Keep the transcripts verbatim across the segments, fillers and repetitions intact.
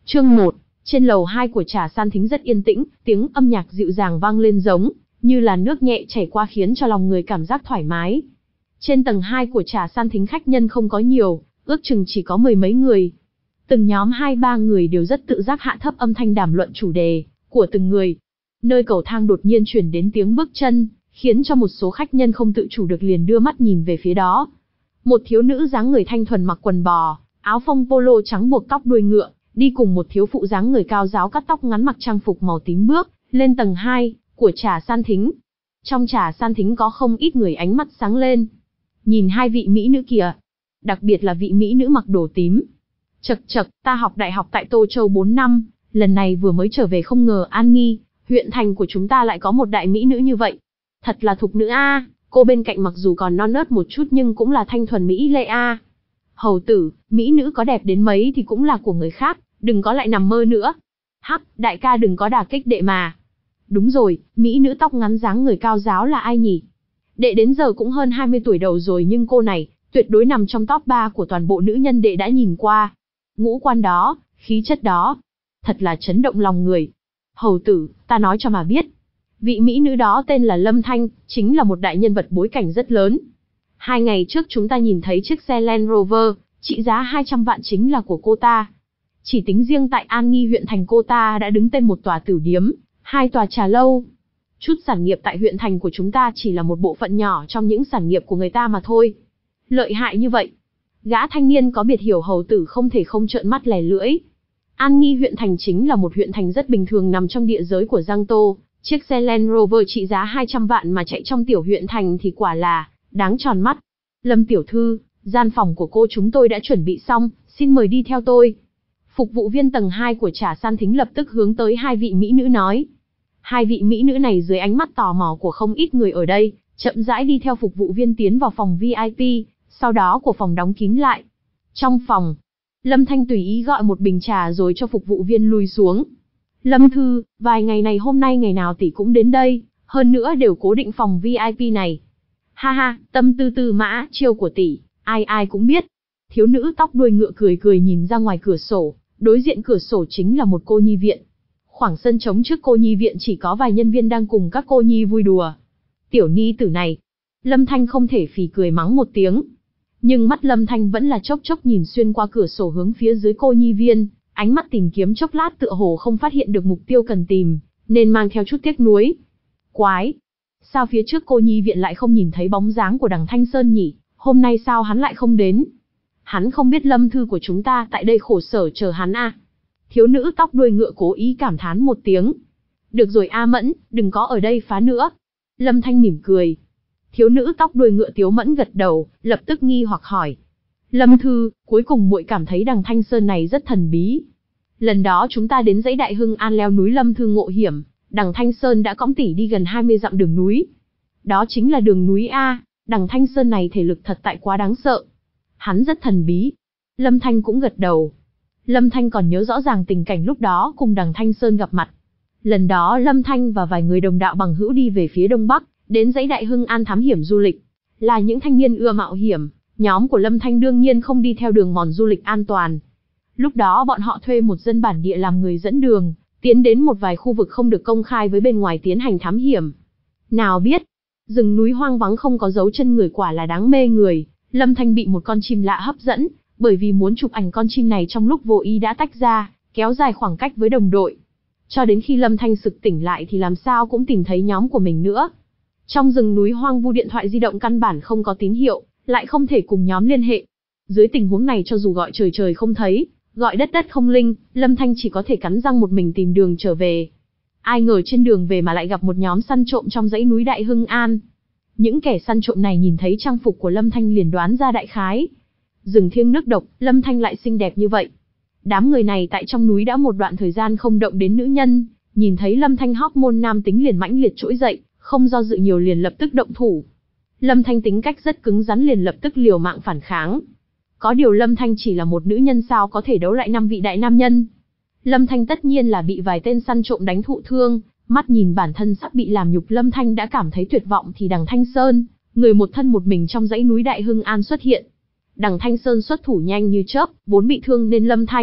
Chương một. Trên lầu hai của Trà San Thính rất yên tĩnh, tiếng âm nhạc dịu dàng vang lên giống như là nước nhẹ chảy qua khiến cho lòng người cảm giác thoải mái. Trên tầng hai của Trà San Thính khách nhân không có nhiều, ước chừng chỉ có mười mấy người. Từng nhóm hai ba người đều rất tự giác hạ thấp âm thanh đàm luận chủ đề của từng người. Nơi cầu thang đột nhiên truyền đến tiếng bước chân, khiến cho một số khách nhân không tự chủ được liền đưa mắt nhìn về phía đó. Một thiếu nữ dáng người thanh thuần mặc quần bò, áo phông polo trắng buộc tóc đuôi ngựa, đi cùng một thiếu phụ dáng người cao ráo cắt tóc ngắn mặc trang phục màu tím bước lên tầng hai của Trà San Thính. Trong Trà San Thính có không ít người ánh mắt sáng lên. Nhìn hai vị mỹ nữ kìa, đặc biệt là vị mỹ nữ mặc đồ tím. Chậc chậc, ta học đại học tại Tô Châu bốn năm, lần này vừa mới trở về không ngờ An Nghi, huyện thành của chúng ta lại có một đại mỹ nữ như vậy. Thật là thục nữ a, cô bên cạnh mặc dù còn non nớt một chút nhưng cũng là thanh thuần mỹ lệ a. Hầu tử, mỹ nữ có đẹp đến mấy thì cũng là của người khác, đừng có lại nằm mơ nữa. Hắc, đại ca đừng có đả kích đệ mà. Đúng rồi, mỹ nữ tóc ngắn dáng người cao ráo là ai nhỉ? Đệ đến giờ cũng hơn hai mươi tuổi đầu rồi nhưng cô này, tuyệt đối nằm trong top ba của toàn bộ nữ nhân đệ đã nhìn qua. Ngũ quan đó, khí chất đó, thật là chấn động lòng người. Hầu tử, ta nói cho mà biết. Vị mỹ nữ đó tên là Lâm Thanh, chính là một đại nhân vật bối cảnh rất lớn. Hai ngày trước chúng ta nhìn thấy chiếc xe Land Rover, trị giá hai trăm vạn chính là của cô ta. Chỉ tính riêng tại An Nghi huyện thành cô ta đã đứng tên một tòa tử điếm, hai tòa trà lâu. Chút sản nghiệp tại huyện thành của chúng ta chỉ là một bộ phận nhỏ trong những sản nghiệp của người ta mà thôi. Lợi hại như vậy. Gã thanh niên có biệt hiểu hầu tử không thể không trợn mắt lè lưỡi. An Nghi huyện thành chính là một huyện thành rất bình thường nằm trong địa giới của Giang Tô. Chiếc xe Land Rover trị giá hai trăm vạn mà chạy trong tiểu huyện thành thì quả là đáng tròn mắt. Lâm tiểu thư, gian phòng của cô chúng tôi đã chuẩn bị xong, xin mời đi theo tôi. Phục vụ viên tầng hai của Trà San Thính lập tức hướng tới hai vị mỹ nữ nói. Hai vị mỹ nữ này dưới ánh mắt tò mò của không ít người ở đây, chậm rãi đi theo phục vụ viên tiến vào phòng vi ai pi, sau đó của phòng đóng kín lại. Trong phòng, Lâm Thanh tùy ý gọi một bình trà rồi cho phục vụ viên lui xuống. Lâm thư, vài ngày này hôm nay ngày nào tỷ cũng đến đây, hơn nữa đều cố định phòng vi ai pi này. Ha ha, tâm tư tư mã, chiêu của tỷ, ai ai cũng biết. Thiếu nữ tóc đuôi ngựa cười cười nhìn ra ngoài cửa sổ, đối diện cửa sổ chính là một cô nhi viện. Khoảng sân trống trước cô nhi viện chỉ có vài nhân viên đang cùng các cô nhi vui đùa. Tiểu ni tử này. Lâm Thanh không thể phì cười mắng một tiếng. Nhưng mắt Lâm Thanh vẫn là chốc chốc nhìn xuyên qua cửa sổ hướng phía dưới cô nhi viên, ánh mắt tìm kiếm chốc lát tựa hồ không phát hiện được mục tiêu cần tìm, nên mang theo chút tiếc nuối. Quái! Sao phía trước cô nhi viện lại không nhìn thấy bóng dáng của đằng Thanh Sơn nhỉ? Hôm nay sao hắn lại không đến? Hắn không biết Lâm thư của chúng ta tại đây khổ sở chờ hắn à? Thiếu nữ tóc đuôi ngựa cố ý cảm thán một tiếng. Được rồi A Mẫn, đừng có ở đây phá nữa. Lâm Thanh mỉm cười. Thiếu nữ tóc đuôi ngựa Tiếu Mẫn gật đầu, lập tức nghi hoặc hỏi. Lâm thư, cuối cùng muội cảm thấy đằng Thanh Sơn này rất thần bí. Lần đó chúng ta đến dãy Đại Hưng An leo núi Lâm thư ngộ hiểm, đằng Thanh Sơn đã cõng tỷ đi gần hai mươi dặm đường núi. Đó chính là đường núi A, đằng Thanh Sơn này thể lực thật tại quá đáng sợ. Hắn rất thần bí. Lâm Thanh cũng gật đầu. Lâm Thanh còn nhớ rõ ràng tình cảnh lúc đó cùng đằng Thanh Sơn gặp mặt. Lần đó Lâm Thanh và vài người đồng đạo bằng hữu đi về phía đông bắc, đến dãy Đại Hưng An thám hiểm du lịch. Là những thanh niên ưa mạo hiểm, nhóm của Lâm Thanh đương nhiên không đi theo đường mòn du lịch an toàn. Lúc đó bọn họ thuê một dân bản địa làm người dẫn đường, tiến đến một vài khu vực không được công khai với bên ngoài tiến hành thám hiểm. Nào biết, rừng núi hoang vắng không có dấu chân người quả là đáng mê người. Lâm Thanh bị một con chim lạ hấp dẫn, bởi vì muốn chụp ảnh con chim này trong lúc vô ý đã tách ra, kéo dài khoảng cách với đồng đội. Cho đến khi Lâm Thanh sực tỉnh lại thì làm sao cũng tìm thấy nhóm của mình nữa. Trong rừng núi hoang vu điện thoại di động căn bản không có tín hiệu, lại không thể cùng nhóm liên hệ. Dưới tình huống này cho dù gọi trời trời không thấy, gọi đất đất không linh, Lâm Thanh chỉ có thể cắn răng một mình tìm đường trở về. Ai ngờ trên đường về mà lại gặp một nhóm săn trộm trong dãy núi Đại Hưng An. Những kẻ săn trộm này nhìn thấy trang phục của Lâm Thanh liền đoán ra đại khái. Rừng thiêng nước độc, Lâm Thanh lại xinh đẹp như vậy. Đám người này tại trong núi đã một đoạn thời gian không động đến nữ nhân, nhìn thấy Lâm Thanh hormone nam tính liền mãnh liệt trỗi dậy, không do dự nhiều liền lập tức động thủ. Lâm Thanh tính cách rất cứng rắn liền lập tức liều mạng phản kháng. Có điều Lâm Thanh chỉ là một nữ nhân sao có thể đấu lại năm vị đại nam nhân. Lâm Thanh tất nhiên là bị vài tên săn trộm đánh thụ thương, mắt nhìn bản thân sắp bị làm nhục Lâm Thanh đã cảm thấy tuyệt vọng thì đằng Thanh Sơn, người một thân một mình trong dãy núi Đại Hưng An xuất hiện. Đằng Thanh Sơn xuất thủ nhanh như chớp, vốn bị thương nên Lâm Thanh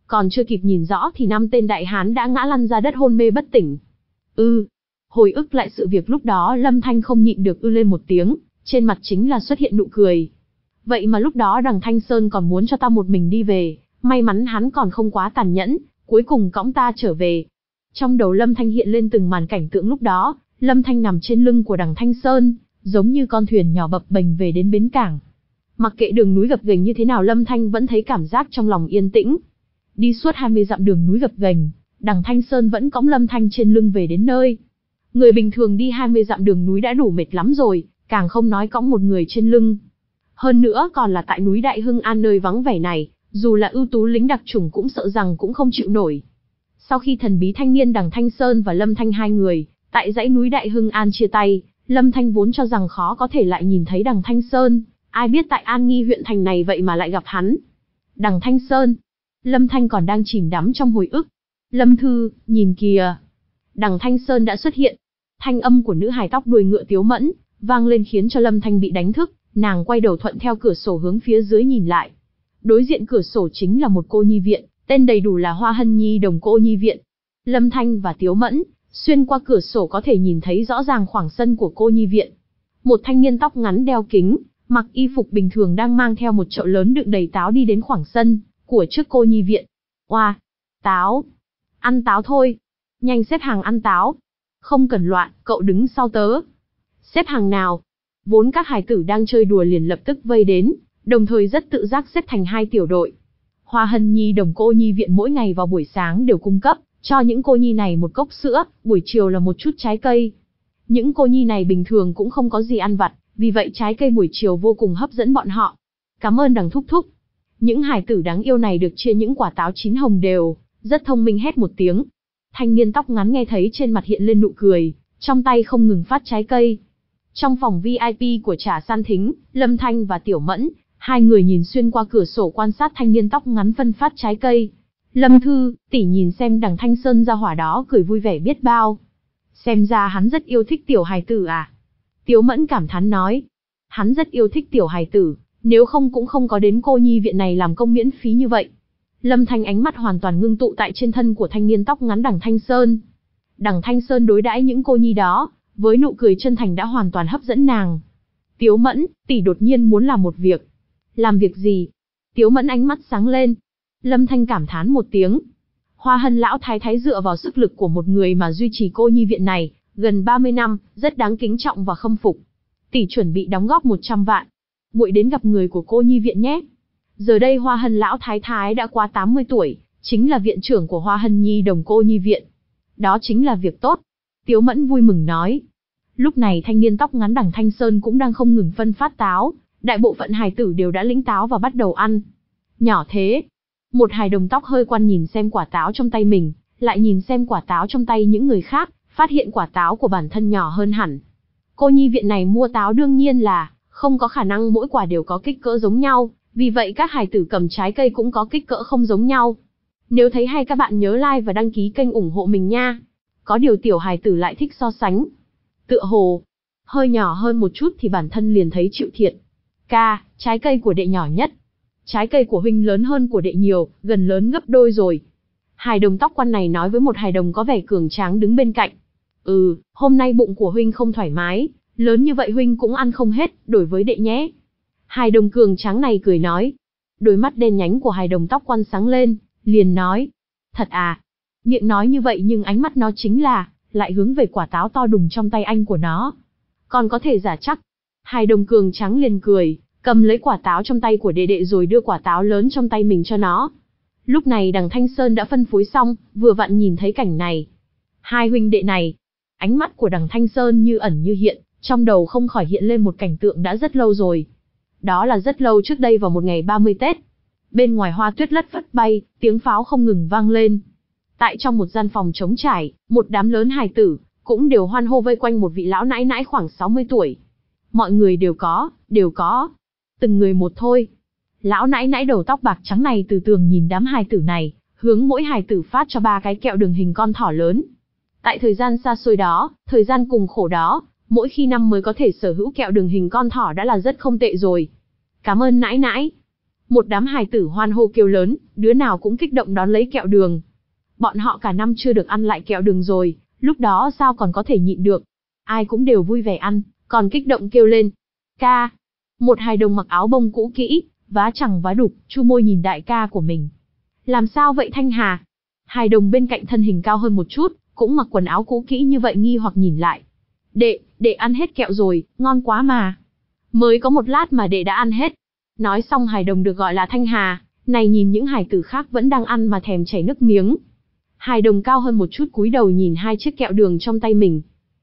Còn chưa kịp nhìn rõ thì năm tên đại hán đã ngã lăn ra đất hôn mê bất tỉnh. Ư, hồi ức lại sự việc lúc đó, Lâm Thanh không nhịn được ư lên một tiếng, trên mặt chính là xuất hiện nụ cười. Vậy mà lúc đó đằng Thanh Sơn còn muốn cho ta một mình đi về, may mắn hắn còn không quá tàn nhẫn, cuối cùng cõng ta trở về. Trong đầu Lâm Thanh hiện lên từng màn cảnh tượng lúc đó, Lâm Thanh nằm trên lưng của đằng Thanh Sơn, giống như con thuyền nhỏ bập bềnh về đến bến cảng. Mặc kệ đường núi gập ghềnh như thế nào, Lâm Thanh vẫn thấy cảm giác trong lòng yên tĩnh. Đi suốt hai mươi dặm đường núi gập ghềnh, đằng Thanh Sơn vẫn cõng Lâm Thanh trên lưng về đến nơi. Người bình thường đi hai mươi dặm đường núi đã đủ mệt lắm rồi, càng không nói cõng một người trên lưng. Hơn nữa còn là tại núi Đại Hưng An nơi vắng vẻ này, dù là ưu tú lính đặc chủng cũng sợ rằng cũng không chịu nổi. Sau khi thần bí thanh niên đằng Thanh Sơn và Lâm Thanh hai người, tại dãy núi Đại Hưng An chia tay, Lâm Thanh vốn cho rằng khó có thể lại nhìn thấy đằng Thanh Sơn, ai biết tại An Nghi huyện thành này vậy mà lại gặp hắn. Đằng Thanh Sơn. Lâm Thanh còn đang chìm đắm trong hồi ức. Lâm Thư, nhìn kìa. Đằng Thanh Sơn đã xuất hiện. Thanh âm của nữ hài tóc đuôi ngựa Tiếu Mẫn vang lên khiến cho Lâm Thanh bị đánh thức, nàng quay đầu thuận theo cửa sổ hướng phía dưới nhìn lại. Đối diện cửa sổ chính là một cô nhi viện, tên đầy đủ là Hoa Hân Nhi Đồng Cô Nhi Viện. Lâm Thanh và Tiếu Mẫn xuyên qua cửa sổ có thể nhìn thấy rõ ràng khoảng sân của cô nhi viện. Một thanh niên tóc ngắn đeo kính, mặc y phục bình thường đang mang theo một chậu lớn đựng đầy táo đi đến khoảng sân của trước cô nhi viện. Oa, táo, ăn táo thôi, nhanh xếp hàng ăn táo. Không cần loạn, cậu đứng sau tớ. Xếp hàng nào? Vốn các hài tử đang chơi đùa liền lập tức vây đến, đồng thời rất tự giác xếp thành hai tiểu đội. Hoa Hân Nhi Đồng Cô Nhi Viện mỗi ngày vào buổi sáng đều cung cấp cho những cô nhi này một cốc sữa, buổi chiều là một chút trái cây. Những cô nhi này bình thường cũng không có gì ăn vặt, vì vậy trái cây buổi chiều vô cùng hấp dẫn bọn họ. Cảm ơn đằng thúc thúc. Những hài tử đáng yêu này được chia những quả táo chín hồng đều, rất thông minh hét một tiếng. Thanh niên tóc ngắn nghe thấy trên mặt hiện lên nụ cười, trong tay không ngừng phát trái cây. Trong phòng vi ai pi của Trà San Thính, Lâm Thanh và Tiểu Mẫn, hai người nhìn xuyên qua cửa sổ quan sát thanh niên tóc ngắn phân phát trái cây. Lâm Thư, tỷ nhìn xem đằng Thanh Sơn ra hỏa đó cười vui vẻ biết bao. Xem ra hắn rất yêu thích tiểu hài tử à? Tiếu Mẫn cảm thán nói. Hắn rất yêu thích tiểu hài tử, nếu không cũng không có đến cô nhi viện này làm công miễn phí như vậy. Lâm Thanh ánh mắt hoàn toàn ngưng tụ tại trên thân của thanh niên tóc ngắn đằng Thanh Sơn. Đằng Thanh Sơn đối đãi những cô nhi đó, với nụ cười chân thành đã hoàn toàn hấp dẫn nàng. Tiếu Mẫn, tỷ đột nhiên muốn làm một việc. Làm việc gì? Tiếu Mẫn ánh mắt sáng lên. Lâm Thanh cảm thán một tiếng. Hoa Hân lão thái thái dựa vào sức lực của một người mà duy trì cô nhi viện này, gần ba mươi năm, rất đáng kính trọng và khâm phục. Tỷ chuẩn bị đóng góp một trăm vạn. Muội đến gặp người của cô nhi viện nhé. Giờ đây Hoa Hân lão thái thái đã qua tám mươi tuổi, chính là viện trưởng của Hoa Hân Nhi Đồng Cô Nhi Viện. Đó chính là việc tốt. Tiếu Mẫn vui mừng nói. Lúc này thanh niên tóc ngắn đằng Thanh Sơn cũng đang không ngừng phân phát táo, đại bộ phận hài tử đều đã lĩnh táo và bắt đầu ăn. Nhỏ thế. Một hài đồng tóc hơi quan nhìn xem quả táo trong tay mình, lại nhìn xem quả táo trong tay những người khác, phát hiện quả táo của bản thân nhỏ hơn hẳn. Cô nhi viện này mua táo đương nhiên là không có khả năng mỗi quả đều có kích cỡ giống nhau, vì vậy các hài tử cầm trái cây cũng có kích cỡ không giống nhau. Nếu thấy hay các bạn nhớ like và đăng ký kênh ủng hộ mình nha. Có điều tiểu hài tử lại thích so sánh. Tựa hồ, hơi nhỏ hơn một chút thì bản thân liền thấy chịu thiệt. Ca, trái cây của đệ nhỏ nhất. Trái cây của huynh lớn hơn của đệ nhiều, gần lớn gấp đôi rồi. Hài đồng tóc quan này nói với một hài đồng có vẻ cường tráng đứng bên cạnh. Ừ, hôm nay bụng của huynh không thoải mái, lớn như vậy huynh cũng ăn không hết, đổi với đệ nhé. Hài đồng cường tráng này cười nói. Đôi mắt đen nhánh của hài đồng tóc quan sáng lên, liền nói. Thật à? Miệng nói như vậy nhưng ánh mắt nó chính là, lại hướng về quả táo to đùng trong tay anh của nó. Còn có thể giả chắc. Hài đồng cường tráng liền cười, cầm lấy quả táo trong tay của đệ đệ rồi đưa quả táo lớn trong tay mình cho nó. Lúc này đằng Thanh Sơn đã phân phối xong, vừa vặn nhìn thấy cảnh này. Hai huynh đệ này. Ánh mắt của đằng Thanh Sơn như ẩn như hiện, trong đầu không khỏi hiện lên một cảnh tượng đã rất lâu rồi. Đó là rất lâu trước đây vào một ngày ba mươi Tết. Bên ngoài hoa tuyết lất phất bay, tiếng pháo không ngừng vang lên. Tại trong một gian phòng trống trải, một đám lớn hài tử, cũng đều hoan hô vây quanh một vị lão nãi nãi khoảng sáu mươi tuổi. Mọi người đều có, đều có. Từng người một thôi. Lão nãi nãi đầu tóc bạc trắng này từ tường nhìn đám hài tử này, hướng mỗi hài tử phát cho ba cái kẹo đường hình con thỏ lớn. Tại thời gian xa xôi đó, thời gian cùng khổ đó, mỗi khi năm mới có thể sở hữu kẹo đường hình con thỏ đã là rất không tệ rồi. Cảm ơn nãi nãi. Một đám hài tử hoan hô kêu lớn, đứa nào cũng kích động đón lấy kẹo đường. Bọn họ cả năm chưa được ăn lại kẹo đường rồi, lúc đó sao còn có thể nhịn được. Ai cũng đều vui vẻ ăn, còn kích động kêu lên. Ca! Một hài đồng mặc áo bông cũ kỹ, vá chằng vá đục, chu môi nhìn đại ca của mình. Làm sao vậy Thanh Hà? Hài đồng bên cạnh thân hình cao hơn một chút, cũng mặc quần áo cũ kỹ như vậy nghi hoặc nhìn lại. Đệ, đệ ăn hết kẹo rồi, ngon quá mà. Mới có một lát mà đệ đã ăn hết. Nói xong hài đồng được gọi là Thanh Hà, này nhìn những hài tử khác vẫn đang ăn mà thèm chảy nước miếng. Hài đồng cao hơn một chút cúi đầu nhìn hai chiếc kẹo đường trong tay mình.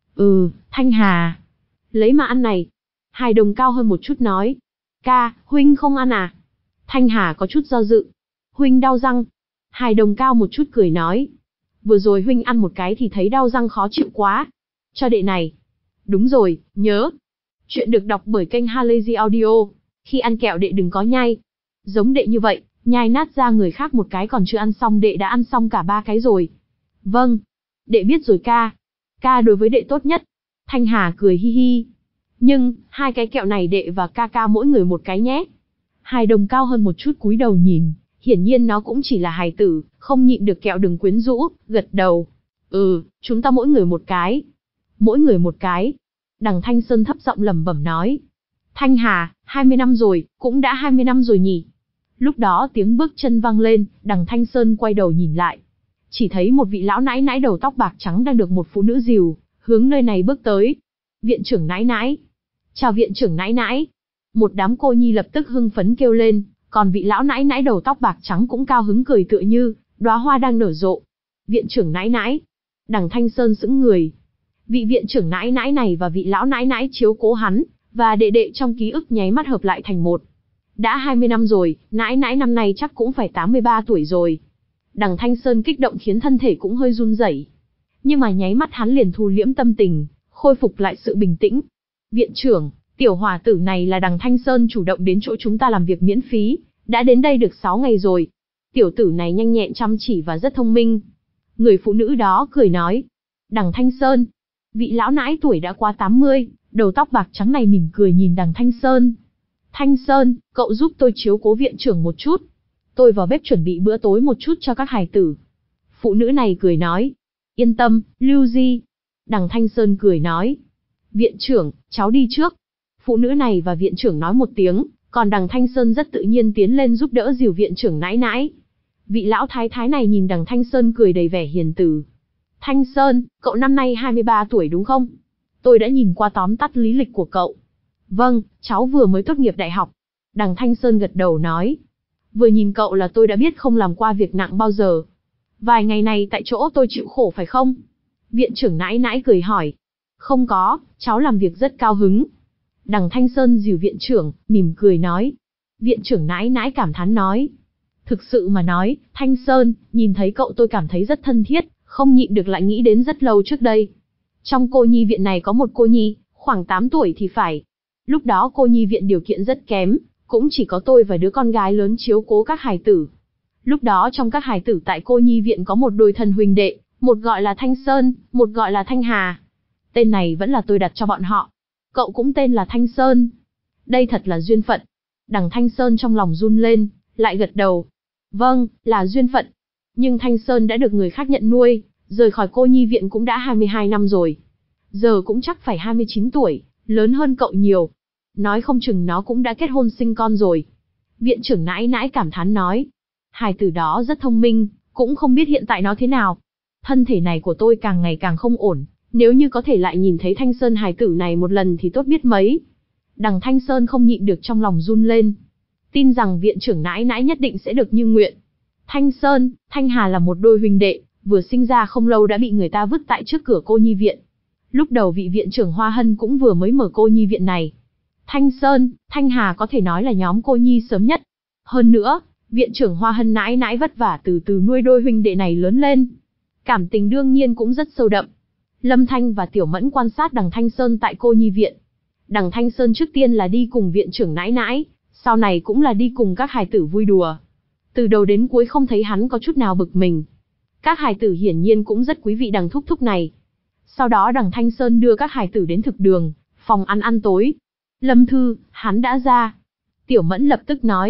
Ừ, Thanh Hà. Lấy mà ăn này. Hài đồng cao hơn một chút nói. Ca, huynh không ăn à? Thanh Hà có chút do dự. Huynh đau răng. Hài đồng cao một chút cười nói. Vừa rồi huynh ăn một cái thì thấy đau răng khó chịu quá. Cho đệ này. Đúng rồi, nhớ. Chuyện được đọc bởi kênh Halazy Audio. Khi ăn kẹo đệ đừng có nhai. Giống đệ như vậy, nhai nát ra người khác một cái còn chưa ăn xong đệ đã ăn xong cả ba cái rồi. Vâng. Đệ biết rồi ca. Ca đối với đệ tốt nhất. Thanh Hà cười hi hi. Nhưng, hai cái kẹo này đệ và ca ca mỗi người một cái nhé. Hài đồng cao hơn một chút cúi đầu nhìn, hiển nhiên nó cũng chỉ là hài tử, không nhịn được kẹo đừng quyến rũ, gật đầu. Ừ, chúng ta mỗi người một cái. Mỗi người một cái. Đằng Thanh Sơn thấp giọng lẩm bẩm nói. Thanh Hà, hai mươi năm rồi, cũng đã hai mươi năm rồi nhỉ. Lúc đó tiếng bước chân vang lên, đằng Thanh Sơn quay đầu nhìn lại. Chỉ thấy một vị lão nãi nãi đầu tóc bạc trắng đang được một phụ nữ dìu, hướng nơi này bước tới. Viện trưởng nãi nãi. Chào viện trưởng nãi nãi. Một đám cô nhi lập tức hưng phấn kêu lên, còn vị lão nãi nãi đầu tóc bạc trắng cũng cao hứng cười tựa như đóa hoa đang nở rộ. Viện trưởng nãi nãi. Đằng Thanh Sơn sững người. Vị viện trưởng nãi nãi này và vị lão nãi nãi chiếu cố hắn, và đệ đệ trong ký ức nháy mắt hợp lại thành một. Đã hai mươi năm rồi, nãi nãi năm nay chắc cũng phải tám mươi ba tuổi rồi. Đằng Thanh Sơn kích động khiến thân thể cũng hơi run rẩy. Nhưng mà nháy mắt hắn liền thu liễm tâm tình, khôi phục lại sự bình tĩnh. Viện trưởng, tiểu hỏa tử này là đằng Thanh Sơn chủ động đến chỗ chúng ta làm việc miễn phí, đã đến đây được sáu ngày rồi. Tiểu tử này nhanh nhẹn chăm chỉ và rất thông minh. Người phụ nữ đó cười nói. Đằng Thanh Sơn. Vị lão nãi tuổi đã qua tám mươi, đầu tóc bạc trắng này mỉm cười nhìn đằng Thanh Sơn. Thanh Sơn, cậu giúp tôi chiếu cố viện trưởng một chút. Tôi vào bếp chuẩn bị bữa tối một chút cho các hài tử. Phụ nữ này cười nói. Yên tâm, Lưu Di. Đằng Thanh Sơn cười nói. Viện trưởng, cháu đi trước. Phụ nữ này và viện trưởng nói một tiếng, còn đằng Thanh Sơn rất tự nhiên tiến lên giúp đỡ dìu viện trưởng nãi nãi. Vị lão thái thái này nhìn đằng Thanh Sơn cười đầy vẻ hiền từ. Thanh Sơn, cậu năm nay hai mươi ba tuổi đúng không? Tôi đã nhìn qua tóm tắt lý lịch của cậu. Vâng, cháu vừa mới tốt nghiệp đại học. Đằng Thanh Sơn gật đầu nói. Vừa nhìn cậu là tôi đã biết không làm qua việc nặng bao giờ. Vài ngày này tại chỗ tôi chịu khổ phải không? Viện trưởng nãi nãi cười hỏi. Không có, cháu làm việc rất cao hứng. Đằng Thanh Sơn dìu viện trưởng, mỉm cười nói. Viện trưởng nãi nãi cảm thán nói. Thực sự mà nói, Thanh Sơn, nhìn thấy cậu tôi cảm thấy rất thân thiết, không nhịn được lại nghĩ đến rất lâu trước đây. Trong cô nhi viện này có một cô nhi, khoảng tám tuổi thì phải. Lúc đó cô nhi viện điều kiện rất kém, cũng chỉ có tôi và đứa con gái lớn chiếu cố các hài tử. Lúc đó trong các hài tử tại cô nhi viện có một đôi thân huynh đệ, một gọi là Thanh Sơn, một gọi là Thanh Hà. Tên này vẫn là tôi đặt cho bọn họ. Cậu cũng tên là Thanh Sơn. Đây thật là duyên phận. Đằng Thanh Sơn trong lòng run lên, lại gật đầu. Vâng, là duyên phận. Nhưng Thanh Sơn đã được người khác nhận nuôi, rời khỏi cô nhi viện cũng đã hai mươi hai năm rồi. Giờ cũng chắc phải hai mươi chín tuổi, lớn hơn cậu nhiều. Nói không chừng nó cũng đã kết hôn sinh con rồi. Viện trưởng nãi nãi cảm thán nói. Hài tử đó rất thông minh, cũng không biết hiện tại nó thế nào. Thân thể này của tôi càng ngày càng không ổn, nếu như có thể lại nhìn thấy Thanh Sơn hài tử này một lần thì tốt biết mấy. Đằng Thanh Sơn không nhịn được trong lòng run lên. Tin rằng viện trưởng nãi nãi nhất định sẽ được như nguyện. Thanh Sơn, Thanh Hà là một đôi huynh đệ, vừa sinh ra không lâu đã bị người ta vứt tại trước cửa cô nhi viện. Lúc đầu vị viện trưởng Hoa Hân cũng vừa mới mở cô nhi viện này. Thanh Sơn, Thanh Hà có thể nói là nhóm cô nhi sớm nhất. Hơn nữa, viện trưởng Hoa Hân nãi nãi vất vả từ từ nuôi đôi huynh đệ này lớn lên. Cảm tình đương nhiên cũng rất sâu đậm. Lâm Thanh và Tiểu Mẫn quan sát đằng Thanh Sơn tại cô nhi viện. Đằng Thanh Sơn trước tiên là đi cùng viện trưởng nãi nãi, sau này cũng là đi cùng các hài tử vui đùa. Từ đầu đến cuối không thấy hắn có chút nào bực mình. Các hài tử hiển nhiên cũng rất quý vị đằng thúc thúc này. Sau đó đằng Thanh Sơn đưa các hài tử đến thực đường, phòng ăn ăn tối. Lâm Thư, hắn đã ra. Tiểu Mẫn lập tức nói.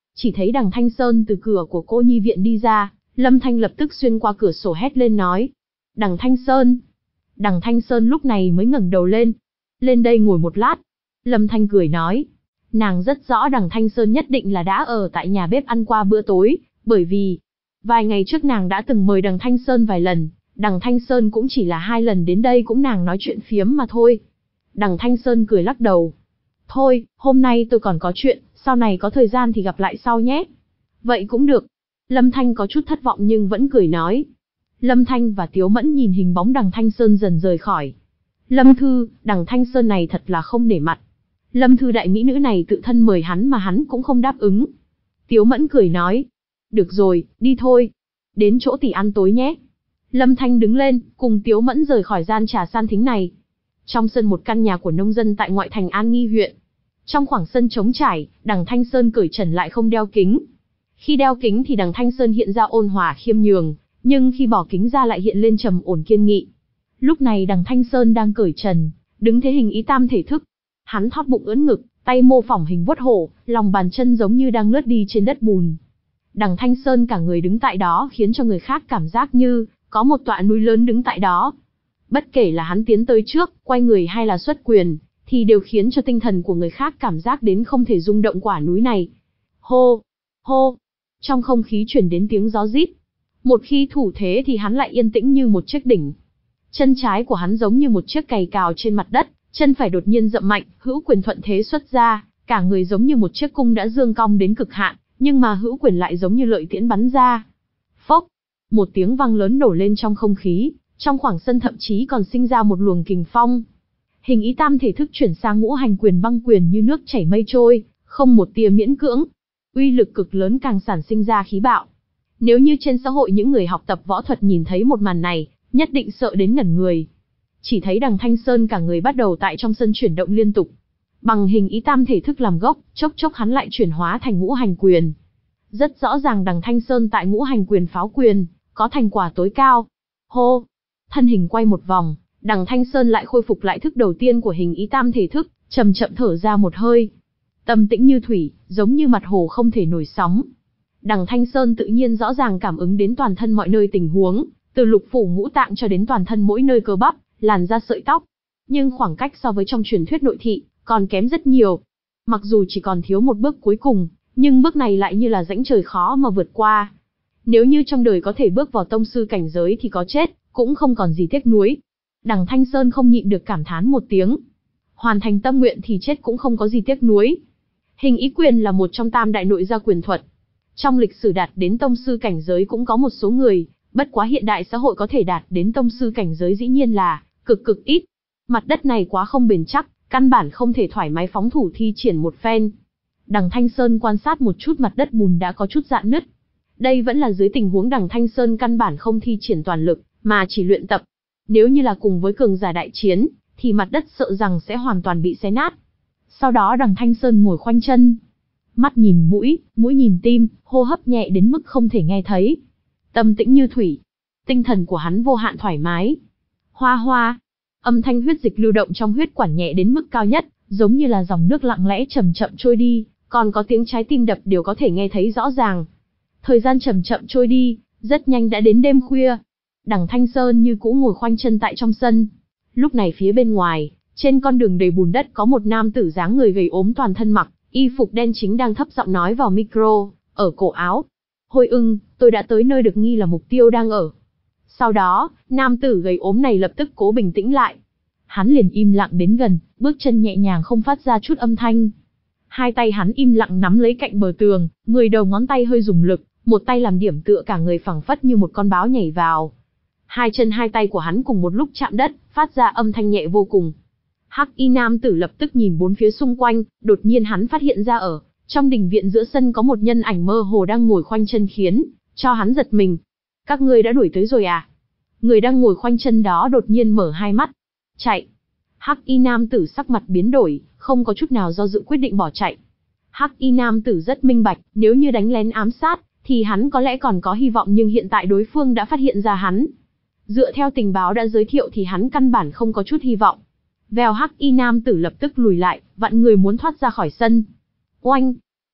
Chỉ thấy đằng Thanh Sơn từ cửa của cô nhi viện đi ra, Lâm Thanh lập tức xuyên qua cửa sổ hét lên nói. Đằng Thanh Sơn. Đằng Thanh Sơn lúc này mới ngẩng đầu lên. Lên đây ngồi một lát. Lâm Thanh cười nói. Nàng rất rõ đằng Thanh Sơn nhất định là đã ở tại nhà bếp ăn qua bữa tối, bởi vì vài ngày trước nàng đã từng mời đằng Thanh Sơn vài lần, đằng Thanh Sơn cũng chỉ là hai lần đến đây cũng nàng nói chuyện phiếm mà thôi. Đằng Thanh Sơn cười lắc đầu. Thôi, hôm nay tôi còn có chuyện, sau này có thời gian thì gặp lại sau nhé. Vậy cũng được. Lâm Thanh có chút thất vọng nhưng vẫn cười nói. Lâm Thanh và Tiếu Mẫn nhìn hình bóng đằng Thanh Sơn dần rời khỏi. Lâm Thư, đằng Thanh Sơn này thật là không nể mặt. Lâm Thư đại mỹ nữ này tự thân mời hắn mà hắn cũng không đáp ứng. Tiếu Mẫn cười nói. Được rồi, đi thôi. Đến chỗ tỷ ăn tối nhé. Lâm Thanh đứng lên, cùng Tiếu Mẫn rời khỏi gian trà san thính này. Trong sân một căn nhà của nông dân tại ngoại thành An Nghi huyện. Trong khoảng sân trống trải, đằng Thanh Sơn cởi trần lại không đeo kính. Khi đeo kính thì đằng Thanh Sơn hiện ra ôn hòa khiêm nhường, nhưng khi bỏ kính ra lại hiện lên trầm ổn kiên nghị. Lúc này đằng Thanh Sơn đang cởi trần, đứng thế hình ý tam thể thức. Hắn thót bụng ưỡn ngực, tay mô phỏng hình vuốt hổ, lòng bàn chân giống như đang lướt đi trên đất bùn. Đằng Thanh Sơn cả người đứng tại đó khiến cho người khác cảm giác như có một tọa núi lớn đứng tại đó. Bất kể là hắn tiến tới trước, quay người hay là xuất quyền, thì đều khiến cho tinh thần của người khác cảm giác đến không thể rung động quả núi này. Hô! Hô! Trong không khí chuyển đến tiếng gió rít. Một khi thủ thế thì hắn lại yên tĩnh như một chiếc đỉnh. Chân trái của hắn giống như một chiếc cày cào trên mặt đất, chân phải đột nhiên dậm mạnh, hữu quyền thuận thế xuất ra, cả người giống như một chiếc cung đã dương cong đến cực hạn, nhưng mà hữu quyền lại giống như lợi tiễn bắn ra. Phốc! Một tiếng vang lớn nổ lên trong không khí, trong khoảng sân thậm chí còn sinh ra một luồng kình phong. Hình ý tam thể thức chuyển sang ngũ hành quyền băng quyền như nước chảy mây trôi, không một tia miễn cưỡng. Uy lực cực lớn càng sản sinh ra khí bạo. Nếu như trên xã hội những người học tập võ thuật nhìn thấy một màn này, nhất định sợ đến ngẩn người. Chỉ thấy đằng Thanh Sơn cả người bắt đầu tại trong sân chuyển động liên tục. Bằng hình ý tam thể thức làm gốc, chốc chốc hắn lại chuyển hóa thành ngũ hành quyền. Rất rõ ràng đằng Thanh Sơn tại ngũ hành quyền pháo quyền, có thành quả tối cao. Hô! Thân hình quay một vòng, đằng Thanh Sơn lại khôi phục lại thức đầu tiên của hình ý tam thể thức, chậm chậm thở ra một hơi. Tâm tĩnh như thủy, giống như mặt hồ không thể nổi sóng. Đằng Thanh Sơn tự nhiên rõ ràng cảm ứng đến toàn thân mọi nơi tình huống, từ lục phủ ngũ tạng cho đến toàn thân mỗi nơi cơ bắp, làn da sợi tóc. Nhưng khoảng cách so với trong truyền thuyết nội thị, còn kém rất nhiều. Mặc dù chỉ còn thiếu một bước cuối cùng, nhưng bước này lại như là rãnh trời khó mà vượt qua. Nếu như trong đời có thể bước vào tông sư cảnh giới thì có chết, cũng không còn gì tiếc nuối. Đằng Thanh Sơn không nhịn được cảm thán một tiếng. Hoàn thành tâm nguyện thì chết cũng không có gì tiếc nuối. Hình ý quyền là một trong tam đại nội gia quyền thuật. Trong lịch sử đạt đến tông sư cảnh giới cũng có một số người, bất quá hiện đại xã hội có thể đạt đến tông sư cảnh giới dĩ nhiên là cực cực ít. Mặt đất này quá không bền chắc, căn bản không thể thoải mái phóng thủ thi triển một phen. Đằng Thanh Sơn quan sát một chút mặt đất bùn đã có chút rạn nứt. Đây vẫn là dưới tình huống đằng Thanh Sơn căn bản không thi triển toàn lực, mà chỉ luyện tập. Nếu như là cùng với cường giả đại chiến, thì mặt đất sợ rằng sẽ hoàn toàn bị xé nát. Sau đó đằng Thanh Sơn ngồi khoanh chân. Mắt nhìn mũi, mũi nhìn tim, hô hấp nhẹ đến mức không thể nghe thấy. Tâm tĩnh như thủy. Tinh thần của hắn vô hạn thoải mái. Hoa hoa. Âm thanh huyết dịch lưu động trong huyết quản nhẹ đến mức cao nhất, giống như là dòng nước lặng lẽ chậm chậm trôi đi, còn có tiếng trái tim đập đều có thể nghe thấy rõ ràng. Thời gian chậm chậm trôi đi, rất nhanh đã đến đêm khuya. Đằng Thanh Sơn như cũ ngồi khoanh chân tại trong sân. Lúc này phía bên ngoài, trên con đường đầy bùn đất có một nam tử dáng người gầy ốm toàn thân mặc y phục đen chính đang thấp giọng nói vào micro, ở cổ áo. Hôi ưng, tôi đã tới nơi được nghi là mục tiêu đang ở. Sau đó, nam tử gầy ốm này lập tức cố bình tĩnh lại. Hắn liền im lặng đến gần, bước chân nhẹ nhàng không phát ra chút âm thanh. Hai tay hắn im lặng nắm lấy cạnh bờ tường, người đầu ngón tay hơi dùng lực, một tay làm điểm tựa cả người phẳng phất như một con báo nhảy vào. Hai chân hai tay của hắn cùng một lúc chạm đất, phát ra âm thanh nhẹ vô cùng. Hắc y nam tử lập tức nhìn bốn phía xung quanh, đột nhiên hắn phát hiện ra ở trong đình viện giữa sân có một nhân ảnh mơ hồ đang ngồi khoanh chân khiến cho hắn giật mình. Các ngươi đã đuổi tới rồi à? Người đang ngồi khoanh chân đó đột nhiên mở hai mắt. Chạy. Hắc y nam tử sắc mặt biến đổi, không có chút nào do dự quyết định bỏ chạy. Hắc y nam tử rất minh bạch, nếu như đánh lén ám sát, thì hắn có lẽ còn có hy vọng, nhưng hiện tại đối phương đã phát hiện ra hắn. Dựa theo tình báo đã giới thiệu thì hắn căn bản không có chút hy vọng. Vèo, hắc y nam tử lập tức lùi lại, vặn người muốn thoát ra khỏi sân. Oanh!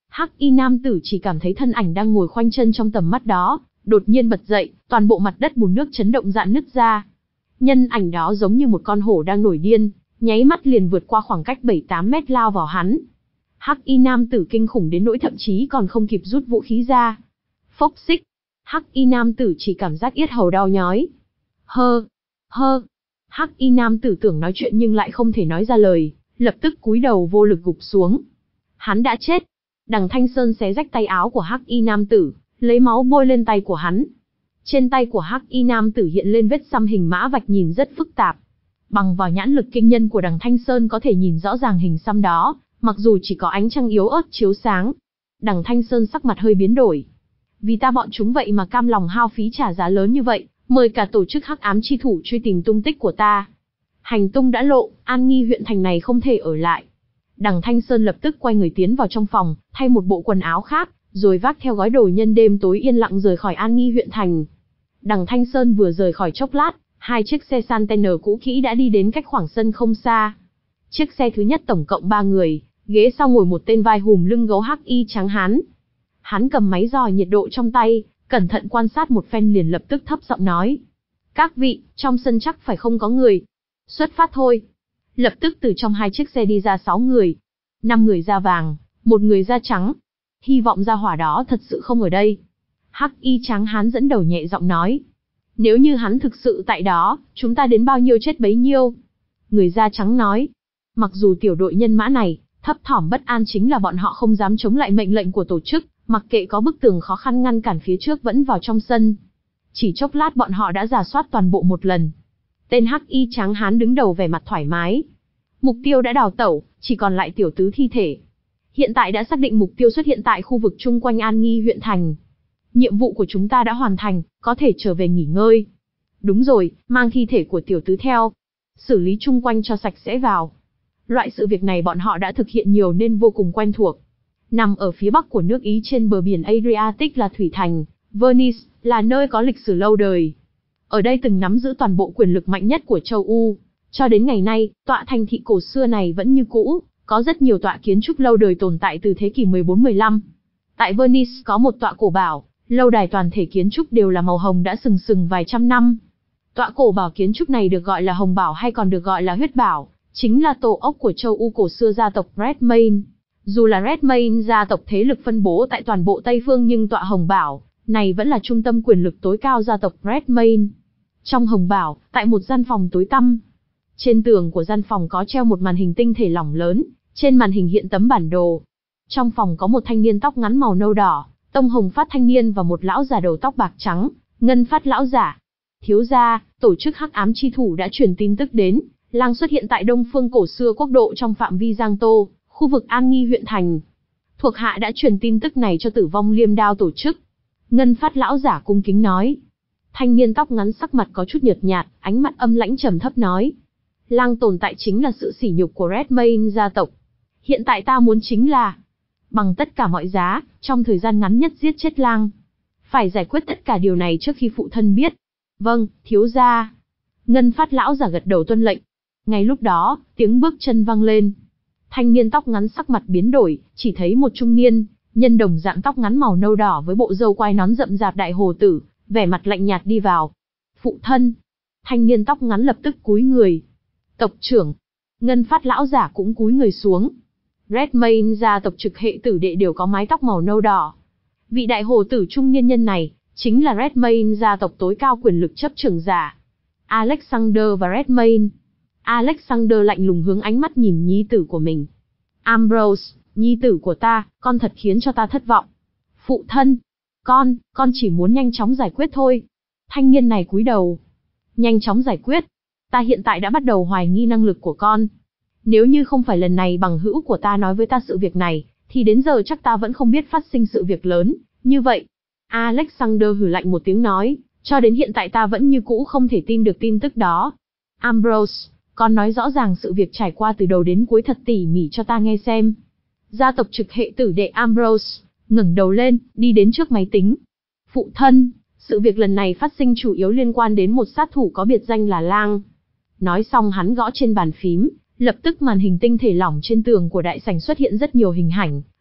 Hắc y nam tử chỉ cảm thấy thân ảnh đang ngồi khoanh chân trong tầm mắt đó, đột nhiên bật dậy, toàn bộ mặt đất bùn nước chấn động rạn nứt ra. Nhân ảnh đó giống như một con hổ đang nổi điên, nháy mắt liền vượt qua khoảng cách bảy tám mét lao vào hắn. Hắc y nam tử kinh khủng đến nỗi thậm chí còn không kịp rút vũ khí ra. Phốc xích, Hắc y nam tử chỉ cảm giác yết hầu đau nhói. Hơ, hơ. Hắc y nam tử tưởng nói chuyện nhưng lại không thể nói ra lời, lập tức cúi đầu vô lực gục xuống. Hắn đã chết. Đằng Thanh Sơn xé rách tay áo của Hắc y nam tử, lấy máu bôi lên tay của hắn. Trên tay của Hắc y nam tử hiện lên vết xăm hình mã vạch nhìn rất phức tạp. Bằng vào nhãn lực kinh nhân của đằng Thanh Sơn có thể nhìn rõ ràng hình xăm đó, mặc dù chỉ có ánh trăng yếu ớt chiếu sáng. Đằng Thanh Sơn sắc mặt hơi biến đổi. Vì ta bọn chúng vậy mà cam lòng hao phí trả giá lớn như vậy, mời cả tổ chức Hắc ám chi thủ truy tìm tung tích của ta. Hành tung đã lộ, An Nghi huyện thành này không thể ở lại. Đằng Thanh Sơn lập tức quay người tiến vào trong phòng, thay một bộ quần áo khác, rồi vác theo gói đồ nhân đêm tối yên lặng rời khỏi An Nghi huyện thành. Đằng Thanh Sơn vừa rời khỏi chốc lát, hai chiếc xe Santaner cũ kỹ đã đi đến cách khoảng sân không xa. Chiếc xe thứ nhất tổng cộng ba người, ghế sau ngồi một tên vai hùm lưng gấu hắc y trắng hán. Hắn cầm máy dò nhiệt độ trong tay, cẩn thận quan sát một phen liền lập tức thấp giọng nói: "Các vị, trong sân chắc phải không có người. Xuất phát thôi." Lập tức từ trong hai chiếc xe đi ra sáu người. Năm người da vàng, một người da trắng. Hy vọng gia hỏa đó thật sự không ở đây. Hắc y trắng hán dẫn đầu nhẹ giọng nói: "Nếu như hắn thực sự tại đó, chúng ta đến bao nhiêu chết bấy nhiêu." Người da trắng nói: "Mặc dù tiểu đội nhân mã này thấp thỏm bất an chính là bọn họ không dám chống lại mệnh lệnh của tổ chức, mặc kệ có bức tường khó khăn ngăn cản phía trước vẫn vào trong sân. Chỉ chốc lát bọn họ đã rà soát toàn bộ một lần." Tên hắc y trắng hán đứng đầu vẻ mặt thoải mái. Mục tiêu đã đào tẩu, chỉ còn lại tiểu tứ thi thể. Hiện tại đã xác định mục tiêu xuất hiện tại khu vực chung quanh An Nghi huyện thành. Nhiệm vụ của chúng ta đã hoàn thành, có thể trở về nghỉ ngơi. Đúng rồi, mang thi thể của tiểu tứ theo. Xử lý chung quanh cho sạch sẽ vào. Loại sự việc này bọn họ đã thực hiện nhiều nên vô cùng quen thuộc. Nằm ở phía bắc của nước Ý trên bờ biển Adriatic là thủy thành, Venice, là nơi có lịch sử lâu đời. Ở đây từng nắm giữ toàn bộ quyền lực mạnh nhất của châu Âu. Cho đến ngày nay, tọa thành thị cổ xưa này vẫn như cũ, có rất nhiều tọa kiến trúc lâu đời tồn tại từ thế kỷ mười bốn mười lăm. Tại Venice có một tọa cổ bảo, lâu đài toàn thể kiến trúc đều là màu hồng đã sừng sừng vài trăm năm. Tọa cổ bảo kiến trúc này được gọi là hồng bảo hay còn được gọi là huyết bảo, chính là tổ ốc của châu Âu cổ xưa gia tộc Redmayne. Dù là Redmayne gia tộc thế lực phân bố tại toàn bộ Tây Phương nhưng tọa hồng bảo này vẫn là trung tâm quyền lực tối cao gia tộc Redmayne. Trong hồng bảo, tại một gian phòng tối tăm, trên tường của gian phòng có treo một màn hình tinh thể lỏng lớn, trên màn hình hiện tấm bản đồ. Trong phòng có một thanh niên tóc ngắn màu nâu đỏ, tông hồng phát thanh niên và một lão già đầu tóc bạc trắng, ngân phát lão giả. Thiếu gia, tổ chức Hắc ám chi thủ đã truyền tin tức đến, lang xuất hiện tại Đông Phương cổ xưa quốc độ trong phạm vi Giang Tô, khu vực An Nghi huyện thành. Thuộc hạ đã truyền tin tức này cho Tử Vong Liêm Đao tổ chức. Ngân phát lão giả cung kính nói. Thanh niên tóc ngắn sắc mặt có chút nhợt nhạt, ánh mắt âm lãnh trầm thấp nói: Lang tồn tại chính là sự sỉ nhục của Redmayne gia tộc. Hiện tại ta muốn chính là bằng tất cả mọi giá, trong thời gian ngắn nhất giết chết Lang. Phải giải quyết tất cả điều này trước khi phụ thân biết. Vâng, thiếu gia. Ngân phát lão giả gật đầu tuân lệnh. Ngay lúc đó, tiếng bước chân vang lên. Thanh niên tóc ngắn sắc mặt biến đổi, chỉ thấy một trung niên nhân đồng dạng tóc ngắn màu nâu đỏ với bộ râu quai nón rậm rạp đại hồ tử, vẻ mặt lạnh nhạt đi vào. Phụ thân. Thanh niên tóc ngắn lập tức cúi người. Tộc trưởng. Ngân phát lão giả cũng cúi người xuống. Redmayne gia tộc trực hệ tử đệ đều có mái tóc màu nâu đỏ. Vị đại hồ tử trung niên nhân này chính là Redmayne gia tộc tối cao quyền lực chấp trưởng giả, Alexander và Redmayne. Alexander lạnh lùng hướng ánh mắt nhìn nhi tử của mình. Ambrose, nhi tử của ta, con thật khiến cho ta thất vọng. Phụ thân, con, con chỉ muốn nhanh chóng giải quyết thôi. Thanh niên này cúi đầu. Nhanh chóng giải quyết. Ta hiện tại đã bắt đầu hoài nghi năng lực của con. Nếu như không phải lần này bằng hữu của ta nói với ta sự việc này, thì đến giờ chắc ta vẫn không biết phát sinh sự việc lớn như vậy. Alexander hừ lạnh một tiếng nói, cho đến hiện tại ta vẫn như cũ không thể tin được tin tức đó. Ambrose, con nói rõ ràng sự việc trải qua từ đầu đến cuối thật tỉ mỉ cho ta nghe xem. Gia tộc trực hệ tử đệ Ambrose ngẩng đầu lên, đi đến trước máy tính. Phụ thân, sự việc lần này phát sinh chủ yếu liên quan đến một sát thủ có biệt danh là Lang. Nói xong hắn gõ trên bàn phím, lập tức màn hình tinh thể lỏng trên tường của đại sảnh xuất hiện rất nhiều hình ảnh,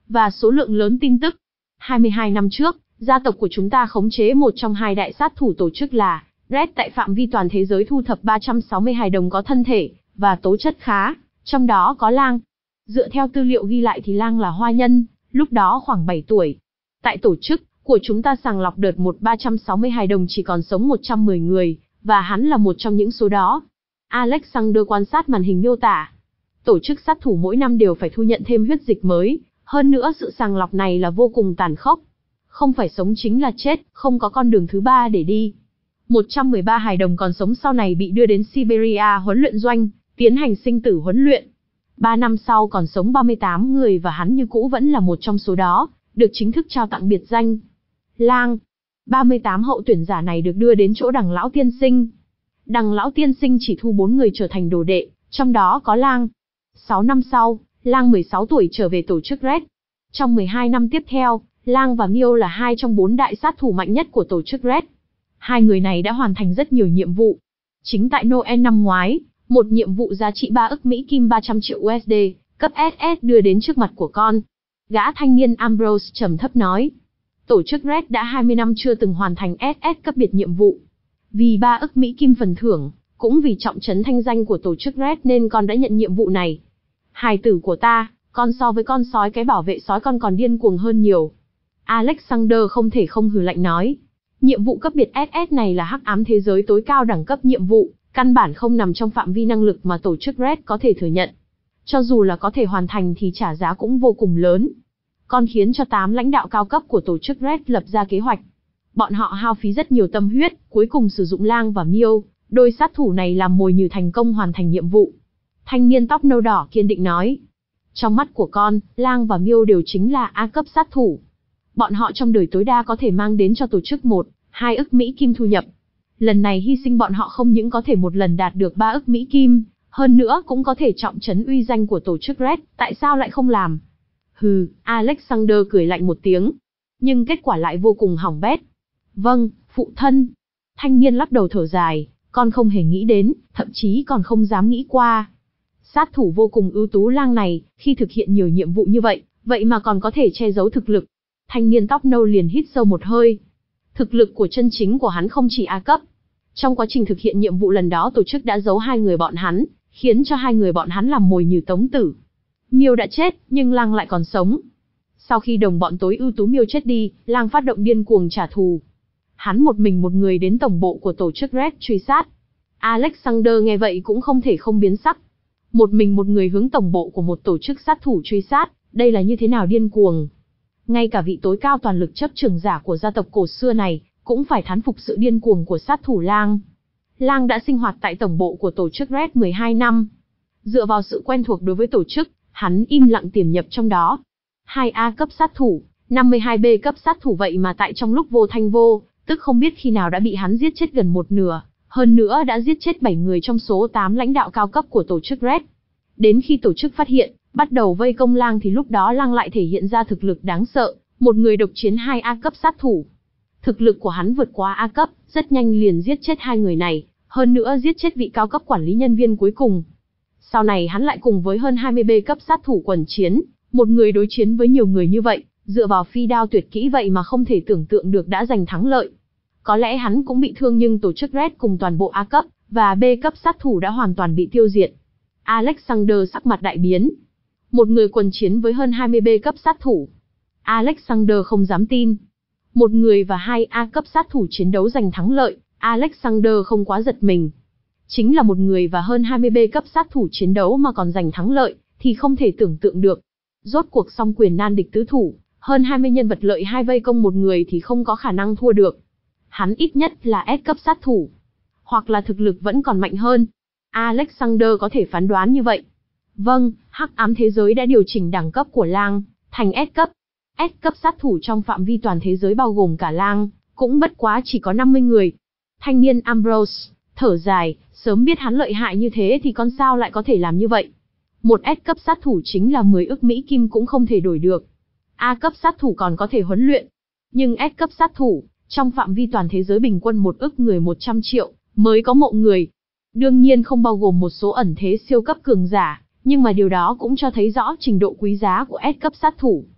và số lượng lớn tin tức. hai mươi hai năm trước, gia tộc của chúng ta khống chế một trong hai đại sát thủ tổ chức là Red tại phạm vi toàn thế giới, thu thập ba trăm sáu mươi hài đồng có thân thể và tố chất khá, trong đó có Lang. Dựa theo tư liệu ghi lại thì Lang là hoa nhân, lúc đó khoảng bảy tuổi. Tại tổ chức của chúng ta sàng lọc đợt một ba trăm sáu mươi hài đồng chỉ còn sống một trăm mười người, và hắn là một trong những số đó. Alexander quan sát màn hình miêu tả. Tổ chức sát thủ mỗi năm đều phải thu nhận thêm huyết dịch mới, hơn nữa sự sàng lọc này là vô cùng tàn khốc. Không phải sống chính là chết, không có con đường thứ ba để đi. một trăm mười ba hài đồng còn sống sau này bị đưa đến Siberia huấn luyện doanh, tiến hành sinh tử huấn luyện. Ba năm sau còn sống ba mươi tám người và hắn như cũ vẫn là một trong số đó, được chính thức trao tặng biệt danh Lang. ba mươi tám hậu tuyển giả này được đưa đến chỗ Đằng Lão Tiên Sinh. Đằng Lão Tiên Sinh chỉ thu bốn người trở thành đồ đệ, trong đó có Lang. sáu năm sau, Lang mười sáu tuổi trở về tổ chức Red. Trong mười hai năm tiếp theo, Lang và Miêu là hai trong bốn đại sát thủ mạnh nhất của tổ chức Red. Hai người này đã hoàn thành rất nhiều nhiệm vụ. Chính tại Noel năm ngoái, một nhiệm vụ giá trị ba ức Mỹ Kim ba trăm triệu u ét đê, cấp ét ét đưa đến trước mặt của con. Gã thanh niên Ambrose trầm thấp nói. Tổ chức Red đã hai mươi năm chưa từng hoàn thành ét ét cấp biệt nhiệm vụ. Vì ba ức Mỹ Kim phần thưởng, cũng vì trọng trấn thanh danh của tổ chức Red nên con đã nhận nhiệm vụ này. Hài tử của ta, con so với con sói cái bảo vệ sói con còn điên cuồng hơn nhiều. Alexander không thể không hừ lạnh nói. Nhiệm vụ cấp biệt ét ét này là hắc ám thế giới tối cao đẳng cấp nhiệm vụ, căn bản không nằm trong phạm vi năng lực mà tổ chức Red có thể thừa nhận. Cho dù là có thể hoàn thành thì trả giá cũng vô cùng lớn. Con khiến cho tám lãnh đạo cao cấp của tổ chức Red lập ra kế hoạch. Bọn họ hao phí rất nhiều tâm huyết, cuối cùng sử dụng Lang và Miêu, đôi sát thủ này làm mồi nhử thành công hoàn thành nhiệm vụ. Thanh niên tóc nâu đỏ kiên định nói. Trong mắt của con, Lang và Miêu đều chính là A cấp sát thủ. Bọn họ trong đời tối đa có thể mang đến cho tổ chức một, hai ức Mỹ Kim thu nhập. Lần này hy sinh bọn họ không những có thể một lần đạt được ba ức Mỹ Kim, hơn nữa cũng có thể trọng trấn uy danh của tổ chức Red, tại sao lại không làm? Hừ, Alexander cười lạnh một tiếng. Nhưng kết quả lại vô cùng hỏng bét. Vâng, phụ thân. Thanh niên lắc đầu thở dài, con không hề nghĩ đến, thậm chí còn không dám nghĩ qua. Sát thủ vô cùng ưu tú Lang này, khi thực hiện nhiều nhiệm vụ như vậy, vậy mà còn có thể che giấu thực lực. Thanh niên tóc nâu liền hít sâu một hơi. Thực lực của chân chính của hắn không chỉ A cấp. Trong quá trình thực hiện nhiệm vụ lần đó tổ chức đã giấu hai người bọn hắn, khiến cho hai người bọn hắn làm mồi nhử tống tử. Miêu đã chết, nhưng Lang lại còn sống. Sau khi đồng bọn tối ưu tú Miêu chết đi, Lang phát động điên cuồng trả thù. Hắn một mình một người đến tổng bộ của tổ chức Red truy sát. Alexander nghe vậy cũng không thể không biến sắc. Một mình một người hướng tổng bộ của một tổ chức sát thủ truy sát, đây là như thế nào điên cuồng. Ngay cả vị tối cao toàn lực chấp trưởng giả của gia tộc cổ xưa này, cũng phải thán phục sự điên cuồng của sát thủ Lang. Lang đã sinh hoạt tại tổng bộ của tổ chức Red mười hai năm. Dựa vào sự quen thuộc đối với tổ chức, hắn im lặng tiềm nhập trong đó. hai A cấp sát thủ, năm mươi hai B cấp sát thủ vậy mà tại trong lúc vô thanh vô, tức không biết khi nào đã bị hắn giết chết gần một nửa, hơn nữa đã giết chết bảy người trong số tám lãnh đạo cao cấp của tổ chức Red. Đến khi tổ chức phát hiện, bắt đầu vây công Lang thì lúc đó Lang lại thể hiện ra thực lực đáng sợ, một người độc chiến hai A cấp sát thủ. Thực lực của hắn vượt quá A cấp, rất nhanh liền giết chết hai người này, hơn nữa giết chết vị cao cấp quản lý nhân viên cuối cùng. Sau này hắn lại cùng với hơn hai mươi B cấp sát thủ quần chiến, một người đối chiến với nhiều người như vậy, dựa vào phi đao tuyệt kỹ vậy mà không thể tưởng tượng được đã giành thắng lợi. Có lẽ hắn cũng bị thương nhưng tổ chức Red cùng toàn bộ A cấp và B cấp sát thủ đã hoàn toàn bị tiêu diệt. Alexander sắc mặt đại biến. Một người quần chiến với hơn hai mươi B cấp sát thủ. Alexander không dám tin. Một người và hai A cấp sát thủ chiến đấu giành thắng lợi, Alexander không quá giật mình. Chính là một người và hơn hai mươi B cấp sát thủ chiến đấu mà còn giành thắng lợi, thì không thể tưởng tượng được. Rốt cuộc song quyền nan địch tứ thủ, hơn hai mươi nhân vật lợi hai vây công một người thì không có khả năng thua được. Hắn ít nhất là S cấp sát thủ, hoặc là thực lực vẫn còn mạnh hơn. Alexander có thể phán đoán như vậy. Vâng, hắc ám thế giới đã điều chỉnh đẳng cấp của Lang thành S cấp. S cấp sát thủ trong phạm vi toàn thế giới bao gồm cả Lang, cũng bất quá chỉ có năm mươi người. Thanh niên Ambrose thở dài, sớm biết hắn lợi hại như thế thì con sao lại có thể làm như vậy. Một S cấp sát thủ chính là mười ức Mỹ Kim cũng không thể đổi được. A cấp sát thủ còn có thể huấn luyện. Nhưng S cấp sát thủ, trong phạm vi toàn thế giới bình quân một ức người một trăm triệu, mới có mộ người. Đương nhiên không bao gồm một số ẩn thế siêu cấp cường giả, nhưng mà điều đó cũng cho thấy rõ trình độ quý giá của S cấp sát thủ.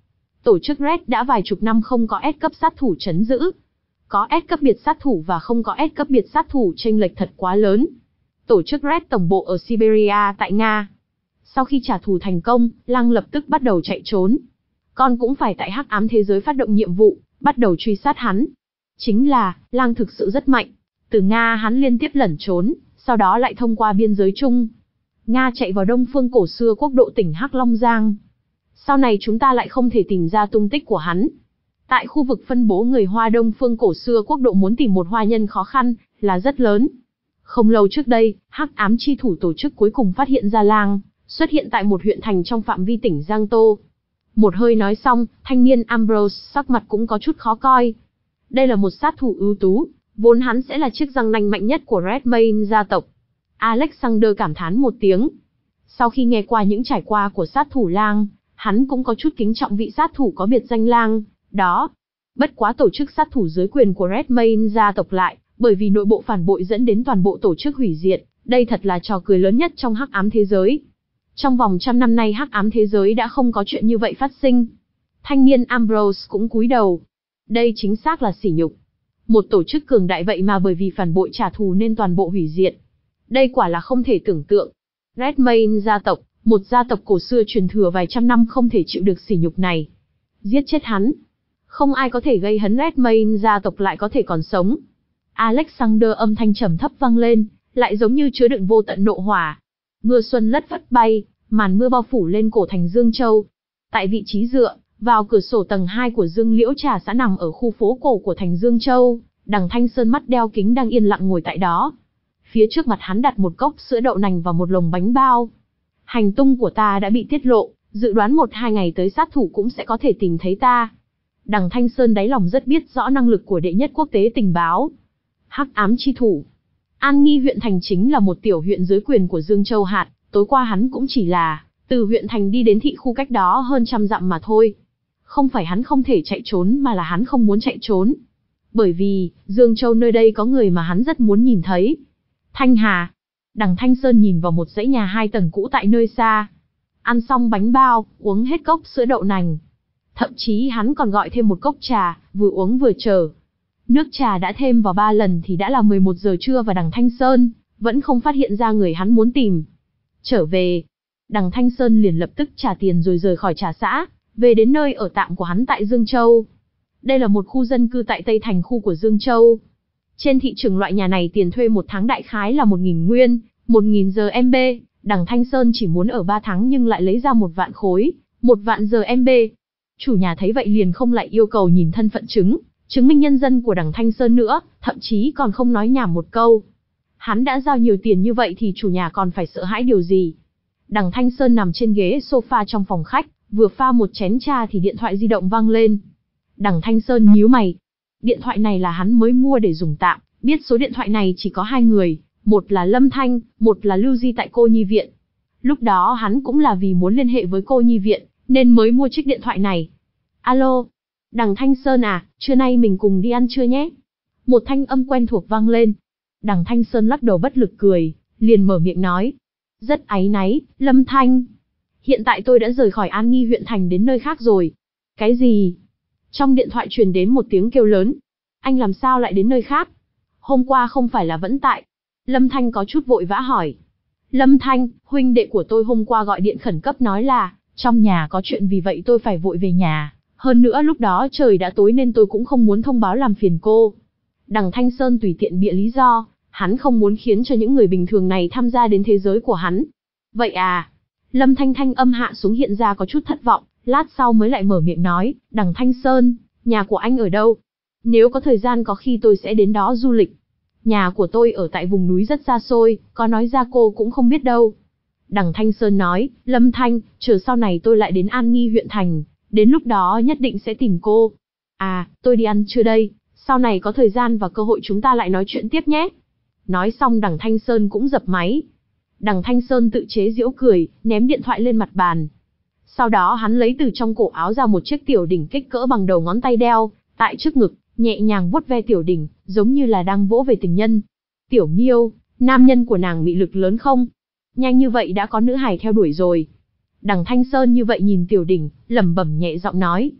Tổ chức Red đã vài chục năm không có S cấp sát thủ trấn giữ. Có S cấp biệt sát thủ và không có S cấp biệt sát thủ chênh lệch thật quá lớn. Tổ chức Red tổng bộ ở Siberia tại Nga. Sau khi trả thù thành công, Lang lập tức bắt đầu chạy trốn. Con cũng phải tại Hắc Ám Thế Giới phát động nhiệm vụ, bắt đầu truy sát hắn. Chính là, Lang thực sự rất mạnh. Từ Nga hắn liên tiếp lẩn trốn, sau đó lại thông qua biên giới chung. Nga chạy vào Đông Phương cổ xưa quốc độ tỉnh Hắc Long Giang. Sau này chúng ta lại không thể tìm ra tung tích của hắn. Tại khu vực phân bố người Hoa Đông Phương cổ xưa quốc độ muốn tìm một hoa nhân khó khăn, là rất lớn. Không lâu trước đây, Hắc Ám chi thủ tổ chức cuối cùng phát hiện ra Lang, xuất hiện tại một huyện thành trong phạm vi tỉnh Giang Tô. Một hơi nói xong, thanh niên Ambrose sắc mặt cũng có chút khó coi. Đây là một sát thủ ưu tú, vốn hắn sẽ là chiếc răng nanh mạnh nhất của Redmayne gia tộc. Alexander cảm thán một tiếng. Sau khi nghe qua những trải qua của sát thủ Lang, hắn cũng có chút kính trọng vị sát thủ có biệt danh Lang, đó. Bất quá tổ chức sát thủ dưới quyền của Redmayne gia tộc lại, bởi vì nội bộ phản bội dẫn đến toàn bộ tổ chức hủy diệt, đây thật là trò cười lớn nhất trong Hắc Ám Thế Giới. Trong vòng trăm năm nay Hắc Ám Thế Giới đã không có chuyện như vậy phát sinh. Thanh niên Ambrose cũng cúi đầu. Đây chính xác là sỉ nhục. Một tổ chức cường đại vậy mà bởi vì phản bội trả thù nên toàn bộ hủy diệt. Đây quả là không thể tưởng tượng. Redmayne gia tộc, một gia tộc cổ xưa truyền thừa vài trăm năm không thể chịu được sỉ nhục này. Giết chết hắn. Không ai có thể gây hấn Redmayne gia tộc lại có thể còn sống. Alexander âm thanh trầm thấp vang lên, lại giống như chứa đựng vô tận nộ hỏa. Mưa xuân lất phất bay, màn mưa bao phủ lên cổ thành Dương Châu. Tại vị trí dựa vào cửa sổ tầng hai của Dương Liễu Trà xã nằm ở khu phố cổ của thành Dương Châu, Đằng Thanh Sơn mắt đeo kính đang yên lặng ngồi tại đó. Phía trước mặt hắn đặt một cốc sữa đậu nành và một lồng bánh bao. Hành tung của ta đã bị tiết lộ, dự đoán một hai ngày tới sát thủ cũng sẽ có thể tìm thấy ta. Đằng Thanh Sơn đáy lòng rất biết rõ năng lực của đệ nhất quốc tế tình báo. Hắc Ám chi thủ. An Nghi huyện thành chính là một tiểu huyện dưới quyền của Dương Châu hạt, tối qua hắn cũng chỉ là từ huyện thành đi đến thị khu cách đó hơn trăm dặm mà thôi. Không phải hắn không thể chạy trốn mà là hắn không muốn chạy trốn. Bởi vì, Dương Châu nơi đây có người mà hắn rất muốn nhìn thấy. Thanh Hà. Đằng Thanh Sơn nhìn vào một dãy nhà hai tầng cũ tại nơi xa. Ăn xong bánh bao, uống hết cốc sữa đậu nành. Thậm chí hắn còn gọi thêm một cốc trà, vừa uống vừa chờ. Nước trà đã thêm vào ba lần thì đã là mười một giờ trưa và đằng Thanh Sơn vẫn không phát hiện ra người hắn muốn tìm. Trở về, đằng Thanh Sơn liền lập tức trả tiền rồi rời khỏi trà xã, về đến nơi ở tạm của hắn tại Dương Châu. Đây là một khu dân cư tại Tây Thành khu của Dương Châu. Trên thị trường loại nhà này tiền thuê một tháng đại khái là một nghìn nguyên, một nghìn giờ em bê, đằng Thanh Sơn chỉ muốn ở ba tháng nhưng lại lấy ra một vạn khối, một vạn giờ em bê. Chủ nhà thấy vậy liền không lại yêu cầu nhìn thân phận chứng, chứng minh nhân dân của đằng Thanh Sơn nữa, thậm chí còn không nói nhảm một câu. Hắn đã giao nhiều tiền như vậy thì chủ nhà còn phải sợ hãi điều gì. Đằng Thanh Sơn nằm trên ghế sofa trong phòng khách, vừa pha một chén trà thì điện thoại di động vang lên. Đằng Thanh Sơn nhíu mày. Điện thoại này là hắn mới mua để dùng tạm, biết số điện thoại này chỉ có hai người, một là Lâm Thanh, một là Lưu Di tại cô nhi viện. Lúc đó hắn cũng là vì muốn liên hệ với cô nhi viện, nên mới mua chiếc điện thoại này. Alo, đằng Thanh Sơn à, trưa nay mình cùng đi ăn trưa nhé. Một thanh âm quen thuộc vang lên. Đằng Thanh Sơn lắc đầu bất lực cười, liền mở miệng nói. Rất áy náy, Lâm Thanh. Hiện tại tôi đã rời khỏi An Nghi huyện thành đến nơi khác rồi. Cái gì? Trong điện thoại truyền đến một tiếng kêu lớn. Anh làm sao lại đến nơi khác? Hôm qua không phải là vẫn tại. Lâm Thanh có chút vội vã hỏi. Lâm Thanh, huynh đệ của tôi hôm qua gọi điện khẩn cấp nói là, trong nhà có chuyện vì vậy tôi phải vội về nhà. Hơn nữa lúc đó trời đã tối nên tôi cũng không muốn thông báo làm phiền cô. Đằng Thanh Sơn tùy tiện bịa lý do, hắn không muốn khiến cho những người bình thường này tham gia đến thế giới của hắn. Vậy à? Lâm Thanh thanh âm hạ xuống hiện ra có chút thất vọng, lát sau mới lại mở miệng nói, đằng Thanh Sơn, nhà của anh ở đâu? Nếu có thời gian có khi tôi sẽ đến đó du lịch. Nhà của tôi ở tại vùng núi rất xa xôi, có nói ra cô cũng không biết đâu. Đằng Thanh Sơn nói, Lâm Thanh, chờ sau này tôi lại đến An Nghi huyện thành, đến lúc đó nhất định sẽ tìm cô. À, tôi đi ăn trưa đây, sau này có thời gian và cơ hội chúng ta lại nói chuyện tiếp nhé. Nói xong đằng Thanh Sơn cũng dập máy. Đằng Thanh Sơn tự chế giễu cười, ném điện thoại lên mặt bàn. Sau đó hắn lấy từ trong cổ áo ra một chiếc tiểu đỉnh kích cỡ bằng đầu ngón tay đeo, tại trước ngực, nhẹ nhàng vuốt ve tiểu đỉnh, giống như là đang vỗ về tình nhân. Tiểu Miêu, nam nhân của nàng mị lực lớn không? Nhanh như vậy đã có nữ hài theo đuổi rồi. Đằng Thanh Sơn như vậy nhìn tiểu đỉnh, lẩm bẩm nhẹ giọng nói.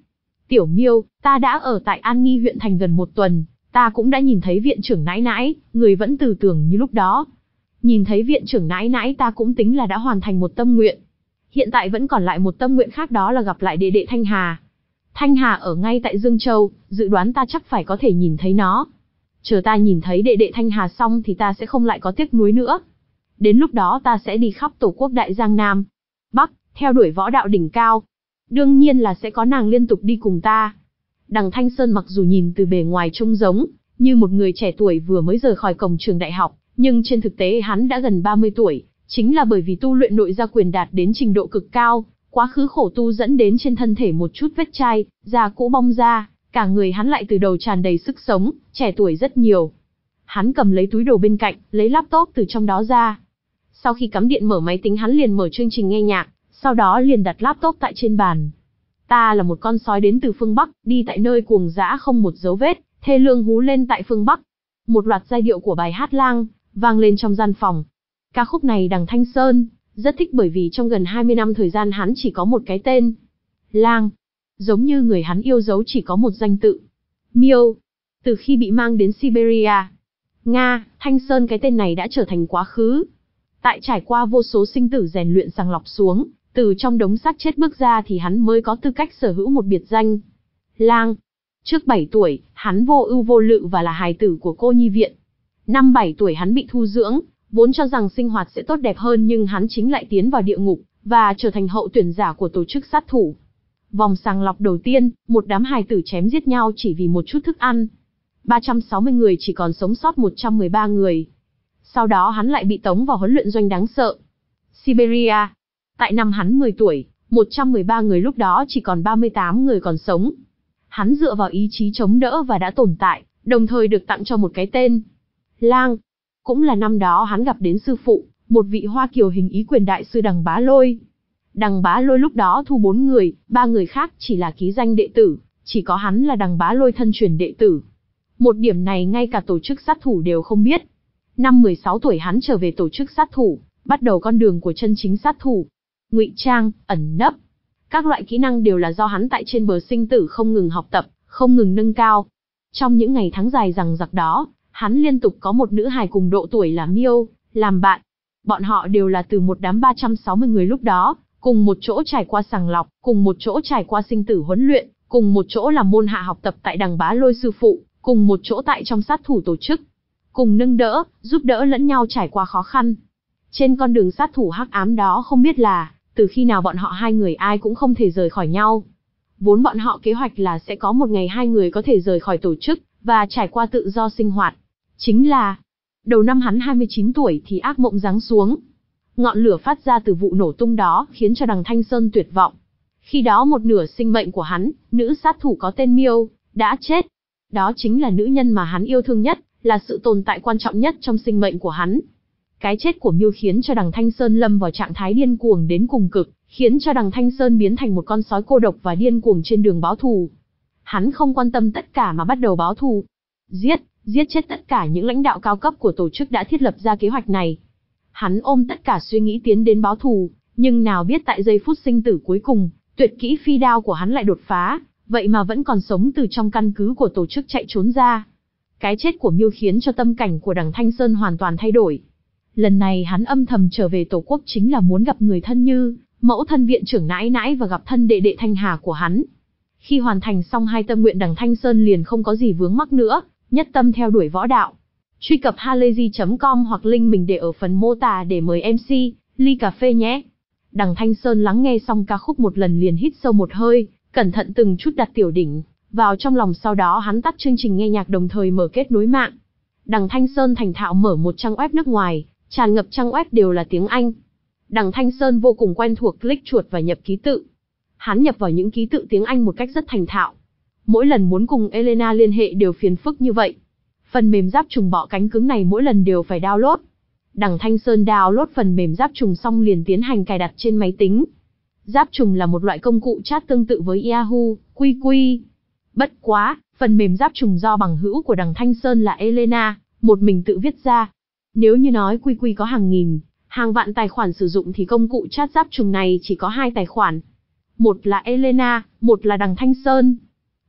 Tiểu Miêu, ta đã ở tại An Nghi huyện thành gần một tuần, ta cũng đã nhìn thấy viện trưởng nãi nãi, người vẫn từ tưởng như lúc đó. Nhìn thấy viện trưởng nãi nãi ta cũng tính là đã hoàn thành một tâm nguyện. Hiện tại vẫn còn lại một tâm nguyện khác, đó là gặp lại đệ đệ Thanh Hà. Thanh Hà ở ngay tại Dương Châu, dự đoán ta chắc phải có thể nhìn thấy nó. Chờ ta nhìn thấy đệ đệ Thanh Hà xong thì ta sẽ không lại có tiếc nuối nữa. Đến lúc đó ta sẽ đi khắp tổ quốc Đại Giang Nam Bắc, theo đuổi võ đạo đỉnh cao. Đương nhiên là sẽ có nàng liên tục đi cùng ta. Đằng Thanh Sơn mặc dù nhìn từ bề ngoài trông giống như một người trẻ tuổi vừa mới rời khỏi cổng trường đại học, nhưng trên thực tế hắn đã gần ba mươi tuổi, chính là bởi vì tu luyện nội gia quyền đạt đến trình độ cực cao, quá khứ khổ tu dẫn đến trên thân thể một chút vết chai, da cũ bong ra, cả người hắn lại từ đầu tràn đầy sức sống, trẻ tuổi rất nhiều. Hắn cầm lấy túi đồ bên cạnh, lấy laptop từ trong đó ra. Sau khi cắm điện mở máy tính hắn liền mở chương trình nghe nhạc, sau đó liền đặt laptop tại trên bàn. Ta là một con sói đến từ phương Bắc, đi tại nơi cuồng dã không một dấu vết, thê lương hú lên tại phương Bắc. Một loạt giai điệu của bài hát Lang vang lên trong gian phòng. Ca khúc này đằng Thanh Sơn rất thích, bởi vì trong gần hai mươi năm thời gian hắn chỉ có một cái tên, Lang. Giống như người hắn yêu dấu chỉ có một danh tự, Miêu. Từ khi bị mang đến Siberia, Nga, Thanh Sơn cái tên này đã trở thành quá khứ. Tại trải qua vô số sinh tử rèn luyện sàng lọc xuống, từ trong đống xác chết bước ra thì hắn mới có tư cách sở hữu một biệt danh, Lang. Trước bảy tuổi, hắn vô ưu vô lự và là hài tử của cô nhi viện. Năm bảy tuổi hắn bị thu dưỡng, vốn cho rằng sinh hoạt sẽ tốt đẹp hơn nhưng hắn chính lại tiến vào địa ngục, và trở thành hậu tuyển giả của tổ chức sát thủ. Vòng sàng lọc đầu tiên, một đám hài tử chém giết nhau chỉ vì một chút thức ăn. ba trăm sáu mươi người chỉ còn sống sót một trăm mười ba người. Sau đó hắn lại bị tống vào huấn luyện doanh đáng sợ, Siberia. Tại năm hắn mười tuổi, một trăm mười ba người lúc đó chỉ còn ba mươi tám người còn sống. Hắn dựa vào ý chí chống đỡ và đã tồn tại, đồng thời được tặng cho một cái tên, Lang. Cũng là năm đó hắn gặp đến sư phụ, một vị Hoa Kiều hình ý quyền đại sư Đằng Bá Lôi. Đằng Bá Lôi lúc đó thu bốn người, ba người khác chỉ là ký danh đệ tử, chỉ có hắn là Đằng Bá Lôi thân truyền đệ tử. Một điểm này ngay cả tổ chức sát thủ đều không biết. Năm mười sáu tuổi hắn trở về tổ chức sát thủ, bắt đầu con đường của chân chính sát thủ. Ngụy trang, ẩn nấp, các loại kỹ năng đều là do hắn tại trên bờ sinh tử không ngừng học tập, không ngừng nâng cao. Trong những ngày tháng dài dằng dặc đó, hắn liên tục có một nữ hài cùng độ tuổi là Miêu làm bạn. Bọn họ đều là từ một đám ba trăm sáu mươi người lúc đó, cùng một chỗ trải qua sàng lọc, cùng một chỗ trải qua sinh tử huấn luyện, cùng một chỗ làm môn hạ học tập tại Đằng Bá Lôi sư phụ, cùng một chỗ tại trong sát thủ tổ chức, cùng nâng đỡ, giúp đỡ lẫn nhau trải qua khó khăn. Trên con đường sát thủ hắc ám đó không biết là từ khi nào bọn họ hai người ai cũng không thể rời khỏi nhau. Vốn bọn họ kế hoạch là sẽ có một ngày hai người có thể rời khỏi tổ chức và trải qua tự do sinh hoạt. Chính là đầu năm hắn hai mươi chín tuổi thì ác mộng giáng xuống. Ngọn lửa phát ra từ vụ nổ tung đó khiến cho Đằng Thanh Sơn tuyệt vọng. Khi đó một nửa sinh mệnh của hắn, nữ sát thủ có tên Miêu, đã chết. Đó chính là nữ nhân mà hắn yêu thương nhất, là sự tồn tại quan trọng nhất trong sinh mệnh của hắn. Cái chết của Miêu khiến cho Đằng Thanh Sơn lâm vào trạng thái điên cuồng đến cùng cực, khiến cho Đằng Thanh Sơn biến thành một con sói cô độc và điên cuồng trên đường báo thù. Hắn không quan tâm tất cả mà bắt đầu báo thù. Giết, giết chết tất cả những lãnh đạo cao cấp của tổ chức đã thiết lập ra kế hoạch này. Hắn ôm tất cả suy nghĩ tiến đến báo thù, nhưng nào biết tại giây phút sinh tử cuối cùng, tuyệt kỹ phi đao của hắn lại đột phá, vậy mà vẫn còn sống từ trong căn cứ của tổ chức chạy trốn ra. Cái chết của Miêu khiến cho tâm cảnh của Đằng Thanh Sơn hoàn toàn thay đổi. Lần này hắn âm thầm trở về tổ quốc chính là muốn gặp người thân như mẫu thân viện trưởng nãi nãi và gặp thân đệ đệ Thanh Hà của hắn. Khi hoàn thành xong hai tâm nguyện, Đằng Thanh Sơn liền không có gì vướng mắc nữa, nhất tâm theo đuổi võ đạo. Truy cập halayzi chấm com hoặc link mình để ở phần mô tả để mời em xê ly cà phê nhé. Đằng Thanh Sơn lắng nghe xong ca khúc một lần liền hít sâu một hơi, cẩn thận từng chút đặt tiểu đỉnh vào trong lòng, sau đó hắn tắt chương trình nghe nhạc đồng thời mở kết nối mạng. Đằng Thanh Sơn thành thạo mở một trang web nước ngoài, tràn ngập trang web đều là tiếng Anh. Đằng Thanh Sơn vô cùng quen thuộc click chuột và nhập ký tự. Hắn nhập vào những ký tự tiếng Anh một cách rất thành thạo. Mỗi lần muốn cùng Elena liên hệ đều phiền phức như vậy. Phần mềm giáp trùng bọ cánh cứng này mỗi lần đều phải download. Đằng Thanh Sơn download phần mềm giáp trùng xong liền tiến hành cài đặt trên máy tính. Giáp trùng là một loại công cụ chat tương tự với Yahoo, quy quy. Bất quá, phần mềm giáp trùng do bằng hữu của Đằng Thanh Sơn là Elena một mình tự viết ra. Nếu như nói quy quy có hàng nghìn, hàng vạn tài khoản sử dụng thì công cụ chat giáp trùng này chỉ có hai tài khoản. Một là Elena, một là Đằng Thanh Sơn.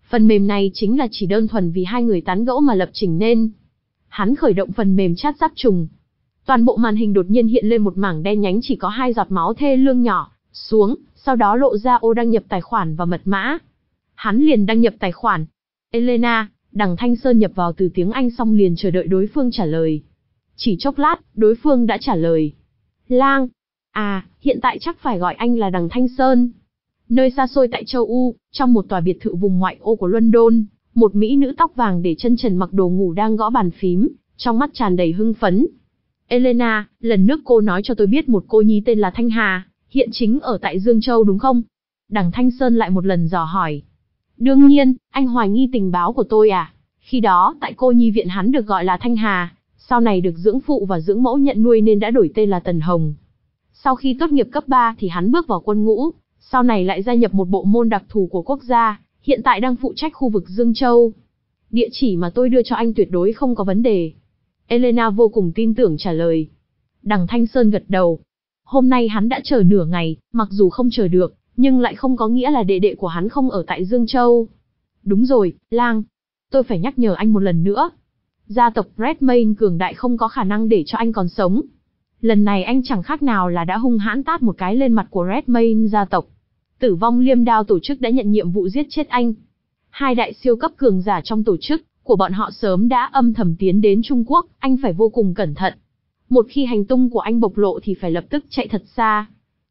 Phần mềm này chính là chỉ đơn thuần vì hai người tán gẫu mà lập trình nên. Hắn khởi động phần mềm chat giáp trùng. Toàn bộ màn hình đột nhiên hiện lên một mảng đen nhánh chỉ có hai giọt máu thê lương nhỏ xuống, sau đó lộ ra ô đăng nhập tài khoản và mật mã. Hắn liền đăng nhập tài khoản. Elena, Đằng Thanh Sơn nhập vào từ tiếng Anh xong liền chờ đợi đối phương trả lời. Chỉ chốc lát, đối phương đã trả lời. Lang. À, hiện tại chắc phải gọi anh là Đằng Thanh Sơn. Nơi xa xôi tại châu U, trong một tòa biệt thự vùng ngoại ô của London, một mỹ nữ tóc vàng để chân trần mặc đồ ngủ đang gõ bàn phím, trong mắt tràn đầy hưng phấn. Elena, lần trước cô nói cho tôi biết một cô nhi tên là Thanh Hà, hiện chính ở tại Dương Châu đúng không? Đằng Thanh Sơn lại một lần dò hỏi. Đương nhiên, anh hoài nghi tình báo của tôi à? Khi đó, tại cô nhi viện hắn được gọi là Thanh Hà, sau này được dưỡng phụ và dưỡng mẫu nhận nuôi nên đã đổi tên là Tần Hồng. Sau khi tốt nghiệp cấp ba thì hắn bước vào quân ngũ, sau này lại gia nhập một bộ môn đặc thù của quốc gia, hiện tại đang phụ trách khu vực Dương Châu. Địa chỉ mà tôi đưa cho anh tuyệt đối không có vấn đề. Elena vô cùng tin tưởng trả lời. Đằng Thanh Sơn gật đầu. Hôm nay hắn đã chờ nửa ngày, mặc dù không chờ được, nhưng lại không có nghĩa là đệ đệ của hắn không ở tại Dương Châu. Đúng rồi, Lang. Tôi phải nhắc nhở anh một lần nữa. Gia tộc Redmayne cường đại không có khả năng để cho anh còn sống. Lần này anh chẳng khác nào là đã hung hãn tát một cái lên mặt của Redmayne gia tộc. Tử vong liêm đao tổ chức đã nhận nhiệm vụ giết chết anh. Hai đại siêu cấp cường giả trong tổ chức của bọn họ sớm đã âm thầm tiến đến Trung Quốc, anh phải vô cùng cẩn thận. Một khi hành tung của anh bộc lộ thì phải lập tức chạy thật xa.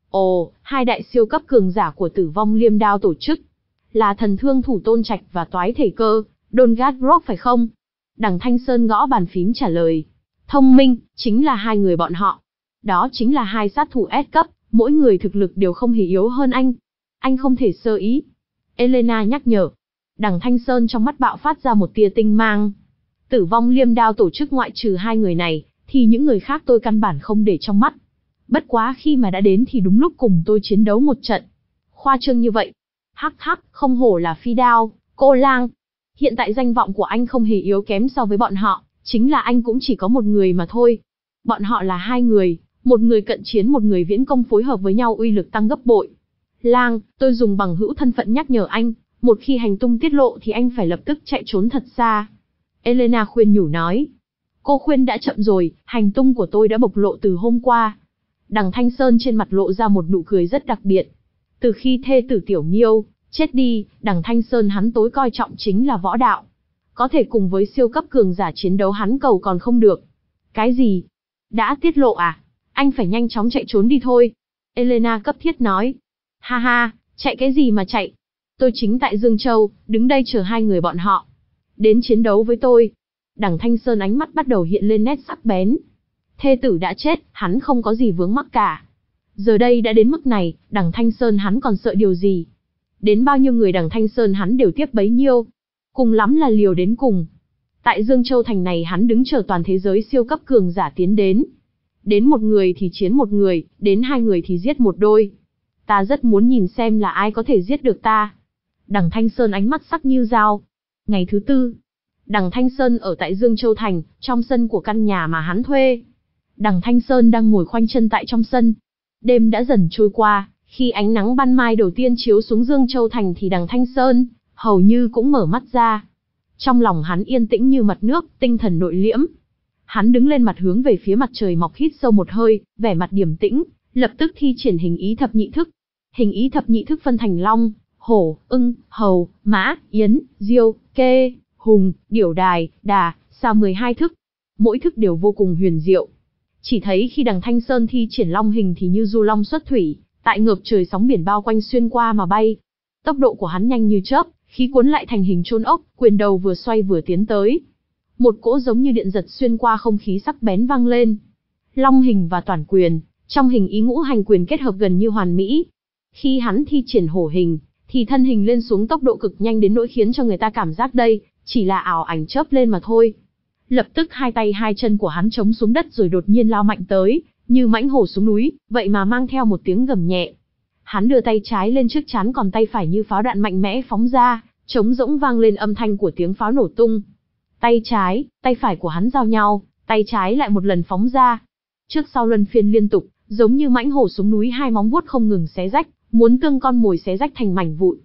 Ồ, hai đại siêu cấp cường giả của tử vong liêm đao tổ chức là thần thương thủ Tôn Trạch và toái thể cơ, Dongat Rock phải không? Đằng Thanh Sơn gõ bàn phím trả lời. Thông minh, chính là hai người bọn họ. Đó chính là hai sát thủ S cấp, mỗi người thực lực đều không hề yếu hơn anh. Anh không thể sơ ý. Elena nhắc nhở. Đằng Thanh Sơn trong mắt bạo phát ra một tia tinh mang. Tử vong liêm đao tổ chức ngoại trừ hai người này, thì những người khác tôi căn bản không để trong mắt. Bất quá khi mà đã đến thì đúng lúc cùng tôi chiến đấu một trận. Khoa trương như vậy. Hắc hắc, không hổ là phi đao, cô Lang. Hiện tại danh vọng của anh không hề yếu kém so với bọn họ, chính là anh cũng chỉ có một người mà thôi. Bọn họ là hai người, một người cận chiến một người viễn công phối hợp với nhau uy lực tăng gấp bội. Lang, tôi dùng bằng hữu thân phận nhắc nhở anh, một khi hành tung tiết lộ thì anh phải lập tức chạy trốn thật xa. Elena khuyên nhủ nói. Cô khuyên đã chậm rồi, hành tung của tôi đã bộc lộ từ hôm qua. Đằng Thanh Sơn trên mặt lộ ra một nụ cười rất đặc biệt. Từ khi thê tử Tiểu Miêu chết đi, Đằng Thanh Sơn hắn tối coi trọng chính là võ đạo. Có thể cùng với siêu cấp cường giả chiến đấu hắn cầu còn không được. Cái gì? Đã tiết lộ à? Anh phải nhanh chóng chạy trốn đi thôi. Elena cấp thiết nói. Ha ha, chạy cái gì mà chạy? Tôi chính tại Dương Châu, đứng đây chờ hai người bọn họ. Đến chiến đấu với tôi. Đằng Thanh Sơn ánh mắt bắt đầu hiện lên nét sắc bén. Thê tử đã chết, hắn không có gì vướng mắc cả. Giờ đây đã đến mức này, Đằng Thanh Sơn hắn còn sợ điều gì? Đến bao nhiêu người Đằng Thanh Sơn hắn đều tiếp bấy nhiêu. Cùng lắm là liều đến cùng. Tại Dương Châu thành này hắn đứng chờ toàn thế giới siêu cấp cường giả tiến đến. Đến một người thì chiến một người, đến hai người thì giết một đôi. Ta rất muốn nhìn xem là ai có thể giết được ta. Đằng Thanh Sơn ánh mắt sắc như dao. Ngày thứ tư, Đằng Thanh Sơn ở tại Dương Châu thành, trong sân của căn nhà mà hắn thuê. Đằng Thanh Sơn đang ngồi khoanh chân tại trong sân. Đêm đã dần trôi qua, khi ánh nắng ban mai đầu tiên chiếu xuống Dương Châu thành thì Đằng Thanh Sơn hầu như cũng mở mắt ra. Trong lòng hắn yên tĩnh như mặt nước, tinh thần nội liễm. Hắn đứng lên mặt hướng về phía mặt trời mọc hít sâu một hơi, vẻ mặt điềm tĩnh, lập tức thi triển hình ý thập nhị thức. Hình ý thập nhị thức phân thành long, hổ, ưng, hầu, mã, yến, diêu, kê, hùng, điểu đài, đà, sao mười hai thức. Mỗi thức đều vô cùng huyền diệu. Chỉ thấy khi Đằng Thanh Sơn thi triển long hình thì như du long xuất thủy, tại ngược trời sóng biển bao quanh xuyên qua mà bay. Tốc độ của hắn nhanh như chớp, khí cuốn lại thành hình chôn ốc, quyền đầu vừa xoay vừa tiến tới. Một cỗ giống như điện giật xuyên qua không khí sắc bén vang lên. Long hình và toàn quyền, trong hình ý ngũ hành quyền kết hợp gần như hoàn mỹ. Khi hắn thi triển hổ hình, thì thân hình lên xuống tốc độ cực nhanh đến nỗi khiến cho người ta cảm giác đây chỉ là ảo ảnh chớp lên mà thôi. Lập tức hai tay hai chân của hắn chống xuống đất rồi đột nhiên lao mạnh tới, như mãnh hổ xuống núi, vậy mà mang theo một tiếng gầm nhẹ. Hắn đưa tay trái lên trước trán còn tay phải như pháo đạn mạnh mẽ phóng ra, trống rỗng vang lên âm thanh của tiếng pháo nổ tung. Tay trái, tay phải của hắn giao nhau, tay trái lại một lần phóng ra. Trước sau luân phiên liên tục, giống như mãnh hổ xuống núi hai móng vuốt không ngừng xé rách, muốn tương con mồi xé rách thành mảnh vụn.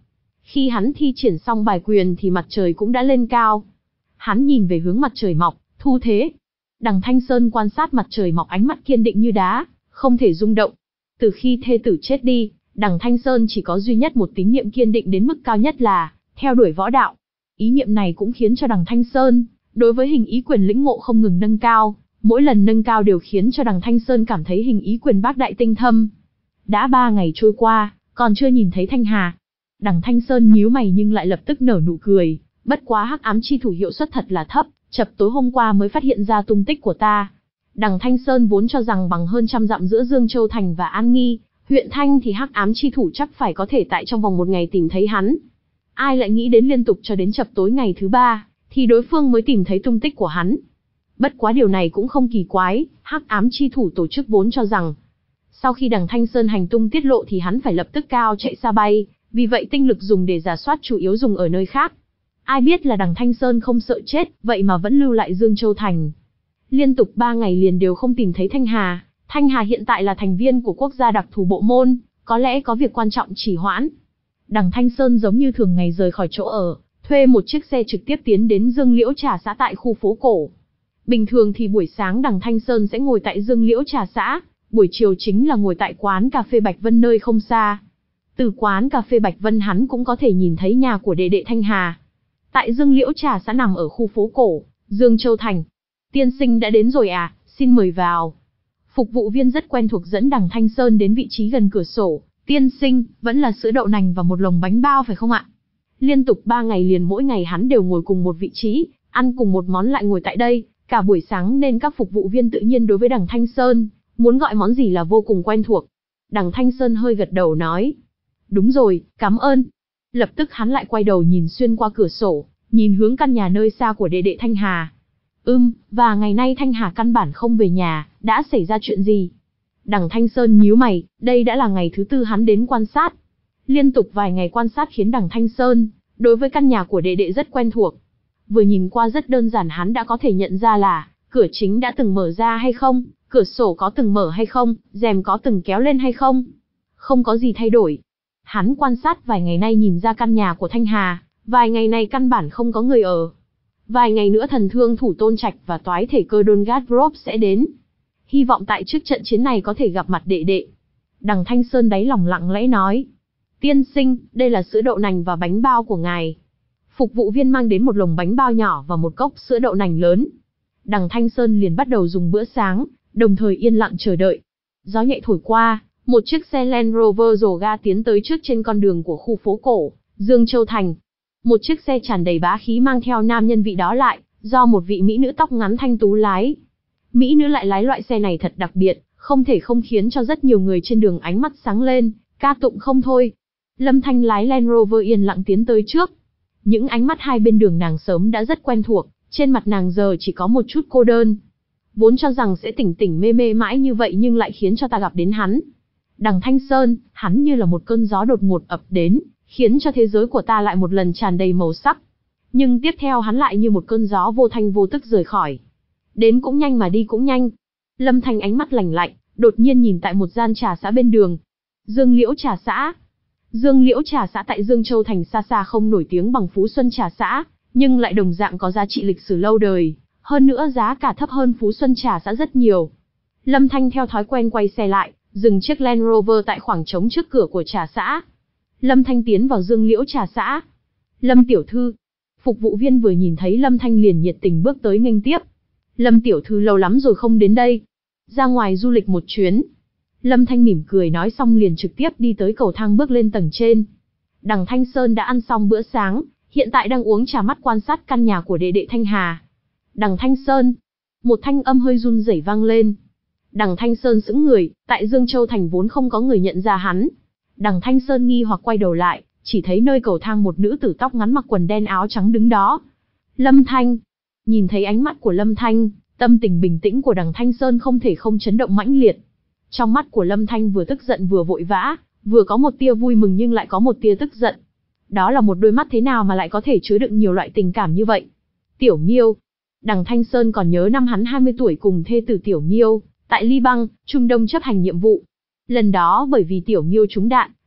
Khi hắn thi triển xong bài quyền thì mặt trời cũng đã lên cao. Hắn nhìn về hướng mặt trời mọc, thu thế. Đằng Thanh Sơn quan sát mặt trời mọc, ánh mắt kiên định như đá, không thể rung động. Từ khi thê tử chết đi, đằng Thanh Sơn chỉ có duy nhất một tín niệm kiên định đến mức cao nhất là theo đuổi võ đạo. Ý niệm này cũng khiến cho đằng Thanh Sơn đối với hình ý quyền lĩnh ngộ không ngừng nâng cao, mỗi lần nâng cao đều khiến cho đằng Thanh Sơn cảm thấy hình ý quyền bác đại tinh thâm. Đã ba ngày trôi qua, còn chưa nhìn thấy Thanh Hà. Đằng Thanh Sơn nhíu mày nhưng lại lập tức nở nụ cười, bất quá hắc ám chi thủ hiệu suất thật là thấp, chập tối hôm qua mới phát hiện ra tung tích của ta. Đằng Thanh Sơn vốn cho rằng bằng hơn trăm dặm giữa Dương Châu Thành và An Nghi, huyện Thanh thì hắc ám chi thủ chắc phải có thể tại trong vòng một ngày tìm thấy hắn. Ai lại nghĩ đến liên tục cho đến chập tối ngày thứ ba, thì đối phương mới tìm thấy tung tích của hắn. Bất quá điều này cũng không kỳ quái, hắc ám chi thủ tổ chức vốn cho rằng, sau khi đằng Thanh Sơn hành tung tiết lộ thì hắn phải lập tức cao chạy xa bay, vì vậy tinh lực dùng để rà soát chủ yếu dùng ở nơi khác. Ai biết là đằng Thanh Sơn không sợ chết, vậy mà vẫn lưu lại Dương Châu Thành. Liên tục ba ngày liền đều không tìm thấy Thanh Hà. Thanh Hà hiện tại là thành viên của quốc gia đặc thù bộ môn, có lẽ có việc quan trọng trì hoãn. Đằng Thanh Sơn giống như thường ngày rời khỏi chỗ ở, thuê một chiếc xe trực tiếp tiến đến Dương Liễu Trà xã tại khu phố cổ. Bình thường thì buổi sáng đằng Thanh Sơn sẽ ngồi tại Dương Liễu Trà xã, buổi chiều chính là ngồi tại quán cà phê Bạch Vân nơi không xa. Từ quán cà phê Bạch Vân hắn cũng có thể nhìn thấy nhà của đệ đệ Thanh Hà. Tại Dương Liễu Trà xã nằm ở khu phố cổ, Dương Châu Thành. Tiên sinh đã đến rồi à, xin mời vào. Phục vụ viên rất quen thuộc dẫn đằng Thanh Sơn đến vị trí gần cửa sổ. Tiên sinh, vẫn là sữa đậu nành và một lồng bánh bao phải không ạ? Liên tục ba ngày liền mỗi ngày hắn đều ngồi cùng một vị trí, ăn cùng một món lại ngồi tại đây, cả buổi sáng nên các phục vụ viên tự nhiên đối với đằng Thanh Sơn, muốn gọi món gì là vô cùng quen thuộc. Đằng Thanh Sơn hơi gật đầu nói. Đúng rồi, cảm ơn. Lập tức hắn lại quay đầu nhìn xuyên qua cửa sổ, nhìn hướng căn nhà nơi xa của đệ đệ Thanh Hà. Ừm, và ngày nay Thanh Hà căn bản không về nhà, đã xảy ra chuyện gì? Đằng Thanh Sơn nhíu mày, đây đã là ngày thứ tư hắn đến quan sát. Liên tục vài ngày quan sát khiến đằng Thanh Sơn, đối với căn nhà của đệ đệ rất quen thuộc. Vừa nhìn qua rất đơn giản hắn đã có thể nhận ra là, cửa chính đã từng mở ra hay không, cửa sổ có từng mở hay không, rèm có từng kéo lên hay không. Không có gì thay đổi. Hắn quan sát vài ngày nay nhìn ra căn nhà của Thanh Hà, vài ngày này căn bản không có người ở. Vài ngày nữa thần thương thủ Tôn Trạch và toái thể cơ Dongat Grove sẽ đến. Hy vọng tại trước trận chiến này có thể gặp mặt đệ đệ. Đằng Thanh Sơn đáy lòng lặng lẽ nói. Tiên sinh, đây là sữa đậu nành và bánh bao của ngài. Phục vụ viên mang đến một lồng bánh bao nhỏ và một cốc sữa đậu nành lớn. Đằng Thanh Sơn liền bắt đầu dùng bữa sáng, đồng thời yên lặng chờ đợi. Gió nhẹ thổi qua, một chiếc xe Land Rover rồ ga tiến tới trước trên con đường của khu phố cổ, Dương Châu Thành. Một chiếc xe tràn đầy bá khí mang theo nam nhân vị đó lại, do một vị mỹ nữ tóc ngắn thanh tú lái. Mỹ nữ lại lái loại xe này thật đặc biệt, không thể không khiến cho rất nhiều người trên đường ánh mắt sáng lên, ca tụng không thôi. Lâm Thanh lái Land Rover yên lặng tiến tới trước. Những ánh mắt hai bên đường nàng sớm đã rất quen thuộc, trên mặt nàng giờ chỉ có một chút cô đơn. Vốn cho rằng sẽ tỉnh tỉnh mê mê mãi như vậy nhưng lại khiến cho ta gặp đến hắn. Đằng Thanh Sơn, hắn như là một cơn gió đột ngột ập đến, khiến cho thế giới của ta lại một lần tràn đầy màu sắc. Nhưng tiếp theo hắn lại như một cơn gió vô thanh vô tức rời khỏi. Đến cũng nhanh mà đi cũng nhanh. Lâm Thanh ánh mắt lạnh lạnh, đột nhiên nhìn tại một gian trà xã bên đường. Dương Liễu Trà xã. Dương Liễu Trà xã tại Dương Châu Thành xa xa không nổi tiếng bằng Phú Xuân Trà xã, nhưng lại đồng dạng có giá trị lịch sử lâu đời, hơn nữa giá cả thấp hơn Phú Xuân Trà xã rất nhiều. Lâm Thanh theo thói quen quay xe lại, dừng chiếc Land Rover tại khoảng trống trước cửa của trà xã. Lâm Thanh tiến vào Dương Liễu Trà xã. Lâm tiểu thư. Phục vụ viên vừa nhìn thấy Lâm Thanh liền nhiệt tình bước tới nghênh tiếp. Lâm tiểu thư lâu lắm rồi không đến đây. Ra ngoài du lịch một chuyến. Lâm Thanh mỉm cười nói xong liền trực tiếp đi tới cầu thang bước lên tầng trên. Đằng Thanh Sơn đã ăn xong bữa sáng, hiện tại đang uống trà mắt quan sát căn nhà của đệ đệ Thanh Hà. Đằng Thanh Sơn. Một thanh âm hơi run rẩy vang lên. Đằng Thanh Sơn sững người, tại Dương Châu Thành vốn không có người nhận ra hắn. Đằng Thanh Sơn nghi hoặc quay đầu lại, chỉ thấy nơi cầu thang một nữ tử tóc ngắn mặc quần đen áo trắng đứng đó. Lâm Thanh. Nhìn thấy ánh mắt của Lâm Thanh, tâm tình bình tĩnh của đằng Thanh Sơn không thể không chấn động mãnh liệt. Trong mắt của Lâm Thanh vừa tức giận vừa vội vã, vừa có một tia vui mừng nhưng lại có một tia tức giận. Đó là một đôi mắt thế nào mà lại có thể chứa đựng nhiều loại tình cảm như vậy? Tiểu Miêu. Đằng Thanh Sơn còn nhớ năm hắn hai mươi tuổi cùng thê tử Tiểu Miêu, tại Ly Băng, Trung Đông chấp hành nhiệm vụ. Lần đó bởi vì Tiểu Miêu trúng đạn,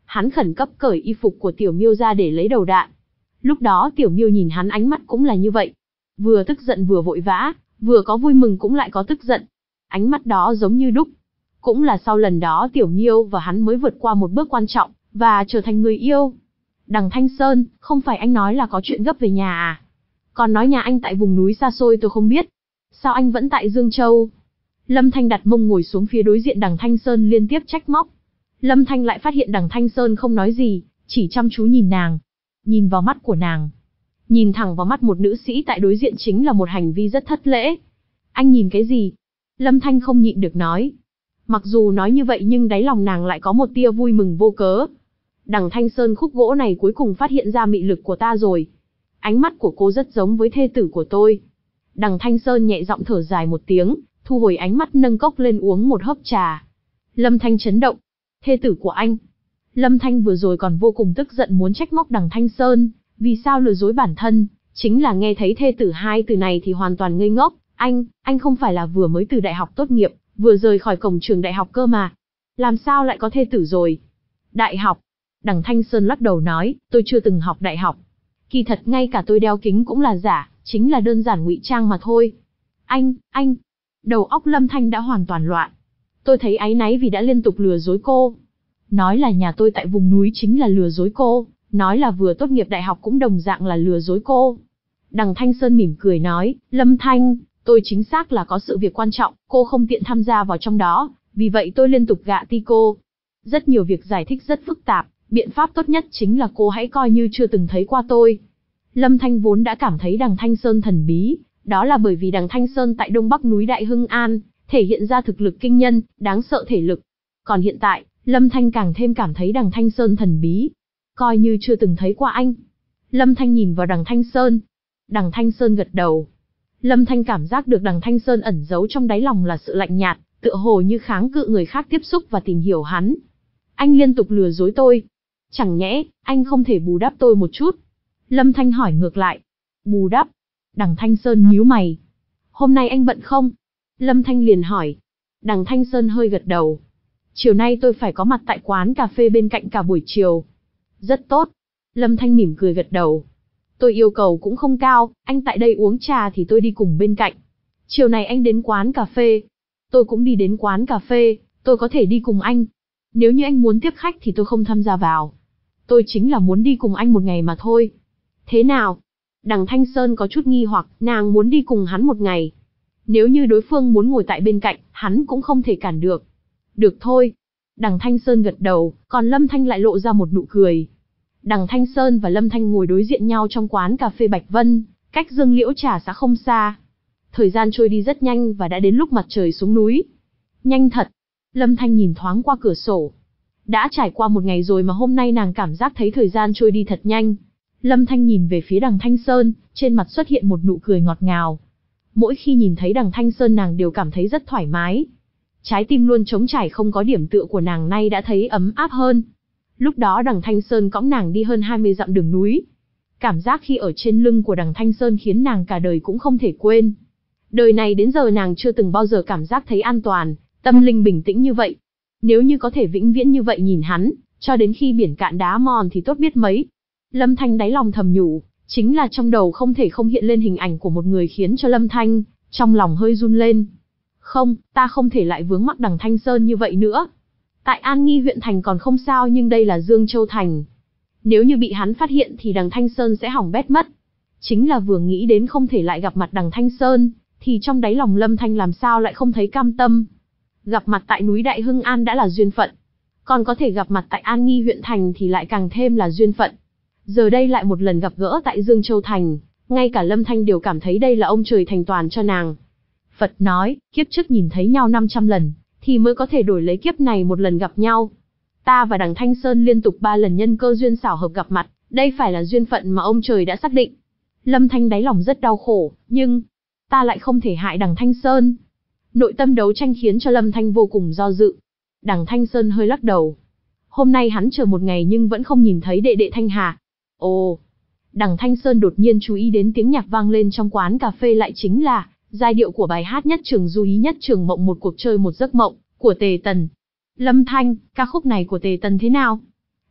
Hắn khẩn cấp cởi y phục của Tiểu Miêu ra để lấy đầu đạn. Lúc đó Tiểu Miêu nhìn hắn ánh mắt cũng là như vậy. Vừa tức giận vừa vội vã, vừa có vui mừng cũng lại có tức giận. Ánh mắt đó giống như đúc. Cũng là sau lần đó Tiểu Miêu và hắn mới vượt qua một bước quan trọng, và trở thành người yêu. Đằng Thanh Sơn, không phải anh nói là có chuyện gấp về nhà à? Còn nói nhà anh tại vùng núi xa xôi tôi không biết. Sao anh vẫn tại Dương Châu? Lâm Thanh đặt mông ngồi xuống phía đối diện đằng Thanh Sơn liên tiếp trách móc. Lâm Thanh lại phát hiện đằng Thanh Sơn không nói gì, chỉ chăm chú nhìn nàng. Nhìn vào mắt của nàng. Nhìn thẳng vào mắt một nữ sĩ tại đối diện chính là một hành vi rất thất lễ. Anh nhìn cái gì? Lâm Thanh không nhịn được nói. Mặc dù nói như vậy nhưng đáy lòng nàng lại có một tia vui mừng vô cớ. Đằng Thanh Sơn khúc gỗ này cuối cùng phát hiện ra mị lực của ta rồi. Ánh mắt của cô rất giống với thê tử của tôi. Đằng Thanh Sơn nhẹ giọng thở dài một tiếng, thu hồi ánh mắt nâng cốc lên uống một hớp trà. Lâm Thanh chấn động. Thê tử của anh. Lâm Thanh vừa rồi còn vô cùng tức giận muốn trách móc đằng Thanh Sơn, vì sao lừa dối bản thân, chính là nghe thấy thê tử hai từ này thì hoàn toàn ngây ngốc. Anh, anh không phải là vừa mới từ đại học tốt nghiệp, vừa rời khỏi cổng trường đại học cơ mà. Làm sao lại có thê tử rồi? Đại học. Đằng Thanh Sơn lắc đầu nói, tôi chưa từng học đại học. Kỳ thật ngay cả tôi đeo kính cũng là giả, chính là đơn giản ngụy trang mà thôi. Anh, anh. Đầu óc Lâm Thanh đã hoàn toàn loạn. Tôi thấy áy náy vì đã liên tục lừa dối cô. Nói là nhà tôi tại vùng núi chính là lừa dối cô, nói là vừa tốt nghiệp đại học cũng đồng dạng là lừa dối cô. Đằng Thanh Sơn mỉm cười nói, Lâm Thanh, tôi chính xác là có sự việc quan trọng, cô không tiện tham gia vào trong đó, vì vậy tôi liên tục gạ ti cô. Rất nhiều việc giải thích rất phức tạp, biện pháp tốt nhất chính là cô hãy coi như chưa từng thấy qua tôi. Lâm Thanh vốn đã cảm thấy đằng Thanh Sơn thần bí, đó là bởi vì đằng Thanh Sơn tại Đông Bắc núi Đại Hưng An, thể hiện ra thực lực kinh nhân, đáng sợ thể lực. Còn hiện tại, Lâm Thanh càng thêm cảm thấy đằng Thanh Sơn thần bí. Coi như chưa từng thấy qua anh. Lâm Thanh nhìn vào đằng Thanh Sơn. Đằng Thanh Sơn gật đầu. Lâm Thanh cảm giác được đằng Thanh Sơn ẩn giấu trong đáy lòng là sự lạnh nhạt, tựa hồ như kháng cự người khác tiếp xúc và tìm hiểu hắn. Anh liên tục lừa dối tôi. Chẳng nhẽ, anh không thể bù đắp tôi một chút? Lâm Thanh hỏi ngược lại. Bù đắp? Đằng Thanh Sơn nhíu mày. Hôm nay anh bận không? Lâm Thanh liền hỏi. Đằng Thanh Sơn hơi gật đầu. Chiều nay tôi phải có mặt tại quán cà phê bên cạnh cả buổi chiều. Rất tốt. Lâm Thanh mỉm cười gật đầu. Tôi yêu cầu cũng không cao, anh tại đây uống trà thì tôi đi cùng bên cạnh. Chiều này anh đến quán cà phê. Tôi cũng đi đến quán cà phê, tôi có thể đi cùng anh. Nếu như anh muốn tiếp khách thì tôi không tham gia vào. Tôi chính là muốn đi cùng anh một ngày mà thôi. Thế nào? Đằng Thanh Sơn có chút nghi hoặc, nàng muốn đi cùng hắn một ngày. Nếu như đối phương muốn ngồi tại bên cạnh, hắn cũng không thể cản được. Được thôi. Đằng Thanh Sơn gật đầu, còn Lâm Thanh lại lộ ra một nụ cười. Đằng Thanh Sơn và Lâm Thanh ngồi đối diện nhau trong quán cà phê Bạch Vân, cách Dương Liễu Trà xã không xa. Thời gian trôi đi rất nhanh và đã đến lúc mặt trời xuống núi. Nhanh thật. Lâm Thanh nhìn thoáng qua cửa sổ. Đã trải qua một ngày rồi mà hôm nay nàng cảm giác thấy thời gian trôi đi thật nhanh. Lâm Thanh nhìn về phía đằng Thanh Sơn, trên mặt xuất hiện một nụ cười ngọt ngào. Mỗi khi nhìn thấy đằng Thanh Sơn nàng đều cảm thấy rất thoải mái. Trái tim luôn trống trải không có điểm tựa của nàng nay đã thấy ấm áp hơn. Lúc đó đằng Thanh Sơn cõng nàng đi hơn hai mươi dặm đường núi. Cảm giác khi ở trên lưng của đằng Thanh Sơn khiến nàng cả đời cũng không thể quên. Đời này đến giờ nàng chưa từng bao giờ cảm giác thấy an toàn, tâm linh bình tĩnh như vậy. Nếu như có thể vĩnh viễn như vậy nhìn hắn, cho đến khi biển cạn đá mòn thì tốt biết mấy. Lâm Thanh đáy lòng thầm nhủ, chính là trong đầu không thể không hiện lên hình ảnh của một người khiến cho Lâm Thanh, trong lòng hơi run lên. Không, ta không thể lại vướng mắc đằng Thanh Sơn như vậy nữa. Tại An Nghi huyện thành còn không sao nhưng đây là Dương Châu thành. Nếu như bị hắn phát hiện thì đằng Thanh Sơn sẽ hỏng bét mất. Chính là vừa nghĩ đến không thể lại gặp mặt đằng Thanh Sơn, thì trong đáy lòng Lâm Thanh làm sao lại không thấy cam tâm. Gặp mặt tại núi Đại Hưng An đã là duyên phận. Còn có thể gặp mặt tại An Nghi huyện thành thì lại càng thêm là duyên phận. Giờ đây lại một lần gặp gỡ tại Dương Châu thành, ngay cả Lâm Thanh đều cảm thấy đây là ông trời thành toàn cho nàng. Phật nói, kiếp trước nhìn thấy nhau năm trăm lần, thì mới có thể đổi lấy kiếp này một lần gặp nhau. Ta và đằng Thanh Sơn liên tục ba lần nhân cơ duyên xảo hợp gặp mặt, đây phải là duyên phận mà ông trời đã xác định. Lâm Thanh đáy lòng rất đau khổ, nhưng ta lại không thể hại đằng Thanh Sơn. Nội tâm đấu tranh khiến cho Lâm Thanh vô cùng do dự. Đằng Thanh Sơn hơi lắc đầu. Hôm nay hắn chờ một ngày nhưng vẫn không nhìn thấy đệ đệ Thanh Hà. Ồ! Đằng Thanh Sơn đột nhiên chú ý đến tiếng nhạc vang lên trong quán cà phê lại chính là giai điệu của bài hát Nhất Trường Du Ý Nhất Trường Mộng Một Cuộc Chơi Một Giấc Mộng của Tề Tần. Lâm Thanh, ca khúc này của Tề Tần thế nào?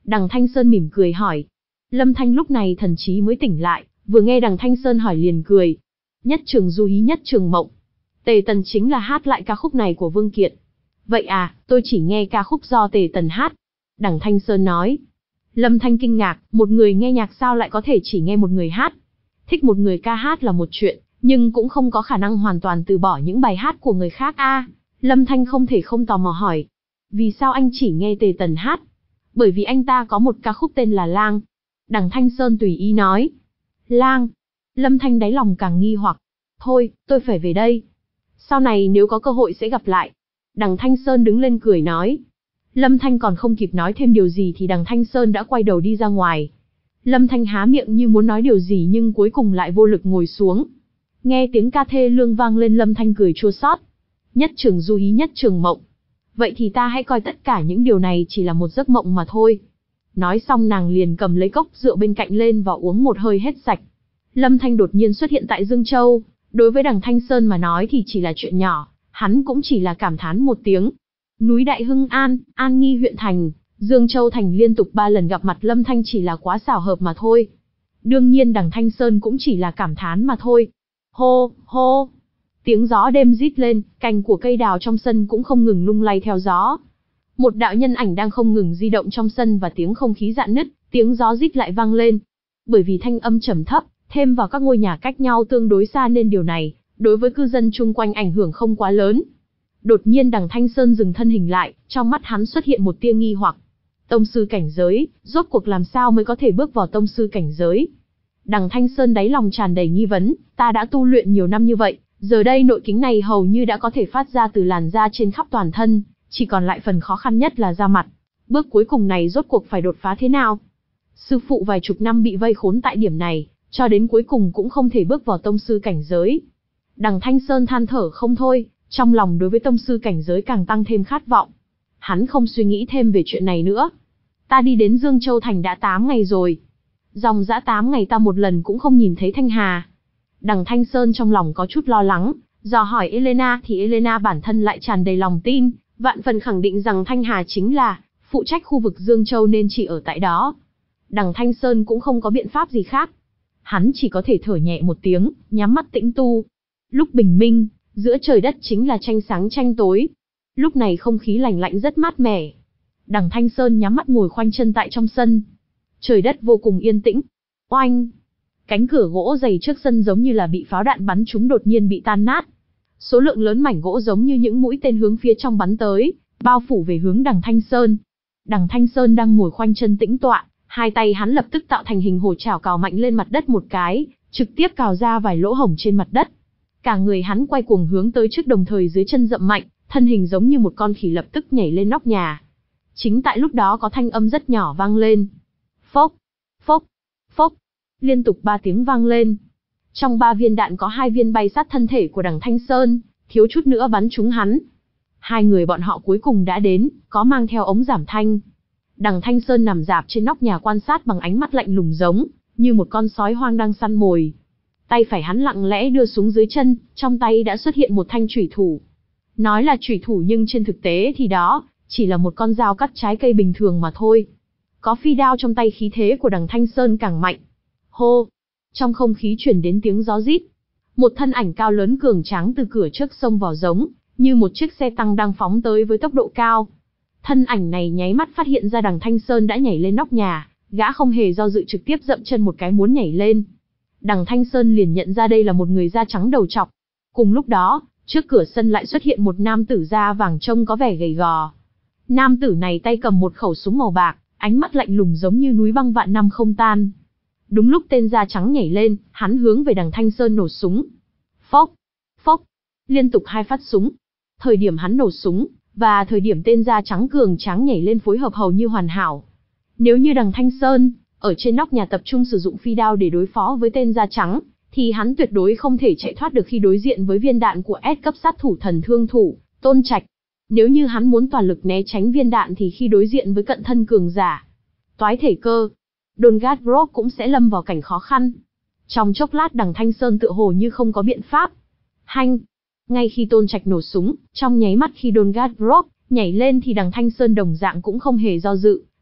Đằng Thanh Sơn mỉm cười hỏi. Lâm Thanh lúc này thần trí mới tỉnh lại, vừa nghe đằng Thanh Sơn hỏi liền cười. Nhất trường du hí nhất trường mộng. Tề Tần chính là hát lại ca khúc này của Vương Kiệt. Vậy à, tôi chỉ nghe ca khúc do Tề Tần hát. Đằng Thanh Sơn nói. Lâm Thanh kinh ngạc, một người nghe nhạc sao lại có thể chỉ nghe một người hát. Thích một người ca hát là một chuyện, nhưng cũng không có khả năng hoàn toàn từ bỏ những bài hát của người khác a. À, Lâm Thanh không thể không tò mò hỏi. Vì sao anh chỉ nghe Tề Tần hát? Bởi vì anh ta có một ca khúc tên là Lang. Đằng Thanh Sơn tùy ý nói. Lang. Lâm Thanh đáy lòng càng nghi hoặc. Thôi, tôi phải về đây. Sau này nếu có cơ hội sẽ gặp lại. Đằng Thanh Sơn đứng lên cười nói. Lâm Thanh còn không kịp nói thêm điều gì thì đằng Thanh Sơn đã quay đầu đi ra ngoài. Lâm Thanh há miệng như muốn nói điều gì nhưng cuối cùng lại vô lực ngồi xuống. Nghe tiếng ca thê lương vang lên Lâm Thanh cười chua xót. Nhất trường du hí nhất trường mộng. Vậy thì ta hãy coi tất cả những điều này chỉ là một giấc mộng mà thôi. Nói xong nàng liền cầm lấy cốc rượu bên cạnh lên và uống một hơi hết sạch. Lâm Thanh đột nhiên xuất hiện tại Dương Châu. Đối với đằng Thanh Sơn mà nói thì chỉ là chuyện nhỏ, hắn cũng chỉ là cảm thán một tiếng. Núi Đại Hưng An, An Nghi huyện thành, Dương Châu thành liên tục ba lần gặp mặt Lâm Thanh chỉ là quá xảo hợp mà thôi. Đương nhiên đằng Thanh Sơn cũng chỉ là cảm thán mà thôi. Hô, hô. Tiếng gió đêm rít lên, cành của cây đào trong sân cũng không ngừng lung lay theo gió. Một đạo nhân ảnh đang không ngừng di động trong sân và tiếng không khí rạn nứt, tiếng gió rít lại vang lên. Bởi vì thanh âm trầm thấp, thêm vào các ngôi nhà cách nhau tương đối xa nên điều này, đối với cư dân chung quanh ảnh hưởng không quá lớn. Đột nhiên đằng Thanh Sơn dừng thân hình lại, trong mắt hắn xuất hiện một tia nghi hoặc. Tông sư cảnh giới, rốt cuộc làm sao mới có thể bước vào tông sư cảnh giới? Đằng Thanh Sơn đáy lòng tràn đầy nghi vấn, ta đã tu luyện nhiều năm như vậy, giờ đây nội kính này hầu như đã có thể phát ra từ làn da trên khắp toàn thân, chỉ còn lại phần khó khăn nhất là da mặt. Bước cuối cùng này rốt cuộc phải đột phá thế nào? Sư phụ vài chục năm bị vây khốn tại điểm này, cho đến cuối cùng cũng không thể bước vào tông sư cảnh giới. Đằng Thanh Sơn than thở không thôi, trong lòng đối với tông sư cảnh giới càng tăng thêm khát vọng. Hắn không suy nghĩ thêm về chuyện này nữa. Ta đi đến Dương Châu thành đã tám ngày rồi. Dòng dã tám ngày ta một lần cũng không nhìn thấy Thanh Hà. Đằng Thanh Sơn trong lòng có chút lo lắng, dò hỏi Elena thì Elena bản thân lại tràn đầy lòng tin, vạn phần khẳng định rằng Thanh Hà chính là phụ trách khu vực Dương Châu nên chỉ ở tại đó. Đằng Thanh Sơn cũng không có biện pháp gì khác. Hắn chỉ có thể thở nhẹ một tiếng, nhắm mắt tĩnh tu. Lúc bình minh, giữa trời đất chính là tranh sáng tranh tối. Lúc này không khí lạnh lạnh rất mát mẻ. Đằng Thanh Sơn nhắm mắt ngồi khoanh chân tại trong sân. Trời đất vô cùng yên tĩnh. Oanh! Cánh cửa gỗ dày trước sân giống như là bị pháo đạn bắn trúng đột nhiên bị tan nát. Số lượng lớn mảnh gỗ giống như những mũi tên hướng phía trong bắn tới, bao phủ về hướng đằng Thanh Sơn. Đằng Thanh Sơn đang ngồi khoanh chân tĩnh tọa, hai tay hắn lập tức tạo thành hình hổ chảo cào mạnh lên mặt đất một cái, trực tiếp cào ra vài lỗ hổng trên mặt đất. Cả người hắn quay cuồng hướng tới trước đồng thời dưới chân dậm mạnh, thân hình giống như một con khỉ lập tức nhảy lên nóc nhà. Chính tại lúc đó có thanh âm rất nhỏ vang lên. Phốc, phốc, phốc, liên tục ba tiếng vang lên. Trong ba viên đạn có hai viên bay sát thân thể của đằng Thanh Sơn, thiếu chút nữa bắn trúng hắn. Hai người bọn họ cuối cùng đã đến, có mang theo ống giảm thanh. Đằng Thanh Sơn nằm rạp trên nóc nhà quan sát bằng ánh mắt lạnh lùng giống như một con sói hoang đang săn mồi. Tay phải hắn lặng lẽ đưa xuống dưới chân, trong tay đã xuất hiện một thanh chủy thủ. Nói là chủy thủ nhưng trên thực tế thì đó chỉ là một con dao cắt trái cây bình thường mà thôi. Có phi đao trong tay khí thế của đằng Thanh Sơn càng mạnh. Hô! Trong không khí truyền đến tiếng gió rít. Một thân ảnh cao lớn cường tráng từ cửa trước xông vào giống như một chiếc xe tăng đang phóng tới với tốc độ cao. Thân ảnh này nháy mắt phát hiện ra đằng Thanh Sơn đã nhảy lên nóc nhà, gã không hề do dự trực tiếp dậm chân một cái muốn nhảy lên. Đằng Thanh Sơn liền nhận ra đây là một người da trắng đầu trọc. Cùng lúc đó, trước cửa sân lại xuất hiện một nam tử da vàng trông có vẻ gầy gò. Nam tử này tay cầm một khẩu súng màu bạc, ánh mắt lạnh lùng giống như núi băng vạn năm không tan. Đúng lúc tên da trắng nhảy lên, hắn hướng về đằng Thanh Sơn nổ súng. Phốc, phốc, liên tục hai phát súng. Thời điểm hắn nổ súng, và thời điểm tên da trắng cường tráng nhảy lên phối hợp hầu như hoàn hảo. Nếu như đằng Thanh Sơn, ở trên nóc nhà tập trung sử dụng phi đao để đối phó với tên da trắng, thì hắn tuyệt đối không thể chạy thoát được khi đối diện với viên đạn của S cấp sát thủ thần thương thủ, Tôn Trạch. Nếu như hắn muốn toàn lực né tránh viên đạn thì khi đối diện với cận thân cường giả, toái thể cơ, Dongat Rock cũng sẽ lâm vào cảnh khó khăn. Trong chốc lát đằng Thanh Sơn tựa hồ như không có biện pháp. Hanh! Ngay khi Tôn Trạch nổ súng, trong nháy mắt khi Dongat Rock nhảy lên thì đằng Thanh Sơn đồng dạng cũng không hề do dự,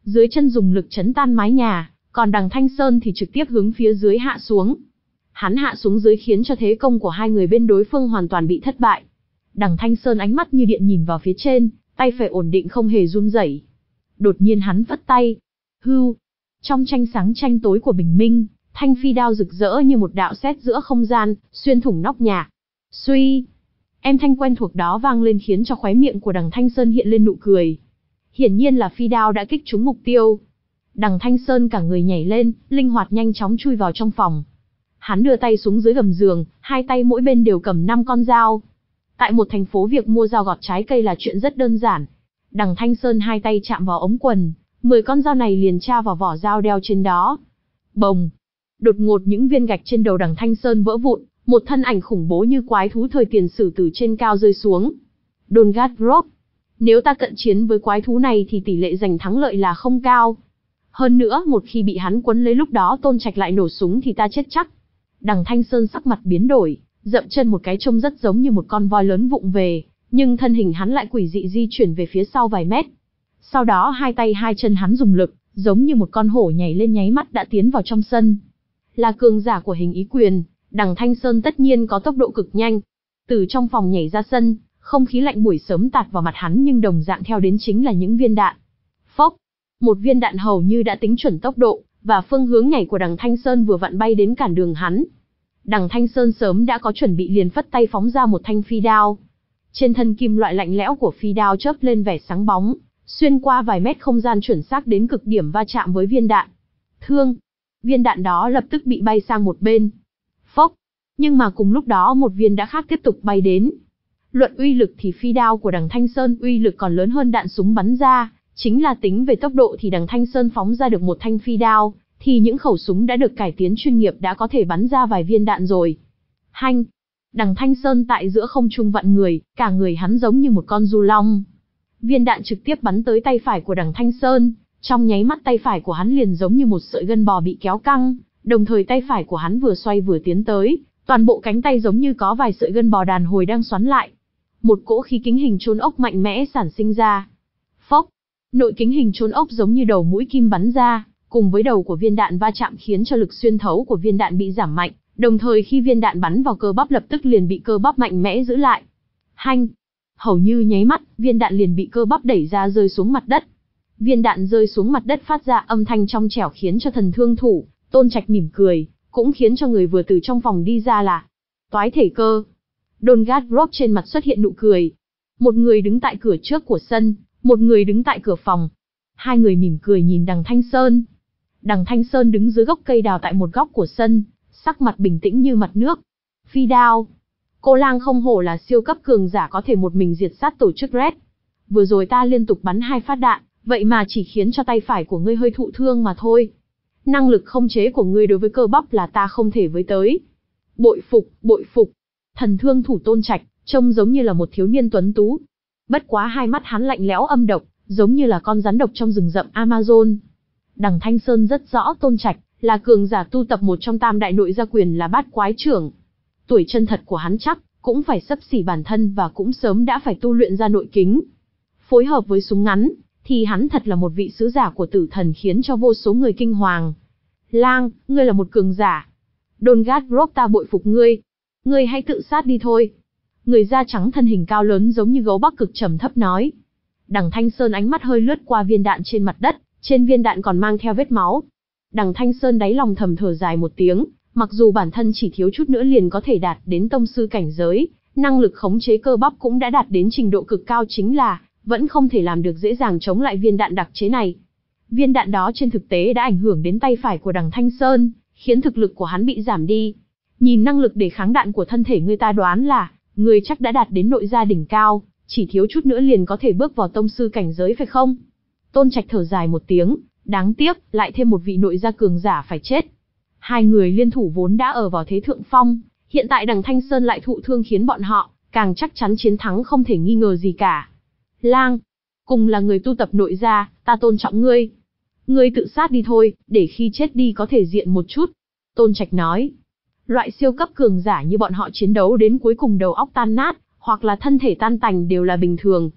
dưới chân dùng lực chấn tan mái nhà, còn đằng Thanh Sơn thì trực tiếp hướng phía dưới hạ xuống. Hắn hạ xuống dưới khiến cho thế công của hai người bên đối phương hoàn toàn bị thất bại. Đằng Thanh Sơn ánh mắt như điện nhìn vào phía trên, tay phải ổn định không hề run rẩy. Đột nhiên hắn vất tay. Hưu. Trong tranh sáng tranh tối của bình minh, thanh phi đao rực rỡ như một đạo sét giữa không gian, xuyên thủng nóc nhà. Suy. Em thanh quen thuộc đó vang lên khiến cho khóe miệng của đằng Thanh Sơn hiện lên nụ cười. Hiển nhiên là phi đao đã kích trúng mục tiêu. Đằng Thanh Sơn cả người nhảy lên, linh hoạt nhanh chóng chui vào trong phòng. Hắn đưa tay xuống dưới gầm giường, hai tay mỗi bên đều cầm năm con dao. Tại một thành phố việc mua dao gọt trái cây là chuyện rất đơn giản. Đằng Thanh Sơn hai tay chạm vào ống quần, mười con dao này liền tra vào vỏ dao đeo trên đó. Bồng! Đột ngột những viên gạch trên đầu đằng Thanh Sơn vỡ vụn, một thân ảnh khủng bố như quái thú thời tiền sử từ trên cao rơi xuống. Dolgatrop! Nếu ta cận chiến với quái thú này thì tỷ lệ giành thắng lợi là không cao. Hơn nữa, một khi bị hắn quấn lấy lúc đó Tôn Trạch lại nổ súng thì ta chết chắc. Đằng Thanh Sơn sắc mặt biến đổi, dậm chân một cái trông rất giống như một con voi lớn vụng về, nhưng thân hình hắn lại quỷ dị di chuyển về phía sau vài mét. Sau đó hai tay hai chân hắn dùng lực, giống như một con hổ nhảy lên nháy mắt đã tiến vào trong sân. Là cường giả của hình ý quyền, đằng Thanh Sơn tất nhiên có tốc độ cực nhanh. Từ trong phòng nhảy ra sân, không khí lạnh buổi sớm tạt vào mặt hắn nhưng đồng dạng theo đến chính là những viên đạn. Phốc! Một viên đạn hầu như đã tính chuẩn tốc độ, và phương hướng nhảy của đằng Thanh Sơn vừa vặn bay đến cản đường hắn. Đằng Thanh Sơn sớm đã có chuẩn bị liền phất tay phóng ra một thanh phi đao. Trên thân kim loại lạnh lẽo của phi đao chớp lên vẻ sáng bóng, xuyên qua vài mét không gian chuẩn xác đến cực điểm va chạm với viên đạn. Thương! Viên đạn đó lập tức bị bay sang một bên. Phốc! Nhưng mà cùng lúc đó một viên đã khác tiếp tục bay đến. Luận uy lực thì phi đao của đằng Thanh Sơn uy lực còn lớn hơn đạn súng bắn ra, chính là tính về tốc độ thì đằng Thanh Sơn phóng ra được một thanh phi đao, thì những khẩu súng đã được cải tiến chuyên nghiệp đã có thể bắn ra vài viên đạn rồi. Hanh! Đằng Thanh Sơn tại giữa không trung vặn người, cả người hắn giống như một con du long. Viên đạn trực tiếp bắn tới tay phải của đằng Thanh Sơn, trong nháy mắt tay phải của hắn liền giống như một sợi gân bò bị kéo căng, đồng thời tay phải của hắn vừa xoay vừa tiến tới, toàn bộ cánh tay giống như có vài sợi gân bò đàn hồi đang xoắn lại. Một cỗ khí kính hình chôn ốc mạnh mẽ sản sinh ra. Phốc! Nội kính hình chôn ốc giống như đầu mũi kim bắn ra, cùng với đầu của viên đạn va chạm khiến cho lực xuyên thấu của viên đạn bị giảm mạnh, đồng thời khi viên đạn bắn vào cơ bắp lập tức liền bị cơ bắp mạnh mẽ giữ lại. Hanh! Hầu như nháy mắt, viên đạn liền bị cơ bắp đẩy ra rơi xuống mặt đất. Viên đạn rơi xuống mặt đất phát ra âm thanh trong trẻo khiến cho thần thương thủ, Tôn Trạch mỉm cười, cũng khiến cho người vừa từ trong phòng đi ra là toái thể cơ. Dolgatrop trên mặt xuất hiện nụ cười. Một người đứng tại cửa trước của sân, một người đứng tại cửa phòng. Hai người mỉm cười nhìn đằng Thanh Sơn. Đằng Thanh Sơn đứng dưới gốc cây đào tại một góc của sân, sắc mặt bình tĩnh như mặt nước. Phi đao. Cô lang không hổ là siêu cấp cường giả có thể một mình diệt sát tổ chức Red. Vừa rồi ta liên tục bắn hai phát đạn, vậy mà chỉ khiến cho tay phải của ngươi hơi thụ thương mà thôi. Năng lực khống chế của ngươi đối với cơ bắp là ta không thể với tới. Bội phục, bội phục. Thần thương thủ Tôn Trạch, trông giống như là một thiếu niên tuấn tú. Bất quá hai mắt hắn lạnh lẽo âm độc, giống như là con rắn độc trong rừng rậm Amazon. Đằng Thanh Sơn rất rõ Tôn Trạch là cường giả tu tập một trong tam đại nội gia quyền là bát quái trưởng. Tuổi chân thật của hắn chắc cũng phải xấp xỉ bản thân và cũng sớm đã phải tu luyện ra nội kính. Phối hợp với súng ngắn, thì hắn thật là một vị sứ giả của tử thần khiến cho vô số người kinh hoàng. Lang, ngươi là một cường giả. Dolgatrop ta bội phục ngươi. Ngươi hãy tự sát đi thôi. Người da trắng thân hình cao lớn giống như gấu Bắc Cực trầm thấp nói. Đằng Thanh Sơn ánh mắt hơi lướt qua viên đạn trên mặt đất, trên viên đạn còn mang theo vết máu. Đằng Thanh Sơn đáy lòng thầm thở dài một tiếng, mặc dù bản thân chỉ thiếu chút nữa liền có thể đạt đến tông sư cảnh giới, năng lực khống chế cơ bắp cũng đã đạt đến trình độ cực cao chính là, vẫn không thể làm được dễ dàng chống lại viên đạn đặc chế này. Viên đạn đó trên thực tế đã ảnh hưởng đến tay phải của đằng Thanh Sơn, khiến thực lực của hắn bị giảm đi. Nhìn năng lực để kháng đạn của thân thể người ta đoán là, người chắc đã đạt đến nội gia đỉnh cao, chỉ thiếu chút nữa liền có thể bước vào tông sư cảnh giới phải không? Tôn Trạch thở dài một tiếng, đáng tiếc, lại thêm một vị nội gia cường giả phải chết. Hai người liên thủ vốn đã ở vào thế thượng phong, hiện tại đằng Thanh Sơn lại thụ thương khiến bọn họ, càng chắc chắn chiến thắng không thể nghi ngờ gì cả. Lang, cùng là người tu tập nội gia, ta tôn trọng ngươi. Ngươi tự sát đi thôi, để khi chết đi có thể diện một chút. Tôn Trạch nói, loại siêu cấp cường giả như bọn họ chiến đấu đến cuối cùng đầu óc tan nát, hoặc là thân thể tan tành đều là bình thường.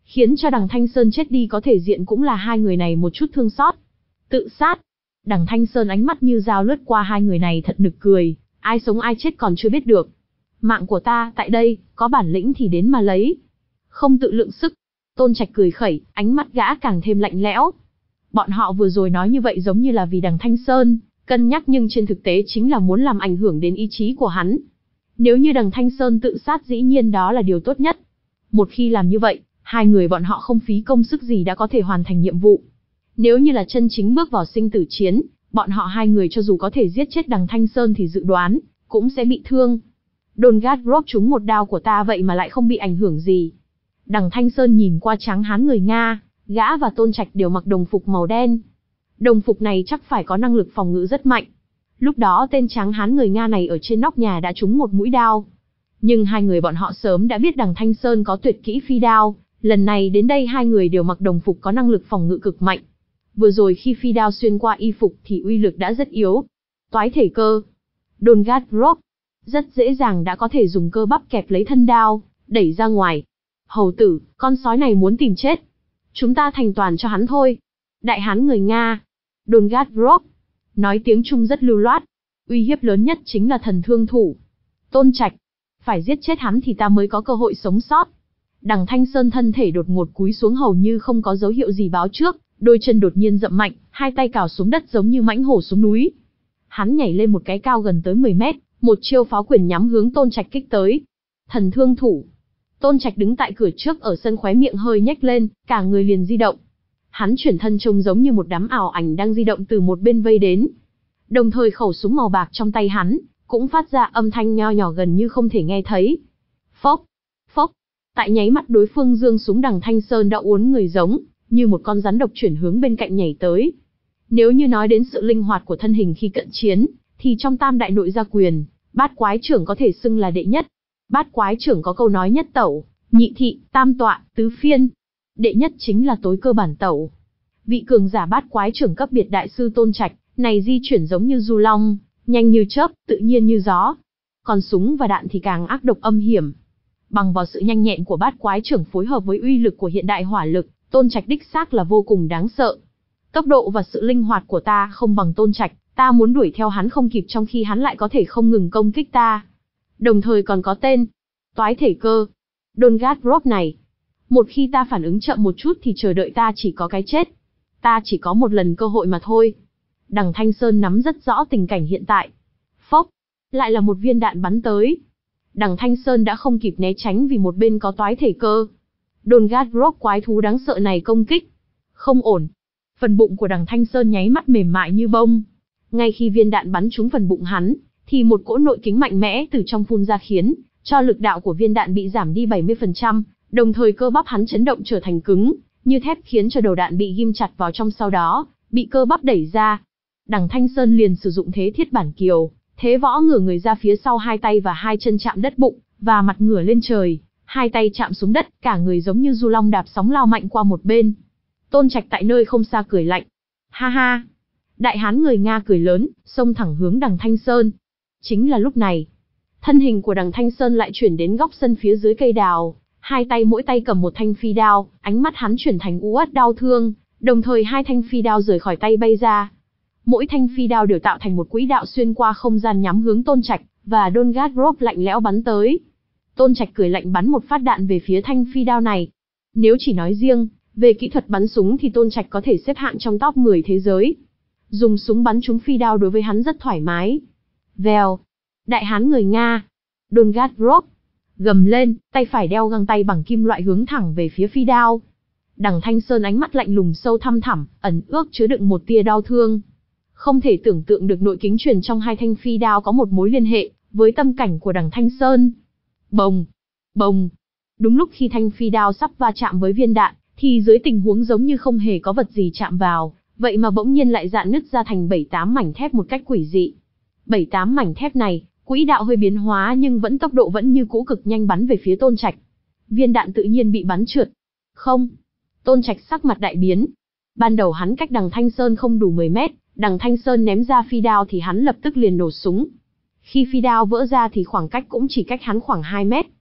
Khiến cho đằng Thanh Sơn chết đi có thể diện cũng là hai người này một chút thương xót. Tự sát. Đằng Thanh Sơn ánh mắt như dao lướt qua hai người này thật nực cười, ai sống ai chết còn chưa biết được. Mạng của ta tại đây, có bản lĩnh thì đến mà lấy. Không tự lượng sức. Tôn Trạch cười khẩy, ánh mắt gã càng thêm lạnh lẽo. Bọn họ vừa rồi nói như vậy giống như là vì đằng Thanh Sơn, cân nhắc nhưng trên thực tế chính là muốn làm ảnh hưởng đến ý chí của hắn. Nếu như đằng Thanh Sơn tự sát dĩ nhiên đó là điều tốt nhất. Một khi làm như vậy, hai người bọn họ không phí công sức gì đã có thể hoàn thành nhiệm vụ. Nếu như là chân chính bước vào sinh tử chiến, bọn họ hai người cho dù có thể giết chết đằng Thanh Sơn thì dự đoán, cũng sẽ bị thương. Dongad Rock trúng một đao của ta vậy mà lại không bị ảnh hưởng gì. Đằng Thanh Sơn nhìn qua tráng hán người Nga, gã và Tôn Trạch đều mặc đồng phục màu đen. Đồng phục này chắc phải có năng lực phòng ngự rất mạnh. Lúc đó tên tráng hán người Nga này ở trên nóc nhà đã trúng một mũi đao. Nhưng hai người bọn họ sớm đã biết đằng Thanh Sơn có tuyệt kỹ phi đao, lần này đến đây hai người đều mặc đồng phục có năng lực phòng ngự cực mạnh. Vừa rồi khi phi đao xuyên qua y phục thì uy lực đã rất yếu. Toái thể cơ. Dongad Rock rất dễ dàng đã có thể dùng cơ bắp kẹp lấy thân đao, đẩy ra ngoài. Hầu tử, con sói này muốn tìm chết. Chúng ta thành toàn cho hắn thôi. Đại hán người Nga. Dongad Rock nói tiếng Trung rất lưu loát. Uy hiếp lớn nhất chính là thần thương thủ. Tôn Trạch, phải giết chết hắn thì ta mới có cơ hội sống sót. Đằng Thanh Sơn thân thể đột ngột cúi xuống hầu như không có dấu hiệu gì báo trước, đôi chân đột nhiên dậm mạnh, hai tay cào xuống đất giống như mãnh hổ xuống núi. Hắn nhảy lên một cái cao gần tới mười mét, một chiêu pháo quyền nhắm hướng Tôn Trạch kích tới. Thần thương thủ. Tôn Trạch đứng tại cửa trước ở sân khóe miệng hơi nhếch lên, cả người liền di động. Hắn chuyển thân trông giống như một đám ảo ảnh đang di động từ một bên vây đến. Đồng thời khẩu súng màu bạc trong tay hắn cũng phát ra âm thanh nho nhỏ gần như không thể nghe thấy. Phốc, phốc. Tại nháy mắt đối phương giương súng đằng Thanh Sơn đã uốn người giống như một con rắn độc chuyển hướng bên cạnh nhảy tới. Nếu như nói đến sự linh hoạt của thân hình khi cận chiến, thì trong tam đại nội gia quyền, bát quái trưởng có thể xưng là đệ nhất. Bát quái trưởng có câu nói nhất tẩu, nhị thị, tam tọa, tứ phiên. Đệ nhất chính là tối cơ bản tẩu. Vị cường giả bát quái trưởng cấp biệt đại sư Tôn Trạch, này di chuyển giống như du long, nhanh như chớp, tự nhiên như gió. Còn súng và đạn thì càng ác độc âm hiểm. Bằng vào sự nhanh nhẹn của bát quái trưởng phối hợp với uy lực của hiện đại hỏa lực, Tôn Trạch đích xác là vô cùng đáng sợ. Tốc độ và sự linh hoạt của ta không bằng Tôn Trạch, ta muốn đuổi theo hắn không kịp trong khi hắn lại có thể không ngừng công kích ta. Đồng thời còn có tên toái thể cơ. Dongad Rock này. Một khi ta phản ứng chậm một chút thì chờ đợi ta chỉ có cái chết. Ta chỉ có một lần cơ hội mà thôi. Đằng Thanh Sơn nắm rất rõ tình cảnh hiện tại. Phốc. Lại là một viên đạn bắn tới. Đằng Thanh Sơn đã không kịp né tránh vì một bên có toái thể cơ. Dongad Rock quái thú đáng sợ này công kích. Không ổn. Phần bụng của đằng Thanh Sơn nháy mắt mềm mại như bông. Ngay khi viên đạn bắn trúng phần bụng hắn, thì một cỗ nội kính mạnh mẽ từ trong phun ra khiến cho lực đạo của viên đạn bị giảm đi bảy mươi phần trăm, đồng thời cơ bắp hắn chấn động trở thành cứng, như thép khiến cho đầu đạn bị ghim chặt vào trong sau đó, bị cơ bắp đẩy ra. Đằng Thanh Sơn liền sử dụng thế thiết bản kiều, thế võ ngửa người ra phía sau hai tay và hai chân chạm đất bụng, và mặt ngửa lên trời, hai tay chạm xuống đất, cả người giống như du long đạp sóng lao mạnh qua một bên. Tôn Trạch tại nơi không xa cười lạnh. Ha ha! Đại hán người Nga cười lớn, xông thẳng hướng đằng Thanh Sơn. Chính là lúc này, thân hình của đằng Thanh Sơn lại chuyển đến góc sân phía dưới cây đào, hai tay mỗi tay cầm một thanh phi đao, ánh mắt hắn chuyển thành u uất đau thương, đồng thời hai thanh phi đao rời khỏi tay bay ra. Mỗi thanh phi đao đều tạo thành một quỹ đạo xuyên qua không gian nhắm hướng Tôn Trạch, và Dongad Rock lạnh lẽo bắn tới. Tôn Trạch cười lạnh bắn một phát đạn về phía thanh phi đao này. Nếu chỉ nói riêng về kỹ thuật bắn súng thì Tôn Trạch có thể xếp hạng trong top mười thế giới. Dùng súng bắn trúng phi đao đối với hắn rất thoải mái. Vèo. Đại hán người Nga. Dongad Rock gầm lên, tay phải đeo găng tay bằng kim loại hướng thẳng về phía phi đao. Đằng Thanh Sơn ánh mắt lạnh lùng sâu thăm thẳm, ẩn ước chứa đựng một tia đau thương. Không thể tưởng tượng được nội kính truyền trong hai thanh phi đao có một mối liên hệ với tâm cảnh của đằng Thanh Sơn. Bồng, bồng. Đúng lúc khi thanh phi đao sắp va chạm với viên đạn, thì dưới tình huống giống như không hề có vật gì chạm vào, vậy mà bỗng nhiên lại rạn nứt ra thành bảy tám mảnh thép một cách quỷ dị. Bảy tám mảnh thép này, quỹ đạo hơi biến hóa nhưng vẫn tốc độ vẫn như cũ cực nhanh bắn về phía Tôn Trạch. Viên đạn tự nhiên bị bắn trượt. Không. Tôn Trạch sắc mặt đại biến. Ban đầu hắn cách đằng Thanh Sơn không đủ mười mét, đằng Thanh Sơn ném ra phi đao thì hắn lập tức liền nổ súng. Khi phi đao vỡ ra thì khoảng cách cũng chỉ cách hắn khoảng hai mét.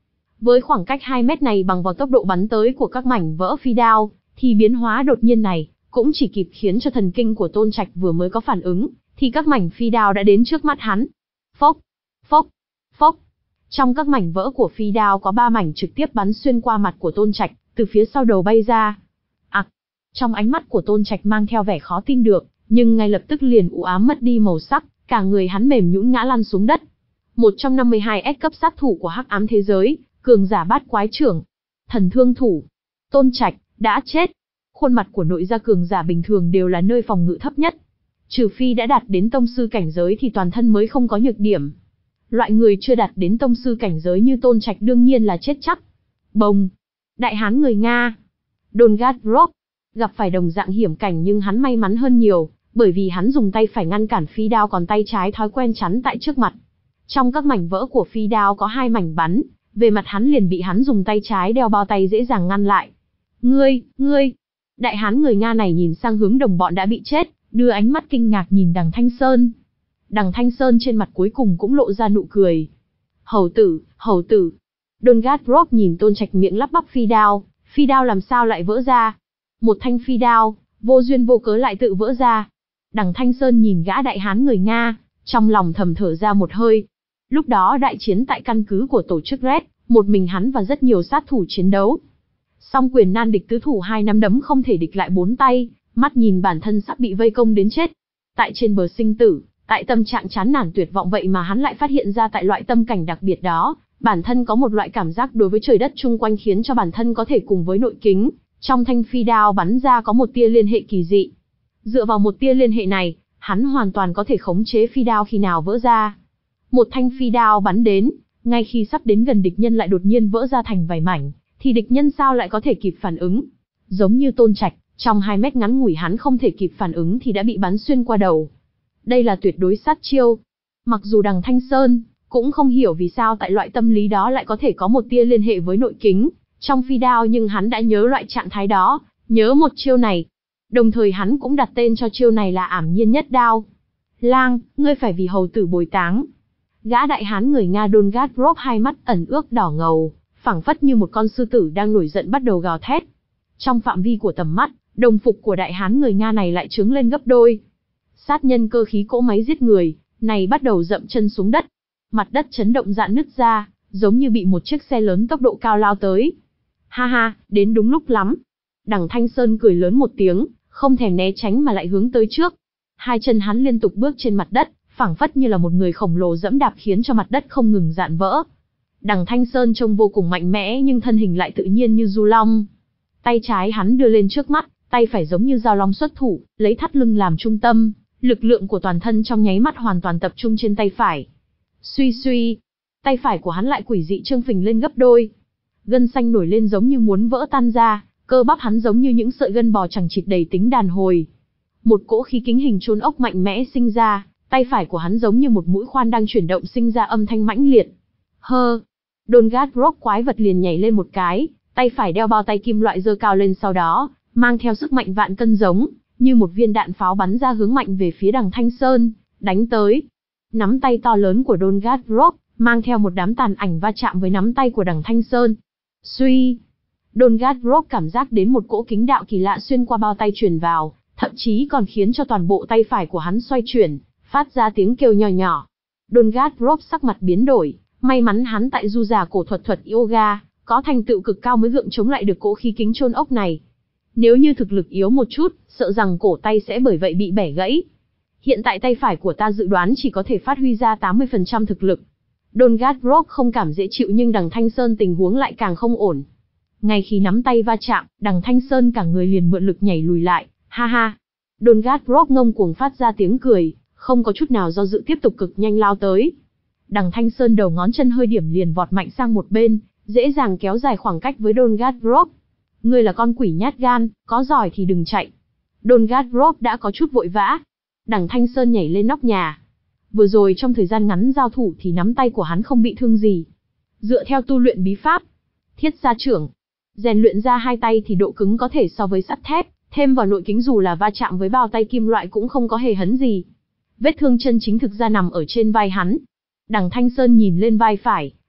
Với khoảng cách hai mét này bằng vào tốc độ bắn tới của các mảnh vỡ phi đao, thì biến hóa đột nhiên này cũng chỉ kịp khiến cho thần kinh của Tôn Trạch vừa mới có phản ứng, thì các mảnh phi đao đã đến trước mắt hắn. Phốc, phốc, phốc. Trong các mảnh vỡ của phi đao có ba mảnh trực tiếp bắn xuyên qua mặt của Tôn Trạch, từ phía sau đầu bay ra. Ặc. Trong ánh mắt của Tôn Trạch mang theo vẻ khó tin được, nhưng ngay lập tức liền u ám mất đi màu sắc, cả người hắn mềm nhũn ngã lăn xuống đất. Một trong năm mươi hai S cấp sát thủ của Hắc Ám thế giới, cường giả bát quái trưởng, thần thương thủ. Tôn Trạch đã chết. Khuôn mặt của nội gia cường giả bình thường đều là nơi phòng ngự thấp nhất. Trừ phi đã đạt đến tông sư cảnh giới thì toàn thân mới không có nhược điểm. Loại người chưa đạt đến tông sư cảnh giới như Tôn Trạch đương nhiên là chết chắc. Bồng. Đại hán người Nga. Dongatrov. Gặp phải đồng dạng hiểm cảnh nhưng hắn may mắn hơn nhiều, bởi vì hắn dùng tay phải ngăn cản phi đao còn tay trái thói quen chắn tại trước mặt. Trong các mảnh vỡ của phi đao có hai mảnh bắn, về mặt hắn liền bị hắn dùng tay trái đeo bao tay dễ dàng ngăn lại. Ngươi, ngươi. Đại hán người Nga này nhìn sang hướng đồng bọn đã bị chết, đưa ánh mắt kinh ngạc nhìn Đằng Thanh Sơn. Đằng Thanh Sơn trên mặt cuối cùng cũng lộ ra nụ cười. Hầu tử, hầu tử. Dongatrov nhìn Tôn Trạch miệng lắp bắp phi đao, phi đao làm sao lại vỡ ra? Một thanh phi đao, vô duyên vô cớ lại tự vỡ ra. Đằng Thanh Sơn nhìn gã đại hán người Nga, trong lòng thầm thở ra một hơi. Lúc đó đại chiến tại căn cứ của tổ chức Red, một mình hắn và rất nhiều sát thủ chiến đấu. Song quyền nan địch tứ thủ hai nắm đấm không thể địch lại bốn tay, mắt nhìn bản thân sắp bị vây công đến chết. Tại trên bờ sinh tử, tại tâm trạng chán nản tuyệt vọng vậy mà hắn lại phát hiện ra tại loại tâm cảnh đặc biệt đó, bản thân có một loại cảm giác đối với trời đất chung quanh khiến cho bản thân có thể cùng với nội kính, trong thanh phi đao bắn ra có một tia liên hệ kỳ dị. Dựa vào một tia liên hệ này, hắn hoàn toàn có thể khống chế phi đao khi nào vỡ ra. Một thanh phi đao bắn đến, ngay khi sắp đến gần địch nhân lại đột nhiên vỡ ra thành vài mảnh, thì địch nhân sao lại có thể kịp phản ứng? Giống như Tôn Trạch, trong hai mét ngắn ngủi hắn không thể kịp phản ứng thì đã bị bắn xuyên qua đầu. Đây là tuyệt đối sát chiêu. Mặc dù Đằng Thanh Sơn cũng không hiểu vì sao tại loại tâm lý đó lại có thể có một tia liên hệ với nội kính trong phi đao, nhưng hắn đã nhớ loại trạng thái đó, nhớ một chiêu này. Đồng thời hắn cũng đặt tên cho chiêu này là Ảm Nhiên Nhất Đao. Lang, ngươi phải vì hầu tử bồi táng. Gã đại hán người Nga Dongatrov hai mắt ẩn ước đỏ ngầu, phảng phất như một con sư tử đang nổi giận bắt đầu gào thét. Trong phạm vi của tầm mắt, đồng phục của đại hán người Nga này lại trướng lên gấp đôi. Sát nhân cơ khí cỗ máy giết người này bắt đầu dậm chân xuống đất. Mặt đất chấn động rạn nứt ra, giống như bị một chiếc xe lớn tốc độ cao lao tới. Ha ha, đến đúng lúc lắm. Đằng Thanh Sơn cười lớn một tiếng, không thèm né tránh mà lại hướng tới trước. Hai chân hắn liên tục bước trên mặt đất, phảng phất như là một người khổng lồ dẫm đạp khiến cho mặt đất không ngừng dạn vỡ. Đằng Thanh Sơn trông vô cùng mạnh mẽ nhưng thân hình lại tự nhiên như du long. Tay trái hắn đưa lên trước mắt, tay phải giống như dao long xuất thủ, lấy thắt lưng làm trung tâm, lực lượng của toàn thân trong nháy mắt hoàn toàn tập trung trên tay phải. Suy suy, tay phải của hắn lại quỷ dị trương phình lên gấp đôi. Gân xanh nổi lên giống như muốn vỡ tan ra, cơ bắp hắn giống như những sợi gân bò chằng chịt đầy tính đàn hồi. Một cỗ khí kính hình chôn ốc mạnh mẽ sinh ra, tay phải của hắn giống như một mũi khoan đang chuyển động sinh ra âm thanh mãnh liệt. Hơ, Dongatrov quái vật liền nhảy lên một cái, tay phải đeo bao tay kim loại giơ cao lên, sau đó mang theo sức mạnh vạn cân giống như một viên đạn pháo bắn ra hướng mạnh về phía Đằng Thanh Sơn, đánh tới. Nắm tay to lớn của Dongatrov mang theo một đám tàn ảnh va chạm với nắm tay của Đằng Thanh Sơn. Suy, Dongatrov cảm giác đến một cỗ kính đạo kỳ lạ xuyên qua bao tay truyền vào, thậm chí còn khiến cho toàn bộ tay phải của hắn xoay chuyển, phát ra tiếng kêu nhỏ nhỏ. Dongatrov sắc mặt biến đổi, may mắn hắn tại du già cổ thuật thuật yoga, có thành tựu cực cao mới gượng chống lại được cỗ khí kính chôn ốc này. Nếu như thực lực yếu một chút, sợ rằng cổ tay sẽ bởi vậy bị bẻ gãy. Hiện tại tay phải của ta dự đoán chỉ có thể phát huy ra tám mươi phần trăm thực lực. Dongatrov không cảm dễ chịu nhưng Đằng Thanh Sơn tình huống lại càng không ổn. Ngay khi nắm tay va chạm, Đằng Thanh Sơn cả người liền mượn lực nhảy lùi lại, ha ha. Dongatrov ngông cuồng phát ra tiếng cười, không có chút nào do dự tiếp tục cực nhanh lao tới. Đằng Thanh Sơn đầu ngón chân hơi điểm liền vọt mạnh sang một bên, dễ dàng kéo dài khoảng cách với Dongatrov. Ngươi là con quỷ nhát gan, có giỏi thì đừng chạy. Dongatrov đã có chút vội vã. Đằng Thanh Sơn nhảy lên nóc nhà. Vừa rồi trong thời gian ngắn giao thủ thì nắm tay của hắn không bị thương gì. Dựa theo tu luyện bí pháp Thiết Gia Trưởng, rèn luyện ra hai tay thì độ cứng có thể so với sắt thép, thêm vào nội kính dù là va chạm với bao tay kim loại cũng không có hề hấn gì. Vết thương chân chính thực ra nằm ở trên vai hắn. Đằng Thanh Sơn nhìn lên vai phải,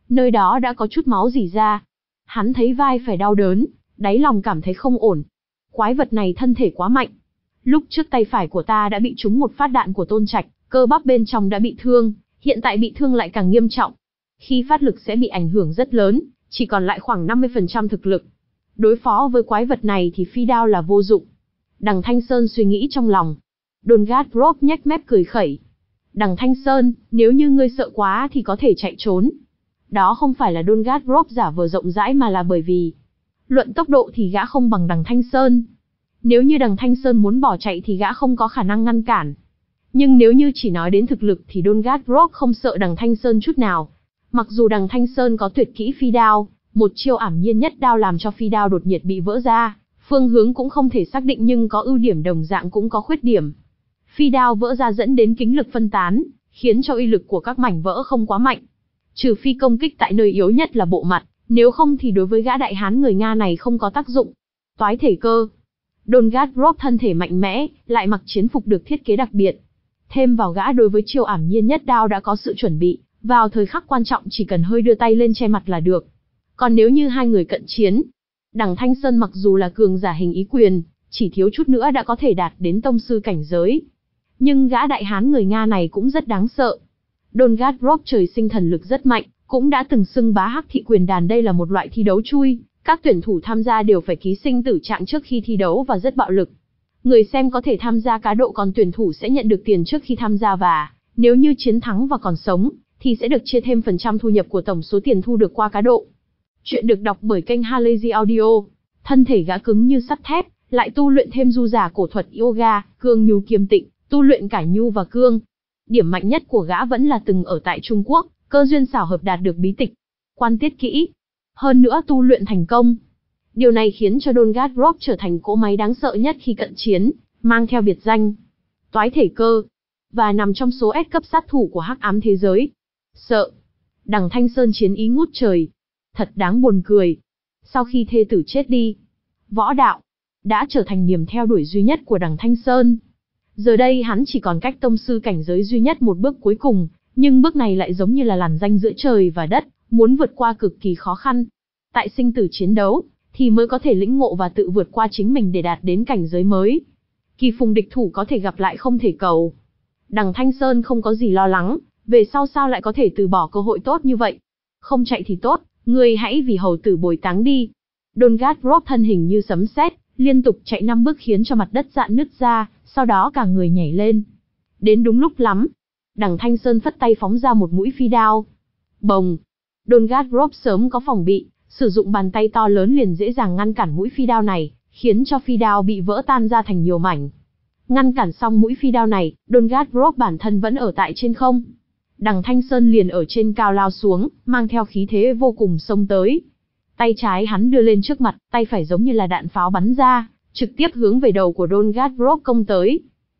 nơi đó đã có chút máu rỉ ra. Hắn thấy vai phải đau đớn, đáy lòng cảm thấy không ổn. Quái vật này thân thể quá mạnh. Lúc trước tay phải của ta đã bị trúng một phát đạn của Tôn Trạch, cơ bắp bên trong đã bị thương, hiện tại bị thương lại càng nghiêm trọng. Khi phát lực sẽ bị ảnh hưởng rất lớn, chỉ còn lại khoảng năm mươi phần trăm thực lực. Đối phó với quái vật này thì phi đao là vô dụng. Đằng Thanh Sơn suy nghĩ trong lòng. Dongat-Rob nhếch mép cười khẩy. Đằng Thanh Sơn, nếu như ngươi sợ quá thì có thể chạy trốn. Đó không phải là Dongat-Rob giả vờ rộng rãi mà là bởi vì luận tốc độ thì gã không bằng đằng Thanh Sơn. Nếu như đằng Thanh Sơn muốn bỏ chạy thì gã không có khả năng ngăn cản. Nhưng nếu như chỉ nói đến thực lực thì Dongat-Rob không sợ đằng Thanh Sơn chút nào. Mặc dù đằng Thanh Sơn có tuyệt kỹ phi đao, một chiêu ảm nhiên nhất đao làm cho phi đao đột nhiệt bị vỡ ra, phương hướng cũng không thể xác định nhưng có ưu điểm đồng dạng cũng có khuyết điểm. Phi đao vỡ ra dẫn đến kính lực phân tán, khiến cho uy lực của các mảnh vỡ không quá mạnh. Trừ phi công kích tại nơi yếu nhất là bộ mặt, nếu không thì đối với gã đại hán người Nga này không có tác dụng. Toái thể cơ. Dongat-Rob thân thể mạnh mẽ, lại mặc chiến phục được thiết kế đặc biệt. Thêm vào gã đối với chiêu ảm nhiên nhất đao đã có sự chuẩn bị, vào thời khắc quan trọng chỉ cần hơi đưa tay lên che mặt là được. Còn nếu như hai người cận chiến, đằng Thanh Sơn mặc dù là cường giả hình ý quyền, chỉ thiếu chút nữa đã có thể đạt đến tông sư cảnh giới. Nhưng gã đại hán người Nga này cũng rất đáng sợ. Dongat-Rob trời sinh thần lực rất mạnh, cũng đã từng xưng bá Hắc Thị Quyền Đàn. Đây là một loại thi đấu chui, các tuyển thủ tham gia đều phải ký sinh tử trạng trước khi thi đấu và rất bạo lực. Người xem có thể tham gia cá độ còn tuyển thủ sẽ nhận được tiền trước khi tham gia và, nếu như chiến thắng và còn sống, thì sẽ được chia thêm phần trăm thu nhập của tổng số tiền thu được qua cá độ. Chuyện được đọc bởi kênh Halazy Audio. Thân thể gã cứng như sắt thép, lại tu luyện thêm du giả cổ thuật yoga, cương nhu kiêm tịnh, tu luyện cả nhu và cương. Điểm mạnh nhất của gã vẫn là từng ở tại Trung Quốc, cơ duyên xảo hợp đạt được bí tịch, quan tiết kỹ. Hơn nữa tu luyện thành công. Điều này khiến cho Dongat-Rob trở thành cỗ máy đáng sợ nhất khi cận chiến, mang theo biệt danh Toái thể cơ, và nằm trong số S cấp sát thủ của hắc ám thế giới. Sợ. Đằng Thanh Sơn chiến ý ngút trời. Thật đáng buồn cười. Sau khi thê tử chết đi, võ đạo đã trở thành niềm theo đuổi duy nhất của đằng Thanh Sơn. Giờ đây hắn chỉ còn cách tông sư cảnh giới duy nhất một bước cuối cùng, nhưng bước này lại giống như là lằn ranh giữa trời và đất, muốn vượt qua cực kỳ khó khăn. Tại sinh tử chiến đấu, thì mới có thể lĩnh ngộ và tự vượt qua chính mình để đạt đến cảnh giới mới. Kỳ phùng địch thủ có thể gặp lại không thể cầu. Đằng Thanh Sơn không có gì lo lắng, về sau sao lại có thể từ bỏ cơ hội tốt như vậy. Không chạy thì tốt, ngươi hãy vì hầu tử bồi táng đi. Dongat-Rob thân hình như sấm sét, liên tục chạy năm bước khiến cho mặt đất rạn nứt ra, sau đó cả người nhảy lên. Đến đúng lúc lắm, đằng Thanh Sơn phất tay phóng ra một mũi phi đao. Bồng! Dongat-Rob sớm có phòng bị, sử dụng bàn tay to lớn liền dễ dàng ngăn cản mũi phi đao này, khiến cho phi đao bị vỡ tan ra thành nhiều mảnh. Ngăn cản xong mũi phi đao này, Dongat-Rob bản thân vẫn ở tại trên không. Đằng Thanh Sơn liền ở trên cao lao xuống, mang theo khí thế vô cùng xông tới. Tay trái hắn đưa lên trước mặt, tay phải giống như là đạn pháo bắn ra, trực tiếp hướng về đầu của Dongat-Rob công tới.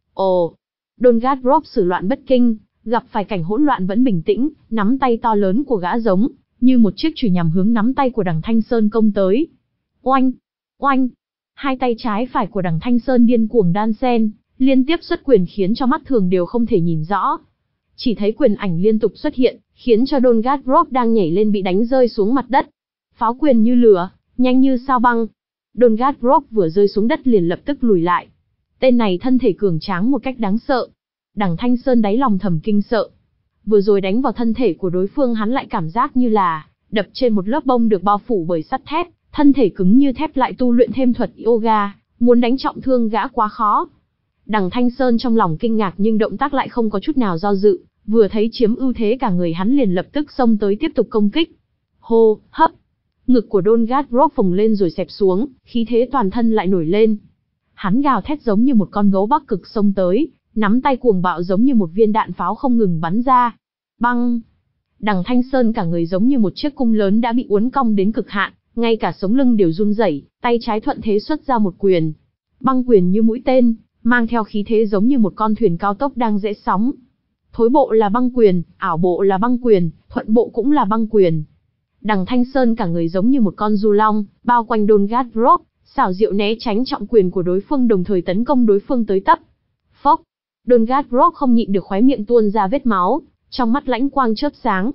Ồ! Dongat-Rob xử loạn bất kinh, gặp phải cảnh hỗn loạn vẫn bình tĩnh, nắm tay to lớn của gã giống như một chiếc chùy nhằm hướng nắm tay của đằng Thanh Sơn công tới. Oanh! Oanh! Hai tay trái phải của đằng Thanh Sơn điên cuồng đan xen, liên tiếp xuất quyền khiến cho mắt thường đều không thể nhìn rõ. Chỉ thấy quyền ảnh liên tục xuất hiện, khiến cho Dongat-Rob đang nhảy lên bị đánh rơi xuống mặt đất. Pháo quyền như lửa, nhanh như sao băng. Dongat-Rob vừa rơi xuống đất liền lập tức lùi lại. Tên này thân thể cường tráng một cách đáng sợ. Đằng Thanh Sơn đáy lòng thầm kinh sợ. Vừa rồi đánh vào thân thể của đối phương hắn lại cảm giác như là đập trên một lớp bông được bao phủ bởi sắt thép, thân thể cứng như thép lại tu luyện thêm thuật yoga, muốn đánh trọng thương gã quá khó. Đằng Thanh Sơn trong lòng kinh ngạc nhưng động tác lại không có chút nào do dự, vừa thấy chiếm ưu thế cả người hắn liền lập tức xông tới tiếp tục công kích. Hô, hấp. Ngực của Dongat-Rob phồng lên rồi xẹp xuống, khí thế toàn thân lại nổi lên. Hắn gào thét giống như một con gấu Bắc Cực xông tới, nắm tay cuồng bạo giống như một viên đạn pháo không ngừng bắn ra. Băng! Đằng Thanh Sơn cả người giống như một chiếc cung lớn đã bị uốn cong đến cực hạn, ngay cả sống lưng đều run rẩy, tay trái thuận thế xuất ra một quyền. Băng quyền như mũi tên, mang theo khí thế giống như một con thuyền cao tốc đang rẽ sóng. Thối bộ là băng quyền, ảo bộ là băng quyền, thuận bộ cũng là băng quyền. Đằng Thanh Sơn cả người giống như một con du long, bao quanh Dongat-Rob, xảo diệu né tránh trọng quyền của đối phương đồng thời tấn công đối phương tới tấp. Phốc! Dongat-Rob không nhịn được khóe miệng tuôn ra vết máu, trong mắt lãnh quang chớp sáng.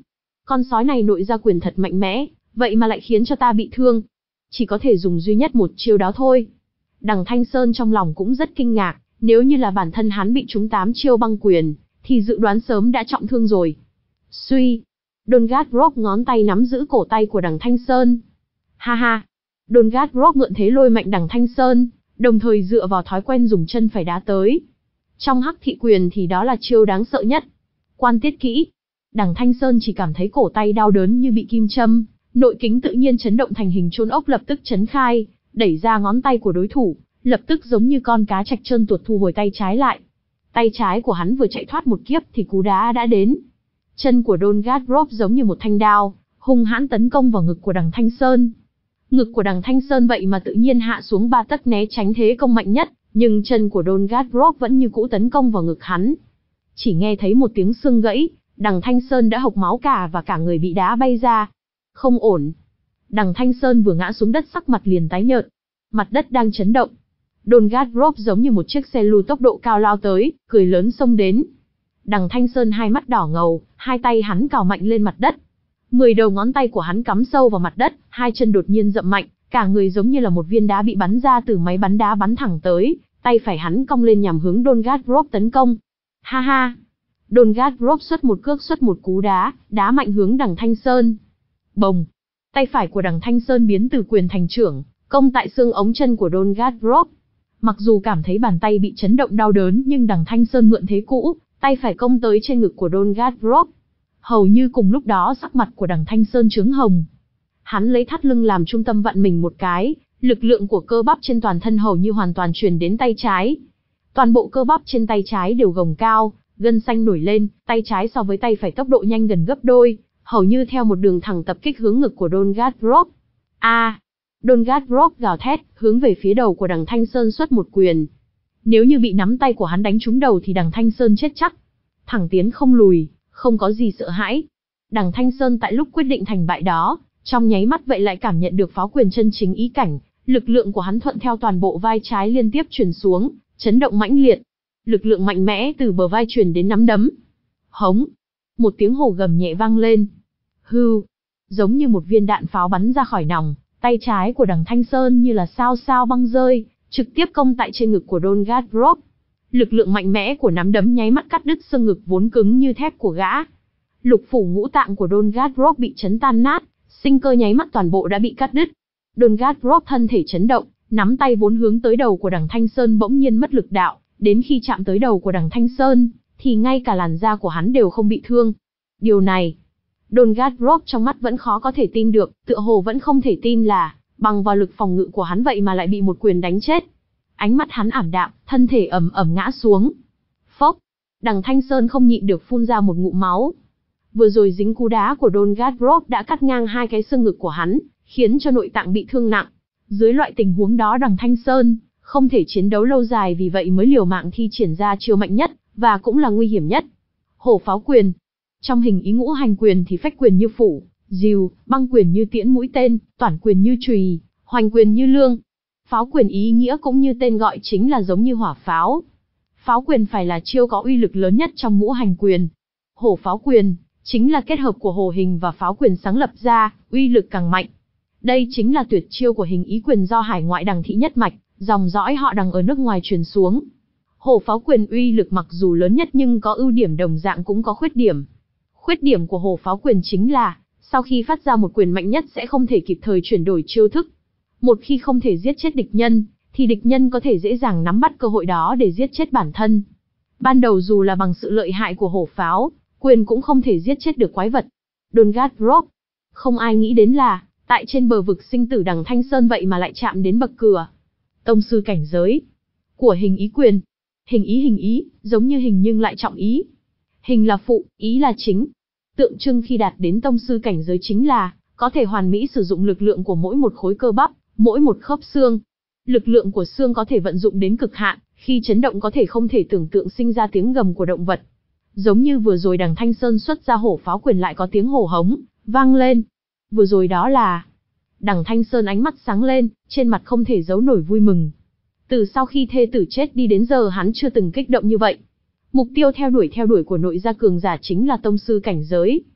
Con sói này nội gia quyền thật mạnh mẽ, vậy mà lại khiến cho ta bị thương. Chỉ có thể dùng duy nhất một chiêu đó thôi. Đằng Thanh Sơn trong lòng cũng rất kinh ngạc, nếu như là bản thân hắn bị trúng tám chiêu băng quyền, thì dự đoán sớm đã trọng thương rồi. Suy, Dongat Rock ngón tay nắm giữ cổ tay của đằng Thanh Sơn. Ha ha, Dongat Rock mượn thế lôi mạnh đằng Thanh Sơn, đồng thời dựa vào thói quen dùng chân phải đá tới. Trong hắc thị quyền thì đó là chiêu đáng sợ nhất. Quan tiết kỹ, đằng Thanh Sơn chỉ cảm thấy cổ tay đau đớn như bị kim châm, nội kính tự nhiên chấn động thành hình chôn ốc lập tức chấn khai, đẩy ra ngón tay của đối thủ, lập tức giống như con cá trạch trơn tuột thu hồi tay trái lại. Tay trái của hắn vừa chạy thoát một kiếp thì cú đá đã đến. Chân của Dongat Rock giống như một thanh đao, hung hãn tấn công vào ngực của đằng Thanh Sơn. Ngực của đằng Thanh Sơn vậy mà tự nhiên hạ xuống ba tấc né tránh thế công mạnh nhất, nhưng chân của Dongat Rock vẫn như cũ tấn công vào ngực hắn. Chỉ nghe thấy một tiếng xương gãy, đằng Thanh Sơn đã hộc máu cả và cả người bị đá bay ra. Không ổn. Đằng Thanh Sơn vừa ngã xuống đất sắc mặt liền tái nhợt. Mặt đất đang chấn động. Dongat Rock giống như một chiếc xe lưu tốc độ cao lao tới, cười lớn xông đến. Đằng Thanh Sơn hai mắt đỏ ngầu, hai tay hắn cào mạnh lên mặt đất. Mười đầu ngón tay của hắn cắm sâu vào mặt đất, hai chân đột nhiên dậm mạnh, cả người giống như là một viên đá bị bắn ra từ máy bắn đá bắn thẳng tới, tay phải hắn cong lên nhằm hướng Dongat Rock tấn công. Ha ha! Dongat Rock xuất một cước xuất một cú đá, đá mạnh hướng đằng Thanh Sơn. Bồng! Tay phải của đằng Thanh Sơn biến từ quyền thành chưởng, công tại xương ống chân của Dongat Rock. Mặc dù cảm thấy bàn tay bị chấn động đau đớn nhưng đằng Thanh Sơn mượn thế cũ, tay phải công tới trên ngực của Dongat Rock. Hầu như cùng lúc đó sắc mặt của đằng Thanh Sơn chướng hồng. Hắn lấy thắt lưng làm trung tâm vặn mình một cái, lực lượng của cơ bắp trên toàn thân hầu như hoàn toàn truyền đến tay trái. Toàn bộ cơ bắp trên tay trái đều gồng cao, gân xanh nổi lên, tay trái so với tay phải tốc độ nhanh gần gấp đôi, hầu như theo một đường thẳng tập kích hướng ngực của Dongat Rock. A! À, Dongat Rock gào thét, hướng về phía đầu của đằng Thanh Sơn xuất một quyền. Nếu như bị nắm tay của hắn đánh trúng đầu thì đằng Thanh Sơn chết chắc. Thẳng tiến không lùi, không có gì sợ hãi. Đằng Thanh Sơn tại lúc quyết định thành bại đó, trong nháy mắt vậy lại cảm nhận được pháo quyền chân chính ý cảnh, lực lượng của hắn thuận theo toàn bộ vai trái liên tiếp truyền xuống, chấn động mãnh liệt. Lực lượng mạnh mẽ từ bờ vai truyền đến nắm đấm. Hống! Một tiếng hổ gầm nhẹ vang lên. Hưu! Giống như một viên đạn pháo bắn ra khỏi nòng, tay trái của đằng Thanh Sơn như là sao sao băng rơi, trực tiếp công tại trên ngực của Dongat Rock. Lực lượng mạnh mẽ của nắm đấm nháy mắt cắt đứt xương ngực vốn cứng như thép của gã. Lục phủ ngũ tạng của Dongat Rock bị chấn tan nát, sinh cơ nháy mắt toàn bộ đã bị cắt đứt. Dongat Rock thân thể chấn động, nắm tay vốn hướng tới đầu của đằng Thanh Sơn bỗng nhiên mất lực đạo, đến khi chạm tới đầu của đằng Thanh Sơn, thì ngay cả làn da của hắn đều không bị thương. Điều này, Dongat Rock trong mắt vẫn khó có thể tin được, tựa hồ vẫn không thể tin là, bằng vào lực phòng ngự của hắn vậy mà lại bị một quyền đánh chết. Ánh mắt hắn ảm đạm, thân thể ầm ầm ngã xuống. Phốc! Đằng Thanh Sơn không nhịn được phun ra một ngụm máu. Vừa rồi dính cú đá của Dongat Rock đã cắt ngang hai cái xương ngực của hắn, khiến cho nội tạng bị thương nặng. Dưới loại tình huống đó đằng Thanh Sơn không thể chiến đấu lâu dài, vì vậy mới liều mạng thi triển ra chiêu mạnh nhất, và cũng là nguy hiểm nhất. Hổ pháo quyền. Trong hình ý ngũ hành quyền thì phách quyền như phủ, dìu, băng quyền như tiễn mũi tên, toản quyền như chùy, hoành quyền như lương. Pháo quyền ý nghĩa cũng như tên gọi chính là giống như hỏa pháo. Pháo quyền phải là chiêu có uy lực lớn nhất trong ngũ hành quyền. Hổ pháo quyền chính là kết hợp của hổ hình và pháo quyền sáng lập ra, uy lực càng mạnh. Đây chính là tuyệt chiêu của hình ý quyền do hải ngoại đằng thị nhất mạch, dòng dõi họ đằng ở nước ngoài truyền xuống. Hổ pháo quyền uy lực mặc dù lớn nhất nhưng có ưu điểm đồng dạng cũng có khuyết điểm. Khuyết điểm của hổ pháo quyền chính là, sau khi phát ra một quyền mạnh nhất sẽ không thể kịp thời chuyển đổi chiêu thức. Một khi không thể giết chết địch nhân, thì địch nhân có thể dễ dàng nắm bắt cơ hội đó để giết chết bản thân. Ban đầu dù là bằng sự lợi hại của hổ pháo, quyền cũng không thể giết chết được quái vật. Dongat Rock. Không ai nghĩ đến là, tại trên bờ vực sinh tử đằng Thanh Sơn vậy mà lại chạm đến bậc cửa tông sư cảnh giới của hình ý quyền. Hình ý hình ý, giống như hình nhưng lại trọng ý. Hình là phụ, ý là chính. Tượng trưng khi đạt đến tông sư cảnh giới chính là, có thể hoàn mỹ sử dụng lực lượng của mỗi một khối cơ bắp, mỗi một khớp xương. Lực lượng của xương có thể vận dụng đến cực hạn, khi chấn động có thể không thể tưởng tượng sinh ra tiếng gầm của động vật. Giống như vừa rồi đằng Thanh Sơn xuất ra hổ pháo quyền lại có tiếng hổ hống vang lên. Vừa rồi đó là, đằng Thanh Sơn ánh mắt sáng lên, trên mặt không thể giấu nổi vui mừng. Từ sau khi thê tử chết đi đến giờ hắn chưa từng kích động như vậy. Mục tiêu theo đuổi theo đuổi của nội gia cường giả chính là tông sư cảnh giới.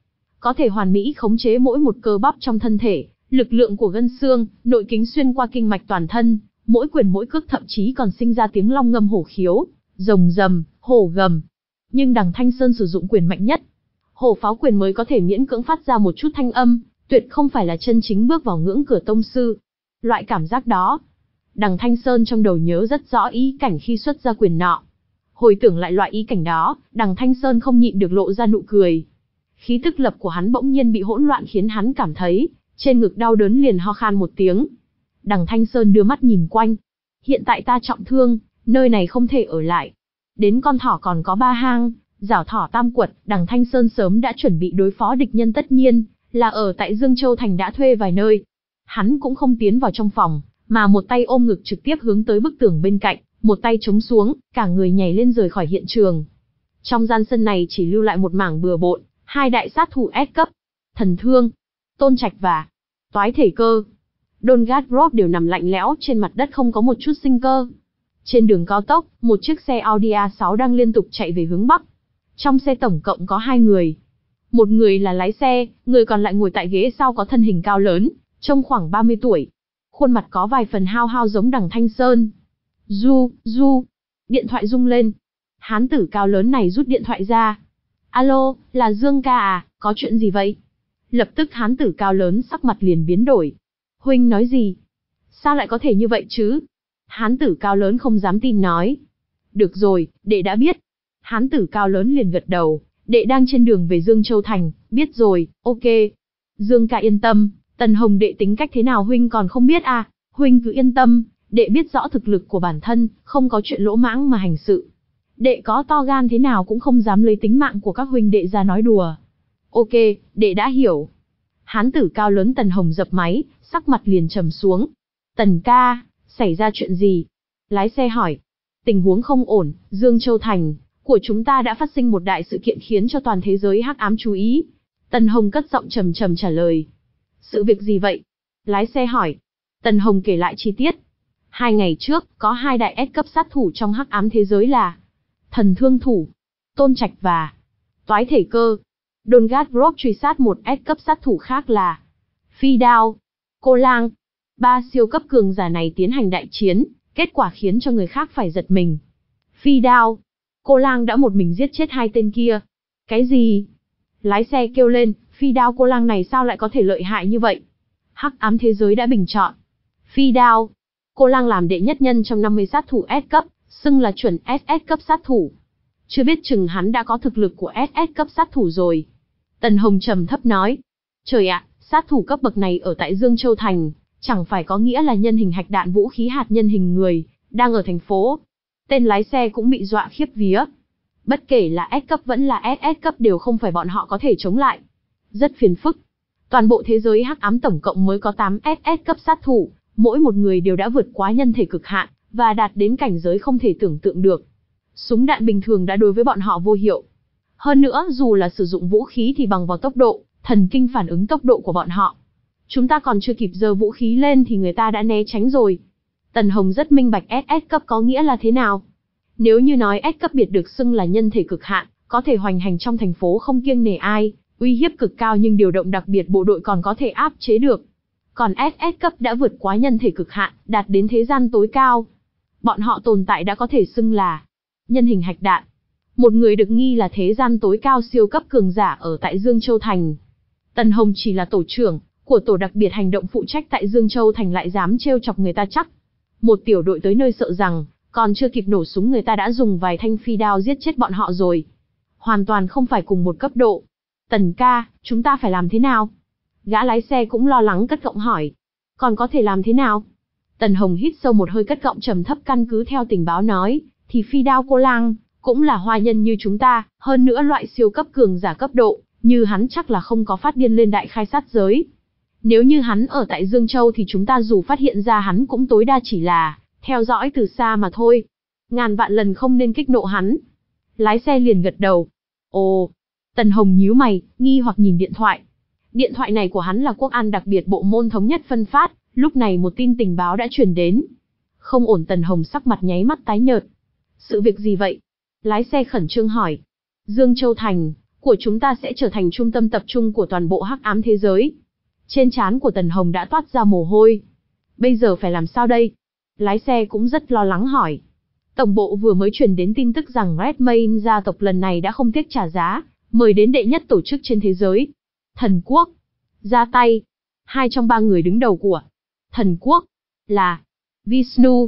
có thể hoàn mỹ khống chế mỗi một cơ bắp trong thân thể, lực lượng của gân xương, nội kính xuyên qua kinh mạch toàn thân, mỗi quyền mỗi cước thậm chí còn sinh ra tiếng long ngâm hổ khiếu, rồng rầm, hổ gầm. Nhưng Đằng Thanh Sơn sử dụng quyền mạnh nhất, Hổ Pháo quyền mới có thể miễn cưỡng phát ra một chút thanh âm, tuyệt không phải là chân chính bước vào ngưỡng cửa tông sư. Loại cảm giác đó, Đằng Thanh Sơn trong đầu nhớ rất rõ ý cảnh khi xuất ra quyền nọ. Hồi tưởng lại loại ý cảnh đó, Đằng Thanh Sơn không nhịn được lộ ra nụ cười. Khí tức lập của hắn bỗng nhiên bị hỗn loạn khiến hắn cảm thấy trên ngực đau đớn, liền ho khan một tiếng. Đằng Thanh Sơn đưa mắt nhìn quanh. Hiện tại ta trọng thương, nơi này không thể ở lại. Đến con thỏ còn có ba hang, giảo thỏ tam quật, Đằng Thanh Sơn sớm đã chuẩn bị đối phó địch nhân, tất nhiên là ở tại Dương Châu Thành đã thuê vài nơi. Hắn cũng không tiến vào trong phòng, mà một tay ôm ngực trực tiếp hướng tới bức tường bên cạnh, một tay chống xuống, cả người nhảy lên rời khỏi hiện trường. Trong gian sân này chỉ lưu lại một mảng bừa bộn, hai đại sát thủ S cấp, Thần Thương, Tôn Trạch và Toái Thể Cơ. Dongat Road đều nằm lạnh lẽo trên mặt đất, không có một chút sinh cơ. Trên đường cao tốc, một chiếc xe Audi A sáu đang liên tục chạy về hướng Bắc. Trong xe tổng cộng có hai người. Một người là lái xe, người còn lại ngồi tại ghế sau có thân hình cao lớn, trông khoảng ba mươi tuổi. Khuôn mặt có vài phần hao hao giống Đằng Thanh Sơn. Du, du. Điện thoại rung lên. Hán tử cao lớn này rút điện thoại ra. Alo, là Dương ca à, có chuyện gì vậy? Lập tức hán tử cao lớn sắc mặt liền biến đổi. Huynh nói gì? Sao lại có thể như vậy chứ? Hán tử cao lớn không dám tin nói. Được rồi, đệ đã biết. Hán tử cao lớn liền gật đầu. Đệ đang trên đường về Dương Châu Thành, biết rồi, ok. Dương ca yên tâm, Tần Hồng đệ tính cách thế nào huynh còn không biết à? Huynh cứ yên tâm, đệ biết rõ thực lực của bản thân, không có chuyện lỗ mãng mà hành sự. Đệ có to gan thế nào cũng không dám lấy tính mạng của các huynh đệ ra nói đùa. Ok, đệ đã hiểu. Hán tử cao lớn Tần Hồng dập máy, sắc mặt liền trầm xuống. Tần ca, xảy ra chuyện gì? Lái xe hỏi. Tình huống không ổn, Dương Châu Thành của chúng ta đã phát sinh một đại sự kiện khiến cho toàn thế giới hắc ám chú ý. Tần Hồng cất giọng trầm trầm trả lời. Sự việc gì vậy? Lái xe hỏi. Tần Hồng kể lại chi tiết. Hai ngày trước, có hai đại S cấp sát thủ trong hắc ám thế giới là Thần Thương thủ, Tôn Trạch và Toái Thể Cơ. Dongat Road truy sát một S cấp sát thủ khác là Phi Đao, Cô Lang. Ba siêu cấp cường giả này tiến hành đại chiến, kết quả khiến cho người khác phải giật mình. Phi Đao, Cô Lang đã một mình giết chết hai tên kia. Cái gì? Lái xe kêu lên, Phi Đao Cô Lang này sao lại có thể lợi hại như vậy? Hắc ám thế giới đã bình chọn Phi Đao, Cô Lang làm đệ nhất nhân trong năm mươi sát thủ S cấp, xưng là chuẩn ét ét cấp sát thủ. Chưa biết chừng hắn đã có thực lực của ét ét cấp sát thủ rồi. Tần Hồng trầm thấp nói. Trời ạ, sát thủ cấp bậc này ở tại Dương Châu Thành, chẳng phải có nghĩa là nhân hình hạch đạn vũ khí hạt nhân hình người, đang ở thành phố. Tên lái xe cũng bị dọa khiếp vía. Bất kể là S cấp vẫn là ét ét cấp đều không phải bọn họ có thể chống lại. Rất phiền phức. Toàn bộ thế giới hắc ám tổng cộng mới có tám ét ét cấp sát thủ, mỗi một người đều đã vượt quá nhân thể cực hạn, và đạt đến cảnh giới không thể tưởng tượng được. Súng đạn bình thường đã đối với bọn họ vô hiệu. Hơn nữa, dù là sử dụng vũ khí thì bằng vào tốc độ, thần kinh phản ứng tốc độ của bọn họ. Chúng ta còn chưa kịp giơ vũ khí lên thì người ta đã né tránh rồi. Tần Hồng rất minh bạch ét ét cấp có nghĩa là thế nào. Nếu như nói S cấp biệt được xưng là nhân thể cực hạn, có thể hoành hành trong thành phố không kiêng nể ai, uy hiếp cực cao nhưng điều động đặc biệt bộ đội còn có thể áp chế được. Còn ét ét cấp đã vượt quá nhân thể cực hạn, đạt đến thế gian tối cao. Bọn họ tồn tại đã có thể xưng là nhân hình hạch đạn. Một người được nghi là thế gian tối cao siêu cấp cường giả ở tại Dương Châu Thành. Tần Hồng chỉ là tổ trưởng của tổ đặc biệt hành động phụ trách tại Dương Châu Thành lại dám trêu chọc người ta chắc. Một tiểu đội tới nơi sợ rằng, còn chưa kịp nổ súng người ta đã dùng vài thanh phi đao giết chết bọn họ rồi. Hoàn toàn không phải cùng một cấp độ. Tần ca, chúng ta phải làm thế nào? Gã lái xe cũng lo lắng cất giọng hỏi. Còn có thể làm thế nào? Tần Hồng hít sâu một hơi cất giọng trầm thấp căn cứ theo tình báo nói, thì Phi Đao Cô Lang cũng là hoa nhân như chúng ta, hơn nữa loại siêu cấp cường giả cấp độ, như hắn chắc là không có phát điên lên đại khai sát giới. Nếu như hắn ở tại Dương Châu thì chúng ta dù phát hiện ra hắn cũng tối đa chỉ là theo dõi từ xa mà thôi. Ngàn vạn lần không nên kích nộ hắn. Lái xe liền gật đầu. Ồ, Tần Hồng nhíu mày, nghi hoặc nhìn điện thoại. Điện thoại này của hắn là quốc an đặc biệt bộ môn thống nhất phân phát, lúc này một tin tình báo đã truyền đến. Không ổn. Tần Hồng sắc mặt nháy mắt tái nhợt. Sự việc gì vậy? Lái xe khẩn trương hỏi. Dương Châu Thành của chúng ta sẽ trở thành trung tâm tập trung của toàn bộ hắc ám thế giới. Trên trán của Tần Hồng đã toát ra mồ hôi. Bây giờ phải làm sao đây? Lái xe cũng rất lo lắng hỏi. Tổng bộ vừa mới truyền đến tin tức rằng Redmayne gia tộc lần này đã không tiếc trả giá, mời đến đệ nhất tổ chức trên thế giới. Thần quốc. Ra tay. Hai trong ba người đứng đầu của thần quốc là Vishnu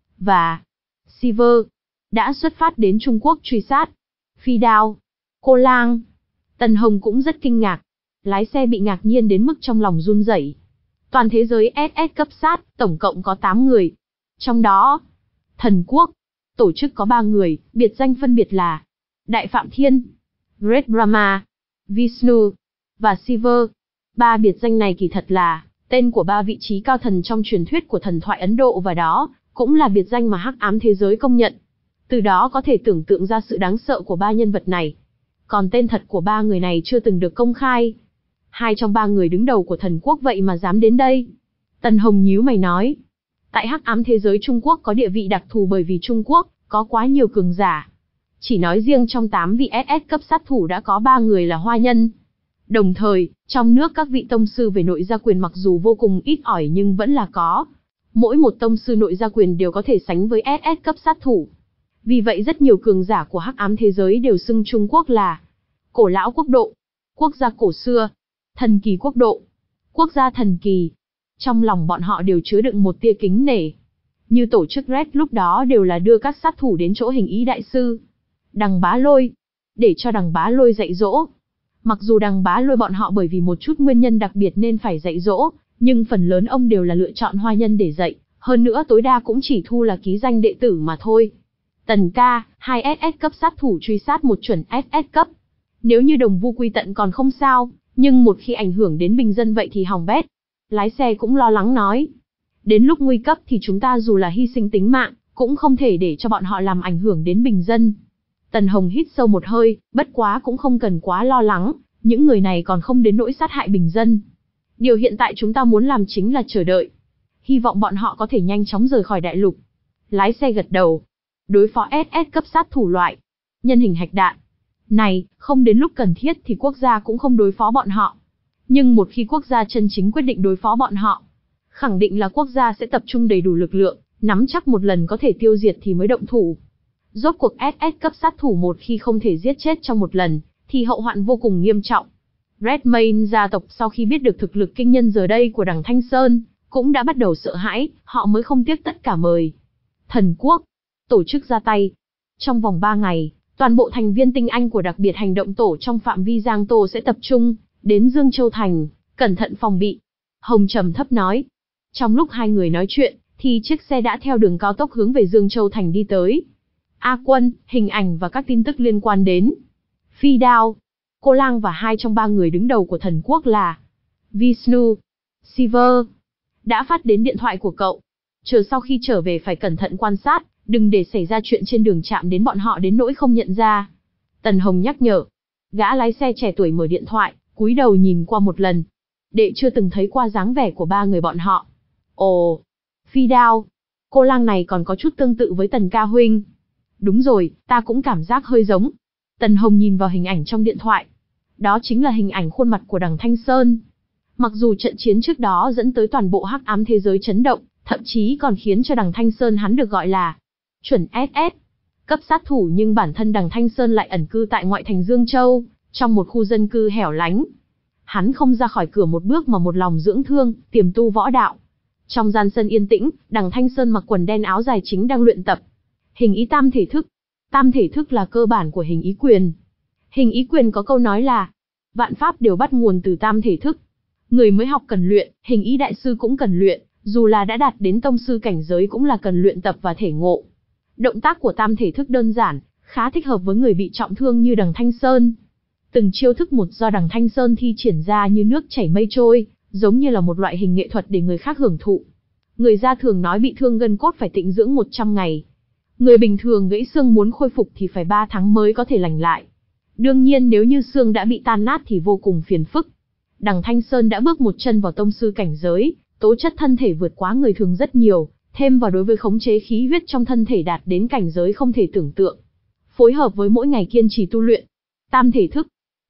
và Shiva đã xuất phát đến Trung Quốc truy sát. Phi đao. Cô lang. Tần Hồng cũng rất kinh ngạc. Lái xe bị ngạc nhiên đến mức trong lòng run rẩy. Toàn thế giới ét ét cấp sát, tổng cộng có tám người. Trong đó, thần quốc, tổ chức có ba người, biệt danh phân biệt là Đại Phạm Thiên, Great Brahma, Vishnu và Shiva. Ba biệt danh này kỳ thật là tên của ba vị trí cao thần trong truyền thuyết của thần thoại Ấn Độ và đó cũng là biệt danh mà hắc ám thế giới công nhận. Từ đó có thể tưởng tượng ra sự đáng sợ của ba nhân vật này. Còn tên thật của ba người này chưa từng được công khai. Hai trong ba người đứng đầu của thần quốc vậy mà dám đến đây. Tần Hồng nhíu mày nói. Tại hắc ám thế giới Trung Quốc có địa vị đặc thù bởi vì Trung Quốc có quá nhiều cường giả. Chỉ nói riêng trong tám vị ét ét cấp sát thủ đã có ba người là hoa nhân. Đồng thời, trong nước các vị tông sư về nội gia quyền mặc dù vô cùng ít ỏi nhưng vẫn là có. Mỗi một tông sư nội gia quyền đều có thể sánh với ét ét cấp sát thủ. Vì vậy rất nhiều cường giả của hắc ám thế giới đều xưng Trung Quốc là cổ lão quốc độ, quốc gia cổ xưa, thần kỳ quốc độ, quốc gia thần kỳ. Trong lòng bọn họ đều chứa đựng một tia kính nể. Như tổ chức Red lúc đó đều là đưa các sát thủ đến chỗ Hình Ý đại sư Đằng Bá Lôi, để cho Đằng Bá Lôi dạy dỗ. Mặc dù Đằng Bá Lôi bọn họ bởi vì một chút nguyên nhân đặc biệt nên phải dạy dỗ, nhưng phần lớn ông đều là lựa chọn hoa nhân để dạy, hơn nữa tối đa cũng chỉ thu là ký danh đệ tử mà thôi. Tần ca, hai ét ét cấp sát thủ truy sát một chuẩn ét ét cấp. Nếu như đồng vu quy tận còn không sao, nhưng một khi ảnh hưởng đến bình dân vậy thì hỏng bét. Lái xe cũng lo lắng nói. Đến lúc nguy cấp thì chúng ta dù là hy sinh tính mạng, cũng không thể để cho bọn họ làm ảnh hưởng đến bình dân. Tần Hồng hít sâu một hơi, bất quá cũng không cần quá lo lắng, những người này còn không đến nỗi sát hại bình dân. Điều hiện tại chúng ta muốn làm chính là chờ đợi. Hy vọng bọn họ có thể nhanh chóng rời khỏi đại lục. Lái xe gật đầu. Đối phó ét ét cấp sát thủ loại nhân hình hạch đạn này, không đến lúc cần thiết thì quốc gia cũng không đối phó bọn họ. Nhưng một khi quốc gia chân chính quyết định đối phó bọn họ, khẳng định là quốc gia sẽ tập trung đầy đủ lực lượng, nắm chắc một lần có thể tiêu diệt thì mới động thủ. Rốt cuộc ét ét cấp sát thủ một khi không thể giết chết trong một lần, thì hậu hoạn vô cùng nghiêm trọng. Redmayne gia tộc sau khi biết được thực lực kinh nhân giờ đây của Đằng Thanh Sơn, cũng đã bắt đầu sợ hãi, họ mới không tiếc tất cả mời thần quốc tổ chức ra tay. Trong vòng ba ngày, toàn bộ thành viên tinh anh của đặc biệt hành động tổ trong phạm vi Giang Tô sẽ tập trung đến Dương Châu Thành, cẩn thận phòng bị. Hồng trầm thấp nói. Trong lúc hai người nói chuyện, thì chiếc xe đã theo đường cao tốc hướng về Dương Châu Thành đi tới. A Quân, hình ảnh và các tin tức liên quan đến Phi Đao, Cô Lang và hai trong ba người đứng đầu của thần quốc là Vishnu, Shiva đã phát đến điện thoại của cậu. Chờ sau khi trở về phải cẩn thận quan sát, đừng để xảy ra chuyện trên đường chạm đến bọn họ đến nỗi không nhận ra. Tần Hồng nhắc nhở. Gã lái xe trẻ tuổi mở điện thoại, cúi đầu nhìn qua một lần. Đệ chưa từng thấy qua dáng vẻ của ba người bọn họ. Ồ, Phi Đao, Cô Lang này còn có chút tương tự với Tần ca huynh. Đúng rồi, ta cũng cảm giác hơi giống. Tần Hồng nhìn vào hình ảnh trong điện thoại. Đó chính là hình ảnh khuôn mặt của Đằng Thanh Sơn. Mặc dù trận chiến trước đó dẫn tới toàn bộ hắc ám thế giới chấn động, thậm chí còn khiến cho Đằng Thanh Sơn hắn được gọi là chuẩn ét ét cấp sát thủ, nhưng bản thân Đằng Thanh Sơn lại ẩn cư tại ngoại thành Dương Châu, trong một khu dân cư hẻo lánh. Hắn không ra khỏi cửa một bước mà một lòng dưỡng thương, tiềm tu võ đạo. Trong gian sân yên tĩnh, Đằng Thanh Sơn mặc quần đen áo dài chính đang luyện tập hình ý tam thể thức. Tam thể thức là cơ bản của hình ý quyền. Hình ý quyền có câu nói là vạn pháp đều bắt nguồn từ tam thể thức. Người mới học cần luyện, hình ý đại sư cũng cần luyện, dù là đã đạt đến tông sư cảnh giới cũng là cần luyện tập và thể ngộ. Động tác của tam thể thức đơn giản, khá thích hợp với người bị trọng thương như Đằng Thanh Sơn. Từng chiêu thức một do Đằng Thanh Sơn thi triển ra như nước chảy mây trôi, giống như là một loại hình nghệ thuật để người khác hưởng thụ. Người gia thường nói bị thương gân cốt phải tịnh dưỡng một trăm ngày. Người bình thường gãy xương muốn khôi phục thì phải ba tháng mới có thể lành lại. Đương nhiên nếu như xương đã bị tan nát thì vô cùng phiền phức. Đằng Thanh Sơn đã bước một chân vào tông sư cảnh giới, tố chất thân thể vượt quá người thường rất nhiều, thêm vào đối với khống chế khí huyết trong thân thể đạt đến cảnh giới không thể tưởng tượng. Phối hợp với mỗi ngày kiên trì tu luyện tam thể thức,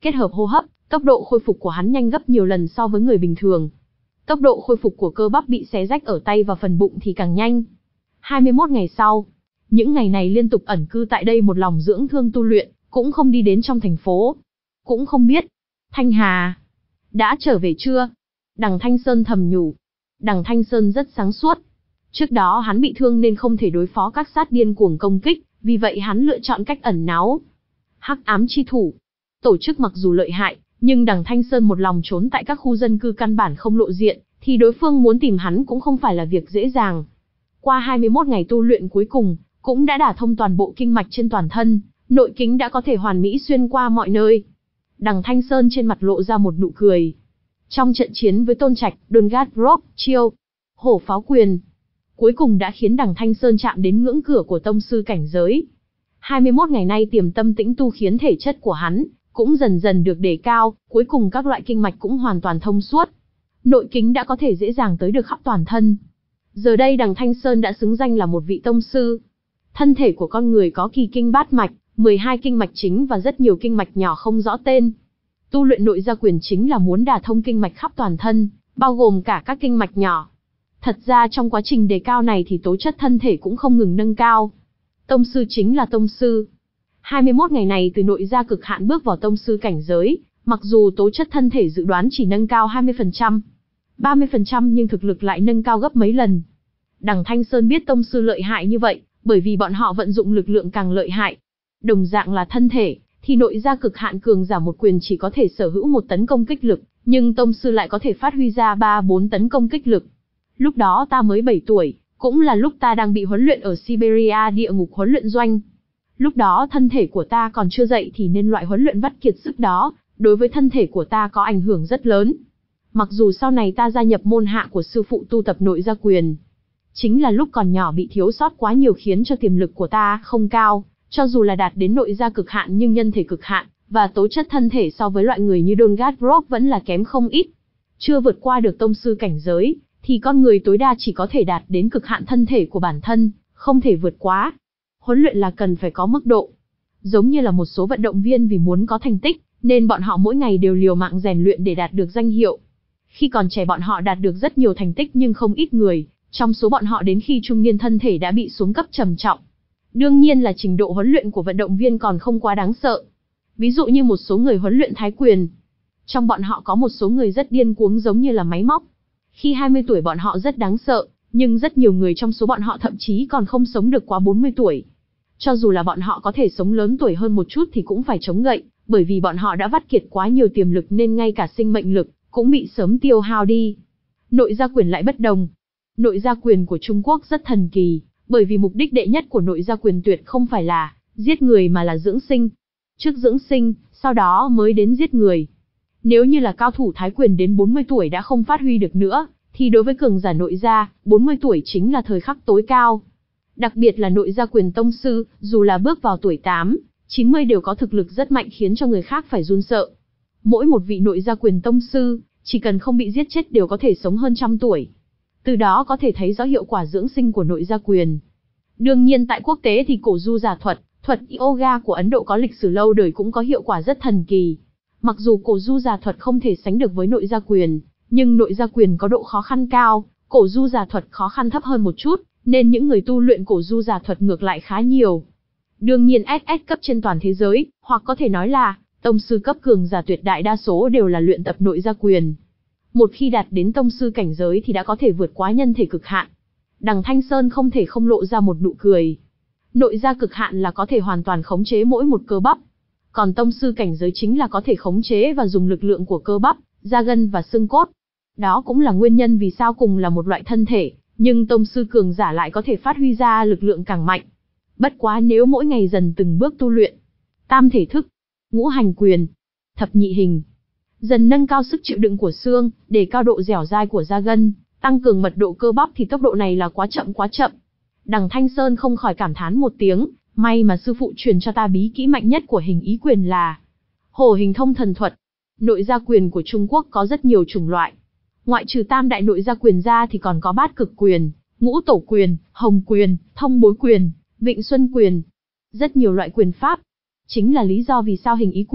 kết hợp hô hấp, tốc độ khôi phục của hắn nhanh gấp nhiều lần so với người bình thường. Tốc độ khôi phục của cơ bắp bị xé rách ở tay và phần bụng thì càng nhanh. hai mươi mốt ngày sau, những ngày này liên tục ẩn cư tại đây một lòng dưỡng thương tu luyện, cũng không đi đến trong thành phố. Cũng không biết, Thanh Hà đã trở về chưa? Đằng Thanh Sơn thầm nhủ. Đằng Thanh Sơn rất sáng suốt. Trước đó hắn bị thương nên không thể đối phó các sát điên cuồng công kích, vì vậy hắn lựa chọn cách ẩn náu. Hắc ám chi thủ. Tổ chức mặc dù lợi hại, nhưng đằng Thanh Sơn một lòng trốn tại các khu dân cư căn bản không lộ diện, thì đối phương muốn tìm hắn cũng không phải là việc dễ dàng. Qua hai mươi mốt ngày tu luyện cuối cùng, cũng đã đả thông toàn bộ kinh mạch trên toàn thân, nội kính đã có thể hoàn mỹ xuyên qua mọi nơi. Đằng Thanh Sơn trên mặt lộ ra một nụ cười. Trong trận chiến với Tôn Trạch, Dongat Rock, chiêu, hổ pháo quyền, cuối cùng đã khiến đằng Thanh Sơn chạm đến ngưỡng cửa của tông sư cảnh giới. hai mươi mốt ngày nay tiềm tâm tĩnh tu khiến thể chất của hắn cũng dần dần được đề cao, cuối cùng các loại kinh mạch cũng hoàn toàn thông suốt. Nội kính đã có thể dễ dàng tới được khắp toàn thân. Giờ đây đằng Thanh Sơn đã xứng danh là một vị tông sư. Thân thể của con người có kỳ kinh bát mạch, mười hai kinh mạch chính và rất nhiều kinh mạch nhỏ không rõ tên. Tu luyện nội gia quyền chính là muốn đả thông kinh mạch khắp toàn thân, bao gồm cả các kinh mạch nhỏ. Thật ra trong quá trình đề cao này thì tố chất thân thể cũng không ngừng nâng cao. Tông sư chính là tông sư. hai mươi mốt ngày này từ nội gia cực hạn bước vào tông sư cảnh giới, mặc dù tố chất thân thể dự đoán chỉ nâng cao hai mươi phần trăm, ba mươi phần trăm nhưng thực lực lại nâng cao gấp mấy lần. Đằng Thanh Sơn biết tông sư lợi hại như vậy, bởi vì bọn họ vận dụng lực lượng càng lợi hại. Đồng dạng là thân thể, thì nội gia cực hạn cường giả một quyền chỉ có thể sở hữu một tấn công kích lực, nhưng tông sư lại có thể phát huy ra ba bốn tấn công kích lực. Lúc đó ta mới bảy tuổi, cũng là lúc ta đang bị huấn luyện ở Siberia địa ngục huấn luyện doanh. Lúc đó thân thể của ta còn chưa dậy thì nên loại huấn luyện vắt kiệt sức đó, đối với thân thể của ta có ảnh hưởng rất lớn. Mặc dù sau này ta gia nhập môn hạ của sư phụ tu tập nội gia quyền, chính là lúc còn nhỏ bị thiếu sót quá nhiều khiến cho tiềm lực của ta không cao, cho dù là đạt đến nội gia cực hạn nhưng nhân thể cực hạn, và tố chất thân thể so với loại người như Dongat Rock vẫn là kém không ít. Chưa vượt qua được tông sư cảnh giới, thì con người tối đa chỉ có thể đạt đến cực hạn thân thể của bản thân, không thể vượt quá. Huấn luyện là cần phải có mức độ. Giống như là một số vận động viên vì muốn có thành tích, nên bọn họ mỗi ngày đều liều mạng rèn luyện để đạt được danh hiệu. Khi còn trẻ bọn họ đạt được rất nhiều thành tích nhưng không ít người, trong số bọn họ đến khi trung niên thân thể đã bị xuống cấp trầm trọng. Đương nhiên là trình độ huấn luyện của vận động viên còn không quá đáng sợ. Ví dụ như một số người huấn luyện thái quyền. Trong bọn họ có một số người rất điên cuồng giống như là máy móc. Khi hai mươi tuổi bọn họ rất đáng sợ, nhưng rất nhiều người trong số bọn họ thậm chí còn không sống được quá bốn mươi tuổi. Cho dù là bọn họ có thể sống lớn tuổi hơn một chút thì cũng phải chống gậy, bởi vì bọn họ đã vắt kiệt quá nhiều tiềm lực nên ngay cả sinh mệnh lực cũng bị sớm tiêu hao đi. Nội gia quyền lại bất đồng. Nội gia quyền của Trung Quốc rất thần kỳ, bởi vì mục đích đệ nhất của nội gia quyền tuyệt không phải là giết người mà là dưỡng sinh. Trước dưỡng sinh, sau đó mới đến giết người. Nếu như là cao thủ thái quyền đến bốn mươi tuổi đã không phát huy được nữa, thì đối với cường giả nội gia, bốn mươi tuổi chính là thời khắc tối cao. Đặc biệt là nội gia quyền tông sư, dù là bước vào tuổi tám, chín mươi đều có thực lực rất mạnh khiến cho người khác phải run sợ. Mỗi một vị nội gia quyền tông sư, chỉ cần không bị giết chết đều có thể sống hơn trăm tuổi. Từ đó có thể thấy rõ hiệu quả dưỡng sinh của nội gia quyền. Đương nhiên tại quốc tế thì cổ du giả thuật, thuật yoga của Ấn Độ có lịch sử lâu đời cũng có hiệu quả rất thần kỳ. Mặc dù cổ du giả thuật không thể sánh được với nội gia quyền, nhưng nội gia quyền có độ khó khăn cao, cổ du giả thuật khó khăn thấp hơn một chút, nên những người tu luyện cổ du giả thuật ngược lại khá nhiều. Đương nhiên ét ét cấp trên toàn thế giới, hoặc có thể nói là tông sư cấp cường giả tuyệt đại đa số đều là luyện tập nội gia quyền. Một khi đạt đến tông sư cảnh giới thì đã có thể vượt quá nhân thể cực hạn. Đằng Thanh Sơn không thể không lộ ra một nụ cười. Nội gia cực hạn là có thể hoàn toàn khống chế mỗi một cơ bắp. Còn tông sư cảnh giới chính là có thể khống chế và dùng lực lượng của cơ bắp, da gân và xương cốt. Đó cũng là nguyên nhân vì sao cùng là một loại thân thể, nhưng tông sư cường giả lại có thể phát huy ra lực lượng càng mạnh. Bất quá nếu mỗi ngày dần từng bước tu luyện, tam thể thức, ngũ hành quyền, thập nhị hình, dần nâng cao sức chịu đựng của xương, để cao độ dẻo dai của da gân, tăng cường mật độ cơ bắp thì tốc độ này là quá chậm quá chậm. Đằng Thanh Sơn không khỏi cảm thán một tiếng, may mà sư phụ truyền cho ta bí kỹ mạnh nhất của hình ý quyền là hổ hình thông thần thuật. Nội gia quyền của Trung Quốc có rất nhiều chủng loại. Ngoại trừ tam đại nội gia quyền ra thì còn có bát cực quyền, ngũ tổ quyền, hồng quyền, thông bối quyền, vịnh xuân quyền. Rất nhiều loại quyền pháp. Chính là lý do vì sao hình ý quyền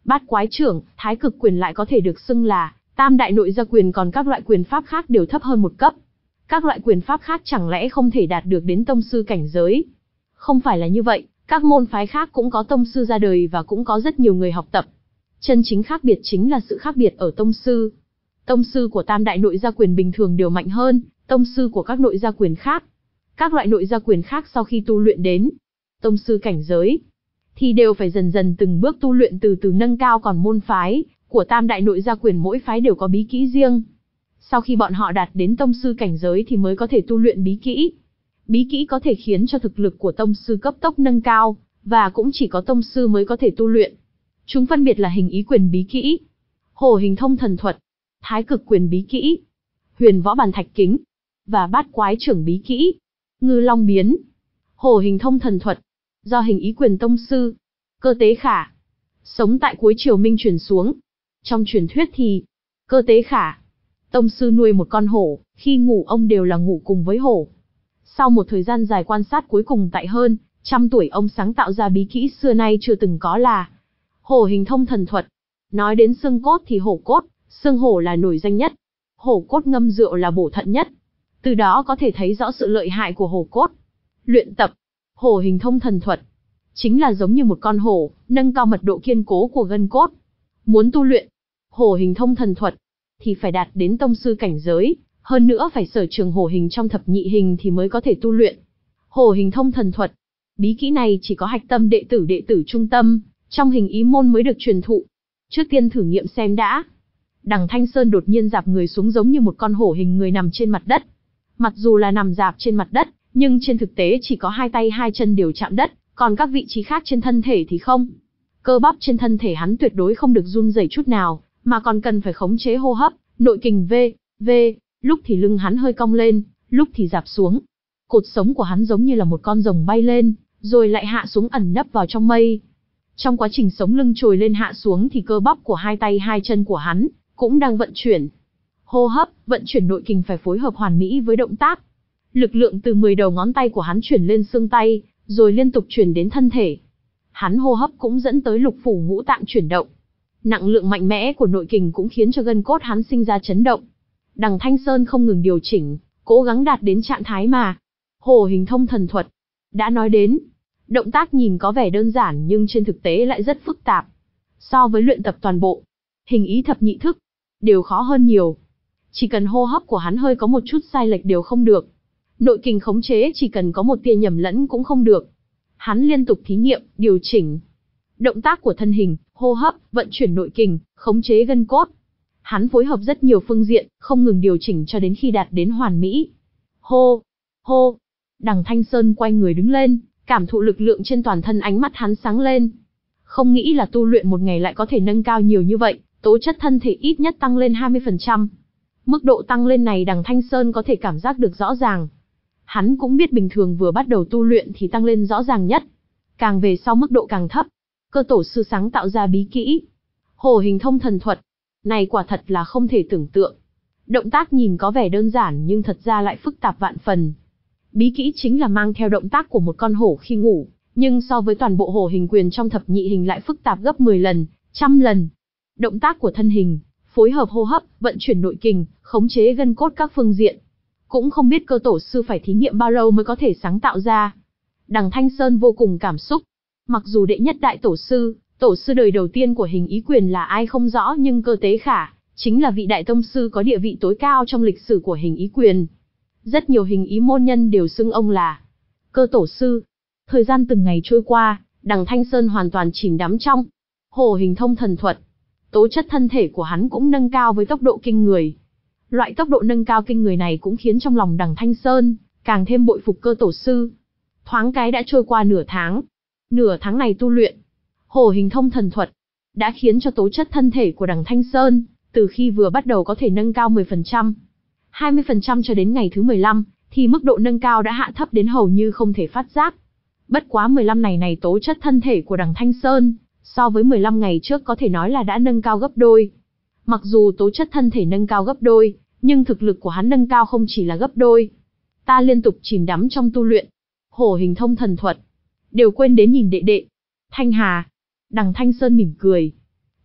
Bát quái trưởng, thái cực quyền lại có thể được xưng là tam đại nội gia quyền, còn các loại quyền pháp khác đều thấp hơn một cấp. Các loại quyền pháp khác chẳng lẽ không thể đạt được đến tông sư cảnh giới? Không phải là như vậy, các môn phái khác cũng có tông sư ra đời và cũng có rất nhiều người học tập. Chân chính khác biệt chính là sự khác biệt ở tông sư. Tông sư của tam đại nội gia quyền bình thường đều mạnh hơn tông sư của các nội gia quyền khác. Các loại nội gia quyền khác sau khi tu luyện đến tông sư cảnh giới, thì đều phải dần dần từng bước tu luyện từ từ nâng cao, còn môn phái của tam đại nội gia quyền mỗi phái đều có bí kỹ riêng. Sau khi bọn họ đạt đến tông sư cảnh giới thì mới có thể tu luyện bí kỹ. Bí kỹ có thể khiến cho thực lực của tông sư cấp tốc nâng cao, và cũng chỉ có tông sư mới có thể tu luyện. Chúng phân biệt là hình ý quyền bí kỹ, hổ hình thông thần thuật, thái cực quyền bí kỹ, huyền võ bàn thạch kính, và bát quái trưởng bí kỹ, ngư long biến. Hổ hình thông thần thuật, do hình ý quyền tông sư, Cơ Tế Khả, sống tại cuối triều Minh truyền xuống. Trong truyền thuyết thì, Cơ Tế Khả, tông sư nuôi một con hổ, khi ngủ ông đều là ngủ cùng với hổ. Sau một thời gian dài quan sát, cuối cùng tại hơn trăm tuổi ông sáng tạo ra bí kỹ xưa nay chưa từng có là hổ hình thông thần thuật. Nói đến xương cốt thì hổ cốt, xương hổ là nổi danh nhất. Hổ cốt ngâm rượu là bổ thận nhất. Từ đó có thể thấy rõ sự lợi hại của hổ cốt. Luyện tập hổ hình thông thần thuật chính là giống như một con hổ, nâng cao mật độ kiên cố của gân cốt. Muốn tu luyện hổ hình thông thần thuật thì phải đạt đến tông sư cảnh giới, hơn nữa phải sở trường hổ hình trong thập nhị hình thì mới có thể tu luyện hổ hình thông thần thuật. Bí kỹ này chỉ có hạch tâm đệ tử đệ tử trung tâm trong hình ý môn mới được truyền thụ. Trước tiên thử nghiệm xem đã. Đằng Thanh Sơn đột nhiên rạp người xuống giống như một con hổ hình người nằm trên mặt đất. Mặc dù là nằm rạp trên mặt đất, nhưng trên thực tế chỉ có hai tay hai chân đều chạm đất, còn các vị trí khác trên thân thể thì không. Cơ bắp trên thân thể hắn tuyệt đối không được run rẩy chút nào, mà còn cần phải khống chế hô hấp, nội kình v, v, lúc thì lưng hắn hơi cong lên, lúc thì rạp xuống. Cột sống của hắn giống như là một con rồng bay lên, rồi lại hạ xuống ẩn nấp vào trong mây. Trong quá trình sống lưng trồi lên hạ xuống thì cơ bắp của hai tay hai chân của hắn cũng đang vận chuyển. Hô hấp, vận chuyển nội kình phải phối hợp hoàn mỹ với động tác. Lực lượng từ mười đầu ngón tay của hắn chuyển lên xương tay, rồi liên tục chuyển đến thân thể. Hắn hô hấp cũng dẫn tới lục phủ ngũ tạng chuyển động. Nặng lượng mạnh mẽ của nội kình cũng khiến cho gân cốt hắn sinh ra chấn động. Đằng Thanh Sơn không ngừng điều chỉnh, cố gắng đạt đến trạng thái mà hổ hình thông thần thuật đã nói đến. Động tác nhìn có vẻ đơn giản nhưng trên thực tế lại rất phức tạp. So với luyện tập toàn bộ hình ý thập nhị thức, đều khó hơn nhiều. Chỉ cần hô hấp của hắn hơi có một chút sai lệch đều không được. Nội kình khống chế chỉ cần có một tia nhầm lẫn cũng không được. Hắn liên tục thí nghiệm, điều chỉnh động tác của thân hình, hô hấp, vận chuyển nội kình, khống chế gân cốt. Hắn phối hợp rất nhiều phương diện, không ngừng điều chỉnh cho đến khi đạt đến hoàn mỹ. Hô, hô. Đằng Thanh Sơn quay người đứng lên, cảm thụ lực lượng trên toàn thân, ánh mắt hắn sáng lên. Không nghĩ là tu luyện một ngày lại có thể nâng cao nhiều như vậy, tố chất thân thể ít nhất tăng lên hai mươi phần trăm. Mức độ tăng lên này đằng Thanh Sơn có thể cảm giác được rõ ràng. Hắn cũng biết bình thường vừa bắt đầu tu luyện thì tăng lên rõ ràng nhất. Càng về sau mức độ càng thấp. Cơ tổ sư sáng tạo ra bí kỹ hổ hình thông thần thuật này quả thật là không thể tưởng tượng. Động tác nhìn có vẻ đơn giản nhưng thật ra lại phức tạp vạn phần. Bí kỹ chính là mang theo động tác của một con hổ khi ngủ, nhưng so với toàn bộ hổ hình quyền trong thập nhị hình lại phức tạp gấp mười lần, trăm lần. Động tác của thân hình, phối hợp hô hấp, vận chuyển nội kình, khống chế gân cốt các phương diện. Cũng không biết cơ tổ sư phải thí nghiệm bao lâu mới có thể sáng tạo ra. Đằng Thanh Sơn vô cùng cảm xúc. Mặc dù đệ nhất đại tổ sư, tổ sư đời đầu tiên của hình ý quyền là ai không rõ, nhưng Cơ Tế Khả chính là vị đại tông sư có địa vị tối cao trong lịch sử của hình ý quyền. Rất nhiều hình ý môn nhân đều xưng ông là Cơ tổ sư. Thời gian từng ngày trôi qua, đằng Thanh Sơn hoàn toàn chìm đắm trong hổ hình thông thần thuật. Tố chất thân thể của hắn cũng nâng cao với tốc độ kinh người. Loại tốc độ nâng cao kinh người này cũng khiến trong lòng đằng Thanh Sơn càng thêm bội phục cơ tổ sư. Thoáng cái đã trôi qua nửa tháng. Nửa tháng này tu luyện hổ hình thông thần thuật đã khiến cho tố chất thân thể của đằng Thanh Sơn từ khi vừa bắt đầu có thể nâng cao mười phần trăm, hai mươi phần trăm cho đến ngày thứ mười lăm thì mức độ nâng cao đã hạ thấp đến hầu như không thể phát giác. Bất quá mười lăm ngày này tố chất thân thể của đằng Thanh Sơn so với mười lăm ngày trước có thể nói là đã nâng cao gấp đôi. Mặc dù tố chất thân thể nâng cao gấp đôi, nhưng thực lực của hắn nâng cao không chỉ là gấp đôi. Ta liên tục chìm đắm trong tu luyện hổ hình thông thần thuật, đều quên đến nhìn đệ đệ Thanh Hà. Đằng Thanh Sơn mỉm cười.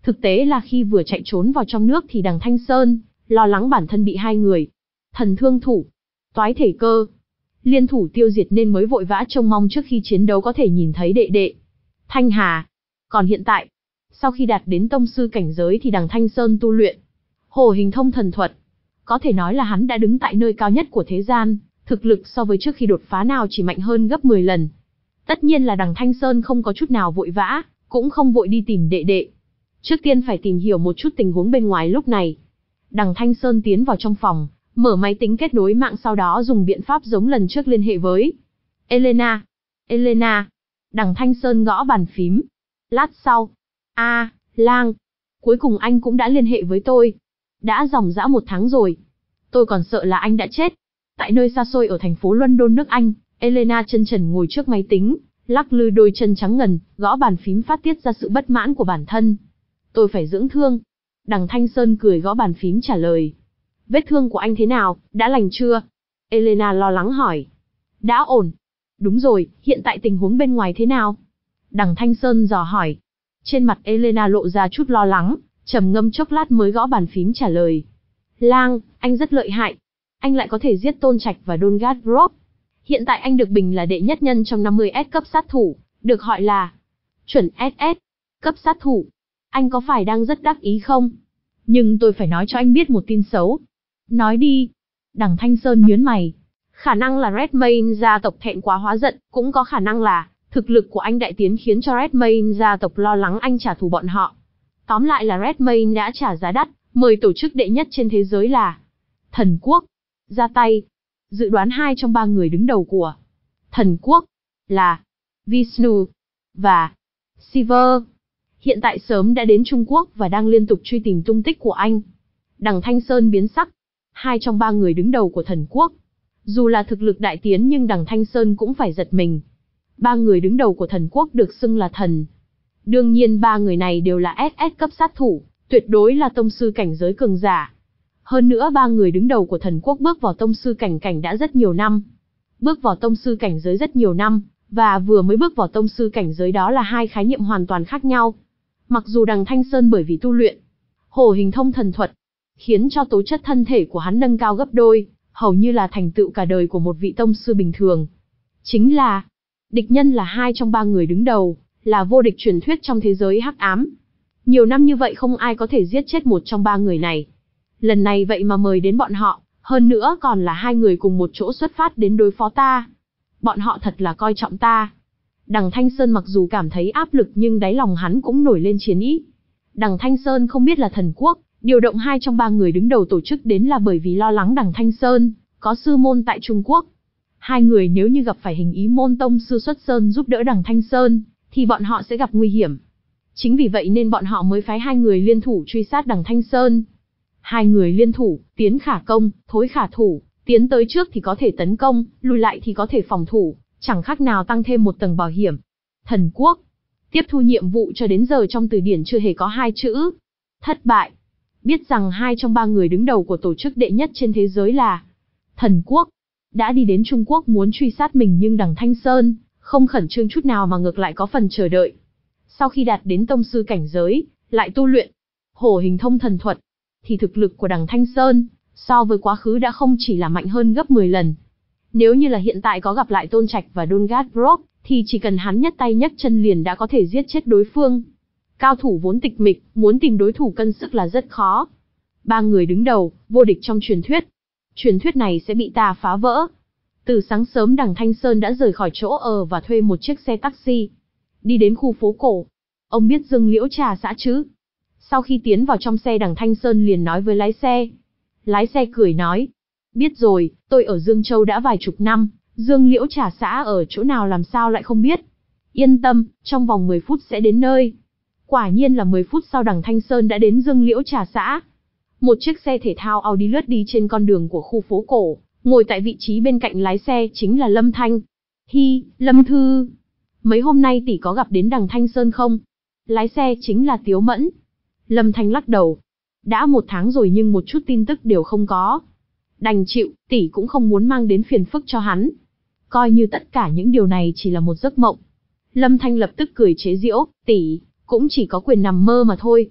Thực tế là khi vừa chạy trốn vào trong nước thì đằng Thanh Sơn, lo lắng bản thân bị hai người, thần thương thủ, toái thể cơ, liên thủ tiêu diệt nên mới vội vã trông mong trước khi chiến đấu có thể nhìn thấy đệ đệ, Thanh Hà. Còn hiện tại, sau khi đạt đến tông sư cảnh giới thì đằng Thanh Sơn tu luyện Hổ Hình Thông Thần Thuật. Có thể nói là hắn đã đứng tại nơi cao nhất của thế gian, thực lực so với trước khi đột phá nào chỉ mạnh hơn gấp mười lần. Tất nhiên là đằng Thanh Sơn không có chút nào vội vã, cũng không vội đi tìm đệ đệ. Trước tiên phải tìm hiểu một chút tình huống bên ngoài lúc này. Đằng Thanh Sơn tiến vào trong phòng, mở máy tính kết nối mạng, sau đó dùng biện pháp giống lần trước liên hệ với Elena. Elena. Đằng Thanh Sơn gõ bàn phím. Lát sau. A, Lang. Cuối cùng anh cũng đã liên hệ với tôi. Đã dòng dã một tháng rồi. Tôi còn sợ là anh đã chết. Tại nơi xa xôi ở thành phố London nước Anh, Elena chân trần ngồi trước máy tính, lắc lư đôi chân trắng ngần, gõ bàn phím phát tiết ra sự bất mãn của bản thân. Tôi phải dưỡng thương. Đằng Thanh Sơn cười gõ bàn phím trả lời. Vết thương của anh thế nào, đã lành chưa? Elena lo lắng hỏi. Đã ổn. Đúng rồi, hiện tại tình huống bên ngoài thế nào? Đằng Thanh Sơn dò hỏi. Trên mặt Elena lộ ra chút lo lắng, trầm ngâm chốc lát mới gõ bàn phím trả lời. Lang, anh rất lợi hại. Anh lại có thể giết Tôn Trạch và Dongat Grove. Hiện tại anh được bình là đệ nhất nhân trong năm mươi S cấp sát thủ, được gọi là chuẩn ét ét cấp sát thủ. Anh có phải đang rất đắc ý không? Nhưng tôi phải nói cho anh biết một tin xấu. Nói đi. Đằng Thanh Sơn nhướng mày. Khả năng là Redmayne gia tộc thẹn quá hóa giận, cũng có khả năng là thực lực của anh đại tiến khiến cho Redmayne gia tộc lo lắng anh trả thù bọn họ. Tóm lại là Redmayne đã trả giá đắt, mời tổ chức đệ nhất trên thế giới là Thần Quốc ra tay. Dự đoán hai trong ba người đứng đầu của Thần Quốc là Vishnu và Shiva. Hiện tại sớm đã đến Trung Quốc và đang liên tục truy tìm tung tích của anh. Đằng Thanh Sơn biến sắc. Hai trong ba người đứng đầu của Thần Quốc. Dù là thực lực đại tiến nhưng đằng Thanh Sơn cũng phải giật mình. Ba người đứng đầu của Thần Quốc được xưng là thần. Đương nhiên ba người này đều là ét ét cấp sát thủ, tuyệt đối là tông sư cảnh giới cường giả. Hơn nữa ba người đứng đầu của Thần Quốc bước vào tông sư cảnh cảnh đã rất nhiều năm. Bước vào tông sư cảnh giới rất nhiều năm, và vừa mới bước vào tông sư cảnh giới đó là hai khái niệm hoàn toàn khác nhau. Mặc dù đằng Thanh Sơn bởi vì tu luyện Hổ Hình Thông Thần Thuật, khiến cho tố chất thân thể của hắn nâng cao gấp đôi, hầu như là thành tựu cả đời của một vị tông sư bình thường. Chính là, địch nhân là hai trong ba người đứng đầu, là vô địch truyền thuyết trong thế giới hắc ám. Nhiều năm như vậy không ai có thể giết chết một trong ba người này. Lần này vậy mà mời đến bọn họ, hơn nữa còn là hai người cùng một chỗ xuất phát đến đối phó ta. Bọn họ thật là coi trọng ta. Đằng Thanh Sơn mặc dù cảm thấy áp lực nhưng đáy lòng hắn cũng nổi lên chiến ý. Đằng Thanh Sơn không biết là Thần Quốc điều động hai trong ba người đứng đầu tổ chức đến là bởi vì lo lắng đằng Thanh Sơn có sư môn tại Trung Quốc. Hai người nếu như gặp phải hình ý môn tông sư xuất sơn giúp đỡ đằng Thanh Sơn, thì bọn họ sẽ gặp nguy hiểm. Chính vì vậy nên bọn họ mới phái hai người liên thủ truy sát đằng Thanh Sơn. Hai người liên thủ, tiến khả công, thối khả thủ, tiến tới trước thì có thể tấn công, lùi lại thì có thể phòng thủ, chẳng khác nào tăng thêm một tầng bảo hiểm. Thần Quốc tiếp thu nhiệm vụ cho đến giờ trong từ điển chưa hề có hai chữ thất bại. Biết rằng hai trong ba người đứng đầu của tổ chức đệ nhất trên thế giới là Thần Quốc đã đi đến Trung Quốc muốn truy sát mình, nhưng đằng Thanh Sơn không khẩn trương chút nào mà ngược lại có phần chờ đợi. Sau khi đạt đến tông sư cảnh giới, lại tu luyện Hổ Hình Thông Thần Thuật, thì thực lực của đằng Thanh Sơn so với quá khứ đã không chỉ là mạnh hơn gấp mười lần. Nếu như là hiện tại có gặp lại Tôn Trạch và Dongat Grove, thì chỉ cần hắn nhất tay nhấc chân liền đã có thể giết chết đối phương. Cao thủ vốn tịch mịch, muốn tìm đối thủ cân sức là rất khó. Ba người đứng đầu, vô địch trong truyền thuyết. Truyền thuyết này sẽ bị ta phá vỡ. Từ sáng sớm đằng Thanh Sơn đã rời khỏi chỗ ở và thuê một chiếc xe taxi. Đi đến khu phố cổ. Ông biết Dương Liễu Trà xã chứ? Sau khi tiến vào trong xe đằng Thanh Sơn liền nói với lái xe. Lái xe cười nói. Biết rồi, tôi ở Dương Châu đã vài chục năm, Dương Liễu Trà xã ở chỗ nào làm sao lại không biết. Yên tâm, trong vòng mười phút sẽ đến nơi. Quả nhiên là mười phút sau đằng Thanh Sơn đã đến Dương Liễu Trà xã. Một chiếc xe thể thao Audi lướt đi trên con đường của khu phố cổ, ngồi tại vị trí bên cạnh lái xe chính là Lâm Thanh. Hi, Lâm Thư. Mấy hôm nay tỷ có gặp đến đằng Thanh Sơn không? Lái xe chính là Tiếu Mẫn. Lâm Thanh lắc đầu. Đã một tháng rồi nhưng một chút tin tức đều không có. Đành chịu, tỷ cũng không muốn mang đến phiền phức cho hắn. Coi như tất cả những điều này chỉ là một giấc mộng. Lâm Thanh lập tức cười chế giễu, tỷ cũng chỉ có quyền nằm mơ mà thôi.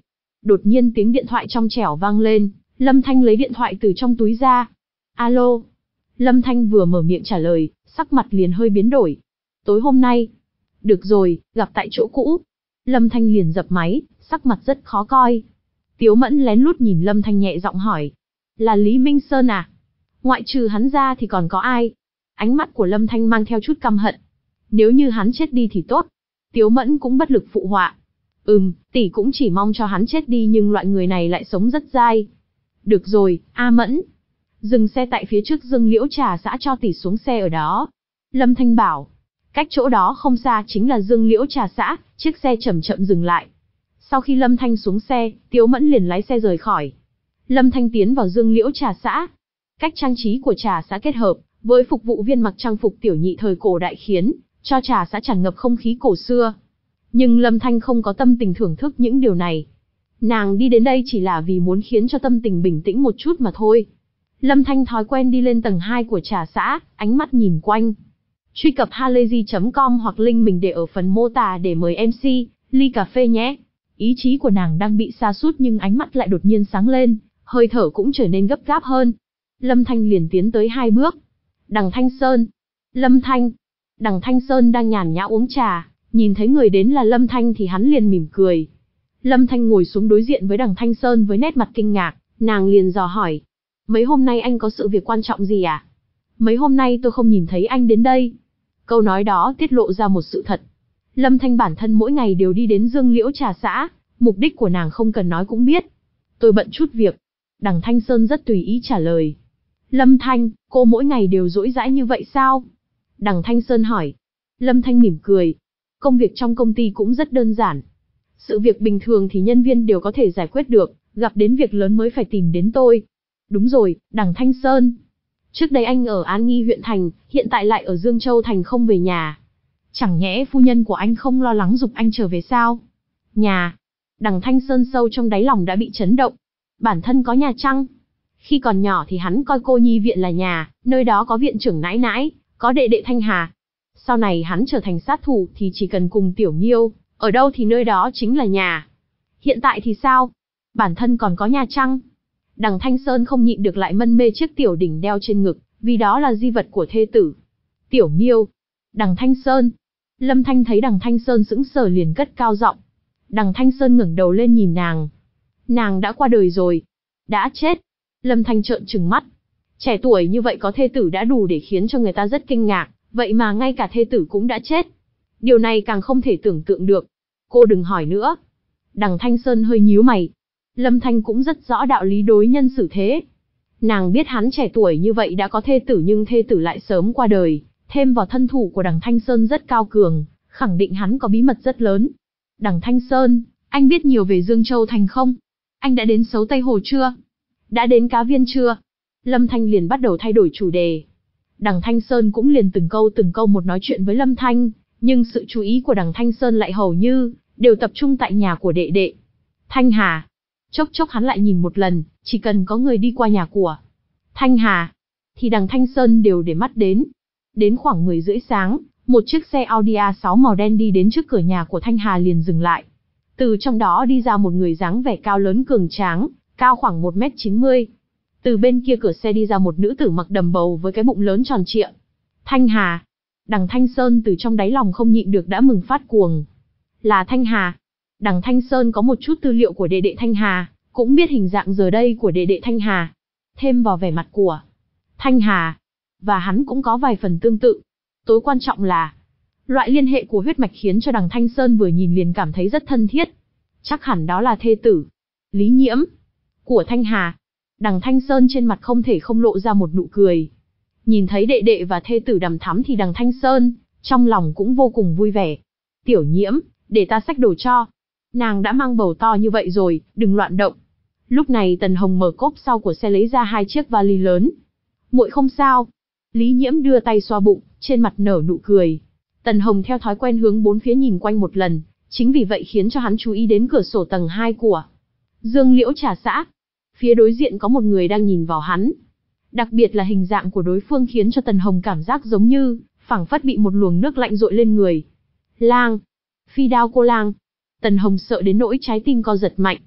Đột nhiên tiếng điện thoại trong trẻo vang lên, Lâm Thanh lấy điện thoại từ trong túi ra. Alo. Lâm Thanh vừa mở miệng trả lời, sắc mặt liền hơi biến đổi. Tối hôm nay. Được rồi, gặp tại chỗ cũ. Lâm Thanh liền dập máy, sắc mặt rất khó coi. Tiếu Mẫn lén lút nhìn Lâm Thanh nhẹ giọng hỏi. Là Lý Minh Sơn à? Ngoại trừ hắn ra thì còn có ai? Ánh mắt của Lâm Thanh mang theo chút căm hận. Nếu như hắn chết đi thì tốt. Tiếu Mẫn cũng bất lực phụ họa. Ừm, tỷ cũng chỉ mong cho hắn chết đi nhưng loại người này lại sống rất dai. Được rồi, A Mẫn. Dừng xe tại phía trước Dương Liễu Trà xã cho tỷ xuống xe ở đó. Lâm Thanh bảo. Cách chỗ đó không xa chính là Dương Liễu Trà xã, chiếc xe chậm chậm dừng lại. Sau khi Lâm Thanh xuống xe, Tiếu Mẫn liền lái xe rời khỏi. Lâm Thanh tiến vào Dương Liễu Trà xã. Cách trang trí của trà xã kết hợp với phục vụ viên mặc trang phục tiểu nhị thời cổ đại khiến cho trà xã tràn ngập không khí cổ xưa. Nhưng Lâm Thanh không có tâm tình thưởng thức những điều này. Nàng đi đến đây chỉ là vì muốn khiến cho tâm tình bình tĩnh một chút mà thôi. Lâm Thanh thói quen đi lên tầng hai của trà xã, ánh mắt nhìn quanh. Truy cập halayzi chấm com hoặc link mình để ở phần mô tả để mời em xê, ly cà phê nhé. Ý chí của nàng đang bị sa sút nhưng ánh mắt lại đột nhiên sáng lên, hơi thở cũng trở nên gấp gáp hơn. Lâm Thanh liền tiến tới hai bước. Đằng Thanh Sơn. Lâm Thanh. Đằng Thanh Sơn đang nhàn nhã uống trà, nhìn thấy người đến là Lâm Thanh thì hắn liền mỉm cười. Lâm Thanh ngồi xuống đối diện với đằng Thanh Sơn với nét mặt kinh ngạc, nàng liền dò hỏi. Mấy hôm nay anh có sự việc quan trọng gì à? Mấy hôm nay tôi không nhìn thấy anh đến đây. Câu nói đó tiết lộ ra một sự thật. Lâm Thanh bản thân mỗi ngày đều đi đến Dương Liễu Trà xã, mục đích của nàng không cần nói cũng biết. Tôi bận chút việc. Đằng Thanh Sơn rất tùy ý trả lời. Lâm Thanh, cô mỗi ngày đều rỗi rãi như vậy sao? Đằng Thanh Sơn hỏi. Lâm Thanh mỉm cười. Công việc trong công ty cũng rất đơn giản. Sự việc bình thường thì nhân viên đều có thể giải quyết được, gặp đến việc lớn mới phải tìm đến tôi. Đúng rồi, đằng Thanh Sơn. Trước đây anh ở An Nghi huyện thành, hiện tại lại ở Dương Châu thành không về nhà. Chẳng nhẽ phu nhân của anh không lo lắng giục anh trở về sao? Nhà. Đằng Thanh Sơn sâu trong đáy lòng đã bị chấn động. Bản thân có nhà chăng? Khi còn nhỏ thì hắn coi cô nhi viện là nhà, nơi đó có viện trưởng nãi nãi, có đệ đệ Thanh Hà. Sau này hắn trở thành sát thủ thì chỉ cần cùng Tiểu Nghiêu, ở đâu thì nơi đó chính là nhà. Hiện tại thì sao? Bản thân còn có nhà chăng? Đằng Thanh Sơn không nhịn được lại mân mê chiếc tiểu đỉnh đeo trên ngực, vì đó là di vật của thê tử. Tiểu Nghiêu. Đằng Thanh Sơn. Lâm Thanh thấy đằng Thanh Sơn sững sờ liền cất cao giọng. Đằng Thanh Sơn ngẩng đầu lên nhìn nàng. Nàng đã qua đời rồi. Đã chết. Lâm Thanh trợn trừng mắt. Trẻ tuổi như vậy có thê tử đã đủ để khiến cho người ta rất kinh ngạc, vậy mà ngay cả thê tử cũng đã chết. Điều này càng không thể tưởng tượng được. Cô đừng hỏi nữa. Đằng Thanh Sơn hơi nhíu mày. Lâm Thanh cũng rất rõ đạo lý đối nhân xử thế. Nàng biết hắn trẻ tuổi như vậy đã có thê tử nhưng thê tử lại sớm qua đời, thêm vào thân thủ của đằng Thanh Sơn rất cao cường, khẳng định hắn có bí mật rất lớn. Đằng Thanh Sơn, anh biết nhiều về Dương Châu thành không? Anh đã đến Sấu Tây Hồ chưa? Đã đến Cá Viên chưa? Lâm Thanh liền bắt đầu thay đổi chủ đề. Đằng Thanh Sơn cũng liền từng câu từng câu một nói chuyện với Lâm Thanh, nhưng sự chú ý của đằng Thanh Sơn lại hầu như đều tập trung tại nhà của đệ đệ Thanh Hà. Chốc chốc hắn lại nhìn một lần, chỉ cần có người đi qua nhà của Thanh Hà, thì đằng Thanh Sơn đều để mắt đến. Đến khoảng mười rưỡi sáng, một chiếc xe Audi a sáu màu đen đi đến trước cửa nhà của Thanh Hà liền dừng lại. Từ trong đó đi ra một người dáng vẻ cao lớn cường tráng, cao khoảng một mét chín mươi. Từ bên kia cửa xe đi ra một nữ tử mặc đầm bầu với cái bụng lớn tròn trịa. Thanh Hà. Đằng Thanh Sơn từ trong đáy lòng không nhịn được đã mừng phát cuồng. Là Thanh Hà. Đằng Thanh Sơn có một chút tư liệu của đệ đệ Thanh Hà, cũng biết hình dạng giờ đây của đệ đệ Thanh Hà. Thêm vào vẻ mặt của Thanh Hà, và hắn cũng có vài phần tương tự. Tối quan trọng là, loại liên hệ của huyết mạch khiến cho đằng Thanh Sơn vừa nhìn liền cảm thấy rất thân thiết. Chắc hẳn đó là thê tử, Lý Nhiễm, của Thanh Hà. Đằng Thanh Sơn trên mặt không thể không lộ ra một nụ cười. Nhìn thấy đệ đệ và thê tử đằm thắm thì đằng Thanh Sơn, trong lòng cũng vô cùng vui vẻ. Tiểu Nhiễm, để ta xách đồ cho. Nàng đã mang bầu to như vậy rồi, đừng loạn động. Lúc này Tần Hồng mở cốp sau của xe lấy ra hai chiếc vali lớn. Muội không sao. Lý Nhiễm đưa tay xoa bụng, trên mặt nở nụ cười. Tần Hồng theo thói quen hướng bốn phía nhìn quanh một lần, chính vì vậy khiến cho hắn chú ý đến cửa sổ tầng hai của Dương Liễu Trà xã. Phía đối diện có một người đang nhìn vào hắn. Đặc biệt là hình dạng của đối phương khiến cho Tần Hồng cảm giác giống như phảng phất bị một luồng nước lạnh dội lên người. Lang, Phi Đao Cô Lang. Tần Hồng sợ đến nỗi trái tim co giật mạnh.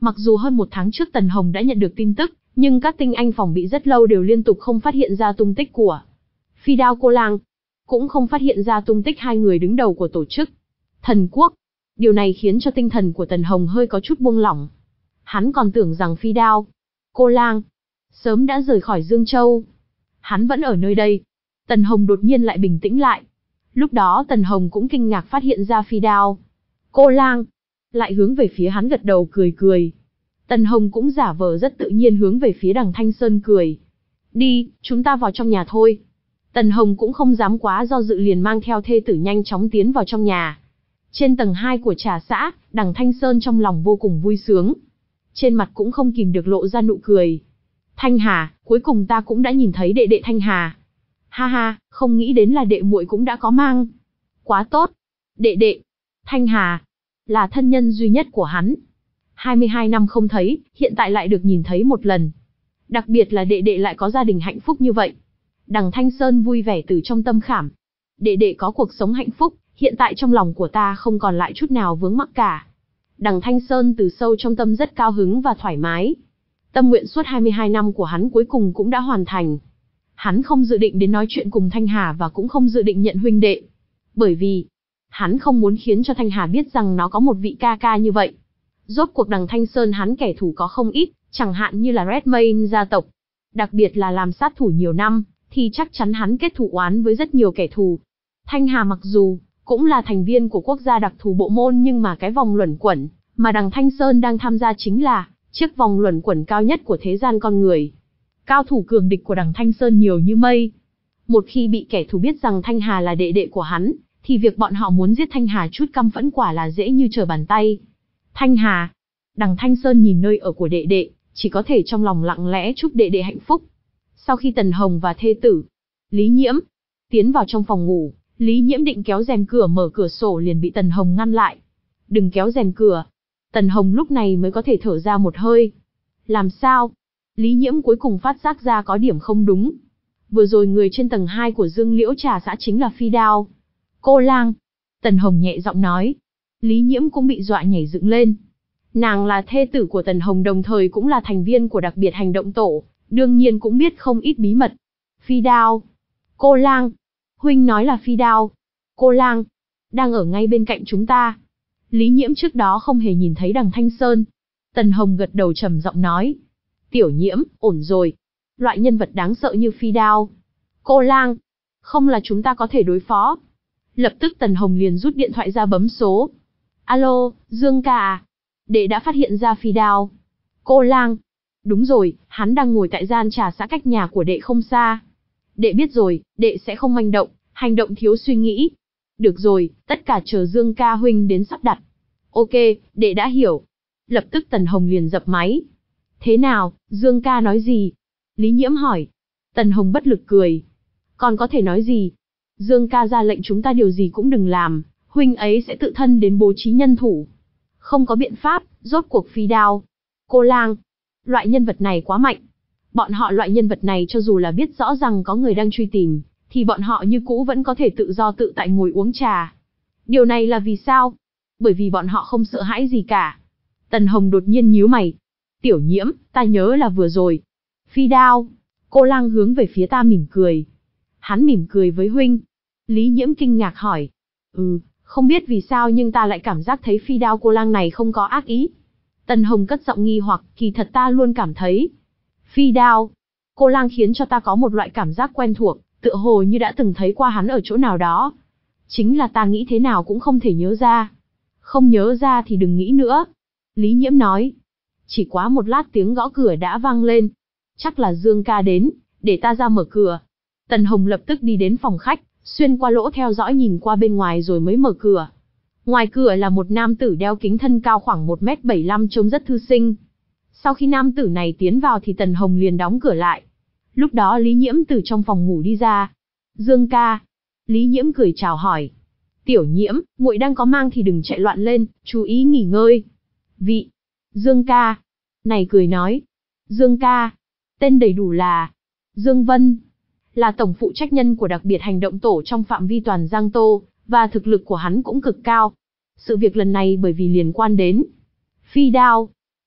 Mặc dù hơn một tháng trước Tần Hồng đã nhận được tin tức, nhưng các tinh anh phòng bị rất lâu đều liên tục không phát hiện ra tung tích của Phi Đao Cô Lang, cũng không phát hiện ra tung tích hai người đứng đầu của tổ chức Thần Quốc. Điều này khiến cho tinh thần của Tần Hồng hơi có chút buông lỏng. Hắn còn tưởng rằng Phi Đao Cô Lang sớm đã rời khỏi Dương Châu. Hắn vẫn ở nơi đây. Tần Hồng đột nhiên lại bình tĩnh lại. Lúc đó Tần Hồng cũng kinh ngạc phát hiện ra Phi Đao Cô Lang lại hướng về phía hắn gật đầu cười cười. Tần Hồng cũng giả vờ rất tự nhiên hướng về phía Đằng Thanh Sơn cười. Đi, chúng ta vào trong nhà thôi. Tần Hồng cũng không dám quá do dự, liền mang theo thê tử nhanh chóng tiến vào trong nhà. Trên tầng hai của trà xã, Đằng Thanh Sơn trong lòng vô cùng vui sướng. Trên mặt cũng không kìm được lộ ra nụ cười. Thanh Hà, cuối cùng ta cũng đã nhìn thấy đệ đệ Thanh Hà. Ha ha, không nghĩ đến là đệ muội cũng đã có mang. Quá tốt. Đệ đệ, Thanh Hà, là thân nhân duy nhất của hắn. hai mươi hai năm không thấy, hiện tại lại được nhìn thấy một lần. Đặc biệt là đệ đệ lại có gia đình hạnh phúc như vậy. Đằng Thanh Sơn vui vẻ từ trong tâm khảm. Đệ đệ có cuộc sống hạnh phúc, hiện tại trong lòng của ta không còn lại chút nào vướng mắc cả. Đằng Thanh Sơn từ sâu trong tâm rất cao hứng và thoải mái. Tâm nguyện suốt hai mươi hai năm của hắn cuối cùng cũng đã hoàn thành. Hắn không dự định đến nói chuyện cùng Thanh Hà và cũng không dự định nhận huynh đệ. Bởi vì, hắn không muốn khiến cho Thanh Hà biết rằng nó có một vị ca ca như vậy. Rốt cuộc Đằng Thanh Sơn hắn kẻ thù có không ít, chẳng hạn như là Redmayne gia tộc. Đặc biệt là làm sát thủ nhiều năm, thì chắc chắn hắn kết thù oán với rất nhiều kẻ thù. Thanh Hà mặc dù cũng là thành viên của quốc gia đặc thù bộ môn, nhưng mà cái vòng luẩn quẩn mà Đằng Thanh Sơn đang tham gia chính là chiếc vòng luẩn quẩn cao nhất của thế gian con người. Cao thủ cường địch của Đằng Thanh Sơn nhiều như mây. Một khi bị kẻ thù biết rằng Thanh Hà là đệ đệ của hắn, thì việc bọn họ muốn giết Thanh Hà chút căm phẫn quả là dễ như trở bàn tay. Thanh Hà, Đằng Thanh Sơn nhìn nơi ở của đệ đệ, chỉ có thể trong lòng lặng lẽ chúc đệ đệ hạnh phúc. Sau khi Tần Hồng và thê tử Lý Nhiễm tiến vào trong phòng ngủ, Lý Nhiễm định kéo rèm cửa mở cửa sổ liền bị Tần Hồng ngăn lại. Đừng kéo rèm cửa. Tần Hồng lúc này mới có thể thở ra một hơi. Làm sao? Lý Nhiễm cuối cùng phát giác ra có điểm không đúng. Vừa rồi người trên tầng hai của Dương Liễu trà xã chính là Phi Đao Cô Lang. Tần Hồng nhẹ giọng nói. Lý Nhiễm cũng bị dọa nhảy dựng lên. Nàng là thê tử của Tần Hồng, đồng thời cũng là thành viên của đặc biệt hành động tổ, đương nhiên cũng biết không ít bí mật. Phi Đao Cô Lang. Huynh nói là Phi Đao Cô Lang đang ở ngay bên cạnh chúng ta. Lý Nhiễm trước đó không hề nhìn thấy Đằng Thanh Sơn. Tần Hồng gật đầu trầm giọng nói. Tiểu Nhiễm, ổn rồi. Loại nhân vật đáng sợ như Phi Đao Cô Lang, không là chúng ta có thể đối phó. Lập tức Tần Hồng liền rút điện thoại ra bấm số. Alo, Dương ca à? Đệ đã phát hiện ra Phi Đao Cô Lang. Đúng rồi, hắn đang ngồi tại gian trà xã cách nhà của đệ không xa. Đệ biết rồi, đệ sẽ không manh động, hành động thiếu suy nghĩ. Được rồi, tất cả chờ Dương ca huynh đến sắp đặt. Ok, đệ đã hiểu. Lập tức Tần Hồng liền dập máy. Thế nào, Dương ca nói gì? Lý Nhiễm hỏi. Tần Hồng bất lực cười. Còn có thể nói gì? Dương ca ra lệnh chúng ta điều gì cũng đừng làm, huynh ấy sẽ tự thân đến bố trí nhân thủ. Không có biện pháp, rốt cuộc Phi Đao Cô Lang, loại nhân vật này quá mạnh. Bọn họ loại nhân vật này cho dù là biết rõ rằng có người đang truy tìm, thì bọn họ như cũ vẫn có thể tự do tự tại ngồi uống trà. Điều này là vì sao? Bởi vì bọn họ không sợ hãi gì cả. Tần Hồng đột nhiên nhíu mày. Tiểu Nhiễm, ta nhớ là vừa rồi Phi Đao Cô Lang hướng về phía ta mỉm cười. Hắn mỉm cười với huynh. Lý Nhiễm kinh ngạc hỏi. Ừ, không biết vì sao nhưng ta lại cảm giác thấy Phi Đao Cô Lang này không có ác ý. Tần Hồng cất giọng nghi hoặc, kỳ thật ta luôn cảm thấy Phi Đao Cô Lang khiến cho ta có một loại cảm giác quen thuộc, tựa hồ như đã từng thấy qua hắn ở chỗ nào đó. Chính là ta nghĩ thế nào cũng không thể nhớ ra. Không nhớ ra thì đừng nghĩ nữa. Lý Nhiễm nói. Chỉ quá một lát tiếng gõ cửa đã vang lên. Chắc là Dương ca đến, để ta ra mở cửa. Tần Hồng lập tức đi đến phòng khách, xuyên qua lỗ theo dõi nhìn qua bên ngoài rồi mới mở cửa. Ngoài cửa là một nam tử đeo kính, thân cao khoảng một mét bảy mươi lăm, trông rất thư sinh. Sau khi nam tử này tiến vào thì Tần Hồng liền đóng cửa lại. Lúc đó Lý Nhiễm từ trong phòng ngủ đi ra. Dương ca. Lý Nhiễm cười chào hỏi. Tiểu Nhiễm, muội đang có mang thì đừng chạy loạn lên, chú ý nghỉ ngơi. Vị. Dương ca. Này cười nói. Dương ca. Tên đầy đủ là Dương Vân. Là tổng phụ trách nhân của đặc biệt hành động tổ trong phạm vi toàn Giang Tô, và thực lực của hắn cũng cực cao. Sự việc lần này bởi vì liên quan đến Phi Đao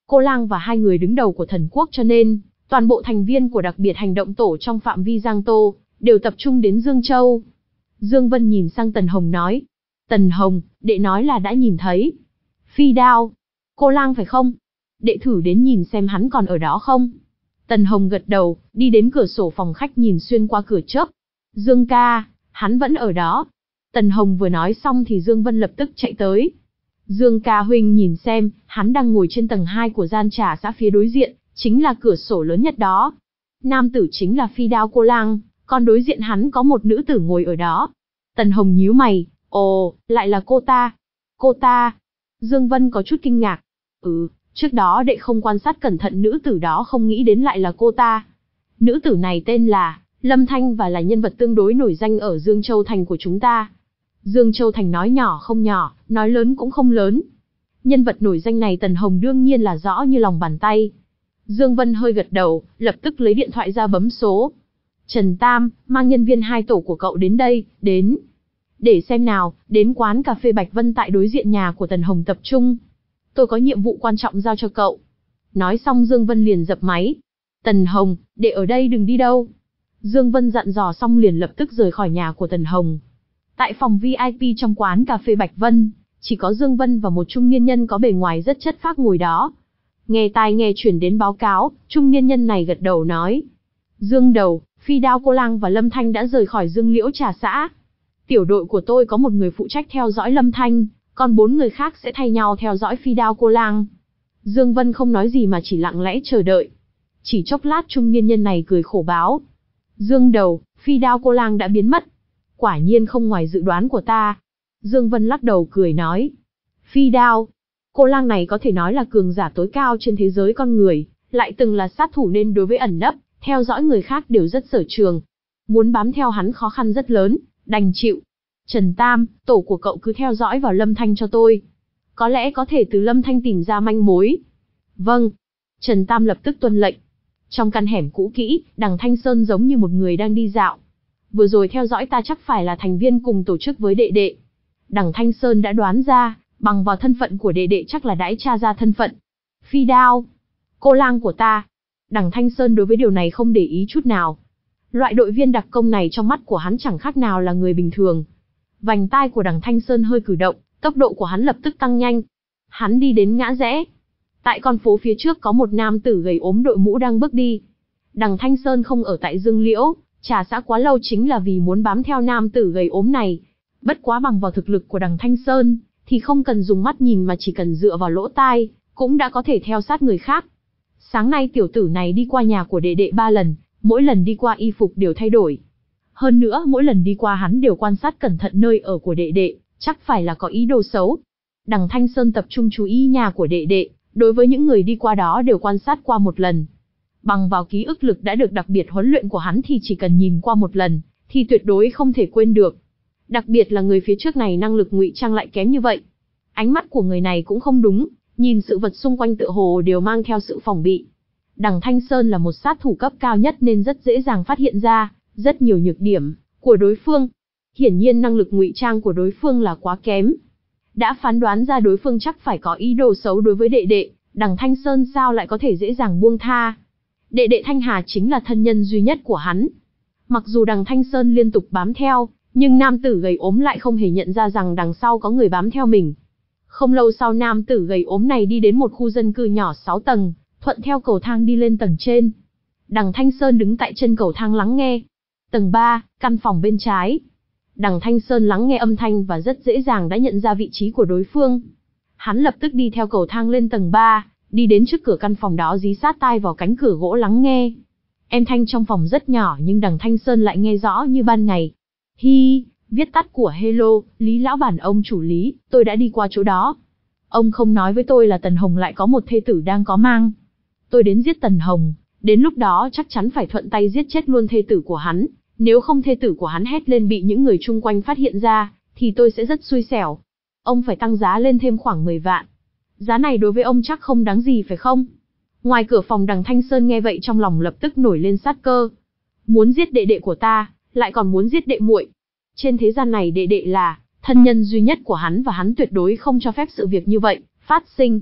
Cô Lang và hai người đứng đầu của thần quốc cho nên, toàn bộ thành viên của đặc biệt hành động tổ trong phạm vi Giang Tô, đều tập trung đến Dương Châu. Dương Vân nhìn sang Tần Hồng nói. Tần Hồng, đệ nói là đã nhìn thấy. Phi đao. Cô Lang phải không? Đệ thử đến nhìn xem hắn còn ở đó không? Tần Hồng gật đầu, đi đến cửa sổ phòng khách nhìn xuyên qua cửa chớp. Dương ca, hắn vẫn ở đó. Tần Hồng vừa nói xong thì Dương Vân lập tức chạy tới. Dương ca huynh nhìn xem, hắn đang ngồi trên tầng hai của gian trà xã phía đối diện, chính là cửa sổ lớn nhất đó. Nam tử chính là Phi đao Cô Lang, còn đối diện hắn có một nữ tử ngồi ở đó. Tần Hồng nhíu mày, ồ, lại là cô ta. Cô ta. Dương Vân có chút kinh ngạc. Ừ, trước đó đệ không quan sát cẩn thận nữ tử đó không nghĩ đến lại là cô ta. Nữ tử này tên là Lâm Thanh và là nhân vật tương đối nổi danh ở Dương Châu Thành của chúng ta. Dương Châu Thành nói nhỏ không nhỏ, nói lớn cũng không lớn. Nhân vật nổi danh này Tần Hồng đương nhiên là rõ như lòng bàn tay. Dương Vân hơi gật đầu, lập tức lấy điện thoại ra bấm số. Trần Tam, mang nhân viên hai tổ của cậu đến đây, đến. Để xem nào, đến quán cà phê Bạch Vân tại đối diện nhà của Tần Hồng tập trung. Tôi có nhiệm vụ quan trọng giao cho cậu. Nói xong Dương Vân liền dập máy. Tần Hồng, để ở đây đừng đi đâu. Dương Vân dặn dò xong liền lập tức rời khỏi nhà của Tần Hồng. Tại phòng vi ai pi trong quán cà phê Bạch Vân, chỉ có Dương Vân và một trung niên nhân có bề ngoài rất chất phác ngồi đó. Nghe tai nghe chuyển đến báo cáo, trung niên nhân này gật đầu nói. Dương đầu, Phi đao Cô Lang và Lâm Thanh đã rời khỏi Dương Liễu Trà xã. Tiểu đội của tôi có một người phụ trách theo dõi Lâm Thanh, còn bốn người khác sẽ thay nhau theo dõi Phi đao Cô Lang. Dương Vân không nói gì mà chỉ lặng lẽ chờ đợi. Chỉ chốc lát trung niên nhân này cười khổ báo. Dương đầu, Phi đao Cô Lang đã biến mất. Quả nhiên không ngoài dự đoán của ta. Dương Vân lắc đầu cười nói. Phi đao Cô Lang này có thể nói là cường giả tối cao trên thế giới con người, lại từng là sát thủ nên đối với ẩn nấp, theo dõi người khác đều rất sở trường. Muốn bám theo hắn khó khăn rất lớn, đành chịu. Trần Tam, tổ của cậu cứ theo dõi vào Lâm Thanh cho tôi. Có lẽ có thể từ Lâm Thanh tìm ra manh mối. Vâng. Trần Tam lập tức tuân lệnh. Trong căn hẻm cũ kỹ, Đằng Thanh Sơn giống như một người đang đi dạo. Vừa rồi theo dõi ta chắc phải là thành viên cùng tổ chức với đệ đệ. Đằng Thanh Sơn đã đoán ra, bằng vào thân phận của đệ đệ chắc là đãi tra ra thân phận. Phi đao Cô Lang của ta. Đằng Thanh Sơn đối với điều này không để ý chút nào. Loại đội viên đặc công này trong mắt của hắn chẳng khác nào là người bình thường. Vành tai của Đằng Thanh Sơn hơi cử động, tốc độ của hắn lập tức tăng nhanh. Hắn đi đến ngã rẽ. Tại con phố phía trước có một nam tử gầy ốm đội mũ đang bước đi. Đằng Thanh Sơn không ở tại Dương Liễu Trà xã quá lâu chính là vì muốn bám theo nam tử gầy ốm này. Bất quá bằng vào thực lực của Đằng Thanh Sơn, thì không cần dùng mắt nhìn mà chỉ cần dựa vào lỗ tai, cũng đã có thể theo sát người khác. Sáng nay tiểu tử này đi qua nhà của đệ đệ ba lần, mỗi lần đi qua y phục đều thay đổi. Hơn nữa mỗi lần đi qua hắn đều quan sát cẩn thận nơi ở của đệ đệ, chắc phải là có ý đồ xấu. Đằng Thanh Sơn tập trung chú ý nhà của đệ đệ, đối với những người đi qua đó đều quan sát qua một lần. Bằng vào ký ức lực đã được đặc biệt huấn luyện của hắn thì chỉ cần nhìn qua một lần, thì tuyệt đối không thể quên được. Đặc biệt là người phía trước này năng lực ngụy trang lại kém như vậy. Ánh mắt của người này cũng không đúng, nhìn sự vật xung quanh tựa hồ đều mang theo sự phòng bị. Đằng Thanh Sơn là một sát thủ cấp cao nhất nên rất dễ dàng phát hiện ra rất nhiều nhược điểm của đối phương. Hiển nhiên năng lực ngụy trang của đối phương là quá kém. Đã phán đoán ra đối phương chắc phải có ý đồ xấu đối với đệ đệ, Đằng Thanh Sơn sao lại có thể dễ dàng buông tha. Đệ đệ Thanh Hà chính là thân nhân duy nhất của hắn. Mặc dù Đằng Thanh Sơn liên tục bám theo, nhưng nam tử gầy ốm lại không hề nhận ra rằng đằng sau có người bám theo mình. Không lâu sau nam tử gầy ốm này đi đến một khu dân cư nhỏ sáu tầng, thuận theo cầu thang đi lên tầng trên. Đằng Thanh Sơn đứng tại chân cầu thang lắng nghe. Tầng ba, căn phòng bên trái. Đằng Thanh Sơn lắng nghe âm thanh và rất dễ dàng đã nhận ra vị trí của đối phương. Hắn lập tức đi theo cầu thang lên tầng ba, đi đến trước cửa căn phòng đó dí sát tai vào cánh cửa gỗ lắng nghe. Âm thanh trong phòng rất nhỏ nhưng Đằng Thanh Sơn lại nghe rõ như ban ngày. Hi, viết tắt của hello, Lý lão bản ông chủ Lý, tôi đã đi qua chỗ đó. Ông không nói với tôi là Tần Hồng lại có một thê tử đang có mang. Tôi đến giết Tần Hồng, đến lúc đó chắc chắn phải thuận tay giết chết luôn thê tử của hắn. Nếu không thê tử của hắn hét lên bị những người chung quanh phát hiện ra, thì tôi sẽ rất xui xẻo. Ông phải tăng giá lên thêm khoảng mười vạn. Giá này đối với ông chắc không đáng gì phải không? Ngoài cửa phòng Đằng Thanh Sơn nghe vậy trong lòng lập tức nổi lên sát cơ. Muốn giết đệ đệ của ta, lại còn muốn giết đệ muội. Trên thế gian này đệ đệ là thân nhân duy nhất của hắn và hắn tuyệt đối không cho phép sự việc như vậy phát sinh.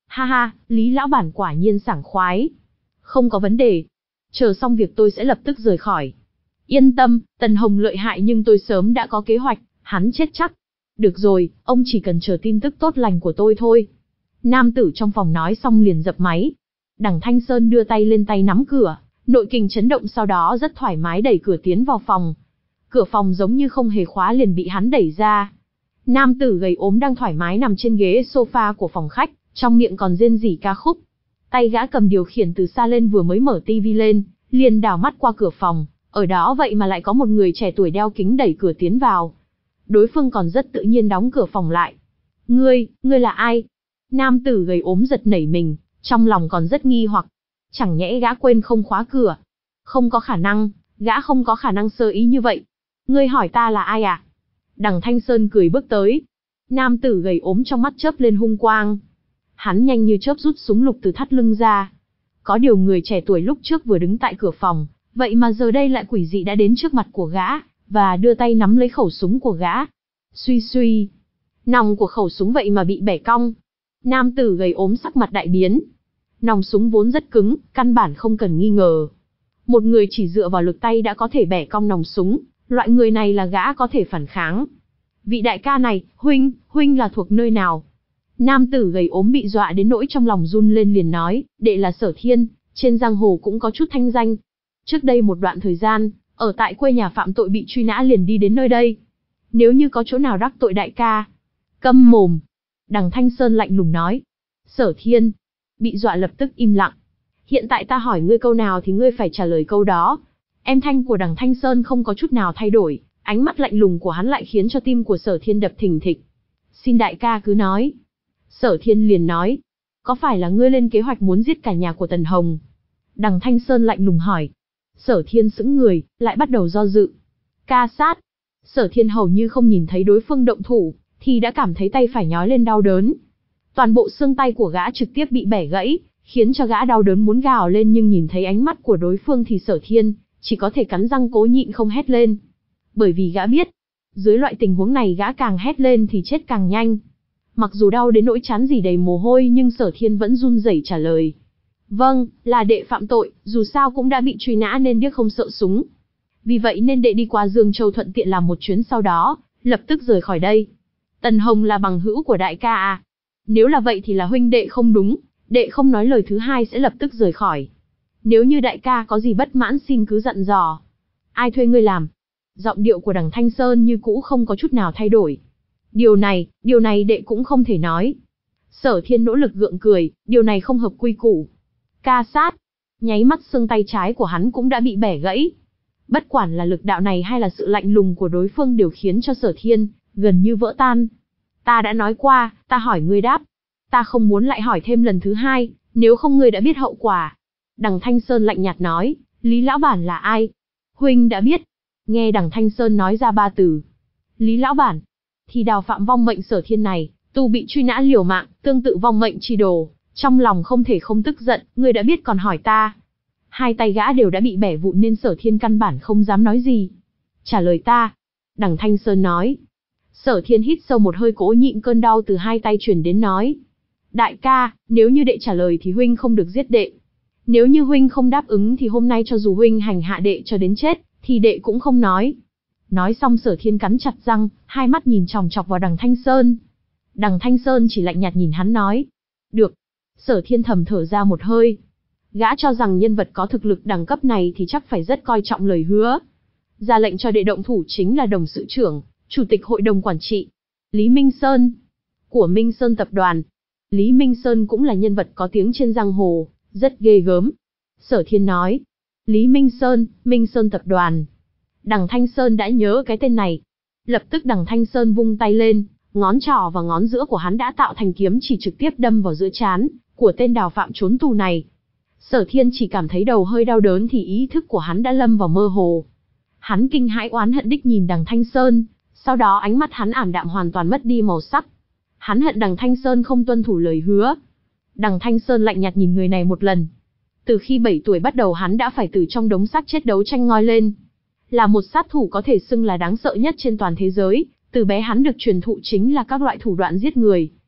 Ha ha, Lý lão bản quả nhiên sảng khoái. Không có vấn đề. Chờ xong việc tôi sẽ lập tức rời khỏi. Yên tâm, Tần Hồng lợi hại nhưng tôi sớm đã có kế hoạch, hắn chết chắc. Được rồi, ông chỉ cần chờ tin tức tốt lành của tôi thôi. Nam tử trong phòng nói xong liền dập máy. Đằng Thanh Sơn đưa tay lên tay nắm cửa, nội kình chấn động sau đó rất thoải mái đẩy cửa tiến vào phòng. Cửa phòng giống như không hề khóa liền bị hắn đẩy ra. Nam tử gầy ốm đang thoải mái nằm trên ghế sofa của phòng khách, trong miệng còn rên rỉ ca khúc. Tay gã cầm điều khiển từ xa lên vừa mới mở tivi lên, liền đảo mắt qua cửa phòng, ở đó vậy mà lại có một người trẻ tuổi đeo kính đẩy cửa tiến vào. Đối phương còn rất tự nhiên đóng cửa phòng lại. Ngươi, ngươi là ai? Nam tử gầy ốm giật nảy mình, trong lòng còn rất nghi hoặc. Chẳng nhẽ gã quên không khóa cửa? Không có khả năng, gã không có khả năng sơ ý như vậy. Ngươi hỏi ta là ai à? Đằng Thanh Sơn cười bước tới. Nam tử gầy ốm trong mắt chớp lên hung quang. Hắn nhanh như chớp rút súng lục từ thắt lưng ra. Có điều người trẻ tuổi lúc trước vừa đứng tại cửa phòng, vậy mà giờ đây lại quỷ dị đã đến trước mặt của gã, và đưa tay nắm lấy khẩu súng của gã. Suy suy, nòng của khẩu súng vậy mà bị bẻ cong. Nam tử gầy ốm sắc mặt đại biến. Nòng súng vốn rất cứng, căn bản không cần nghi ngờ. Một người chỉ dựa vào lực tay đã có thể bẻ cong nòng súng, loại người này là gã có thể phản kháng. Vị đại ca này, huynh, huynh là thuộc nơi nào? Nam tử gầy ốm bị dọa đến nỗi trong lòng run lên liền nói, đệ là Sở Thiên, trên giang hồ cũng có chút thanh danh. Trước đây một đoạn thời gian, ở tại quê nhà phạm tội bị truy nã liền đi đến nơi đây. Nếu như có chỗ nào đắc tội đại ca. Câm mồm. Đằng Thanh Sơn lạnh lùng nói. Sở Thiên. Bị dọa lập tức im lặng. Hiện tại ta hỏi ngươi câu nào thì ngươi phải trả lời câu đó. Em thanh của đằng Thanh Sơn không có chút nào thay đổi, ánh mắt lạnh lùng của hắn lại khiến cho tim của Sở Thiên đập thình thịch. Xin đại ca cứ nói. Sở Thiên liền nói. Có phải là ngươi lên kế hoạch muốn giết cả nhà của Tần Hồng? Đằng Thanh Sơn lạnh lùng hỏi. Sở Thiên sững người, lại bắt đầu do dự. Ca sát. Sở Thiên hầu như không nhìn thấy đối phương động thủ, thì đã cảm thấy tay phải nhói lên đau đớn. Toàn bộ xương tay của gã trực tiếp bị bẻ gãy, khiến cho gã đau đớn muốn gào lên nhưng nhìn thấy ánh mắt của đối phương thì Sở Thiên chỉ có thể cắn răng cố nhịn không hét lên. Bởi vì gã biết, dưới loại tình huống này gã càng hét lên thì chết càng nhanh. Mặc dù đau đến nỗi trán rỉ đầy mồ hôi nhưng Sở Thiên vẫn run rẩy trả lời. Vâng, là đệ phạm tội, dù sao cũng đã bị truy nã nên điếc không sợ súng. Vì vậy nên đệ đi qua Dương Châu thuận tiện làm một chuyến sau đó, lập tức rời khỏi đây. Tần Hồng là bằng hữu của đại ca à? Nếu là vậy thì là huynh đệ không đúng, đệ không nói lời thứ hai sẽ lập tức rời khỏi. Nếu như đại ca có gì bất mãn xin cứ dặn dò. Ai thuê ngươi làm? Giọng điệu của đằng Thanh Sơn như cũ không có chút nào thay đổi. Điều này, điều này đệ cũng không thể nói. Sở Thiên nỗ lực gượng cười, điều này không hợp quy củ. Ca sát. Nháy mắt xương tay trái của hắn cũng đã bị bẻ gãy. Bất quản là lực đạo này hay là sự lạnh lùng của đối phương đều khiến cho Sở Thiên gần như vỡ tan. Ta đã nói qua, ta hỏi ngươi đáp. Ta không muốn lại hỏi thêm lần thứ hai, nếu không ngươi đã biết hậu quả. Đằng Thanh Sơn lạnh nhạt nói, Lý lão bản là ai? Huynh đã biết. Nghe đằng Thanh Sơn nói ra ba từ. Lý lão bản. Thì đào phạm vong mệnh Sở Thiên này, tu bị truy nã liều mạng, tương tự vong mệnh chi đồ. Trong lòng không thể không tức giận, ngươi đã biết còn hỏi ta. Hai tay gã đều đã bị bẻ vụn nên Sở Thiên căn bản không dám nói gì. Trả lời ta. Đằng Thanh Sơn nói. Sở Thiên hít sâu một hơi cố nhịn cơn đau từ hai tay truyền đến nói. Đại ca, nếu như đệ trả lời thì huynh không được giết đệ. Nếu như huynh không đáp ứng thì hôm nay cho dù huynh hành hạ đệ cho đến chết, thì đệ cũng không nói. Nói xong Sở Thiên cắn chặt răng, hai mắt nhìn chòng chọc vào đằng Thanh Sơn. Đằng Thanh Sơn chỉ lạnh nhạt nhìn hắn nói. Được. Sở Thiên thầm thở ra một hơi. Gã cho rằng nhân vật có thực lực đẳng cấp này thì chắc phải rất coi trọng lời hứa. Ra lệnh cho đệ động thủ chính là đồng sự trưởng, chủ tịch hội đồng quản trị, Lý Minh Sơn, của Minh Sơn tập đoàn. Lý Minh Sơn cũng là nhân vật có tiếng trên giang hồ, rất ghê gớm. Sở Thiên nói. Lý Minh Sơn, Minh Sơn tập đoàn. Đằng Thanh Sơn đã nhớ cái tên này. Lập tức đằng Thanh Sơn vung tay lên, ngón trỏ và ngón giữa của hắn đã tạo thành kiếm chỉ trực tiếp đâm vào giữa trán của tên đào phạm trốn tù này. Sở Thiên chỉ cảm thấy đầu hơi đau đớn thì ý thức của hắn đã lâm vào mơ hồ. Hắn kinh hãi oán hận đích nhìn đằng Thanh Sơn, sau đó ánh mắt hắn ảm đạm hoàn toàn mất đi màu sắc. Hắn hận đằng Thanh Sơn không tuân thủ lời hứa. Đằng Thanh Sơn lạnh nhạt nhìn người này một lần. Từ khi bảy tuổi bắt đầu hắn đã phải từ trong đống xác chết đấu tranh ngoi lên. Là một sát thủ có thể xưng là đáng sợ nhất trên toàn thế giới, từ bé hắn được truyền thụ chính là các loại thủ đoạn giết người.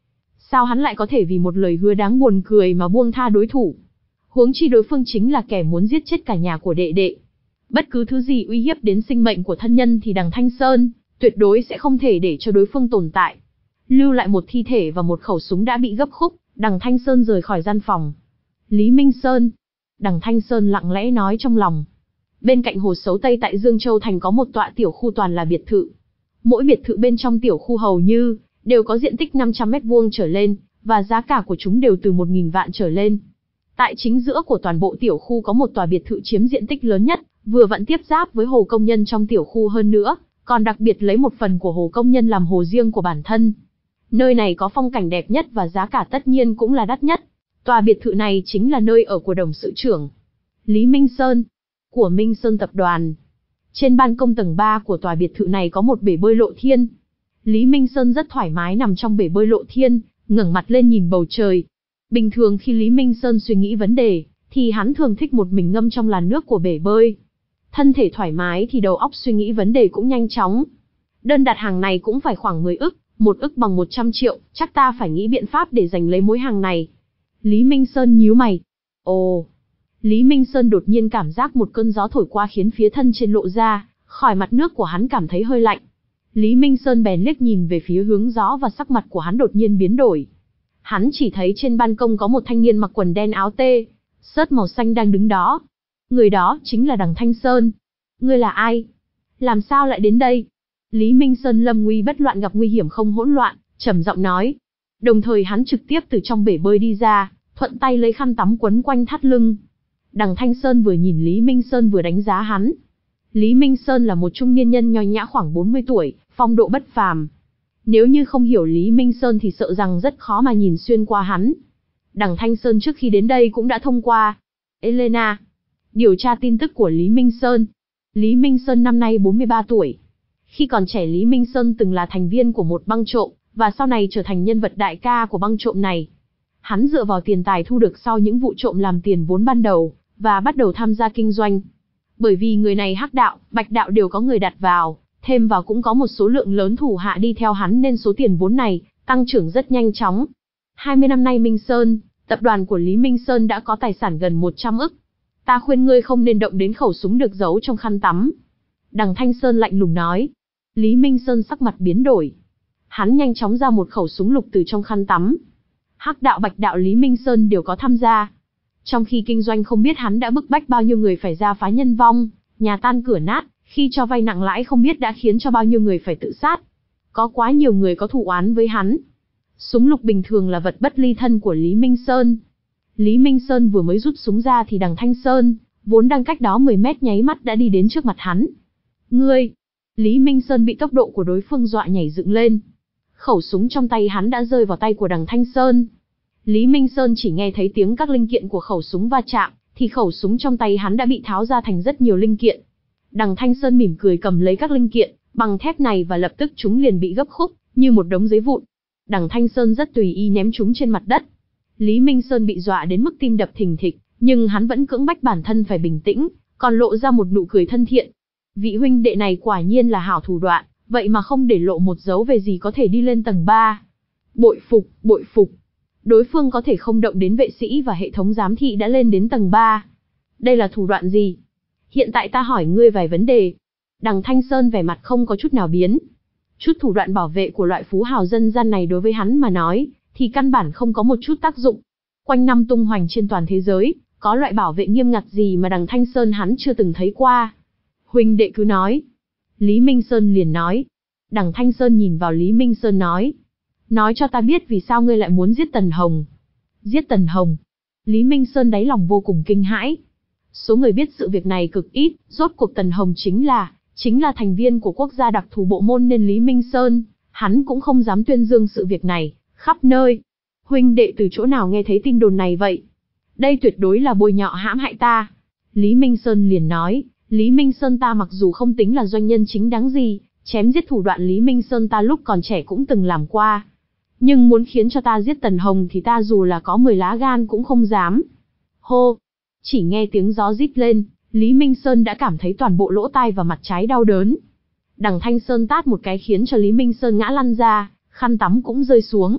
sao hắn lại có thể vì một lời hứa đáng buồn cười mà buông tha đối thủ? Huống chi đối phương chính là kẻ muốn giết chết cả nhà của đệ đệ. Bất cứ thứ gì uy hiếp đến sinh mệnh của thân nhân thì đằng Thanh Sơn tuyệt đối sẽ không thể để cho đối phương tồn tại. Lưu lại một thi thể và một khẩu súng đã bị gấp khúc, đằng Thanh Sơn rời khỏi gian phòng. Lý Minh Sơn. Đằng Thanh Sơn lặng lẽ nói trong lòng. Bên cạnh hồ Sấu Tây tại Dương Châu Thành có một tọa tiểu khu toàn là biệt thự. Mỗi biệt thự bên trong tiểu khu hầu như đều có diện tích năm trăm mét vuông trở lên, và giá cả của chúng đều từ một nghìn vạn trở lên. Tại chính giữa của toàn bộ tiểu khu có một tòa biệt thự chiếm diện tích lớn nhất, vừa vặn tiếp giáp với hồ công nhân trong tiểu khu hơn nữa, còn đặc biệt lấy một phần của hồ công nhân làm hồ riêng của bản thân. Nơi này có phong cảnh đẹp nhất và giá cả tất nhiên cũng là đắt nhất. Tòa biệt thự này chính là nơi ở của đồng sự trưởng Lý Minh Sơn, của Minh Sơn Tập đoàn. Trên ban công tầng ba của tòa biệt thự này có một bể bơi lộ thiên. Lý Minh Sơn rất thoải mái nằm trong bể bơi lộ thiên, ngẩng mặt lên nhìn bầu trời. Bình thường khi Lý Minh Sơn suy nghĩ vấn đề, thì hắn thường thích một mình ngâm trong làn nước của bể bơi. Thân thể thoải mái thì đầu óc suy nghĩ vấn đề cũng nhanh chóng. Đơn đặt hàng này cũng phải khoảng mười ức, một ức bằng một trăm triệu, chắc ta phải nghĩ biện pháp để giành lấy mối hàng này. Lý Minh Sơn nhíu mày. Ồ. Lý Minh Sơn đột nhiên cảm giác một cơn gió thổi qua khiến phía thân trên lộ ra, khỏi mặt nước của hắn cảm thấy hơi lạnh. Lý Minh Sơn bèn liếc nhìn về phía hướng gió và sắc mặt của hắn đột nhiên biến đổi. Hắn chỉ thấy trên ban công có một thanh niên mặc quần đen áo tê, sớt màu xanh đang đứng đó. Người đó chính là đằng Thanh Sơn. Ngươi là ai? Làm sao lại đến đây? Lý Minh Sơn lâm nguy bất loạn gặp nguy hiểm không hỗn loạn, trầm giọng nói. Đồng thời hắn trực tiếp từ trong bể bơi đi ra, thuận tay lấy khăn tắm quấn quanh thắt lưng. Đằng Thanh Sơn vừa nhìn Lý Minh Sơn vừa đánh giá hắn. Lý Minh Sơn là một trung niên nhân nho nhã khoảng bốn mươi tuổi, phong độ bất phàm. Nếu như không hiểu Lý Minh Sơn thì sợ rằng rất khó mà nhìn xuyên qua hắn. Đằng Thanh Sơn trước khi đến đây cũng đã thông qua Elena điều tra tin tức của Lý Minh Sơn. Lý Minh Sơn năm nay bốn mươi ba tuổi. Khi còn trẻ Lý Minh Sơn từng là thành viên của một băng trộm, và sau này trở thành nhân vật đại ca của băng trộm này. Hắn dựa vào tiền tài thu được sau những vụ trộm làm tiền vốn ban đầu, và bắt đầu tham gia kinh doanh. Bởi vì người này hắc đạo, bạch đạo đều có người đặt vào, thêm vào cũng có một số lượng lớn thủ hạ đi theo hắn nên số tiền vốn này tăng trưởng rất nhanh chóng. hai mươi năm nay Minh Sơn, tập đoàn của Lý Minh Sơn đã có tài sản gần một trăm ức. Ta khuyên ngươi không nên động đến khẩu súng được giấu trong khăn tắm. Đằng Thanh Sơn lạnh lùng nói. Lý Minh Sơn sắc mặt biến đổi. Hắn nhanh chóng ra một khẩu súng lục từ trong khăn tắm. Hắc đạo bạch đạo Lý Minh Sơn đều có tham gia. Trong khi kinh doanh không biết hắn đã bức bách bao nhiêu người phải ra phá nhân vong, nhà tan cửa nát, khi cho vay nặng lãi không biết đã khiến cho bao nhiêu người phải tự sát. Có quá nhiều người có thù oán với hắn. Súng lục bình thường là vật bất ly thân của Lý Minh Sơn. Lý Minh Sơn vừa mới rút súng ra thì đằng Thanh Sơn, vốn đang cách đó mười mét nháy mắt đã đi đến trước mặt hắn. Ngươi! Lý Minh Sơn bị tốc độ của đối phương dọa nhảy dựng lên. Khẩu súng trong tay hắn đã rơi vào tay của đằng Thanh Sơn. Lý Minh Sơn chỉ nghe thấy tiếng các linh kiện của khẩu súng va chạm, thì khẩu súng trong tay hắn đã bị tháo ra thành rất nhiều linh kiện. Đằng Thanh Sơn mỉm cười cầm lấy các linh kiện bằng thép này và lập tức chúng liền bị gấp khúc, như một đống giấy vụn. Đằng Thanh Sơn rất tùy ý ném chúng trên mặt đất. Lý Minh Sơn bị dọa đến mức tim đập thình thịch, nhưng hắn vẫn cưỡng bách bản thân phải bình tĩnh, còn lộ ra một nụ cười thân thiện. Vị huynh đệ này quả nhiên là hảo thủ đoạn, vậy mà không để lộ một dấu về gì có thể đi lên tầng ba. Bội phục, bội phục. Đối phương có thể không động đến vệ sĩ và hệ thống giám thị đã lên đến tầng ba. Đây là thủ đoạn gì? Hiện tại ta hỏi ngươi vài vấn đề. Đằng Thanh Sơn vẻ mặt không có chút nào biến. Chút thủ đoạn bảo vệ của loại phú hào dân gian này đối với hắn mà nói, thì căn bản không có một chút tác dụng. Quanh năm tung hoành trên toàn thế giới, có loại bảo vệ nghiêm ngặt gì mà đằng Thanh Sơn hắn chưa từng thấy qua. Huynh đệ cứ nói. Lý Minh Sơn liền nói. Đằng Thanh Sơn nhìn vào Lý Minh Sơn nói. Nói cho ta biết vì sao ngươi lại muốn giết Tần Hồng. Giết Tần Hồng. Lý Minh Sơn đáy lòng vô cùng kinh hãi. Số người biết sự việc này cực ít, rốt cuộc Tần Hồng chính là, chính là thành viên của quốc gia đặc thù bộ môn nên Lý Minh Sơn, hắn cũng không dám tuyên dương sự việc này, khắp nơi. Huynh đệ từ chỗ nào nghe thấy tin đồn này vậy? Đây tuyệt đối là bôi nhọ hãm hại ta. Lý Minh Sơn liền nói, Lý Minh Sơn ta mặc dù không tính là doanh nhân chính đáng gì, chém giết thủ đoạn Lý Minh Sơn ta lúc còn trẻ cũng từng làm qua. Nhưng muốn khiến cho ta giết Tần Hồng thì ta dù là có mười lá gan cũng không dám. Hô! Chỉ nghe tiếng gió rít lên, Lý Minh Sơn đã cảm thấy toàn bộ lỗ tai và mặt trái đau đớn. Đằng Thanh Sơn tát một cái khiến cho Lý Minh Sơn ngã lăn ra, khăn tắm cũng rơi xuống.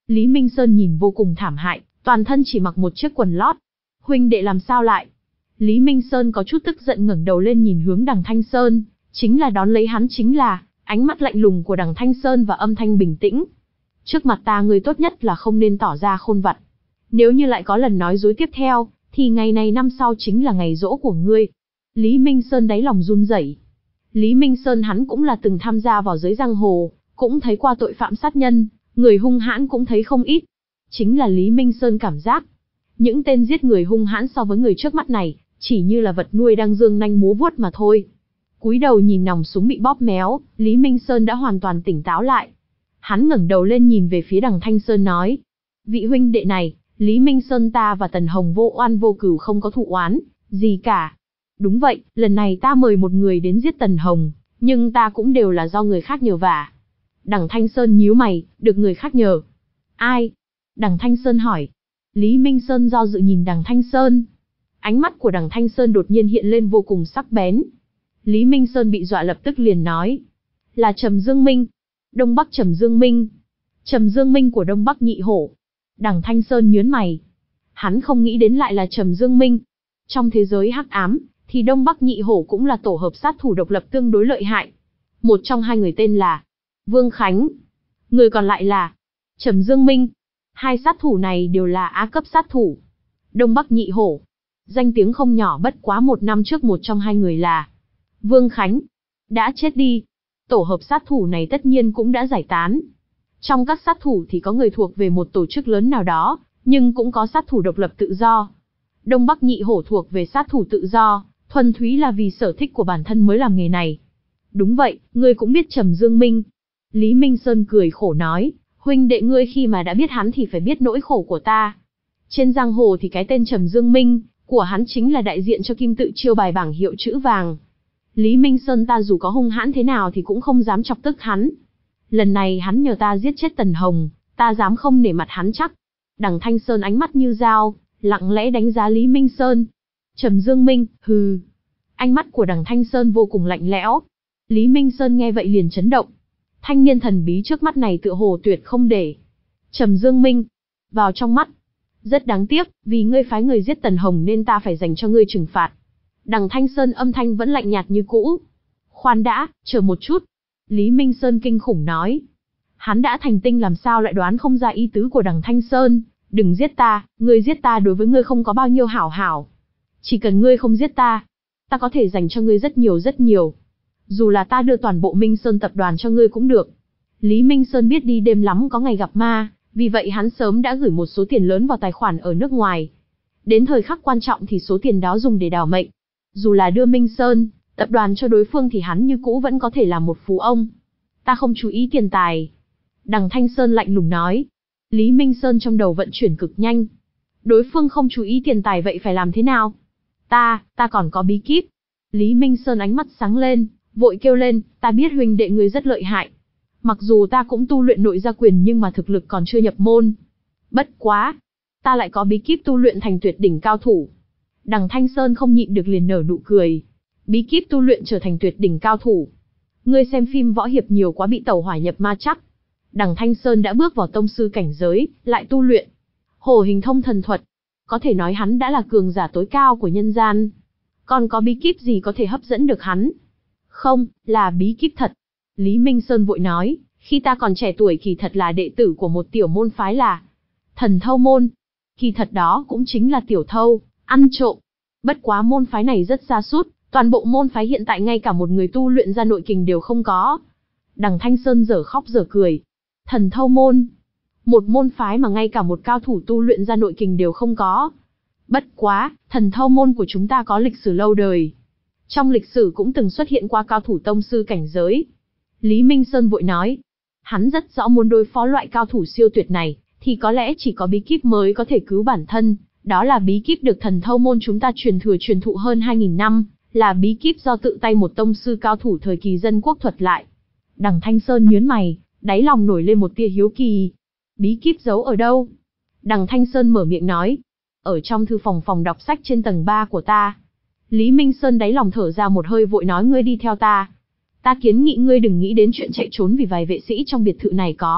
Lý Minh Sơn nhìn vô cùng thảm hại, toàn thân chỉ mặc một chiếc quần lót. Huynh đệ làm sao lại? Lý Minh Sơn có chút tức giận ngẩng đầu lên nhìn hướng Đằng Thanh Sơn, chính là đón lấy hắn chính là ánh mắt lạnh lùng của Đằng Thanh Sơn và âm thanh bình tĩnh. Trước mặt ta ngươi tốt nhất là không nên tỏ ra khôn vặt. Nếu như lại có lần nói dối tiếp theo, thì ngày này năm sau chính là ngày giỗ của ngươi. Lý Minh Sơn đáy lòng run rẩy. Lý Minh Sơn hắn cũng là từng tham gia vào giới giang hồ, cũng thấy qua tội phạm sát nhân, người hung hãn cũng thấy không ít. Chính là Lý Minh Sơn cảm giác, những tên giết người hung hãn so với người trước mắt này, chỉ như là vật nuôi đang dương nanh múa vuốt mà thôi. Cúi đầu nhìn nòng súng bị bóp méo, Lý Minh Sơn đã hoàn toàn tỉnh táo lại. Hắn ngẩng đầu lên nhìn về phía Đằng Thanh Sơn nói: vị huynh đệ này, Lý Minh Sơn ta và Tần Hồng vô oan vô cừu, không có thù oán gì cả. Đúng vậy, lần này ta mời một người đến giết Tần Hồng, nhưng ta cũng đều là do người khác nhờ vả. Đằng Thanh Sơn nhíu mày, được người khác nhờ. Ai? Đằng Thanh Sơn hỏi. Lý Minh Sơn do dự nhìn Đằng Thanh Sơn. Ánh mắt của Đằng Thanh Sơn đột nhiên hiện lên vô cùng sắc bén. Lý Minh Sơn bị dọa lập tức liền nói: là Trầm Dương Minh. Đông Bắc Trầm Dương Minh. Trầm Dương Minh của Đông Bắc Nhị Hổ. Đằng Thanh Sơn nhướng mày. Hắn không nghĩ đến lại là Trầm Dương Minh. Trong thế giới hắc ám, thì Đông Bắc Nhị Hổ cũng là tổ hợp sát thủ độc lập tương đối lợi hại. Một trong hai người tên là Vương Khánh, người còn lại là Trầm Dương Minh. Hai sát thủ này đều là á cấp sát thủ. Đông Bắc Nhị Hổ, danh tiếng không nhỏ, bất quá một năm trước một trong hai người là Vương Khánh đã chết đi. Tổ hợp sát thủ này tất nhiên cũng đã giải tán. Trong các sát thủ thì có người thuộc về một tổ chức lớn nào đó, nhưng cũng có sát thủ độc lập tự do. Đông Bắc Nhị Hổ thuộc về sát thủ tự do, thuần túy là vì sở thích của bản thân mới làm nghề này. Đúng vậy, ngươi cũng biết Trầm Dương Minh. Lý Minh Sơn cười khổ nói, huynh đệ ngươi khi mà đã biết hắn thì phải biết nỗi khổ của ta. Trên giang hồ thì cái tên Trầm Dương Minh của hắn chính là đại diện cho kim tự chiêu bài bảng hiệu chữ vàng. Lý Minh Sơn ta dù có hung hãn thế nào thì cũng không dám chọc tức hắn. Lần này hắn nhờ ta giết chết Tần Hồng, ta dám không nể mặt hắn chắc. Đằng Thanh Sơn ánh mắt như dao, lặng lẽ đánh giá Lý Minh Sơn. Trầm Dương Minh, hừ. Ánh mắt của Đằng Thanh Sơn vô cùng lạnh lẽo. Lý Minh Sơn nghe vậy liền chấn động. Thanh niên thần bí trước mắt này tựa hồ tuyệt không để Trầm Dương Minh vào trong mắt. Rất đáng tiếc, vì ngươi phái người giết Tần Hồng nên ta phải dành cho ngươi trừng phạt. Đằng Thanh Sơn âm thanh vẫn lạnh nhạt như cũ. Khoan đã, chờ một chút. Lý Minh Sơn kinh khủng nói. Hắn đã thành tinh làm sao lại đoán không ra ý tứ của Đằng Thanh Sơn. Đừng giết ta, ngươi giết ta đối với ngươi không có bao nhiêu hảo hảo. Chỉ cần ngươi không giết ta, ta có thể dành cho ngươi rất nhiều rất nhiều. Dù là ta đưa toàn bộ Minh Sơn tập đoàn cho ngươi cũng được. Lý Minh Sơn biết đi đêm lắm có ngày gặp ma, vì vậy hắn sớm đã gửi một số tiền lớn vào tài khoản ở nước ngoài. Đến thời khắc quan trọng thì số tiền đó dùng để đảo mệnh. Dù là đưa Minh Sơn tập đoàn cho đối phương thì hắn như cũ vẫn có thể là một phú ông. Ta không chú ý tiền tài. Đằng Thanh Sơn lạnh lùng nói. Lý Minh Sơn trong đầu vận chuyển cực nhanh. Đối phương không chú ý tiền tài vậy phải làm thế nào? Ta, ta còn có bí kíp. Lý Minh Sơn ánh mắt sáng lên, vội kêu lên, ta biết huynh đệ ngươi rất lợi hại. Mặc dù ta cũng tu luyện nội gia quyền nhưng mà thực lực còn chưa nhập môn. Bất quá, ta lại có bí kíp tu luyện thành tuyệt đỉnh cao thủ. Đằng Thanh Sơn không nhịn được liền nở nụ cười. Bí kíp tu luyện trở thành tuyệt đỉnh cao thủ. Ngươi xem phim võ hiệp nhiều quá bị tẩu hỏa nhập ma chắc. Đằng Thanh Sơn đã bước vào tông sư cảnh giới, lại tu luyện Hổ Hình Thông Thần Thuật. Có thể nói hắn đã là cường giả tối cao của nhân gian. Còn có bí kíp gì có thể hấp dẫn được hắn? Không, là bí kíp thật. Lý Minh Sơn vội nói, khi ta còn trẻ tuổi kỳ thật là đệ tử của một tiểu môn phái là Thần Thâu Môn. Kỳ thật đó cũng chính là tiểu thâu, ăn trộm. Bất quá môn phái này rất xa sút, toàn bộ môn phái hiện tại ngay cả một người tu luyện ra nội kình đều không có. Đằng Thanh Sơn dở khóc dở cười. Thần Thâu Môn, một môn phái mà ngay cả một cao thủ tu luyện ra nội kình đều không có. Bất quá, Thần Thâu Môn của chúng ta có lịch sử lâu đời. Trong lịch sử cũng từng xuất hiện qua cao thủ tông sư cảnh giới. Lý Minh Sơn vội nói, hắn rất rõ muốn đối phó loại cao thủ siêu tuyệt này, thì có lẽ chỉ có bí kíp mới có thể cứu bản thân. Đó là bí kíp được Thần Thâu Môn chúng ta truyền thừa truyền thụ hơn hai nghìn năm, là bí kíp do tự tay một tông sư cao thủ thời kỳ dân quốc thuật lại. Đằng Thanh Sơn nhướng mày, đáy lòng nổi lên một tia hiếu kỳ. Bí kíp giấu ở đâu? Đằng Thanh Sơn mở miệng nói, ở trong thư phòng phòng đọc sách trên tầng ba của ta. Lý Minh Sơn đáy lòng thở ra một hơi vội nói, ngươi đi theo ta. Ta kiến nghị ngươi đừng nghĩ đến chuyện chạy trốn vì vài vệ sĩ trong biệt thự này có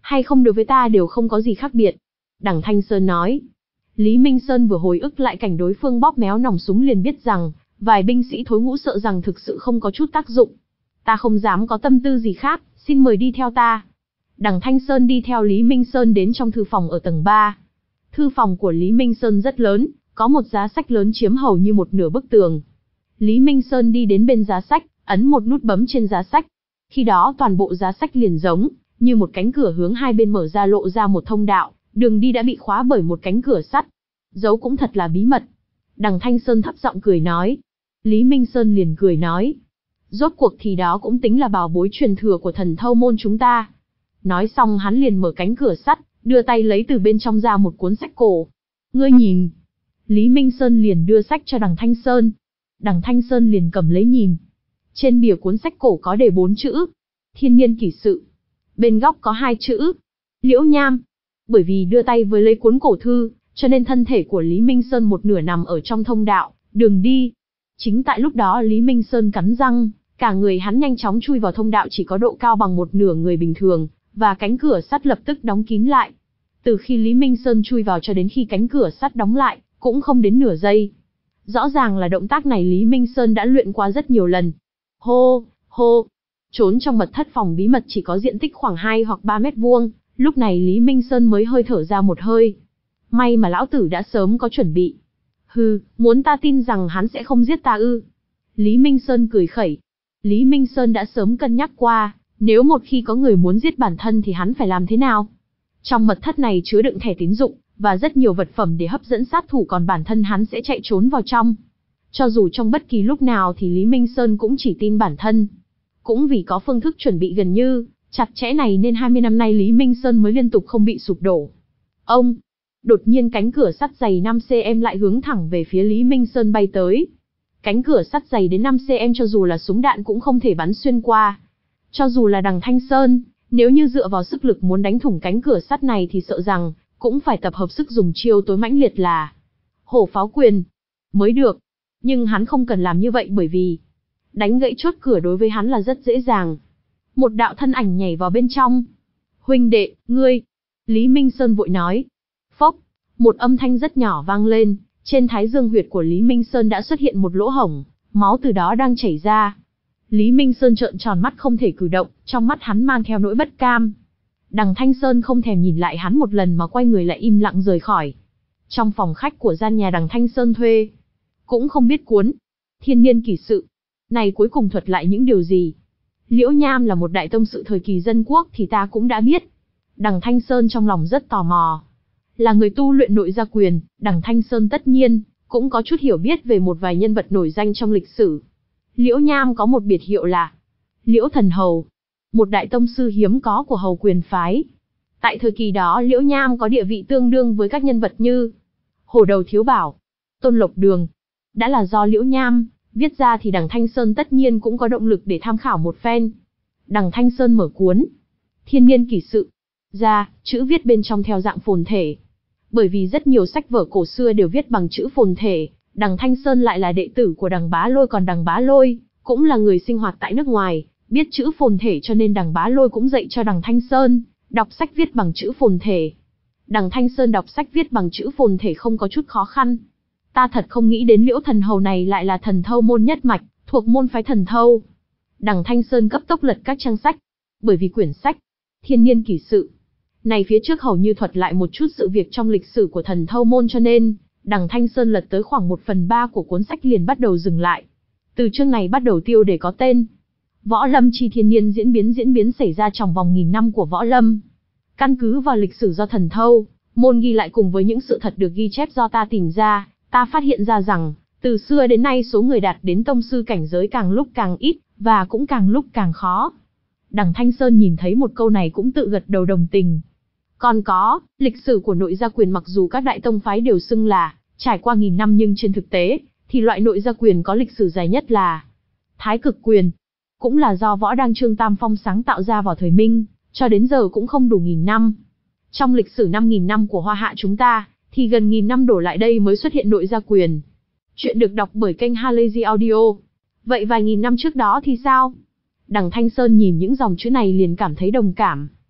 hay không đối với ta đều không có gì khác biệt. Đằng Thanh Sơn nói. Lý Minh Sơn vừa hồi ức lại cảnh đối phương bóp méo nòng súng liền biết rằng, vài binh sĩ thối ngũ sợ rằng thực sự không có chút tác dụng. Ta không dám có tâm tư gì khác, xin mời đi theo ta. Đằng Thanh Sơn đi theo Lý Minh Sơn đến trong thư phòng ở tầng ba. Thư phòng của Lý Minh Sơn rất lớn, có một giá sách lớn chiếm hầu như một nửa bức tường. Lý Minh Sơn đi đến bên giá sách, ấn một nút bấm trên giá sách. Khi đó toàn bộ giá sách liền giống như một cánh cửa hướng hai bên mở ra lộ ra một thông đạo, đường đi đã bị khóa bởi một cánh cửa sắt. Giấu cũng thật là bí mật. Đằng Thanh Sơn thấp giọng cười nói. Lý Minh Sơn liền cười nói. Rốt cuộc thì đó cũng tính là bảo bối truyền thừa của Thần Thâu môn chúng ta. Nói xong hắn liền mở cánh cửa sắt, đưa tay lấy từ bên trong ra một cuốn sách cổ. Ngươi nhìn. Lý Minh Sơn liền đưa sách cho đằng Thanh Sơn. Đằng Thanh Sơn liền cầm lấy nhìn. Trên bìa cuốn sách cổ có đề bốn chữ. Thiên niên kỷ sự. Bên góc có hai chữ. Liễu Nham. Bởi vì đưa tay với lấy cuốn cổ thư, cho nên thân thể của Lý Minh Sơn một nửa nằm ở trong thông đạo, đường đi. Chính tại lúc đó Lý Minh Sơn cắn răng, cả người hắn nhanh chóng chui vào thông đạo chỉ có độ cao bằng một nửa người bình thường, và cánh cửa sắt lập tức đóng kín lại. Từ khi Lý Minh Sơn chui vào cho đến khi cánh cửa sắt đóng lại, cũng không đến nửa giây. Rõ ràng là động tác này Lý Minh Sơn đã luyện qua rất nhiều lần. Hô, hô. Trốn trong mật thất phòng bí mật chỉ có diện tích khoảng hai hoặc ba mét vuông, lúc này Lý Minh Sơn mới hơi thở ra một hơi. May mà lão tử đã sớm có chuẩn bị. Hừ, muốn ta tin rằng hắn sẽ không giết ta ư? Lý Minh Sơn cười khẩy. Lý Minh Sơn đã sớm cân nhắc qua, nếu một khi có người muốn giết bản thân thì hắn phải làm thế nào? Trong mật thất này chứa đựng thẻ tín dụng, và rất nhiều vật phẩm để hấp dẫn sát thủ, còn bản thân hắn sẽ chạy trốn vào trong. Cho dù trong bất kỳ lúc nào thì Lý Minh Sơn cũng chỉ tin bản thân. Cũng vì có phương thức chuẩn bị gần như chặt chẽ này nên hai mươi năm nay Lý Minh Sơn mới liên tục không bị sụp đổ. Ông, đột nhiên cánh cửa sắt dày năm xăng-ti-mét lại hướng thẳng về phía Lý Minh Sơn bay tới. Cánh cửa sắt dày đến năm xăng-ti-mét cho dù là súng đạn cũng không thể bắn xuyên qua. Cho dù là đằng Thanh Sơn, nếu như dựa vào sức lực muốn đánh thủng cánh cửa sắt này thì sợ rằng cũng phải tập hợp sức dùng chiêu tối mãnh liệt là hổ pháo quyền mới được. Nhưng hắn không cần làm như vậy bởi vì đánh gãy chốt cửa đối với hắn là rất dễ dàng. Một đạo thân ảnh nhảy vào bên trong. Huynh đệ, ngươi. Lý Minh Sơn vội nói. Phốc, một âm thanh rất nhỏ vang lên, trên thái dương huyệt của Lý Minh Sơn đã xuất hiện một lỗ hổng, máu từ đó đang chảy ra. Lý Minh Sơn trợn tròn mắt không thể cử động, trong mắt hắn mang theo nỗi bất cam. Đằng Thanh Sơn không thèm nhìn lại hắn một lần mà quay người lại im lặng rời khỏi. Trong phòng khách của gian nhà đằng Thanh Sơn thuê, cũng không biết cuốn Thiên niên kỷ sự này cuối cùng thuật lại những điều gì. Liễu Nham là một đại tông sự thời kỳ dân quốc thì ta cũng đã biết. Đằng Thanh Sơn trong lòng rất tò mò. Là người tu luyện nội gia quyền, đằng Thanh Sơn tất nhiên cũng có chút hiểu biết về một vài nhân vật nổi danh trong lịch sử. Liễu Nham có một biệt hiệu là Liễu Thần Hầu, một đại tông sư hiếm có của Hầu quyền phái. Tại thời kỳ đó Liễu Nham có địa vị tương đương với các nhân vật như Hổ Đầu Thiếu Bảo, Tôn Lộc Đường. Đã là do Liễu Nham viết ra thì đằng Thanh Sơn tất nhiên cũng có động lực để tham khảo một phen. Đằng Thanh Sơn mở cuốn Thiên niên kỷ sự ra, chữ viết bên trong theo dạng phồn thể. Bởi vì rất nhiều sách vở cổ xưa đều viết bằng chữ phồn thể, đằng Thanh Sơn lại là đệ tử của đằng Bá Lôi, còn đằng Bá Lôi cũng là người sinh hoạt tại nước ngoài, biết chữ phồn thể cho nên đằng Bá Lôi cũng dạy cho đằng Thanh Sơn đọc sách viết bằng chữ phồn thể. Đằng Thanh Sơn đọc sách viết bằng chữ phồn thể không có chút khó khăn. Ta thật không nghĩ đến Liễu Thần Hầu này lại là Thần Thâu môn nhất mạch, thuộc môn phái Thần Thâu. Đằng Thanh Sơn cấp tốc lật các trang sách, bởi vì quyển sách Thiên niên kỷ sự này phía trước hầu như thuật lại một chút sự việc trong lịch sử của Thần Thâu môn, cho nên đằng Thanh Sơn lật tới khoảng một phần ba của cuốn sách liền bắt đầu dừng lại. Từ chương này bắt đầu tiêu đề có tên Võ Lâm chi thiên niên, diễn biến diễn biến xảy ra trong vòng nghìn năm của Võ Lâm. Căn cứ vào lịch sử do Thần Thâu môn ghi lại cùng với những sự thật được ghi chép do ta tìm ra, ta phát hiện ra rằng từ xưa đến nay số người đạt đến tông sư cảnh giới càng lúc càng ít, và cũng càng lúc càng khó. Đằng Thanh Sơn nhìn thấy một câu này cũng tự gật đầu đồng tình. Còn có, lịch sử của nội gia quyền mặc dù các đại tông phái đều xưng là trải qua nghìn năm, nhưng trên thực tế thì loại nội gia quyền có lịch sử dài nhất là Thái Cực quyền, cũng là do Võ Đăng Trương Tam Phong sáng tạo ra vào thời Minh, cho đến giờ cũng không đủ nghìn năm. Trong lịch sử năm nghìn năm của Hoa Hạ chúng ta, thì gần nghìn năm đổ lại đây mới xuất hiện nội gia quyền. Chuyện được đọc bởi kênh Halazy Audio. Vậy vài nghìn năm trước đó thì sao? Đằng Thanh Sơn nhìn những dòng chữ này liền cảm thấy đồng cảm.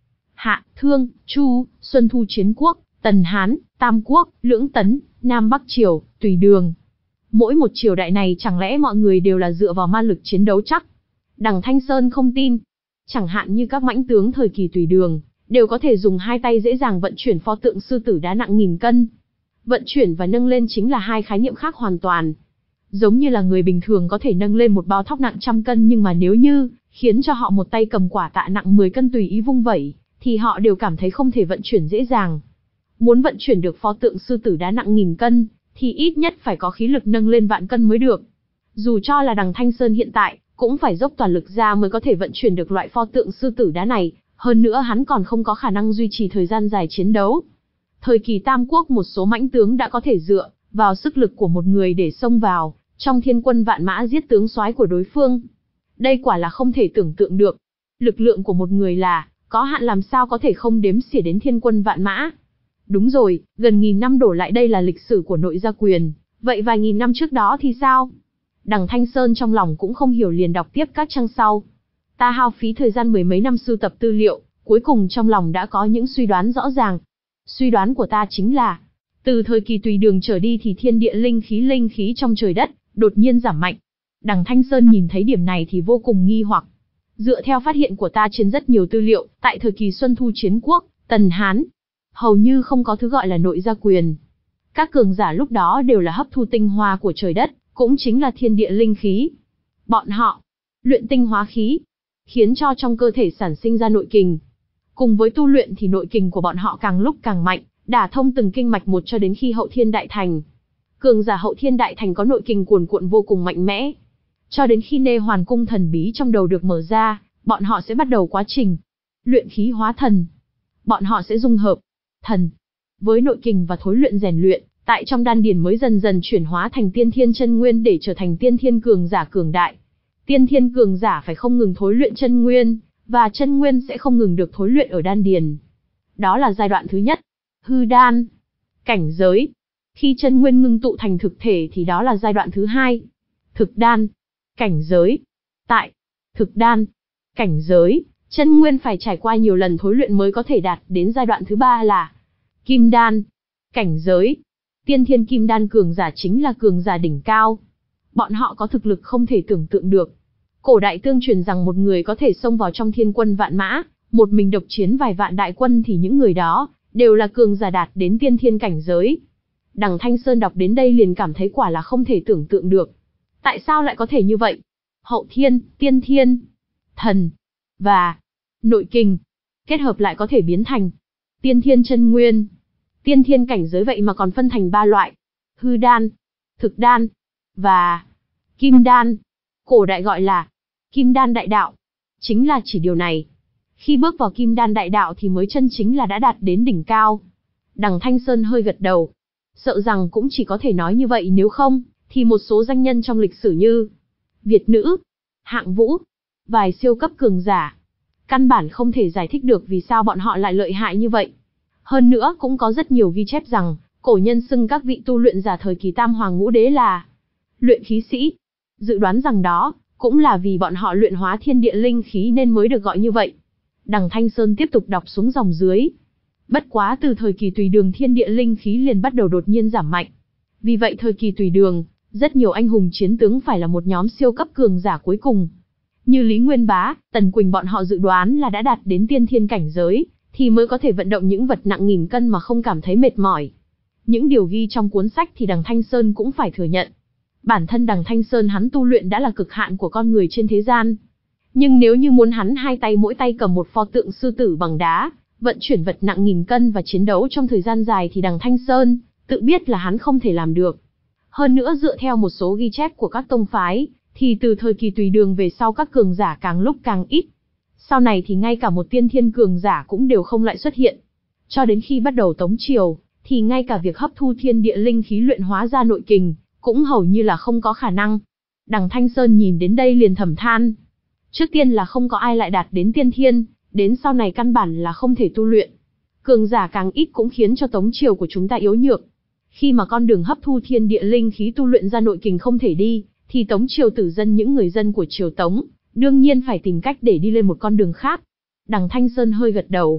Hạ, Thương, Chu, Xuân Thu Chiến Quốc, Tần Hán, Tam Quốc, Lưỡng Tấn, Nam Bắc Triều, Tùy Đường. Mỗi một triều đại này chẳng lẽ mọi người đều là dựa vào ma lực chiến đấu chắc? Đằng Thanh Sơn không tin. Chẳng hạn như các mãnh tướng thời kỳ Tùy Đường, đều có thể dùng hai tay dễ dàng vận chuyển pho tượng sư tử đá nặng nghìn cân. Vận chuyển và nâng lên chính là hai khái niệm khác hoàn toàn. Giống như là người bình thường có thể nâng lên một bao thóc nặng trăm cân, nhưng mà nếu như khiến cho họ một tay cầm quả tạ nặng mười cân tùy ý vung vẩy, thì họ đều cảm thấy không thể vận chuyển dễ dàng. Muốn vận chuyển được pho tượng sư tử đá nặng nghìn cân, thì ít nhất phải có khí lực nâng lên vạn cân mới được. Dù cho là đằng Thanh Sơn hiện tại, cũng phải dốc toàn lực ra mới có thể vận chuyển được loại pho tượng sư tử đá này, hơn nữa hắn còn không có khả năng duy trì thời gian dài chiến đấu. Thời kỳ Tam Quốc một số mãnh tướng đã có thể dựa vào sức lực của một người để xông vào trong thiên quân vạn mã giết tướng soái của đối phương. Đây quả là không thể tưởng tượng được. Lực lượng của một người là có hạn, làm sao có thể không đếm xỉa đến thiên quân vạn mã. Đúng rồi, gần nghìn năm đổ lại đây là lịch sử của nội gia quyền, vậy vài nghìn năm trước đó thì sao? Đằng Thanh Sơn trong lòng cũng không hiểu, liền đọc tiếp các trang sau. Ta hao phí thời gian mười mấy năm sưu tập tư liệu, cuối cùng trong lòng đã có những suy đoán rõ ràng. Suy đoán của ta chính là, từ thời kỳ Tùy Đường trở đi thì thiên địa linh khí linh khí trong trời đất đột nhiên giảm mạnh. Đằng Thanh Sơn nhìn thấy điểm này thì vô cùng nghi hoặc. Dựa theo phát hiện của ta trên rất nhiều tư liệu, tại thời kỳ Xuân Thu Chiến Quốc, Tần Hán, hầu như không có thứ gọi là nội gia quyền. Các cường giả lúc đó đều là hấp thu tinh hoa của trời đất, cũng chính là thiên địa linh khí. Bọn họ luyện tinh hóa khí, khiến cho trong cơ thể sản sinh ra nội kình. Cùng với tu luyện thì nội kình của bọn họ càng lúc càng mạnh, đả thông từng kinh mạch một cho đến khi hậu thiên đại thành. Cường giả hậu thiên đại thành có nội kình cuồn cuộn vô cùng mạnh mẽ. Cho đến khi nê hoàn cung thần bí trong đầu được mở ra, bọn họ sẽ bắt đầu quá trình luyện khí hóa thần. Bọn họ sẽ dung hợp thần với nội kình và thối luyện rèn luyện, tại trong đan điền mới dần dần chuyển hóa thành tiên thiên chân nguyên để trở thành tiên thiên cường giả cường đại. Tiên thiên cường giả phải không ngừng thối luyện chân nguyên, và chân nguyên sẽ không ngừng được thối luyện ở đan điền. Đó là giai đoạn thứ nhất. Hư đan cảnh giới. Khi chân nguyên ngưng tụ thành thực thể thì đó là giai đoạn thứ hai. Thực đan cảnh giới. Tại thực đan cảnh giới, chân nguyên phải trải qua nhiều lần thối luyện mới có thể đạt đến giai đoạn thứ ba là kim đan cảnh giới. Tiên thiên kim đan cường giả chính là cường giả đỉnh cao. Bọn họ có thực lực không thể tưởng tượng được. Cổ đại tương truyền rằng một người có thể xông vào trong thiên quân vạn mã, một mình độc chiến vài vạn đại quân thì những người đó đều là cường giả đạt đến tiên thiên cảnh giới. Đằng Thanh Sơn đọc đến đây liền cảm thấy quả là không thể tưởng tượng được. Tại sao lại có thể như vậy? Hậu thiên, tiên thiên, thần và nội kình kết hợp lại có thể biến thành tiên thiên chân nguyên. Tiên thiên cảnh giới vậy mà còn phân thành ba loại: hư đan, thực đan và kim đan. Cổ đại gọi là kim đan đại đạo, chính là chỉ điều này. Khi bước vào kim đan đại đạo thì mới chân chính là đã đạt đến đỉnh cao. Đằng Thanh Sơn hơi gật đầu. Sợ rằng cũng chỉ có thể nói như vậy, nếu không thì một số danh nhân trong lịch sử như Việt Nữ, Hạng Vũ, vài siêu cấp cường giả, căn bản không thể giải thích được vì sao bọn họ lại lợi hại như vậy. Hơn nữa cũng có rất nhiều ghi chép rằng, cổ nhân xưng các vị tu luyện giả thời kỳ Tam Hoàng Ngũ Đế là luyện khí sĩ. Dự đoán rằng đó cũng là vì bọn họ luyện hóa thiên địa linh khí nên mới được gọi như vậy. Đằng Thanh Sơn tiếp tục đọc xuống dòng dưới. Bất quá từ thời kỳ Tùy Đường thiên địa linh khí liền bắt đầu đột nhiên giảm mạnh. Vì vậy thời kỳ Tùy Đường, rất nhiều anh hùng chiến tướng phải là một nhóm siêu cấp cường giả cuối cùng. Như Lý Nguyên Bá, Tần Quỳnh bọn họ dự đoán là đã đạt đến tiên thiên cảnh giới, thì mới có thể vận động những vật nặng nghìn cân mà không cảm thấy mệt mỏi. Những điều ghi trong cuốn sách thì đằng Thanh Sơn cũng phải thừa nhận. Bản thân đằng Thanh Sơn hắn tu luyện đã là cực hạn của con người trên thế gian. Nhưng nếu như muốn hắn hai tay mỗi tay cầm một pho tượng sư tử bằng đá, vận chuyển vật nặng nghìn cân và chiến đấu trong thời gian dài thì đằng Thanh Sơn tự biết là hắn không thể làm được. Hơn nữa dựa theo một số ghi chép của các tông phái, thì từ thời kỳ Tùy Đường về sau các cường giả càng lúc càng ít. Sau này thì ngay cả một tiên thiên cường giả cũng đều không lại xuất hiện. Cho đến khi bắt đầu Tống Triều, thì ngay cả việc hấp thu thiên địa linh khí luyện hóa ra nội kình, cũng hầu như là không có khả năng. Đằng Thanh Sơn nhìn đến đây liền thầm than. Trước tiên là không có ai lại đạt đến tiên thiên, đến sau này căn bản là không thể tu luyện. Cường giả càng ít cũng khiến cho Tống Triều của chúng ta yếu nhược. Khi mà con đường hấp thu thiên địa linh khí tu luyện ra nội kình không thể đi, thì Tống Triều tử dân những người dân của Triều Tống, đương nhiên phải tìm cách để đi lên một con đường khác. Đằng Thanh Sơn hơi gật đầu.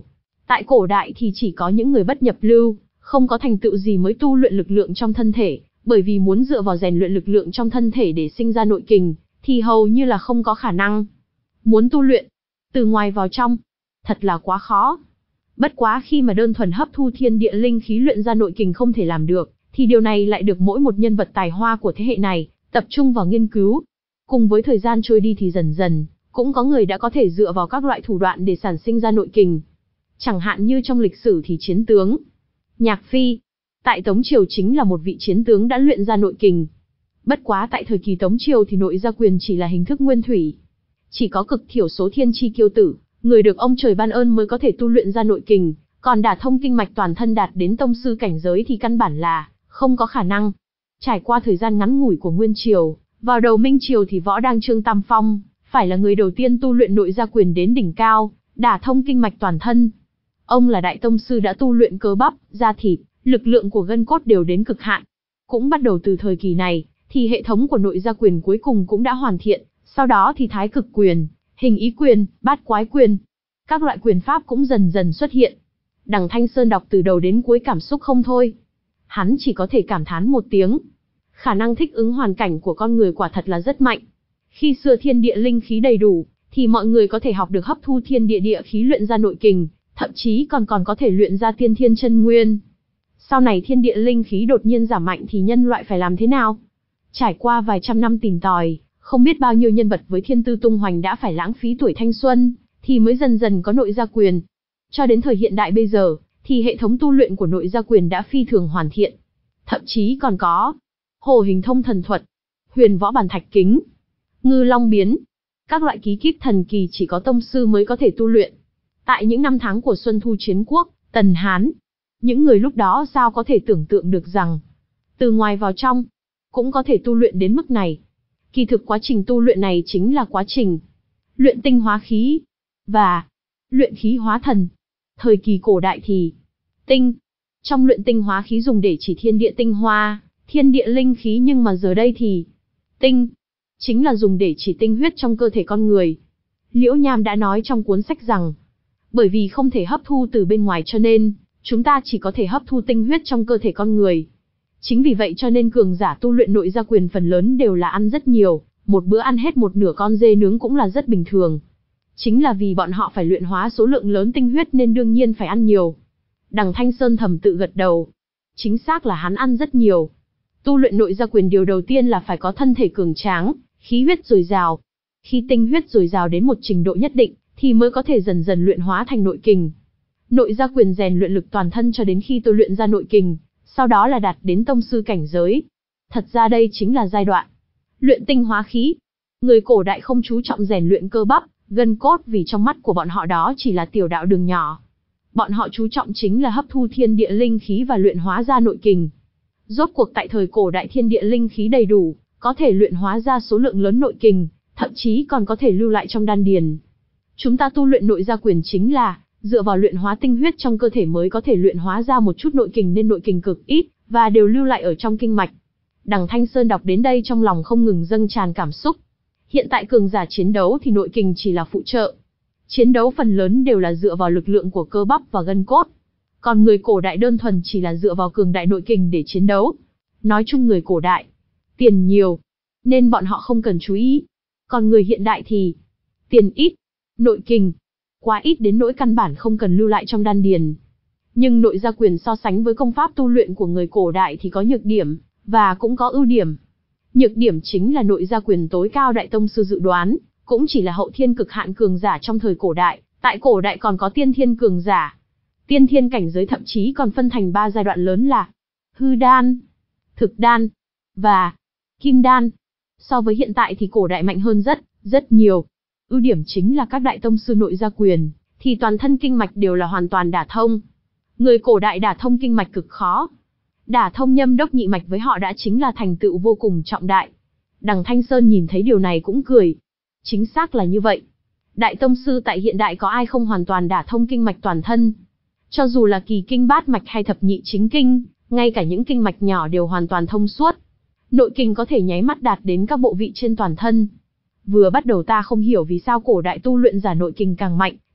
Tại cổ đại thì chỉ có những người bất nhập lưu, không có thành tựu gì mới tu luyện lực lượng trong thân thể, bởi vì muốn dựa vào rèn luyện lực lượng trong thân thể để sinh ra nội kình, thì hầu như là không có khả năng. Muốn tu luyện, từ ngoài vào trong, thật là quá khó. Bất quá khi mà đơn thuần hấp thu thiên địa linh khí luyện ra nội kình không thể làm được, thì điều này lại được mỗi một nhân vật tài hoa của thế hệ này tập trung vào nghiên cứu. Cùng với thời gian trôi đi thì dần dần, cũng có người đã có thể dựa vào các loại thủ đoạn để sản sinh ra nội kình. Chẳng hạn như trong lịch sử thì chiến tướng Nhạc Phi, tại Tống Triều chính là một vị chiến tướng đã luyện ra nội kình. Bất quá tại thời kỳ Tống Triều thì nội gia quyền chỉ là hình thức nguyên thủy. Chỉ có cực thiểu số thiên chi kiêu tử, người được ông trời ban ơn mới có thể tu luyện ra nội kình, còn đả thông kinh mạch toàn thân đạt đến tông sư cảnh giới thì căn bản là không có khả năng. Trải qua thời gian ngắn ngủi của Nguyên Triều, vào đầu Minh Triều thì Võ Đăng Trương Tam Phong phải là người đầu tiên tu luyện nội gia quyền đến đỉnh cao, đả thông kinh mạch toàn thân. Ông là đại tông sư đã tu luyện cơ bắp, da thịt, lực lượng của gân cốt đều đến cực hạn. Cũng bắt đầu từ thời kỳ này, thì hệ thống của nội gia quyền cuối cùng cũng đã hoàn thiện, sau đó thì thái cực quyền, hình ý quyền, bát quái quyền. Các loại quyền pháp cũng dần dần xuất hiện. Đằng Thanh Sơn đọc từ đầu đến cuối cảm xúc không thôi. Hắn chỉ có thể cảm thán một tiếng. Khả năng thích ứng hoàn cảnh của con người quả thật là rất mạnh. Khi xưa thiên địa linh khí đầy đủ, thì mọi người có thể học được hấp thu thiên địa địa khí luyện ra nội kình, thậm chí còn còn có thể luyện ra tiên thiên chân nguyên. Sau này thiên địa linh khí đột nhiên giảm mạnh thì nhân loại phải làm thế nào? Trải qua vài trăm năm tìm tòi, không biết bao nhiêu nhân vật với thiên tư tung hoành đã phải lãng phí tuổi thanh xuân, thì mới dần dần có nội gia quyền. Cho đến thời hiện đại bây giờ, thì hệ thống tu luyện của nội gia quyền đã phi thường hoàn thiện. Thậm chí còn có Hồ Hình Thông Thần Thuật, Huyền Võ Bàn Thạch Kính, Ngư Long Biến. Các loại ký kíp thần kỳ chỉ có tông sư mới có thể tu luyện. Tại những năm tháng của Xuân Thu Chiến Quốc, Tần Hán, những người lúc đó sao có thể tưởng tượng được rằng, từ ngoài vào trong, cũng có thể tu luyện đến mức này. Kỳ thực quá trình tu luyện này chính là quá trình luyện tinh hóa khí, và luyện khí hóa thần. Thời kỳ cổ đại thì, tinh, trong luyện tinh hóa khí dùng để chỉ thiên địa tinh hoa, thiên địa linh khí, nhưng mà giờ đây thì, tinh, chính là dùng để chỉ tinh huyết trong cơ thể con người. Liễu Nham đã nói trong cuốn sách rằng, bởi vì không thể hấp thu từ bên ngoài cho nên, chúng ta chỉ có thể hấp thu tinh huyết trong cơ thể con người. Chính vì vậy cho nên cường giả tu luyện nội gia quyền phần lớn đều là ăn rất nhiều, một bữa ăn hết một nửa con dê nướng cũng là rất bình thường. Chính là vì bọn họ phải luyện hóa số lượng lớn tinh huyết nên đương nhiên phải ăn nhiều. Đằng Thanh Sơn thầm tự gật đầu. Chính xác là hắn ăn rất nhiều. Tu luyện nội gia quyền điều đầu tiên là phải có thân thể cường tráng, khí huyết dồi dào. Khi tinh huyết dồi dào đến một trình độ nhất định, thì mới có thể dần dần luyện hóa thành nội kình. Nội gia quyền rèn luyện lực toàn thân cho đến khi tôi luyện ra nội kình, sau đó là đạt đến tông sư cảnh giới. Thật ra đây chính là giai đoạn luyện tinh hóa khí. Người cổ đại không chú trọng rèn luyện cơ bắp, gân cốt vì trong mắt của bọn họ đó chỉ là tiểu đạo đường nhỏ. Bọn họ chú trọng chính là hấp thu thiên địa linh khí và luyện hóa ra nội kình. Rốt cuộc tại thời cổ đại thiên địa linh khí đầy đủ, có thể luyện hóa ra số lượng lớn nội kình, thậm chí còn có thể lưu lại trong đan điền. Chúng ta tu luyện nội gia quyền chính là dựa vào luyện hóa tinh huyết trong cơ thể mới có thể luyện hóa ra một chút nội kình, nên nội kình cực ít và đều lưu lại ở trong kinh mạch. Đằng Thanh Sơn đọc đến đây trong lòng không ngừng dâng tràn cảm xúc. Hiện tại cường giả chiến đấu thì nội kình chỉ là phụ trợ. Chiến đấu phần lớn đều là dựa vào lực lượng của cơ bắp và gân cốt. Còn người cổ đại đơn thuần chỉ là dựa vào cường đại nội kình để chiến đấu. Nói chung người cổ đại, tiền nhiều, nên bọn họ không cần chú ý. Còn người hiện đại thì, tiền ít, nội kình quá ít đến nỗi căn bản không cần lưu lại trong đan điền. Nhưng nội gia quyền so sánh với công pháp tu luyện của người cổ đại thì có nhược điểm, và cũng có ưu điểm. Nhược điểm chính là nội gia quyền tối cao đại tông sư dự đoán, cũng chỉ là hậu thiên cực hạn cường giả trong thời cổ đại, tại cổ đại còn có tiên thiên cường giả. Tiên thiên cảnh giới thậm chí còn phân thành ba giai đoạn lớn là hư đan, thực đan, và kim đan. So với hiện tại thì cổ đại mạnh hơn rất, rất nhiều. Ưu điểm chính là các đại tông sư nội gia quyền, thì toàn thân kinh mạch đều là hoàn toàn đả thông. Người cổ đại đả thông kinh mạch cực khó. Đả thông nhâm đốc nhị mạch với họ đã chính là thành tựu vô cùng trọng đại. Đằng Thanh Sơn nhìn thấy điều này cũng cười. Chính xác là như vậy. Đại tông sư tại hiện đại có ai không hoàn toàn đả thông kinh mạch toàn thân. Cho dù là kỳ kinh bát mạch hay thập nhị chính kinh, ngay cả những kinh mạch nhỏ đều hoàn toàn thông suốt. Nội kinh có thể nháy mắt đạt đến các bộ vị trên toàn thân. Vừa bắt đầu ta không hiểu vì sao cổ đại tu luyện giả nội kinh càng mạnh,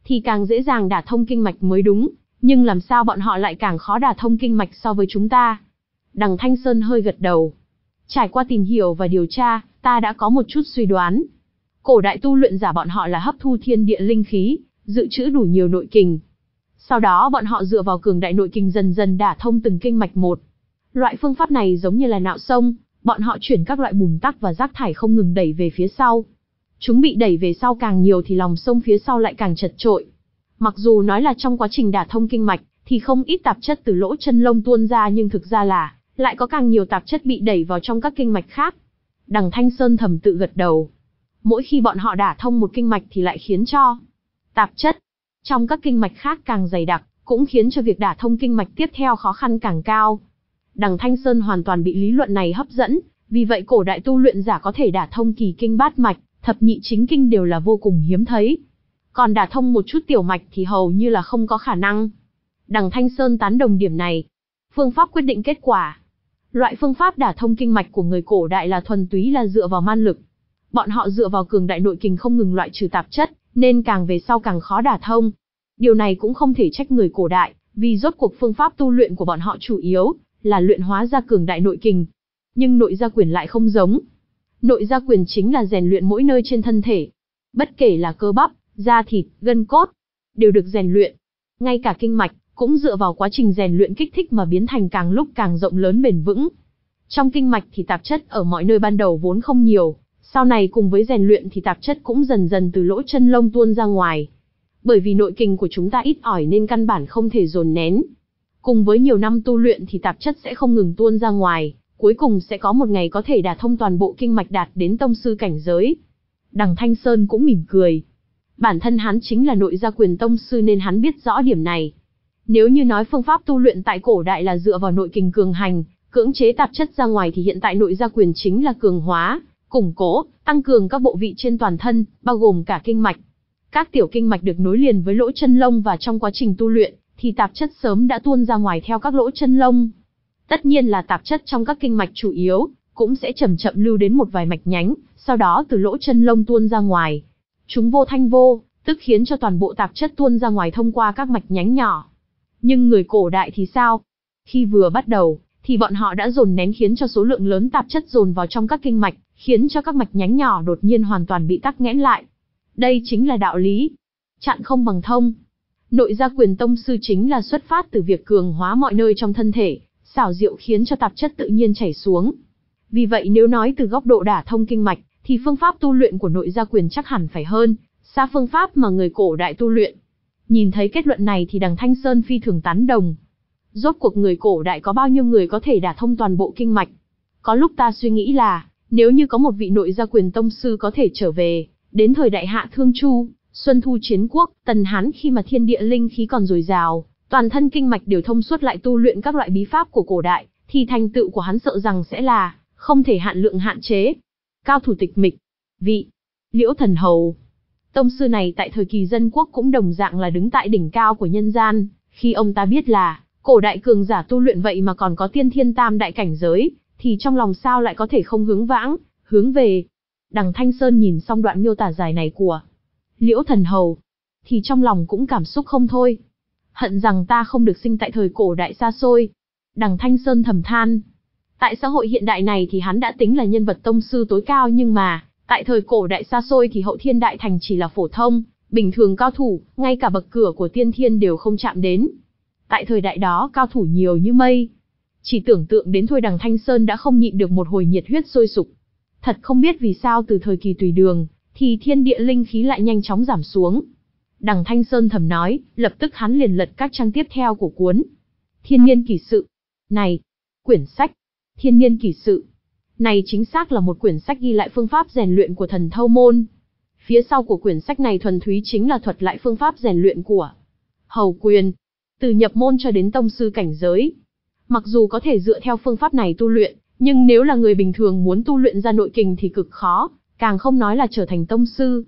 thì càng dễ dàng đả thông kinh mạch mới đúng, nhưng làm sao bọn họ lại càng khó đả thông kinh mạch so với chúng ta? Đằng Thanh Sơn hơi gật đầu. Trải qua tìm hiểu và điều tra, ta đã có một chút suy đoán. Cổ đại tu luyện giả bọn họ là hấp thu thiên địa linh khí, dự trữ đủ nhiều nội kình. Sau đó bọn họ dựa vào cường đại nội kình dần dần đả thông từng kinh mạch một. Loại phương pháp này giống như là nạo sông, bọn họ chuyển các loại bùn tắc và rác thải không ngừng đẩy về phía sau. Chúng bị đẩy về sau càng nhiều thì lòng sông phía sau lại càng chật trội. Mặc dù nói là trong quá trình đả thông kinh mạch, thì không ít tạp chất từ lỗ chân lông tuôn ra, nhưng thực ra là, lại có càng nhiều tạp chất bị đẩy vào trong các kinh mạch khác. Đằng Thanh Sơn thầm tự gật đầu. Mỗi khi bọn họ đả thông một kinh mạch thì lại khiến cho tạp chất trong các kinh mạch khác càng dày đặc, cũng khiến cho việc đả thông kinh mạch tiếp theo khó khăn càng cao. Đằng Thanh Sơn hoàn toàn bị lý luận này hấp dẫn, vì vậy cổ đại tu luyện giả có thể đả thông kỳ kinh bát mạch, thập nhị chính kinh đều là vô cùng hiếm thấy. Còn đả thông một chút tiểu mạch thì hầu như là không có khả năng. Đằng Thanh Sơn tán đồng điểm này. Phương pháp quyết định kết quả. Loại phương pháp đả thông kinh mạch của người cổ đại là thuần túy là dựa vào man lực. Bọn họ dựa vào cường đại nội kình không ngừng loại trừ tạp chất, nên càng về sau càng khó đả thông. Điều này cũng không thể trách người cổ đại, vì rốt cuộc phương pháp tu luyện của bọn họ chủ yếu là luyện hóa ra cường đại nội kình. Nhưng nội gia quyền lại không giống. Nội gia quyền chính là rèn luyện mỗi nơi trên thân thể. Bất kể là cơ bắp, da thịt, gân cốt, đều được rèn luyện. Ngay cả kinh mạch, cũng dựa vào quá trình rèn luyện kích thích mà biến thành càng lúc càng rộng lớn bền vững. Trong kinh mạch thì tạp chất ở mọi nơi ban đầu vốn không nhiều, sau này cùng với rèn luyện thì tạp chất cũng dần dần từ lỗ chân lông tuôn ra ngoài. Bởi vì nội kình của chúng ta ít ỏi nên căn bản không thể dồn nén. Cùng với nhiều năm tu luyện thì tạp chất sẽ không ngừng tuôn ra ngoài, cuối cùng sẽ có một ngày có thể đả thông toàn bộ kinh mạch đạt đến tông sư cảnh giới. Đằng Thanh Sơn cũng mỉm cười. Bản thân hắn chính là nội gia quyền tông sư nên hắn biết rõ điểm này. Nếu như nói phương pháp tu luyện tại cổ đại là dựa vào nội kình cường hành, cưỡng chế tạp chất ra ngoài thì hiện tại nội gia quyền chính là cường hóa, củng cố, tăng cường các bộ vị trên toàn thân, bao gồm cả kinh mạch. Các tiểu kinh mạch được nối liền với lỗ chân lông và trong quá trình tu luyện, thì tạp chất sớm đã tuôn ra ngoài theo các lỗ chân lông. Tất nhiên là tạp chất trong các kinh mạch chủ yếu, cũng sẽ chậm chậm lưu đến một vài mạch nhánh, sau đó từ lỗ chân lông tuôn ra ngoài. Chúng vô thanh vô, tức khiến cho toàn bộ tạp chất tuôn ra ngoài thông qua các mạch nhánh nhỏ. Nhưng người cổ đại thì sao? Khi vừa bắt đầu, thì bọn họ đã dồn nén khiến cho số lượng lớn tạp chất dồn vào trong các kinh mạch, khiến cho các mạch nhánh nhỏ đột nhiên hoàn toàn bị tắc nghẽn lại. Đây chính là đạo lý. Chặn không bằng thông. Nội gia quyền tông sư chính là xuất phát từ việc cường hóa mọi nơi trong thân thể, xảo diệu khiến cho tạp chất tự nhiên chảy xuống. Vì vậy nếu nói từ góc độ đả thông kinh mạch, thì phương pháp tu luyện của nội gia quyền chắc hẳn phải hơn xa phương pháp mà người cổ đại tu luyện. Nhìn thấy kết luận này thì đằng Thanh Sơn phi thường tán đồng. Rốt cuộc người cổ đại có bao nhiêu người có thể đả thông toàn bộ kinh mạch? Có lúc ta suy nghĩ là, nếu như có một vị nội gia quyền tông sư có thể trở về, đến thời đại Hạ Thương Chu, Xuân Thu Chiến Quốc, Tần Hán khi mà thiên địa linh khí còn dồi dào, toàn thân kinh mạch đều thông suốt lại tu luyện các loại bí pháp của cổ đại, thì thành tựu của hắn sợ rằng sẽ là không thể hạn lượng hạn chế. Cao thủ tịch mịch, vị Liễu Thần Hầu. Tông sư này tại thời kỳ dân quốc cũng đồng dạng là đứng tại đỉnh cao của nhân gian, khi ông ta biết là cổ đại cường giả tu luyện vậy mà còn có tiên thiên tam đại cảnh giới, thì trong lòng sao lại có thể không hướng vãng, hướng về. Đằng Thanh Sơn nhìn xong đoạn miêu tả dài này của Liễu Thần Hầu, thì trong lòng cũng cảm xúc không thôi. Hận rằng ta không được sinh tại thời cổ đại xa xôi. Đằng Thanh Sơn thầm than. Tại xã hội hiện đại này thì hắn đã tính là nhân vật tông sư tối cao, nhưng mà tại thời cổ đại xa xôi thì Hậu Thiên Đại Thành chỉ là phổ thông, bình thường cao thủ, ngay cả bậc cửa của tiên thiên đều không chạm đến. Tại thời đại đó cao thủ nhiều như mây. Chỉ tưởng tượng đến thôi đằng Thanh Sơn đã không nhịn được một hồi nhiệt huyết sôi sục. Thật không biết vì sao từ thời kỳ Tùy Đường, thì thiên địa linh khí lại nhanh chóng giảm xuống. Đằng Thanh Sơn thầm nói, lập tức hắn liền lật các trang tiếp theo của cuốn Thiên Niên Kỷ Sự. Này, quyển sách Thiên Niên Kỷ Sự này chính xác là một quyển sách ghi lại phương pháp rèn luyện của Thần Thâu Môn. Phía sau của quyển sách này thuần túy chính là thuật lại phương pháp rèn luyện của Hầu Quyền, từ nhập môn cho đến tông sư cảnh giới. Mặc dù có thể dựa theo phương pháp này tu luyện, nhưng nếu là người bình thường muốn tu luyện ra nội kình thì cực khó, càng không nói là trở thành tông sư.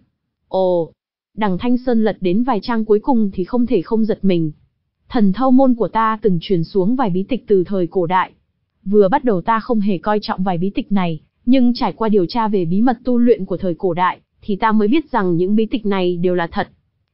Ồ, đằng Thanh Sơn lật đến vài trang cuối cùng thì không thể không giật mình. Thần Thâu Môn của ta từng truyền xuống vài bí tịch từ thời cổ đại. Vừa bắt đầu ta không hề coi trọng vài bí tịch này, nhưng trải qua điều tra về bí mật tu luyện của thời cổ đại, thì ta mới biết rằng những bí tịch này đều là thật.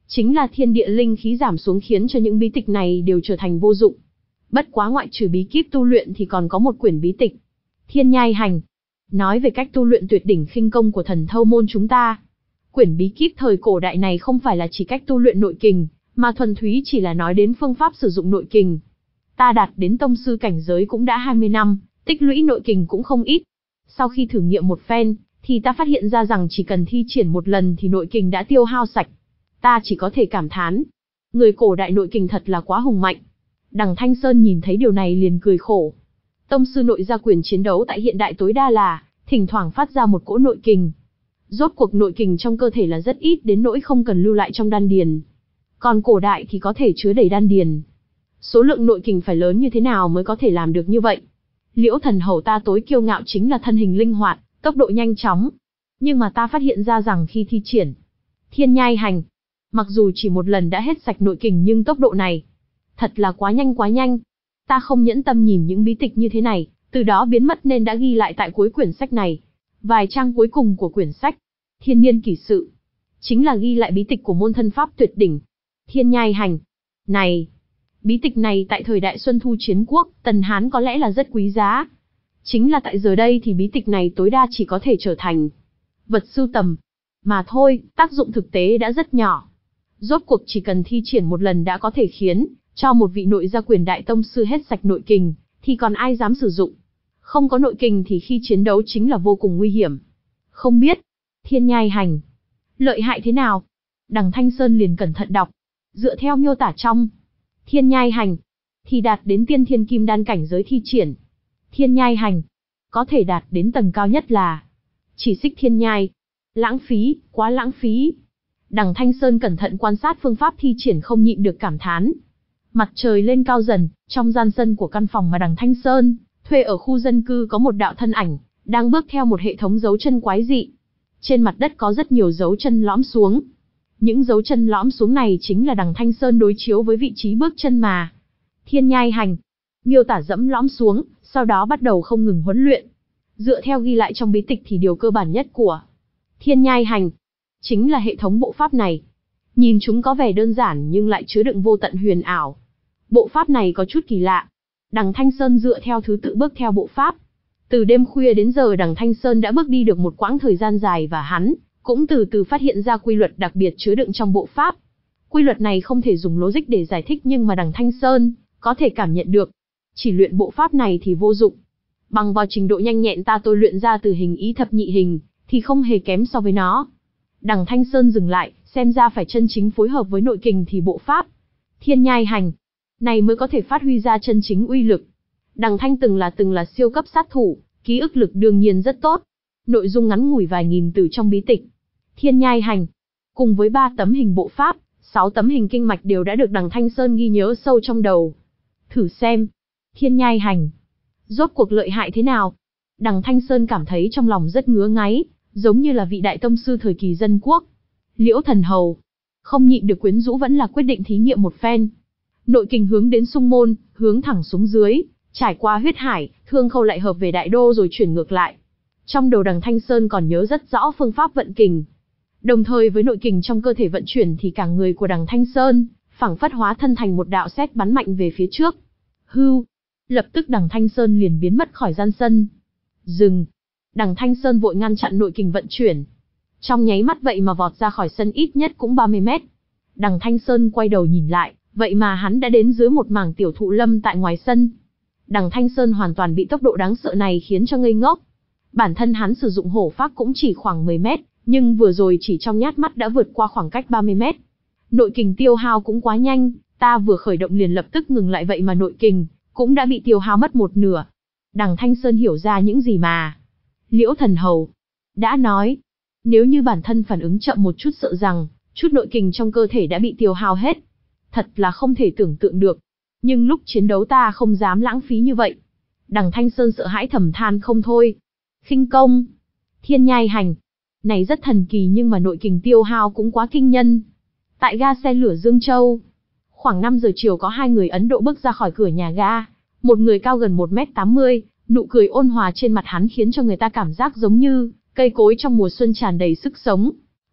Chính là thiên địa linh khí giảm xuống khiến cho những bí tịch này đều trở thành vô dụng. Bất quá ngoại trừ bí kíp tu luyện thì còn có một quyển bí tịch, Thiên Nhai Hành, nói về cách tu luyện tuyệt đỉnh khinh công của thần thâu môn chúng ta. Quyển bí kíp thời cổ đại này không phải là chỉ cách tu luyện nội kình, mà thuần túy chỉ là nói đến phương pháp sử dụng nội kình. Ta đạt đến tông sư cảnh giới cũng đã hai mươi năm, tích lũy nội kình cũng không ít. Sau khi thử nghiệm một phen, thì ta phát hiện ra rằng chỉ cần thi triển một lần thì nội kình đã tiêu hao sạch. Ta chỉ có thể cảm thán, người cổ đại nội kình thật là quá hùng mạnh. Đằng Thanh Sơn nhìn thấy điều này liền cười khổ. Tông sư nội gia quyền chiến đấu tại hiện đại tối đa là, thỉnh thoảng phát ra một cỗ nội kình. Rốt cuộc nội kình trong cơ thể là rất ít đến nỗi không cần lưu lại trong đan điền. Còn cổ đại thì có thể chứa đầy đan điền. Số lượng nội kình phải lớn như thế nào mới có thể làm được như vậy? Liễu thần hầu ta tối kiêu ngạo chính là thân hình linh hoạt, tốc độ nhanh chóng. Nhưng mà ta phát hiện ra rằng khi thi triển Thiên Nhai Hành, mặc dù chỉ một lần đã hết sạch nội kình nhưng tốc độ này thật là quá nhanh quá nhanh. Ta không nhẫn tâm nhìn những bí tịch như thế này, từ đó biến mất nên đã ghi lại tại cuối quyển sách này. Vài trang cuối cùng của quyển sách, Thiên Niên Kỷ Sự, chính là ghi lại bí tịch của môn thân pháp tuyệt đỉnh, Thiên Nhai Hành. Này, bí tịch này tại thời đại Xuân Thu Chiến Quốc, Tần Hán có lẽ là rất quý giá. Chính là tại giờ đây thì bí tịch này tối đa chỉ có thể trở thành vật sưu tầm mà thôi, tác dụng thực tế đã rất nhỏ. Rốt cuộc chỉ cần thi triển một lần đã có thể khiến cho một vị nội gia quyền đại tông sư hết sạch nội kình, thì còn ai dám sử dụng. Không có nội kình thì khi chiến đấu chính là vô cùng nguy hiểm. Không biết, Thiên Nhai Hành lợi hại thế nào? Đằng Thanh Sơn liền cẩn thận đọc. Dựa theo miêu tả trong Thiên Nhai Hành, thì đạt đến tiên thiên kim đan cảnh giới thi triển Thiên Nhai Hành, có thể đạt đến tầng cao nhất là chỉ xích thiên nhai. Lãng phí, quá lãng phí. Đằng Thanh Sơn cẩn thận quan sát phương pháp thi triển không nhịn được cảm thán. Mặt trời lên cao dần, trong gian sân của căn phòng mà đằng Thanh Sơn thuê ở khu dân cư có một đạo thân ảnh, đang bước theo một hệ thống dấu chân quái dị. Trên mặt đất có rất nhiều dấu chân lõm xuống. Những dấu chân lõm xuống này chính là đằng Thanh Sơn đối chiếu với vị trí bước chân mà Thiên Nhai Hành miêu tả dẫm lõm xuống, sau đó bắt đầu không ngừng huấn luyện. Dựa theo ghi lại trong bí tịch thì điều cơ bản nhất của Thiên Nhai Hành chính là hệ thống bộ pháp này. Nhìn chúng có vẻ đơn giản nhưng lại chứa đựng vô tận huyền ảo. Bộ pháp này có chút kỳ lạ. Đằng Thanh Sơn dựa theo thứ tự bước theo bộ pháp. Từ đêm khuya đến giờ đằng Thanh Sơn đã bước đi được một quãng thời gian dài và hắn cũng từ từ phát hiện ra quy luật đặc biệt chứa đựng trong bộ pháp. Quy luật này không thể dùng logic để giải thích nhưng mà đằng Thanh Sơn có thể cảm nhận được. Chỉ luyện bộ pháp này thì vô dụng. Bằng vào trình độ nhanh nhẹn ta tôi luyện ra từ hình ý thập nhị hình, thì không hề kém so với nó. Đằng Thanh Sơn dừng lại, xem ra phải chân chính phối hợp với nội kình thì bộ pháp Thiên Nhai Hành này mới có thể phát huy ra chân chính uy lực. Đằng Thanh từng là từng là siêu cấp sát thủ, ký ức lực đương nhiên rất tốt. Nội dung ngắn ngủi vài nghìn từ trong bí tịch Thiên Nhai Hành, cùng với ba tấm hình bộ pháp, sáu tấm hình kinh mạch đều đã được đằng Thanh Sơn ghi nhớ sâu trong đầu. Thử xem, Thiên Nhai Hành rốt cuộc lợi hại thế nào? Đằng Thanh Sơn cảm thấy trong lòng rất ngứa ngáy, giống như là vị đại tông sư thời kỳ dân quốc. Liễu thần hầu không nhịn được quyến rũ vẫn là quyết định thí nghiệm một phen. Nội kình hướng đến Sung Môn, hướng thẳng xuống dưới, trải qua huyết hải, Thương Khâu lại hợp về Đại Đô rồi chuyển ngược lại. Trong đầu đằng Thanh Sơn còn nhớ rất rõ phương pháp vận kình. Đồng thời với nội kình trong cơ thể vận chuyển thì cả người của đằng Thanh Sơn phảng phất hóa thân thành một đạo sét bắn mạnh về phía trước. Hưu, lập tức đằng Thanh Sơn liền biến mất khỏi gian sân. Dừng. Đằng Thanh Sơn vội ngăn chặn nội kình vận chuyển. Trong nháy mắt vậy mà vọt ra khỏi sân ít nhất cũng ba mươi mét. Đằng Thanh Sơn quay đầu nhìn lại, vậy mà hắn đã đến dưới một mảng tiểu thụ lâm tại ngoài sân. Đằng Thanh Sơn hoàn toàn bị tốc độ đáng sợ này khiến cho ngây ngốc. Bản thân hắn sử dụng hổ phách cũng chỉ khoảng mười mét, nhưng vừa rồi chỉ trong nhát mắt đã vượt qua khoảng cách ba mươi mét. Nội kình tiêu hao cũng quá nhanh, ta vừa khởi động liền lập tức ngừng lại vậy mà nội kình cũng đã bị tiêu hao mất một nửa. Đằng Thanh Sơn hiểu ra những gì mà Liễu thần hầu đã nói. Nếu như bản thân phản ứng chậm một chút sợ rằng chút nội kình trong cơ thể đã bị tiêu hao hết. Thật là không thể tưởng tượng được. Nhưng lúc chiến đấu ta không dám lãng phí như vậy. Đằng Thanh Sơn sợ hãi thầm than không thôi. Khinh công Thiên Nhai Hành này rất thần kỳ nhưng mà nội kình tiêu hao cũng quá kinh nhân. Tại ga xe lửa Dương Châu, khoảng năm giờ chiều có hai người Ấn Độ bước ra khỏi cửa nhà ga. Một người cao gần một mét tám mươi, nụ cười ôn hòa trên mặt hắn khiến cho người ta cảm giác giống như cây cối trong mùa xuân tràn đầy sức sống.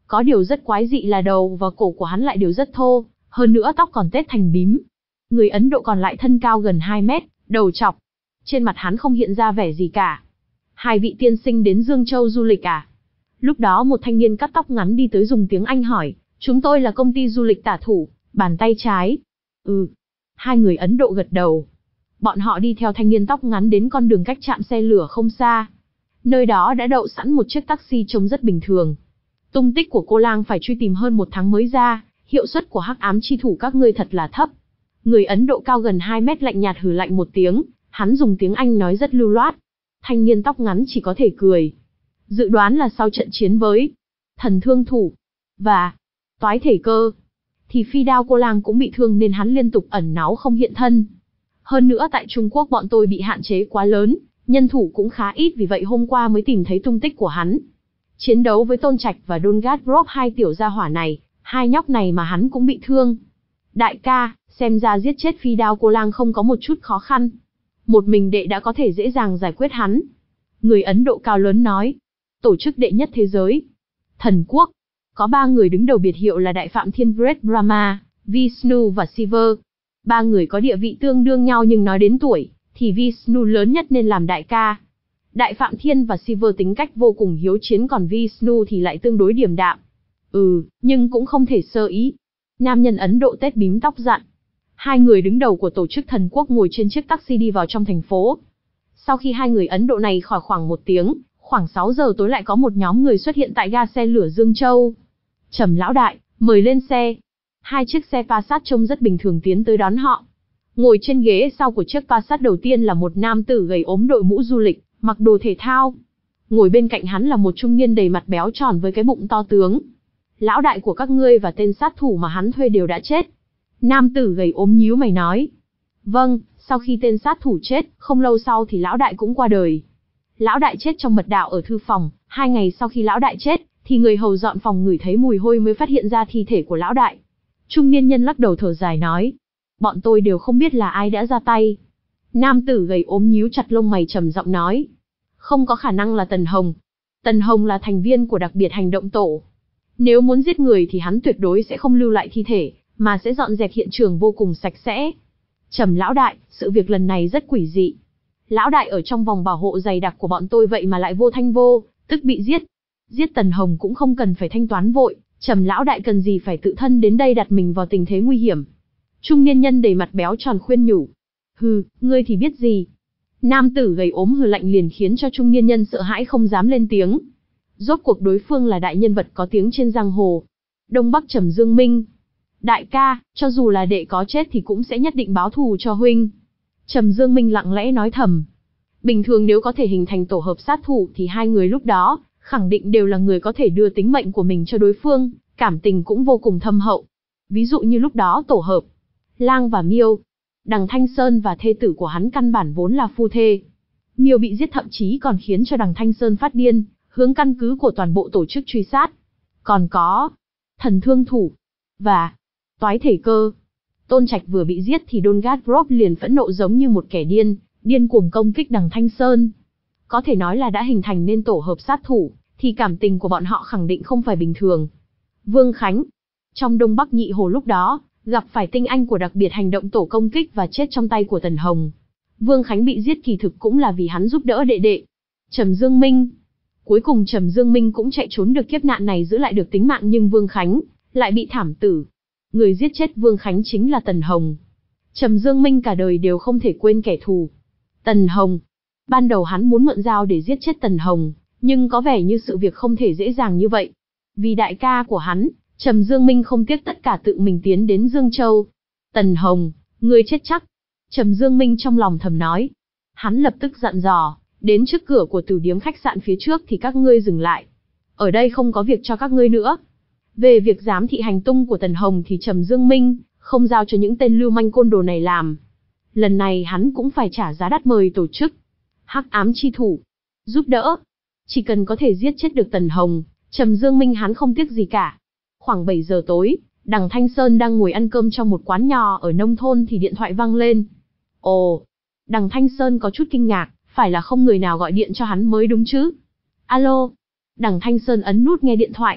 Có điều rất quái dị là đầu và cổ của hắn lại đều rất thô, hơn nữa tóc còn tết thành bím. Người Ấn Độ còn lại thân cao gần hai mét, đầu trọc. Trên mặt hắn không hiện ra vẻ gì cả. Hai vị tiên sinh đến Dương Châu du lịch à? Lúc đó một thanh niên cắt tóc ngắn đi tới dùng tiếng Anh hỏi, chúng tôi là công ty du lịch Tả Thủ, bàn tay trái. Ừ. Hai người Ấn Độ gật đầu. Bọn họ đi theo thanh niên tóc ngắn đến con đường cách trạm xe lửa không xa. Nơi đó đã đậu sẵn một chiếc taxi trông rất bình thường. Tung tích của cô lang phải truy tìm hơn một tháng mới ra, hiệu suất của hắc ám chi thủ các ngươi thật là thấp. Người Ấn Độ cao gần hai mét lạnh nhạt hừ lạnh một tiếng, hắn dùng tiếng Anh nói rất lưu loát. Thanh niên tóc ngắn chỉ có thể cười. Dự đoán là sau trận chiến với thần thương thủ và toái thể cơ, thì phi đao cô lang cũng bị thương nên hắn liên tục ẩn náu không hiện thân. Hơn nữa tại Trung Quốc bọn tôi bị hạn chế quá lớn, nhân thủ cũng khá ít, vì vậy hôm qua mới tìm thấy tung tích của hắn. Chiến đấu với Tôn Trạch và Dongat hai tiểu gia hỏa này, hai nhóc này mà hắn cũng bị thương. Đại ca, xem ra giết chết phi đao cô lang không có một chút khó khăn. Một mình đệ đã có thể dễ dàng giải quyết hắn. Người Ấn Độ cao lớn nói. Tổ chức đệ nhất thế giới. Thần quốc. Có ba người đứng đầu biệt hiệu là Đại Phạm Thiên Vred Brahma, Vishnu và Shiva. Ba người có địa vị tương đương nhau nhưng nói đến tuổi, thì Vishnu lớn nhất nên làm đại ca. Đại Phạm Thiên và Shiva tính cách vô cùng hiếu chiến, còn Vishnu thì lại tương đối điềm đạm. Ừ, nhưng cũng không thể sơ ý. Nam nhân Ấn Độ tết bím tóc dặn. Hai người đứng đầu của tổ chức thần quốc ngồi trên chiếc taxi đi vào trong thành phố. Sau khi hai người Ấn Độ này khỏi khoảng một tiếng, khoảng sáu giờ tối lại có một nhóm người xuất hiện tại ga xe lửa Dương Châu. Trầm lão đại, mời lên xe. Hai chiếc xe Passat trông rất bình thường tiến tới đón họ. Ngồi trên ghế sau của chiếc Passat đầu tiên là một nam tử gầy ốm đội mũ du lịch, mặc đồ thể thao. Ngồi bên cạnh hắn là một trung niên đầy mặt béo tròn với cái bụng to tướng. Lão đại của các ngươi và tên sát thủ mà hắn thuê đều đã chết. Nam tử gầy ốm nhíu mày nói. Vâng, sau khi tên sát thủ chết, không lâu sau thì lão đại cũng qua đời. Lão đại chết trong mật đạo ở thư phòng, hai ngày sau khi lão đại chết, thì người hầu dọn phòng ngửi thấy mùi hôi mới phát hiện ra thi thể của lão đại. Trung niên nhân lắc đầu thở dài nói. Bọn tôi đều không biết là ai đã ra tay. Nam tử gầy ốm nhíu chặt lông mày trầm giọng nói. Không có khả năng là Tần Hồng. Tần Hồng là thành viên của đặc biệt hành động tổ. Nếu muốn giết người thì hắn tuyệt đối sẽ không lưu lại thi thể, mà sẽ dọn dẹp hiện trường vô cùng sạch sẽ. Trầm lão đại, sự việc lần này rất quỷ dị. Lão đại ở trong vòng bảo hộ dày đặc của bọn tôi vậy mà lại vô thanh vô, tức bị giết. Giết Tần Hồng cũng không cần phải thanh toán vội, Trầm lão đại cần gì phải tự thân đến đây đặt mình vào tình thế nguy hiểm. Trung niên nhân đầy mặt béo tròn khuyên nhủ. Hừ, ngươi thì biết gì. Nam tử gầy ốm hừ lạnh liền khiến cho trung niên nhân sợ hãi không dám lên tiếng. Rốt cuộc đối phương là đại nhân vật có tiếng trên giang hồ. Đông Bắc Trầm Dương Minh. Đại ca, cho dù là đệ có chết thì cũng sẽ nhất định báo thù cho huynh. Trầm Dương Minh lặng lẽ nói thầm. Bình thường nếu có thể hình thành tổ hợp sát thủ thì hai người lúc đó, khẳng định đều là người có thể đưa tính mệnh của mình cho đối phương, cảm tình cũng vô cùng thâm hậu. Ví dụ như lúc đó tổ hợp Lang và Miêu. Đằng Thanh Sơn và thê tử của hắn căn bản vốn là phu thê. Miêu bị giết thậm chí còn khiến cho đằng Thanh Sơn phát điên, hướng căn cứ của toàn bộ tổ chức truy sát. Còn có thần thương thủ và toái thể cơ. Tôn Trạch vừa bị giết thì Dongat liền phẫn nộ giống như một kẻ điên, điên cuồng công kích đằng Thanh Sơn. Có thể nói là đã hình thành nên tổ hợp sát thủ, thì cảm tình của bọn họ khẳng định không phải bình thường. Vương Khánh. Trong Đông Bắc Nhị Hồ lúc đó, gặp phải tinh anh của đặc biệt hành động tổ công kích và chết trong tay của Tần Hồng. Vương Khánh bị giết kỳ thực cũng là vì hắn giúp đỡ đệ đệ. Trầm Dương Minh. Cuối cùng Trầm Dương Minh cũng chạy trốn được kiếp nạn này, giữ lại được tính mạng, nhưng Vương Khánh lại bị thảm tử. Người giết chết Vương Khánh chính là Tần Hồng. Trầm Dương Minh cả đời đều không thể quên kẻ thù. Tần Hồng. Ban đầu hắn muốn mượn dao để giết chết Tần Hồng, nhưng có vẻ như sự việc không thể dễ dàng như vậy. Vì đại ca của hắn, Trầm Dương Minh không tiếc tất cả tự mình tiến đến Dương Châu. Tần Hồng, ngươi chết chắc. Trầm Dương Minh trong lòng thầm nói. Hắn lập tức dặn dò, đến trước cửa của tử điếm khách sạn phía trước thì các ngươi dừng lại. Ở đây không có việc cho các ngươi nữa. Về việc giám thị hành tung của Tần Hồng thì Trầm Dương Minh không giao cho những tên lưu manh côn đồ này làm. Lần này hắn cũng phải trả giá đắt mời tổ chức Hắc Ám Chi Thủ giúp đỡ. Chỉ cần có thể giết chết được Tần Hồng, Trầm Dương Minh hắn không tiếc gì cả. Khoảng bảy giờ tối, đằng Thanh Sơn đang ngồi ăn cơm trong một quán nhỏ ở nông thôn thì điện thoại vang lên. Ồ, đằng Thanh Sơn có chút kinh ngạc, phải là không người nào gọi điện cho hắn mới đúng chứ. Alo. Đằng Thanh Sơn ấn nút nghe điện thoại.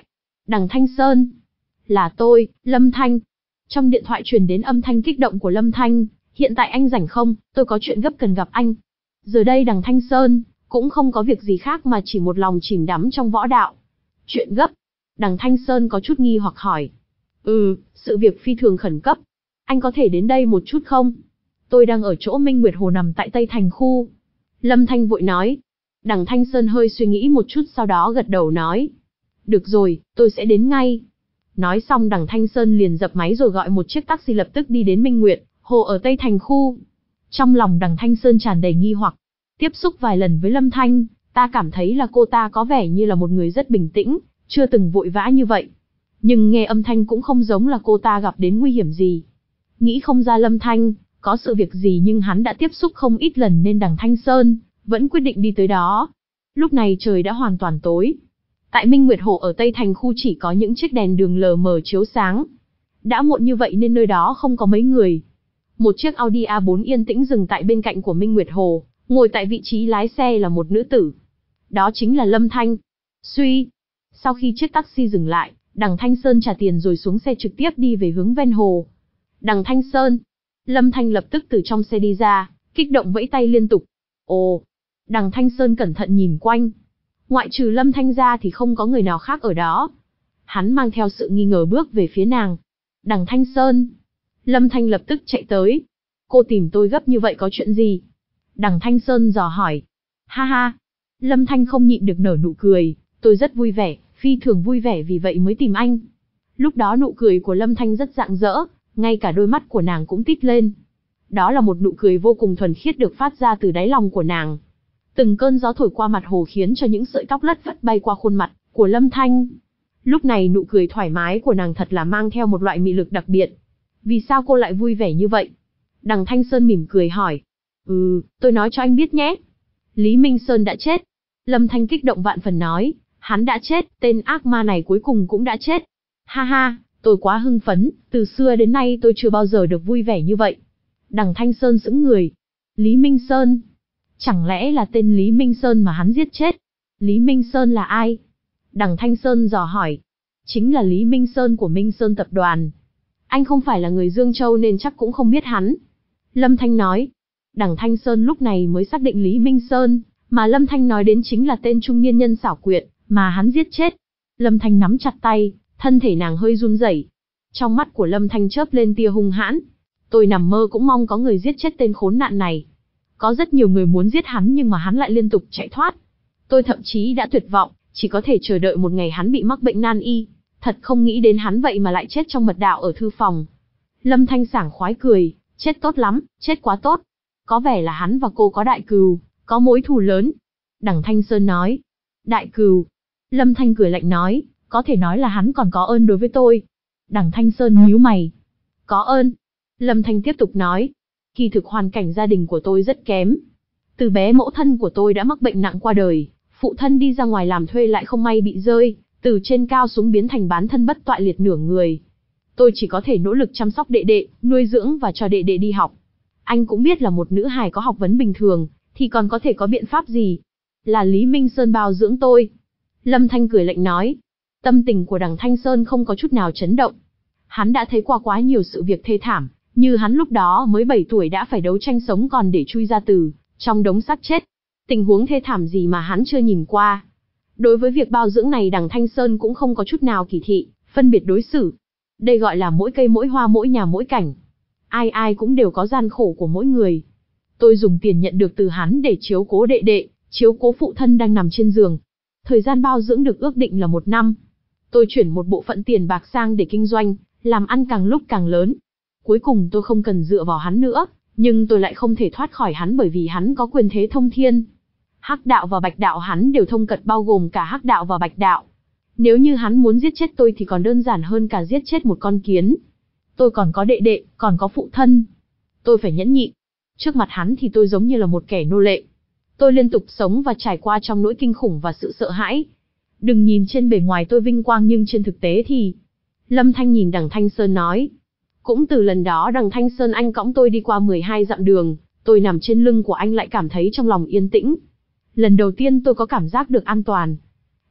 Đằng Thanh Sơn. Là tôi, Lâm Thanh. Trong điện thoại truyền đến âm thanh kích động của Lâm Thanh. Hiện tại anh rảnh không, tôi có chuyện gấp cần gặp anh. Giờ đây đằng Thanh Sơn, cũng không có việc gì khác mà chỉ một lòng chìm đắm trong võ đạo. Chuyện gấp. Đằng Thanh Sơn có chút nghi hoặc hỏi. Ừ, sự việc phi thường khẩn cấp. Anh có thể đến đây một chút không? Tôi đang ở chỗ Minh Nguyệt Hồ nằm tại Tây Thành khu. Lâm Thanh vội nói. Đằng Thanh Sơn hơi suy nghĩ một chút sau đó gật đầu nói. Được rồi, tôi sẽ đến ngay. Nói xong đằng Thanh Sơn liền dập máy rồi gọi một chiếc taxi lập tức đi đến Minh Nguyệt Hồ ở Tây Thành khu. Trong lòng đằng Thanh Sơn tràn đầy nghi hoặc. Tiếp xúc vài lần với Lâm Thanh, ta cảm thấy là cô ta có vẻ như là một người rất bình tĩnh, chưa từng vội vã như vậy. Nhưng nghe âm thanh cũng không giống là cô ta gặp đến nguy hiểm gì. Nghĩ không ra Lâm Thanh có sự việc gì nhưng hắn đã tiếp xúc không ít lần nên đằng Thanh Sơn vẫn quyết định đi tới đó. Lúc này trời đã hoàn toàn tối. Tại Minh Nguyệt Hồ ở Tây Thành khu chỉ có những chiếc đèn đường lờ mờ chiếu sáng. Đã muộn như vậy nên nơi đó không có mấy người. Một chiếc Audi a bốn yên tĩnh dừng tại bên cạnh của Minh Nguyệt Hồ, ngồi tại vị trí lái xe là một nữ tử. Đó chính là Lâm Thanh. Suy. Sau khi chiếc taxi dừng lại, đằng Thanh Sơn trả tiền rồi xuống xe trực tiếp đi về hướng ven hồ. Đằng Thanh Sơn. Lâm Thanh lập tức từ trong xe đi ra, kích động vẫy tay liên tục. Ồ. Đằng Thanh Sơn cẩn thận nhìn quanh. Ngoại trừ Lâm Thanh ra thì không có người nào khác ở đó. Hắn mang theo sự nghi ngờ bước về phía nàng. Đằng Thanh Sơn. Lâm Thanh lập tức chạy tới. Cô tìm tôi gấp như vậy có chuyện gì? Đằng Thanh Sơn dò hỏi. Ha ha. Lâm Thanh không nhịn được nở nụ cười. Tôi rất vui vẻ, phi thường vui vẻ vì vậy mới tìm anh. Lúc đó nụ cười của Lâm Thanh rất rạng rỡ, ngay cả đôi mắt của nàng cũng tít lên. Đó là một nụ cười vô cùng thuần khiết được phát ra từ đáy lòng của nàng. Từng cơn gió thổi qua mặt hồ khiến cho những sợi tóc lất phất bay qua khuôn mặt của Lâm Thanh. Lúc này nụ cười thoải mái của nàng thật là mang theo một loại mị lực đặc biệt. Vì sao cô lại vui vẻ như vậy? Đằng Thanh Sơn mỉm cười hỏi. Ừ, tôi nói cho anh biết nhé. Lý Minh Sơn đã chết. Lâm Thanh kích động vạn phần nói. Hắn đã chết, tên ác ma này cuối cùng cũng đã chết. Ha ha, tôi quá hưng phấn, từ xưa đến nay tôi chưa bao giờ được vui vẻ như vậy. Đằng Thanh Sơn sững người. Lý Minh Sơn. Chẳng lẽ là tên Lý Minh Sơn mà hắn giết chết? Lý Minh Sơn là ai? Đằng Thanh Sơn dò hỏi. Chính là Lý Minh Sơn của Minh Sơn Tập đoàn. Anh không phải là người Dương Châu nên chắc cũng không biết hắn. Lâm Thanh nói. Đằng Thanh Sơn lúc này mới xác định Lý Minh Sơn, mà Lâm Thanh nói đến chính là tên trung niên nhân xảo quyệt, mà hắn giết chết. Lâm Thanh nắm chặt tay, thân thể nàng hơi run rẩy. Trong mắt của Lâm Thanh chớp lên tia hung hãn. Tôi nằm mơ cũng mong có người giết chết tên khốn nạn này. Có rất nhiều người muốn giết hắn nhưng mà hắn lại liên tục chạy thoát. Tôi thậm chí đã tuyệt vọng, chỉ có thể chờ đợi một ngày hắn bị mắc bệnh nan y. Thật không nghĩ đến hắn vậy mà lại chết trong mật đạo ở thư phòng. Lâm Thanh sảng khoái cười, chết tốt lắm, chết quá tốt. Có vẻ là hắn và cô có đại cừu, có mối thù lớn. Đằng Thanh Sơn nói. Đại cừu. Lâm Thanh cười lạnh nói, có thể nói là hắn còn có ơn đối với tôi. Đằng Thanh Sơn nhíu mày. Có ơn. Lâm Thanh tiếp tục nói. Kỳ thực hoàn cảnh gia đình của tôi rất kém. Từ bé mẫu thân của tôi đã mắc bệnh nặng qua đời, phụ thân đi ra ngoài làm thuê lại không may bị rơi, từ trên cao xuống biến thành bán thân bất toại liệt nửa người. Tôi chỉ có thể nỗ lực chăm sóc đệ đệ, nuôi dưỡng và cho đệ đệ đi học. Anh cũng biết là một nữ hài có học vấn bình thường, thì còn có thể có biện pháp gì? Là Lý Minh Sơn bao dưỡng tôi. Lâm Thanh cười lạnh nói. Tâm tình của đằng Thanh Sơn không có chút nào chấn động. Hắn đã thấy qua quá nhiều sự việc thê thảm, như hắn lúc đó mới bảy tuổi đã phải đấu tranh sống còn để chui ra từ trong đống xác chết. Tình huống thê thảm gì mà hắn chưa nhìn qua. Đối với việc bao dưỡng này đằng Thanh Sơn cũng không có chút nào kỳ thị, phân biệt đối xử. Đây gọi là mỗi cây mỗi hoa mỗi nhà mỗi cảnh. Ai ai cũng đều có gian khổ của mỗi người. Tôi dùng tiền nhận được từ hắn để chiếu cố đệ đệ, chiếu cố phụ thân đang nằm trên giường. Thời gian bao dưỡng được ước định là một năm. Tôi chuyển một bộ phận tiền bạc sang để kinh doanh, làm ăn càng lúc càng lớn. Cuối cùng tôi không cần dựa vào hắn nữa, nhưng tôi lại không thể thoát khỏi hắn bởi vì hắn có quyền thế thông thiên. Hắc đạo và bạch đạo hắn đều thông cật bao gồm cả hắc đạo và bạch đạo. Nếu như hắn muốn giết chết tôi thì còn đơn giản hơn cả giết chết một con kiến. Tôi còn có đệ đệ, còn có phụ thân. Tôi phải nhẫn nhịn. Trước mặt hắn thì tôi giống như là một kẻ nô lệ. Tôi liên tục sống và trải qua trong nỗi kinh khủng và sự sợ hãi. Đừng nhìn trên bề ngoài tôi vinh quang nhưng trên thực tế thì... Lâm Thanh nhìn đằng Thanh Sơn nói. Cũng từ lần đó đằng Thanh Sơn anh cõng tôi đi qua mười hai dặm đường, tôi nằm trên lưng của anh lại cảm thấy trong lòng yên tĩnh. Lần đầu tiên tôi có cảm giác được an toàn.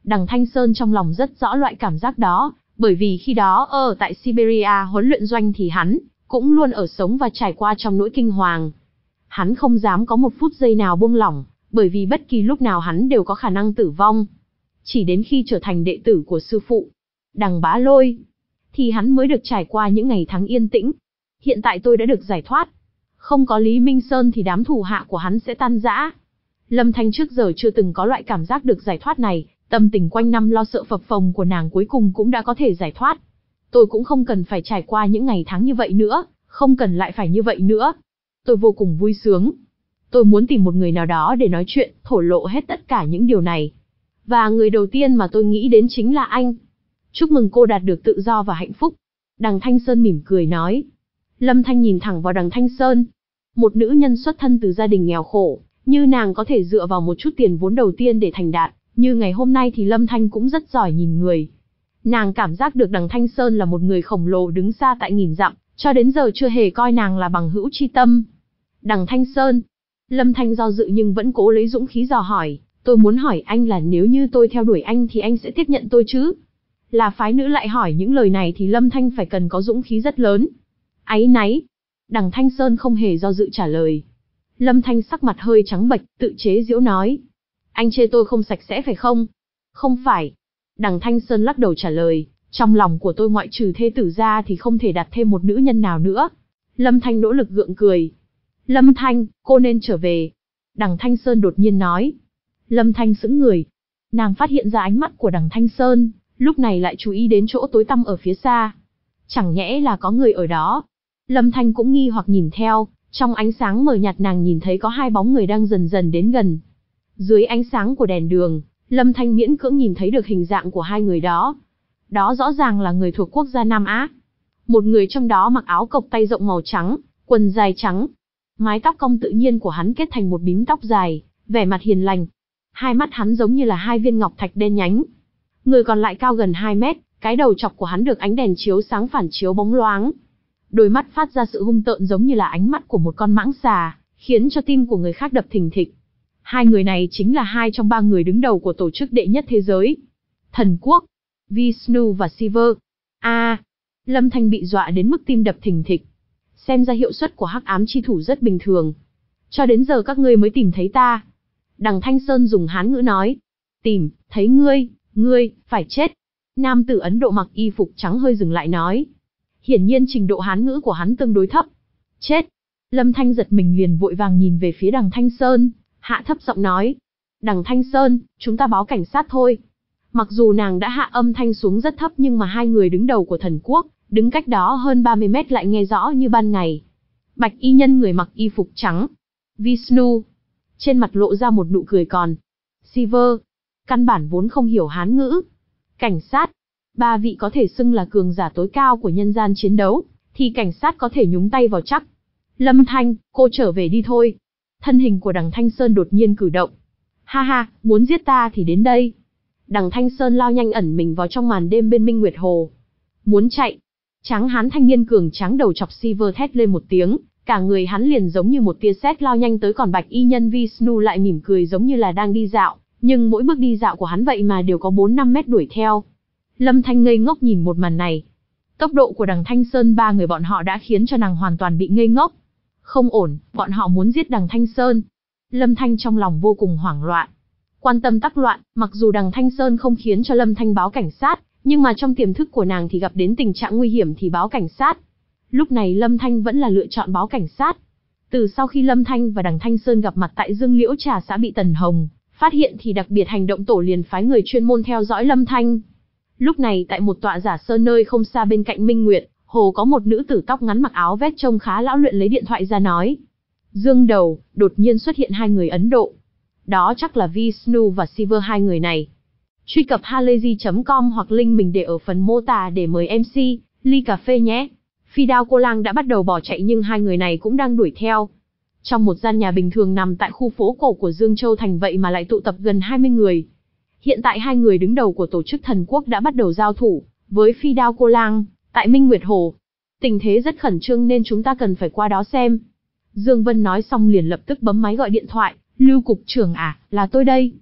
Đằng Thanh Sơn trong lòng rất rõ loại cảm giác đó, bởi vì khi đó ở tại Siberia huấn luyện doanh thì hắn cũng luôn ở sống và trải qua trong nỗi kinh hoàng. Hắn không dám có một phút giây nào buông lỏng, bởi vì bất kỳ lúc nào hắn đều có khả năng tử vong. Chỉ đến khi trở thành đệ tử của sư phụ, Đằng Bá Lôi, thì hắn mới được trải qua những ngày tháng yên tĩnh. Hiện tại tôi đã được giải thoát. Không có Lý Minh Sơn thì đám thủ hạ của hắn sẽ tan rã. Lâm Thanh trước giờ chưa từng có loại cảm giác được giải thoát này, tâm tình quanh năm lo sợ phập phồng của nàng cuối cùng cũng đã có thể giải thoát. Tôi cũng không cần phải trải qua những ngày tháng như vậy nữa, không cần lại phải như vậy nữa. Tôi vô cùng vui sướng. Tôi muốn tìm một người nào đó để nói chuyện, thổ lộ hết tất cả những điều này. Và người đầu tiên mà tôi nghĩ đến chính là anh. Chúc mừng cô đạt được tự do và hạnh phúc. Đằng Thanh Sơn mỉm cười nói. Lâm Thanh nhìn thẳng vào đằng Thanh Sơn. Một nữ nhân xuất thân từ gia đình nghèo khổ, như nàng có thể dựa vào một chút tiền vốn đầu tiên để thành đạt, như ngày hôm nay thì Lâm Thanh cũng rất giỏi nhìn người. Nàng cảm giác được đằng Thanh Sơn là một người khổng lồ đứng xa tại nghìn dặm, cho đến giờ chưa hề coi nàng là bằng hữu chi tâm. Đằng Thanh Sơn. Lâm Thanh do dự nhưng vẫn cố lấy dũng khí dò hỏi, tôi muốn hỏi anh là nếu như tôi theo đuổi anh thì anh sẽ tiếp nhận tôi chứ? Là phái nữ lại hỏi những lời này thì Lâm Thanh phải cần có dũng khí rất lớn. Áy náy. Đằng Thanh Sơn không hề do dự trả lời. Lâm Thanh sắc mặt hơi trắng bệch, tự chế giễu nói. Anh chê tôi không sạch sẽ phải không? Không phải. Đằng Thanh Sơn lắc đầu trả lời, trong lòng của tôi ngoại trừ thê tử ra thì không thể đặt thêm một nữ nhân nào nữa. Lâm Thanh nỗ lực gượng cười. Lâm Thanh, cô nên trở về. Đằng Thanh Sơn đột nhiên nói. Lâm Thanh sững người. Nàng phát hiện ra ánh mắt của đằng Thanh Sơn, lúc này lại chú ý đến chỗ tối tăm ở phía xa. Chẳng nhẽ là có người ở đó. Lâm Thanh cũng nghi hoặc nhìn theo, trong ánh sáng mờ nhạt nàng nhìn thấy có hai bóng người đang dần dần đến gần. Dưới ánh sáng của đèn đường, Lâm Thanh miễn cưỡng nhìn thấy được hình dạng của hai người đó. Đó rõ ràng là người thuộc quốc gia Nam Á. Một người trong đó mặc áo cộc tay rộng màu trắng, quần dài trắng. Mái tóc cong tự nhiên của hắn kết thành một bím tóc dài, vẻ mặt hiền lành. Hai mắt hắn giống như là hai viên ngọc thạch đen nhánh. Người còn lại cao gần hai mét, cái đầu chọc của hắn được ánh đèn chiếu sáng phản chiếu bóng loáng. Đôi mắt phát ra sự hung tợn giống như là ánh mắt của một con mãng xà, khiến cho tim của người khác đập thình thịch. Hai người này chính là hai trong ba người đứng đầu của tổ chức đệ nhất thế giới. Thần Quốc, Vishnu và Shiva. A, à, Lâm Thanh bị dọa đến mức tim đập thình thịch. Xem ra hiệu suất của hắc ám chi thủ rất bình thường. Cho đến giờ các ngươi mới tìm thấy ta. Đằng Thanh Sơn dùng Hán ngữ nói. Tìm, thấy ngươi, ngươi, phải chết. Nam tử Ấn Độ mặc y phục trắng hơi dừng lại nói. Hiển nhiên trình độ Hán ngữ của hắn tương đối thấp. Chết. Lâm Thanh giật mình liền vội vàng nhìn về phía đằng Thanh Sơn, hạ thấp giọng nói. Đằng Thanh Sơn, chúng ta báo cảnh sát thôi. Mặc dù nàng đã hạ âm thanh xuống rất thấp nhưng mà hai người đứng đầu của thần quốc, đứng cách đó hơn ba mươi mét lại nghe rõ như ban ngày. Bạch y nhân người mặc y phục trắng. Vishnu. Trên mặt lộ ra một nụ cười còn. Shiva. Căn bản vốn không hiểu Hán ngữ. Cảnh sát. Ba vị có thể xưng là cường giả tối cao của nhân gian chiến đấu, thì cảnh sát có thể nhúng tay vào chắc. Lâm Thanh, cô trở về đi thôi. Thân hình của đằng Thanh Sơn đột nhiên cử động. Ha ha, muốn giết ta thì đến đây. Đằng Thanh Sơn lao nhanh ẩn mình vào trong màn đêm bên Minh Nguyệt Hồ. Muốn chạy. Tráng hán thanh niên cường tráng đầu chọc Shiva thét lên một tiếng, cả người hắn liền giống như một tia sét lao nhanh tới, còn bạch y nhân Vishnu lại mỉm cười giống như là đang đi dạo, nhưng mỗi bước đi dạo của hắn vậy mà đều có bốn năm mét đuổi theo. Lâm Thanh ngây ngốc nhìn một màn này. Tốc độ của đằng Thanh Sơn ba người bọn họ đã khiến cho nàng hoàn toàn bị ngây ngốc. Không ổn, bọn họ muốn giết đằng Thanh Sơn. Lâm Thanh trong lòng vô cùng hoảng loạn. Quan tâm tắc loạn, mặc dù đằng Thanh Sơn không khiến cho Lâm Thanh báo cảnh sát, nhưng mà trong tiềm thức của nàng thì gặp đến tình trạng nguy hiểm thì báo cảnh sát. Lúc này Lâm Thanh vẫn là lựa chọn báo cảnh sát. Từ sau khi Lâm Thanh và đằng Thanh Sơn gặp mặt tại Dương Liễu Trà xã bị Tần Hồng phát hiện thì đặc biệt hành động tổ liền phái người chuyên môn theo dõi Lâm Thanh. Lúc này tại một tọa giả sơn nơi không xa bên cạnh Minh Nguyệt Hồ có một nữ tử tóc ngắn mặc áo vest trông khá lão luyện lấy điện thoại ra nói. Dương đầu, đột nhiên xuất hiện hai người Ấn Độ. Đó chắc là Vishnu và Shiva hai người này. Truy cập halayzi chấm com hoặc link mình để ở phần mô tả để mời em xê, ly cà phê nhé. Phi đao cô lang đã bắt đầu bỏ chạy nhưng hai người này cũng đang đuổi theo. Trong một gian nhà bình thường nằm tại khu phố cổ của Dương Châu Thành vậy mà lại tụ tập gần hai mươi người. Hiện tại hai người đứng đầu của tổ chức thần quốc đã bắt đầu giao thủ với phi đao cô lang tại Minh Nguyệt Hồ. Tình thế rất khẩn trương nên chúng ta cần phải qua đó xem. Dương Vân nói xong liền lập tức bấm máy gọi điện thoại. Lưu cục trưởng à, là tôi đây.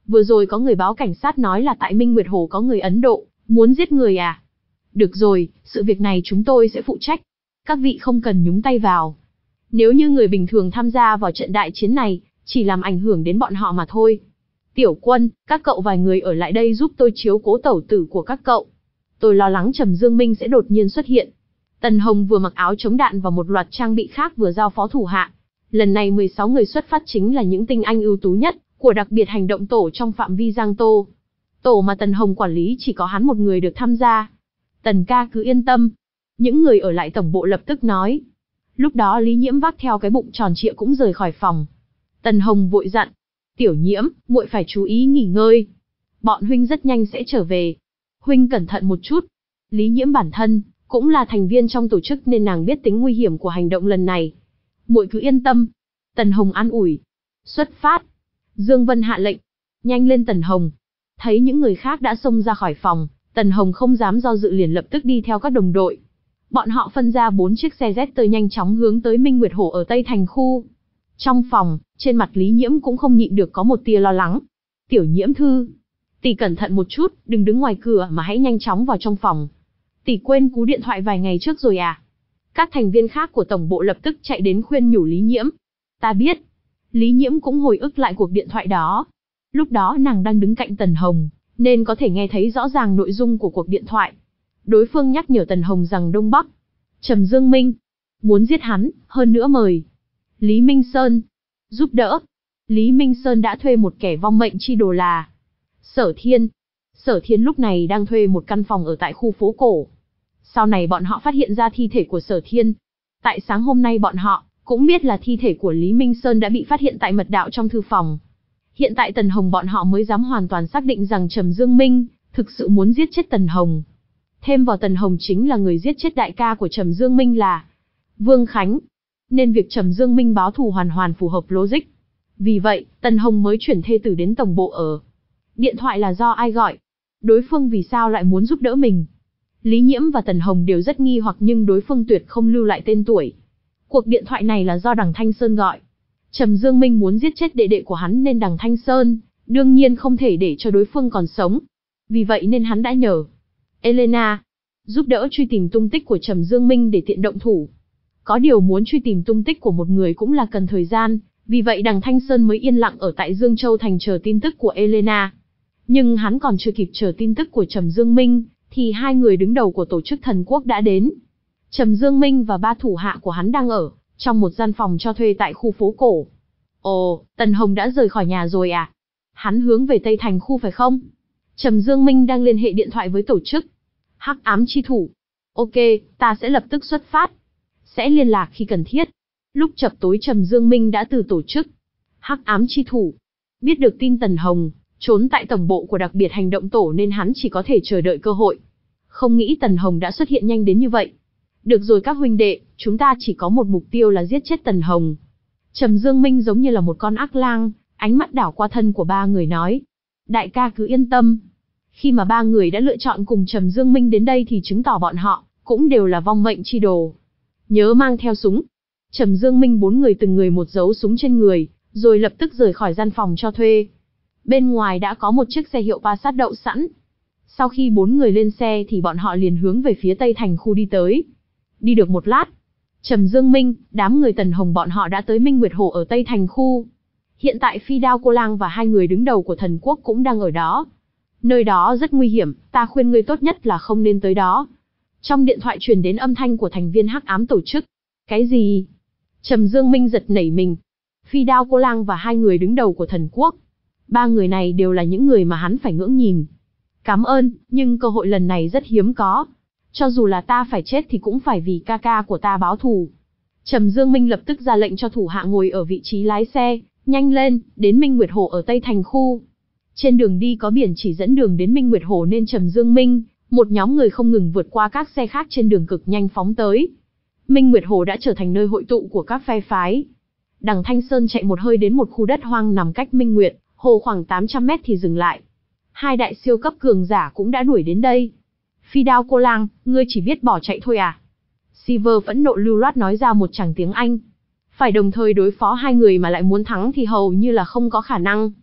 Vừa rồi có người báo cảnh sát nói là tại Minh Nguyệt Hồ có người Ấn Độ, muốn giết người à? Được rồi, sự việc này chúng tôi sẽ phụ trách. Các vị không cần nhúng tay vào. Nếu như người bình thường tham gia vào trận đại chiến này, chỉ làm ảnh hưởng đến bọn họ mà thôi. Tiểu Quân, các cậu vài người ở lại đây giúp tôi chiếu cố tẩu tử của các cậu. Tôi lo lắng Trầm Dương Minh sẽ đột nhiên xuất hiện. Tần Hồng vừa mặc áo chống đạn và một loạt trang bị khác vừa giao phó thủ hạ. Lần này mười sáu người xuất phát chính là những tinh anh ưu tú nhất của đặc biệt hành động tổ trong phạm vi Giang Tô. Tổ mà Tần Hồng quản lý chỉ có hắn một người được tham gia. Tần ca cứ yên tâm. Những người ở lại tổng bộ lập tức nói. Lúc đó Lý Nhiễm vác theo cái bụng tròn trịa cũng rời khỏi phòng. Tần Hồng vội dặn. Tiểu Nhiễm, muội phải chú ý nghỉ ngơi. Bọn huynh rất nhanh sẽ trở về. Huynh cẩn thận một chút. Lý Nhiễm bản thân cũng là thành viên trong tổ chức nên nàng biết tính nguy hiểm của hành động lần này. Muội cứ yên tâm. Tần Hồng an ủi. Xuất phát. Dương Vân hạ lệnh. Nhanh lên Tần Hồng. Thấy những người khác đã xông ra khỏi phòng, Tần Hồng không dám do dự liền lập tức đi theo các đồng đội. Bọn họ phân ra bốn chiếc xe Jester nhanh chóng hướng tới Minh Nguyệt Hồ ở Tây Thành khu. Trong phòng, trên mặt Lý Nhiễm cũng không nhịn được có một tia lo lắng. Tiểu Nhiễm thư, tỷ cẩn thận một chút, đừng đứng ngoài cửa mà hãy nhanh chóng vào trong phòng. Tỷ quên cú điện thoại vài ngày trước rồi à? Các thành viên khác của tổng bộ lập tức chạy đến khuyên nhủ Lý Nhiễm. Ta biết. Lý Nhiễm cũng hồi ức lại cuộc điện thoại đó. Lúc đó nàng đang đứng cạnh Tần Hồng, nên có thể nghe thấy rõ ràng nội dung của cuộc điện thoại. Đối phương nhắc nhở Tần Hồng rằng Đông Bắc, Trầm Dương Minh, muốn giết hắn, hơn nữa mời Lý Minh Sơn giúp đỡ. Lý Minh Sơn đã thuê một kẻ vong mệnh chi đồ là Sở Thiên. Sở Thiên lúc này đang thuê một căn phòng ở tại khu phố cổ. Sau này bọn họ phát hiện ra thi thể của Sở Thiên. Tại sáng hôm nay bọn họ cũng biết là thi thể của Lý Minh Sơn đã bị phát hiện tại mật đạo trong thư phòng. Hiện tại Tần Hồng bọn họ mới dám hoàn toàn xác định rằng Trầm Dương Minh thực sự muốn giết chết Tần Hồng. Thêm vào Tần Hồng chính là người giết chết đại ca của Trầm Dương Minh là Vương Khánh. Nên việc Trầm Dương Minh báo thù hoàn hoàn phù hợp logic. Vì vậy, Tần Hồng mới chuyển thê tử đến tổng bộ ở. Điện thoại là do ai gọi? Đối phương vì sao lại muốn giúp đỡ mình? Lý Nhiễm và Tần Hồng đều rất nghi hoặc nhưng đối phương tuyệt không lưu lại tên tuổi. Cuộc điện thoại này là do Đằng Thanh Sơn gọi. Trầm Dương Minh muốn giết chết đệ đệ của hắn nên Đằng Thanh Sơn đương nhiên không thể để cho đối phương còn sống. Vì vậy nên hắn đã nhờ Elena giúp đỡ truy tìm tung tích của Trầm Dương Minh để tiện động thủ. Có điều muốn truy tìm tung tích của một người cũng là cần thời gian, vì vậy Đằng Thanh Sơn mới yên lặng ở tại Dương Châu Thành chờ tin tức của Elena. Nhưng hắn còn chưa kịp chờ tin tức của Trầm Dương Minh, thì hai người đứng đầu của tổ chức thần quốc đã đến. Trầm Dương Minh và ba thủ hạ của hắn đang ở trong một gian phòng cho thuê tại khu phố cổ. Ồ, Tần Hồng đã rời khỏi nhà rồi à? Hắn hướng về Tây Thành khu phải không? Trầm Dương Minh đang liên hệ điện thoại với tổ chức Hắc Ám Chi Thủ. Ok, ta sẽ lập tức xuất phát. Sẽ liên lạc khi cần thiết. Lúc chập tối Trầm Dương Minh đã từ tổ chức Hắc Ám Chi Thủ biết được tin Tần Hồng trốn tại tổng bộ của đặc biệt hành động tổ nên hắn chỉ có thể chờ đợi cơ hội. Không nghĩ Tần Hồng đã xuất hiện nhanh đến như vậy. Được rồi các huynh đệ, chúng ta chỉ có một mục tiêu là giết chết Tần Hồng. Trầm Dương Minh giống như là một con ác lang, ánh mắt đảo qua thân của ba người nói. Đại ca cứ yên tâm. Khi mà ba người đã lựa chọn cùng Trầm Dương Minh đến đây thì chứng tỏ bọn họ cũng đều là vong mệnh chi đồ. Nhớ mang theo súng. Trầm Dương Minh bốn người từng người một dấu súng trên người, rồi lập tức rời khỏi gian phòng cho thuê. Bên ngoài đã có một chiếc xe hiệu Passat đậu sẵn. Sau khi bốn người lên xe thì bọn họ liền hướng về phía Tây Thành khu đi tới. Đi được một lát, Trầm Dương Minh, đám người Tần Hồng bọn họ đã tới Minh Nguyệt Hồ ở Tây Thành khu. Hiện tại Phi Đao Cô Lang và hai người đứng đầu của thần quốc cũng đang ở đó. Nơi đó rất nguy hiểm, ta khuyên ngươi tốt nhất là không nên tới đó. Trong điện thoại truyền đến âm thanh của thành viên Hắc Ám tổ chức. Cái gì? Trầm Dương Minh giật nảy mình. Phi Đao Cô Lang và hai người đứng đầu của thần quốc. Ba người này đều là những người mà hắn phải ngưỡng nhìn. Cảm ơn, nhưng cơ hội lần này rất hiếm có. Cho dù là ta phải chết thì cũng phải vì ca ca của ta báo thù. Trầm Dương Minh lập tức ra lệnh cho thủ hạ ngồi ở vị trí lái xe, nhanh lên, đến Minh Nguyệt Hồ ở Tây Thành khu. Trên đường đi có biển chỉ dẫn đường đến Minh Nguyệt Hồ nên Trầm Dương Minh, một nhóm người không ngừng vượt qua các xe khác trên đường cực nhanh phóng tới. Minh Nguyệt Hồ đã trở thành nơi hội tụ của các phe phái. Đằng Thanh Sơn chạy một hơi đến một khu đất hoang nằm cách Minh Nguyệt Hồ khoảng tám trăm mét thì dừng lại. Hai đại siêu cấp cường giả cũng đã đuổi đến đây. Phi Đao Cô Lang, ngươi chỉ biết bỏ chạy thôi à? Silver phẫn nộ lưu loát nói ra một tràng tiếng Anh. Phải đồng thời đối phó hai người mà lại muốn thắng thì hầu như là không có khả năng.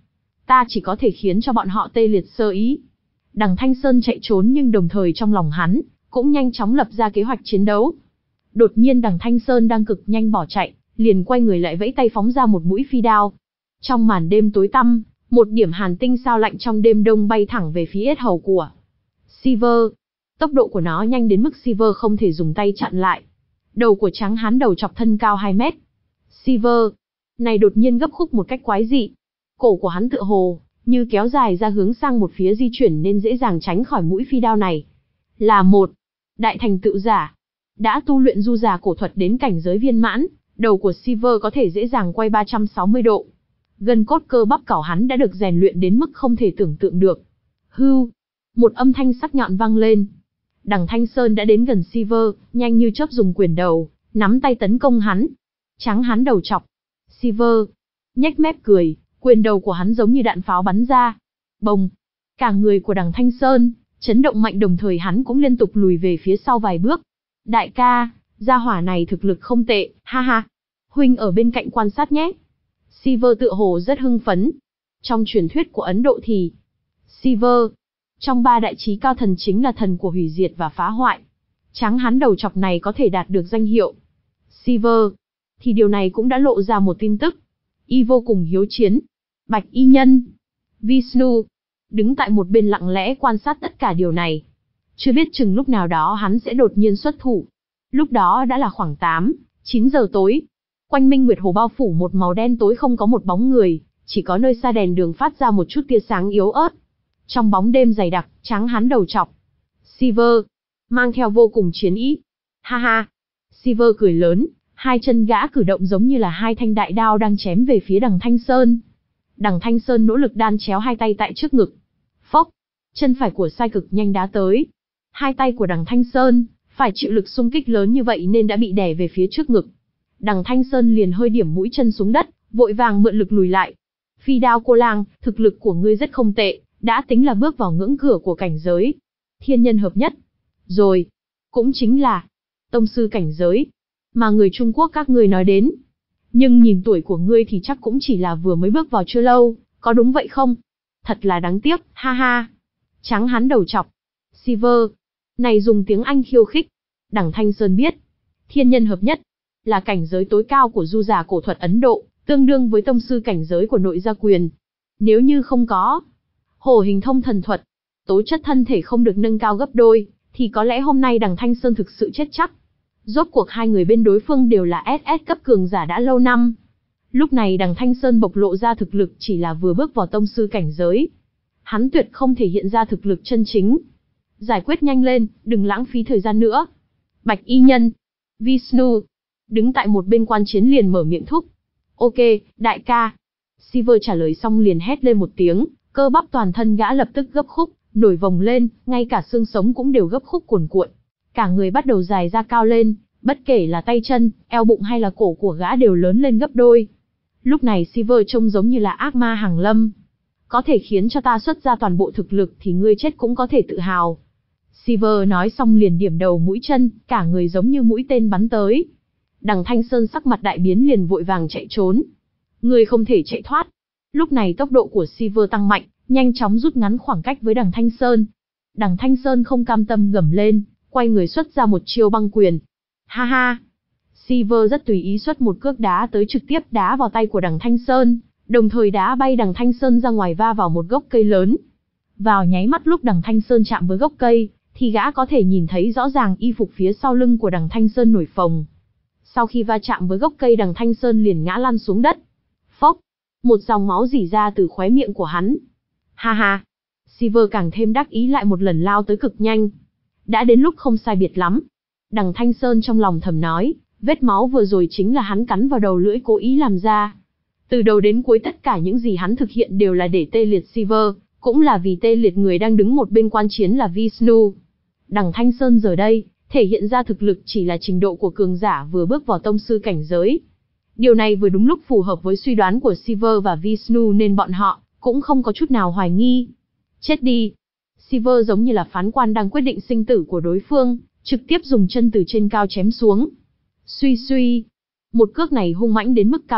ta chỉ có thể khiến cho bọn họ tê liệt sơ ý. Đằng Thanh Sơn chạy trốn nhưng đồng thời trong lòng hắn, cũng nhanh chóng lập ra kế hoạch chiến đấu. Đột nhiên đằng Thanh Sơn đang cực nhanh bỏ chạy, liền quay người lại vẫy tay phóng ra một mũi phi đao. Trong màn đêm tối tăm, một điểm hàn tinh sao lạnh trong đêm đông bay thẳng về phía yết hầu của Silver. Tốc độ của nó nhanh đến mức Silver không thể dùng tay chặn lại. Đầu của trắng hán đầu chọc thân cao hai mét. Silver này đột nhiên gấp khúc một cách quái dị. Cổ của hắn tựa hồ như kéo dài ra hướng sang một phía di chuyển nên dễ dàng tránh khỏi mũi phi đao này. Là một đại thành tựu giả, đã tu luyện du già cổ thuật đến cảnh giới viên mãn, đầu của Silver có thể dễ dàng quay ba trăm sáu mươi độ. Gân cốt cơ bắp cảo hắn đã được rèn luyện đến mức không thể tưởng tượng được. Hưu, một âm thanh sắc nhọn vang lên. Đằng Thanh Sơn đã đến gần Silver, nhanh như chớp dùng quyền đầu, nắm tay tấn công hắn. Trắng hắn đầu chọc. Silver nhếch mép cười, quyền đầu của hắn giống như đạn pháo bắn ra. Bồng, cả người của đằng Thanh Sơn chấn động mạnh, đồng thời hắn cũng liên tục lùi về phía sau vài bước. Đại ca, gia hỏa này thực lực không tệ, ha ha. Huynh ở bên cạnh quan sát nhé. Silver tựa hồ rất hưng phấn. Trong truyền thuyết của Ấn Độ thì Silver trong ba đại chí cao thần chính là thần của hủy diệt và phá hoại. Trắng hắn đầu chọc này có thể đạt được danh hiệu Silver, thì điều này cũng đã lộ ra một tin tức. Y vô cùng hiếu chiến. Bạch y nhân Vishnu đứng tại một bên lặng lẽ quan sát tất cả điều này. Chưa biết chừng lúc nào đó hắn sẽ đột nhiên xuất thủ. Lúc đó đã là khoảng tám, chín giờ tối. Quanh Minh Nguyệt Hồ bao phủ một màu đen tối, không có một bóng người, chỉ có nơi xa đèn đường phát ra một chút tia sáng yếu ớt. Trong bóng đêm dày đặc, trắng hắn đầu chọc Silver mang theo vô cùng chiến ý. Ha ha. Silver cười lớn, hai chân gã cử động giống như là hai thanh đại đao đang chém về phía đằng Thanh Sơn. Đằng Thanh Sơn nỗ lực đan chéo hai tay tại trước ngực. Phốc, chân phải của Sai cực nhanh đá tới. Hai tay của đằng Thanh Sơn phải chịu lực xung kích lớn như vậy nên đã bị đè về phía trước ngực. Đằng Thanh Sơn liền hơi điểm mũi chân xuống đất, vội vàng mượn lực lùi lại. Phi đao cô lang, thực lực của ngươi rất không tệ, đã tính là bước vào ngưỡng cửa của cảnh giới thiên nhân hợp nhất. Rồi, cũng chính là tông sư cảnh giới mà người Trung Quốc các ngươi nói đến. Nhưng nhìn tuổi của ngươi thì chắc cũng chỉ là vừa mới bước vào chưa lâu, có đúng vậy không? Thật là đáng tiếc, ha ha. Trắng hắn đầu chọc Silver này dùng tiếng Anh khiêu khích. Đằng Thanh Sơn biết, thiên nhân hợp nhất là cảnh giới tối cao của du già cổ thuật Ấn Độ, tương đương với tông sư cảnh giới của nội gia quyền. Nếu như không có hổ hình thông thần thuật, tố chất thân thể không được nâng cao gấp đôi, thì có lẽ hôm nay đằng Thanh Sơn thực sự chết chắc. Rốt cuộc hai người bên đối phương đều là ét ét cấp cường giả đã lâu năm. Lúc này đằng Thanh Sơn bộc lộ ra thực lực chỉ là vừa bước vào tông sư cảnh giới. Hắn tuyệt không thể hiện ra thực lực chân chính. Giải quyết nhanh lên, đừng lãng phí thời gian nữa. Bạch y nhân Vishnu đứng tại một bên quan chiến liền mở miệng thúc. Ok, đại ca. Silver trả lời xong liền hét lên một tiếng, cơ bắp toàn thân gã lập tức gấp khúc, nổi vòng lên, ngay cả xương sống cũng đều gấp khúc cuồn cuộn. Cả người bắt đầu dài ra cao lên, bất kể là tay chân, eo bụng hay là cổ của gã đều lớn lên gấp đôi. Lúc này Silver trông giống như là ác ma hàng lâm. Có thể khiến cho ta xuất ra toàn bộ thực lực thì ngươi chết cũng có thể tự hào. Silver nói xong liền điểm đầu mũi chân, cả người giống như mũi tên bắn tới. Đằng Thanh Sơn sắc mặt đại biến liền vội vàng chạy trốn. Ngươi không thể chạy thoát. Lúc này tốc độ của Silver tăng mạnh, nhanh chóng rút ngắn khoảng cách với đằng Thanh Sơn. Đằng Thanh Sơn không cam tâm gầm lên, quay người xuất ra một chiêu băng quyền. Ha ha. Silver rất tùy ý xuất một cước đá tới, trực tiếp đá vào tay của đằng Thanh Sơn, đồng thời đá bay đằng Thanh Sơn ra ngoài va vào một gốc cây lớn. Vào nháy mắt lúc đằng Thanh Sơn chạm với gốc cây, thì gã có thể nhìn thấy rõ ràng y phục phía sau lưng của đằng Thanh Sơn nổi phồng. Sau khi va chạm với gốc cây, đằng Thanh Sơn liền ngã lăn xuống đất. Phốc, một dòng máu rỉ ra từ khóe miệng của hắn. Ha ha. Silver càng thêm đắc ý lại một lần lao tới cực nhanh. Đã đến lúc không sai biệt lắm. Đằng Thanh Sơn trong lòng thầm nói, vết máu vừa rồi chính là hắn cắn vào đầu lưỡi cố ý làm ra. Từ đầu đến cuối tất cả những gì hắn thực hiện đều là để tê liệt Silver, cũng là vì tê liệt người đang đứng một bên quan chiến là Vishnu. Đằng Thanh Sơn giờ đây, thể hiện ra thực lực chỉ là trình độ của cường giả vừa bước vào tông sư cảnh giới. Điều này vừa đúng lúc phù hợp với suy đoán của Silver và Vishnu nên bọn họ cũng không có chút nào hoài nghi. Chết đi. Silver giống như là phán quan đang quyết định sinh tử của đối phương, trực tiếp dùng chân từ trên cao chém xuống. Suy suy. Một cước này hung mãnh đến mức cao nhất,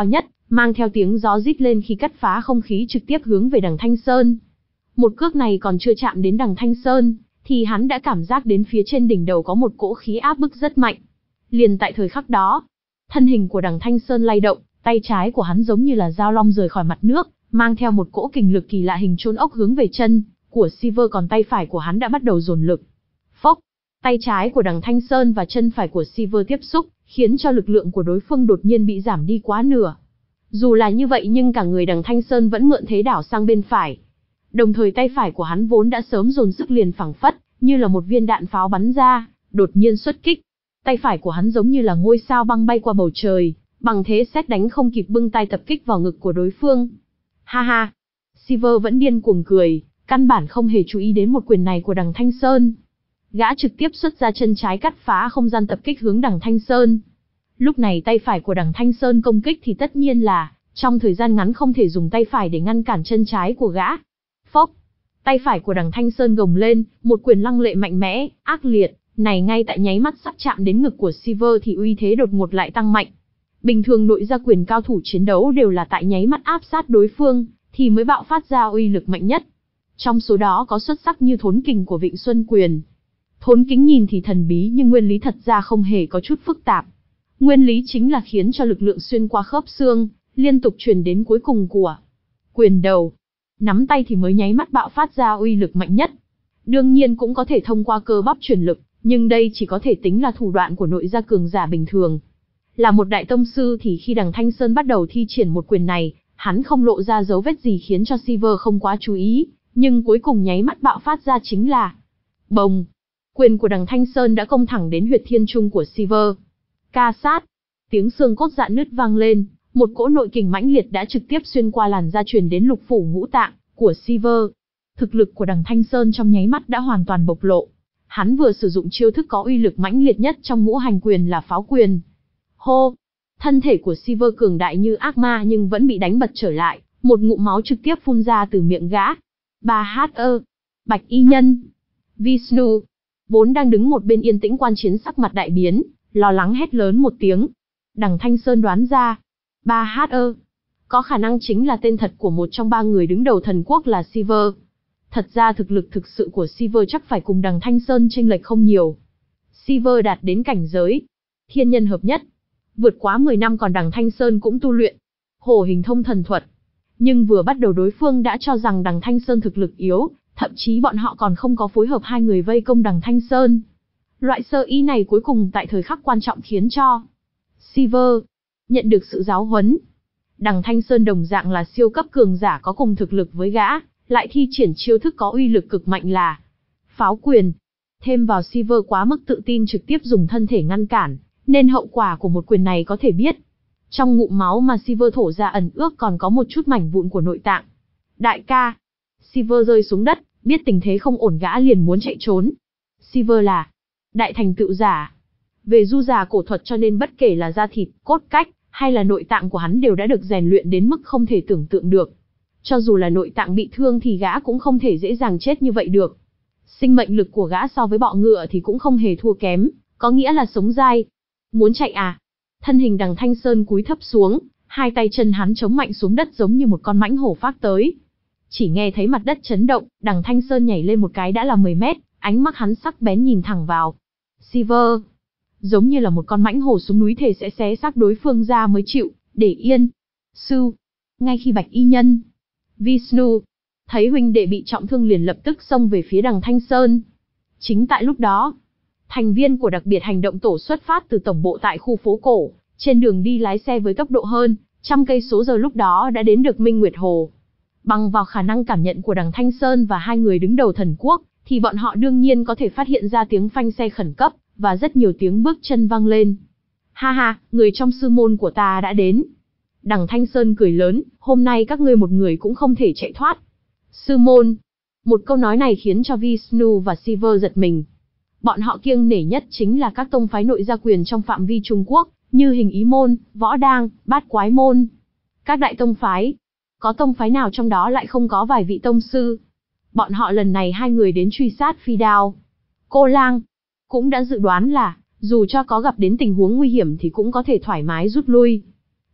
mang theo tiếng gió rít lên khi cắt phá không khí trực tiếp hướng về đằng Thanh Sơn. Một cước này còn chưa chạm đến đằng Thanh Sơn, thì hắn đã cảm giác đến phía trên đỉnh đầu có một cỗ khí áp bức rất mạnh. Liền tại thời khắc đó, thân hình của đằng Thanh Sơn lay động, tay trái của hắn giống như là dao long rời khỏi mặt nước, mang theo một cỗ kình lực kỳ lạ hình chôn ốc hướng về chân của Silver, còn tay phải của hắn đã bắt đầu dồn lực. Phốc, tay trái của đằng Thanh Sơn và chân phải của Silver tiếp xúc, khiến cho lực lượng của đối phương đột nhiên bị giảm đi quá nửa. Dù là như vậy nhưng cả người đằng Thanh Sơn vẫn mượn thế đảo sang bên phải. Đồng thời tay phải của hắn vốn đã sớm dồn sức liền phảng phất, như là một viên đạn pháo bắn ra, đột nhiên xuất kích. Tay phải của hắn giống như là ngôi sao băng bay qua bầu trời, bằng thế sét đánh không kịp bưng tay tập kích vào ngực của đối phương. Ha ha, Silver vẫn điên cuồng cười, căn bản không hề chú ý đến một quyền này của đằng Thanh Sơn. Gã trực tiếp xuất ra chân trái cắt phá không gian tập kích hướng đằng Thanh Sơn. Lúc này tay phải của đằng Thanh Sơn công kích thì tất nhiên là, trong thời gian ngắn không thể dùng tay phải để ngăn cản chân trái của gã. Phốc, tay phải của đằng Thanh Sơn gồng lên, một quyền lăng lệ mạnh mẽ, ác liệt, này ngay tại nháy mắt sắp chạm đến ngực của Silver thì uy thế đột ngột lại tăng mạnh. Bình thường nội gia quyền cao thủ chiến đấu đều là tại nháy mắt áp sát đối phương, thì mới bạo phát ra uy lực mạnh nhất. Trong số đó có xuất sắc như thốn kình của Vịnh Xuân Quyền. Thốn kính nhìn thì thần bí nhưng nguyên lý thật ra không hề có chút phức tạp. Nguyên lý chính là khiến cho lực lượng xuyên qua khớp xương, liên tục truyền đến cuối cùng của quyền đầu. Nắm tay thì mới nháy mắt bạo phát ra uy lực mạnh nhất. Đương nhiên cũng có thể thông qua cơ bắp truyền lực, nhưng đây chỉ có thể tính là thủ đoạn của nội gia cường giả bình thường. Là một đại tông sư thì khi đằng Thanh Sơn bắt đầu thi triển một quyền này, hắn không lộ ra dấu vết gì khiến cho Silver không quá chú ý, nhưng cuối cùng nháy mắt bạo phát ra chính là bồng. Quyền của đằng Thanh Sơn đã công thẳng đến huyệt thiên trung của Silver. Ca sát, tiếng xương cốt rạn nứt vang lên, một cỗ nội kình mãnh liệt đã trực tiếp xuyên qua làn da truyền đến lục phủ ngũ tạng của Silver. Thực lực của đằng Thanh Sơn trong nháy mắt đã hoàn toàn bộc lộ. Hắn vừa sử dụng chiêu thức có uy lực mãnh liệt nhất trong ngũ hành quyền là pháo quyền. Hô! Thân thể của Silver cường đại như ác ma nhưng vẫn bị đánh bật trở lại, một ngụm máu trực tiếp phun ra từ miệng gã. Ba hát ơ! Bạch Y Nhân! Vishnu! Vốn đang đứng một bên yên tĩnh quan chiến sắc mặt đại biến, lo lắng hét lớn một tiếng. Đằng Thanh Sơn đoán ra. Ba hát ơ! Có khả năng chính là tên thật của một trong ba người đứng đầu thần quốc là Silver. Thật ra thực lực thực sự của Silver chắc phải cùng đằng Thanh Sơn chênh lệch không nhiều. Silver đạt đến cảnh giới thiên nhân hợp nhất, vượt quá mười năm, còn đằng Thanh Sơn cũng tu luyện hổ hình thông thần thuật. Nhưng vừa bắt đầu đối phương đã cho rằng đằng Thanh Sơn thực lực yếu, thậm chí bọn họ còn không có phối hợp hai người vây công đằng Thanh Sơn. Loại sơ ý này cuối cùng tại thời khắc quan trọng khiến cho Silver nhận được sự giáo huấn. Đằng Thanh Sơn đồng dạng là siêu cấp cường giả có cùng thực lực với gã, lại thi triển chiêu thức có uy lực cực mạnh là pháo quyền. Thêm vào Silver quá mức tự tin trực tiếp dùng thân thể ngăn cản, nên hậu quả của một quyền này có thể biết. Trong ngụm máu mà Silver thổ ra ẩn ước còn có một chút mảnh vụn của nội tạng. Đại ca! Silver rơi xuống đất, biết tình thế không ổn gã liền muốn chạy trốn. Silver là đại thành tựu giả. Về du già cổ thuật cho nên bất kể là da thịt, cốt cách, hay là nội tạng của hắn đều đã được rèn luyện đến mức không thể tưởng tượng được. Cho dù là nội tạng bị thương thì gã cũng không thể dễ dàng chết như vậy được. Sinh mệnh lực của gã so với bọ ngựa thì cũng không hề thua kém, có nghĩa là sống dai. Muốn chạy à? Thân hình đằng Thanh Sơn cúi thấp xuống, hai tay chân hắn chống mạnh xuống đất giống như một con mãnh hổ phác tới. Chỉ nghe thấy mặt đất chấn động, đằng Thanh Sơn nhảy lên một cái đã là mười mét, ánh mắt hắn sắc bén nhìn thẳng vào Silver. Giống như là một con mãnh hổ xuống núi thề sẽ xé xác đối phương ra mới chịu để yên. Sư! Ngay khi Bạch Y Nhân, Vishnu thấy huynh đệ bị trọng thương liền lập tức xông về phía đằng Thanh Sơn. Chính tại lúc đó, thành viên của đặc biệt hành động tổ xuất phát từ tổng bộ tại khu phố cổ, trên đường đi lái xe với tốc độ hơn trăm cây số giờ lúc đó đã đến được Minh Nguyệt Hồ. Bằng vào khả năng cảm nhận của đằng Thanh Sơn và hai người đứng đầu thần quốc, thì bọn họ đương nhiên có thể phát hiện ra tiếng phanh xe khẩn cấp, và rất nhiều tiếng bước chân vang lên. Ha ha, người trong sư môn của ta đã đến. Đằng Thanh Sơn cười lớn, hôm nay các ngươi một người cũng không thể chạy thoát. Sư môn. Một câu nói này khiến cho Vishnu và Silver giật mình. Bọn họ kiêng nể nhất chính là các tông phái nội gia quyền trong phạm vi Trung Quốc, như Hình Ý Môn, Võ Đang, Bát Quái Môn. Các đại tông phái. Có tông phái nào trong đó lại không có vài vị tông sư? Bọn họ lần này hai người đến truy sát Phi Đao, Cô Lang, cũng đã dự đoán là, dù cho có gặp đến tình huống nguy hiểm thì cũng có thể thoải mái rút lui.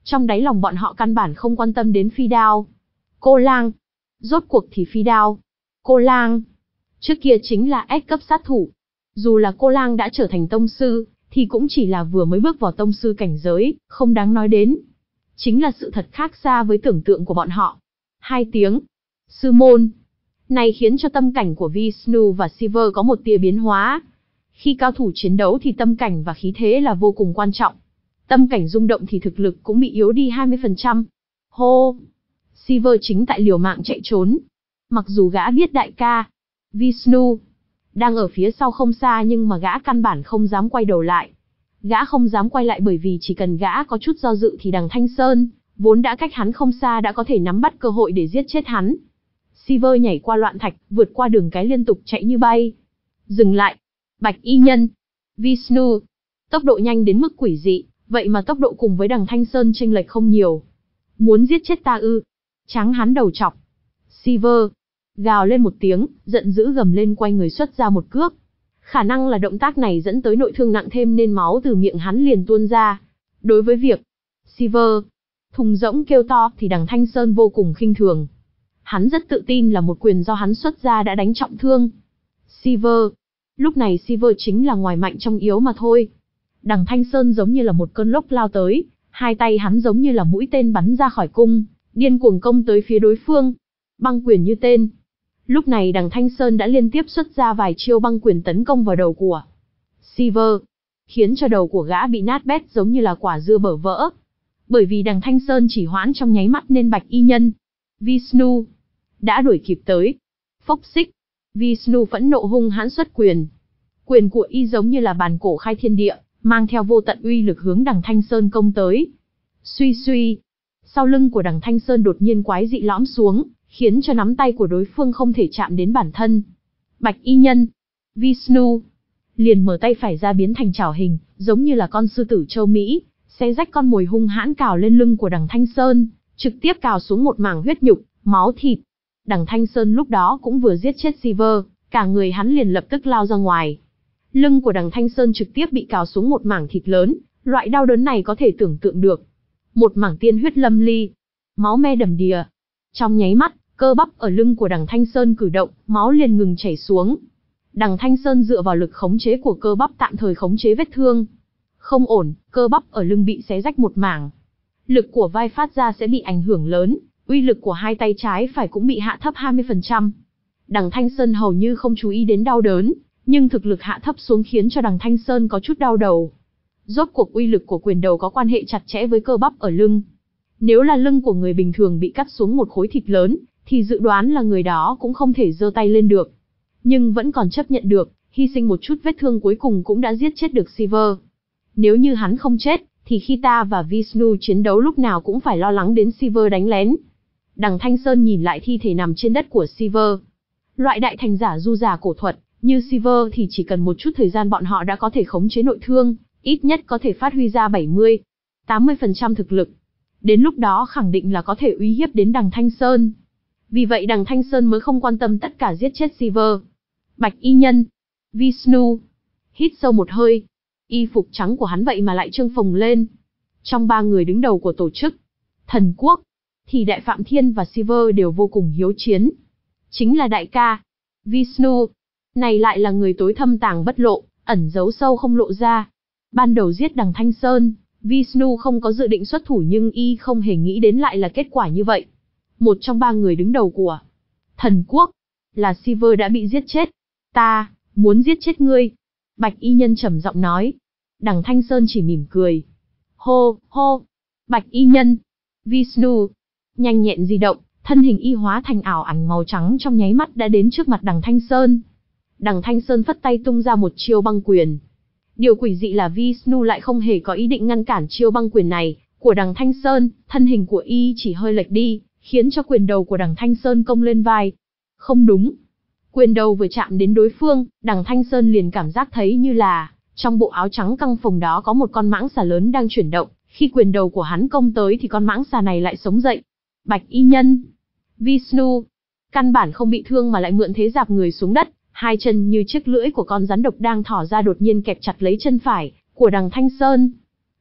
Trong đáy lòng bọn họ căn bản không quan tâm đến phi đao. Cô lang. Rốt cuộc thì phi đao. Cô lang. Trước kia chính là S cấp sát thủ. Dù là cô lang đã trở thành tông sư, thì cũng chỉ là vừa mới bước vào tông sư cảnh giới, không đáng nói đến. Chính là sự thật khác xa với tưởng tượng của bọn họ. Hai tiếng. Sư môn. Này khiến cho tâm cảnh của Vishnu và Shiva có một tia biến hóa. Khi cao thủ chiến đấu thì tâm cảnh và khí thế là vô cùng quan trọng. Tâm cảnh rung động thì thực lực cũng bị yếu đi hai mươi phần trăm. Hô! Shiva chính tại liều mạng chạy trốn. Mặc dù gã biết đại ca, Vishnu, đang ở phía sau không xa nhưng mà gã căn bản không dám quay đầu lại. Gã không dám quay lại bởi vì chỉ cần gã có chút do dự thì đằng Thanh Sơn, vốn đã cách hắn không xa đã có thể nắm bắt cơ hội để giết chết hắn. Shiva nhảy qua loạn thạch, vượt qua đường cái liên tục chạy như bay. Dừng lại. Bạch y nhân. Vishnu. Tốc độ nhanh đến mức quỷ dị, vậy mà tốc độ cùng với đằng Thanh Sơn chênh lệch không nhiều. Muốn giết chết ta ư? Tráng hắn đầu chọc. Shiva gào lên một tiếng, giận dữ gầm lên quay người xuất ra một cước. Khả năng là động tác này dẫn tới nội thương nặng thêm nên máu từ miệng hắn liền tuôn ra. Đối với việc Shiva thùng rỗng kêu to thì đằng Thanh Sơn vô cùng khinh thường. Hắn rất tự tin là một quyền do hắn xuất ra đã đánh trọng thương Shiva. Lúc này Shiva chính là ngoài mạnh trong yếu mà thôi. Đằng Thanh Sơn giống như là một cơn lốc lao tới, hai tay hắn giống như là mũi tên bắn ra khỏi cung, điên cuồng công tới phía đối phương. Băng quyền như tên. Lúc này đằng Thanh Sơn đã liên tiếp xuất ra vài chiêu băng quyền tấn công vào đầu của Shiva, khiến cho đầu của gã bị nát bét giống như là quả dưa bở vỡ. Bởi vì đằng Thanh Sơn chỉ hoãn trong nháy mắt nên Bạch y nhân, Vishnu, đã đuổi kịp tới. Phốc xích. Vishnu phẫn nộ hung hãn xuất quyền. Quyền của y giống như là bàn cổ khai thiên địa, mang theo vô tận uy lực hướng đằng Thanh Sơn công tới. Suy suy. Sau lưng của đằng Thanh Sơn đột nhiên quái dị lõm xuống, khiến cho nắm tay của đối phương không thể chạm đến bản thân. Bạch y nhân, Vishnu, liền mở tay phải ra biến thành chảo hình, giống như là con sư tử châu Mỹ, xé rách con mồi hung hãn cào lên lưng của đằng Thanh Sơn, trực tiếp cào xuống một mảng huyết nhục, máu thịt. Đằng Thanh Sơn lúc đó cũng vừa giết chết Shiva, cả người hắn liền lập tức lao ra ngoài. Lưng của đằng Thanh Sơn trực tiếp bị cào xuống một mảng thịt lớn, loại đau đớn này có thể tưởng tượng được. Một mảng tiên huyết lâm ly, máu me đầm đìa. Trong nháy mắt, cơ bắp ở lưng của đằng Thanh Sơn cử động, máu liền ngừng chảy xuống. Đằng Thanh Sơn dựa vào lực khống chế của cơ bắp tạm thời khống chế vết thương. Không ổn, cơ bắp ở lưng bị xé rách một mảng. Lực của vai phát ra sẽ bị ảnh hưởng lớn, uy lực của hai tay trái phải cũng bị hạ thấp hai mươi phần trăm. Đằng Thanh Sơn hầu như không chú ý đến đau đớn, nhưng thực lực hạ thấp xuống khiến cho đằng Thanh Sơn có chút đau đầu. Rốt cuộc uy lực của quyền đầu có quan hệ chặt chẽ với cơ bắp ở lưng. Nếu là lưng của người bình thường bị cắt xuống một khối thịt lớn, thì dự đoán là người đó cũng không thể giơ tay lên được. Nhưng vẫn còn chấp nhận được, hy sinh một chút vết thương cuối cùng cũng đã giết chết được Shiva. Nếu như hắn không chết, thì khi ta và Vishnu chiến đấu lúc nào cũng phải lo lắng đến Shiva đánh lén. Đằng Thanh Sơn nhìn lại thi thể nằm trên đất của Shiva. Loại đại thành giả du giả cổ thuật, như Shiva thì chỉ cần một chút thời gian bọn họ đã có thể khống chế nội thương, ít nhất có thể phát huy ra bảy mươi, tám mươi phần trăm thực lực. Đến lúc đó khẳng định là có thể uy hiếp đến đằng Thanh Sơn. Vì vậy đằng Thanh Sơn mới không quan tâm tất cả giết chết Shiva. Bạch y nhân, Vishnu, hít sâu một hơi. Y phục trắng của hắn vậy mà lại trương phồng lên. Trong ba người đứng đầu của tổ chức Thần Quốc, thì Đại Phạm Thiên và Shiva đều vô cùng hiếu chiến. Chính là đại ca, Vishnu, này lại là người tối thâm tàng bất lộ, ẩn giấu sâu không lộ ra. Ban đầu giết đằng Thanh Sơn, Vishnu không có dự định xuất thủ nhưng y không hề nghĩ đến lại là kết quả như vậy. Một trong ba người đứng đầu của Thần Quốc, là Shiva đã bị giết chết. Ta, muốn giết chết ngươi. Bạch y nhân trầm giọng nói. Đằng Thanh Sơn chỉ mỉm cười. Hô, hô. Bạch y nhân, Vishnu, nhanh nhẹn di động, thân hình y hóa thành ảo ảnh màu trắng trong nháy mắt đã đến trước mặt đằng Thanh Sơn. Đằng Thanh Sơn phất tay tung ra một chiêu băng quyền. Điều quỷ dị là Vishnu lại không hề có ý định ngăn cản chiêu băng quyền này của đằng Thanh Sơn, thân hình của y chỉ hơi lệch đi, khiến cho quyền đầu của đằng Thanh Sơn công lên vai. Không đúng. Quyền đầu vừa chạm đến đối phương, đằng Thanh Sơn liền cảm giác thấy như là trong bộ áo trắng căng phồng đó có một con mãng xà lớn đang chuyển động. Khi quyền đầu của hắn công tới thì con mãng xà này lại sống dậy. Bạch y nhân, Vishnu, căn bản không bị thương mà lại mượn thế dạp người xuống đất, hai chân như chiếc lưỡi của con rắn độc đang thỏ ra đột nhiên kẹp chặt lấy chân phải của đằng Thanh Sơn.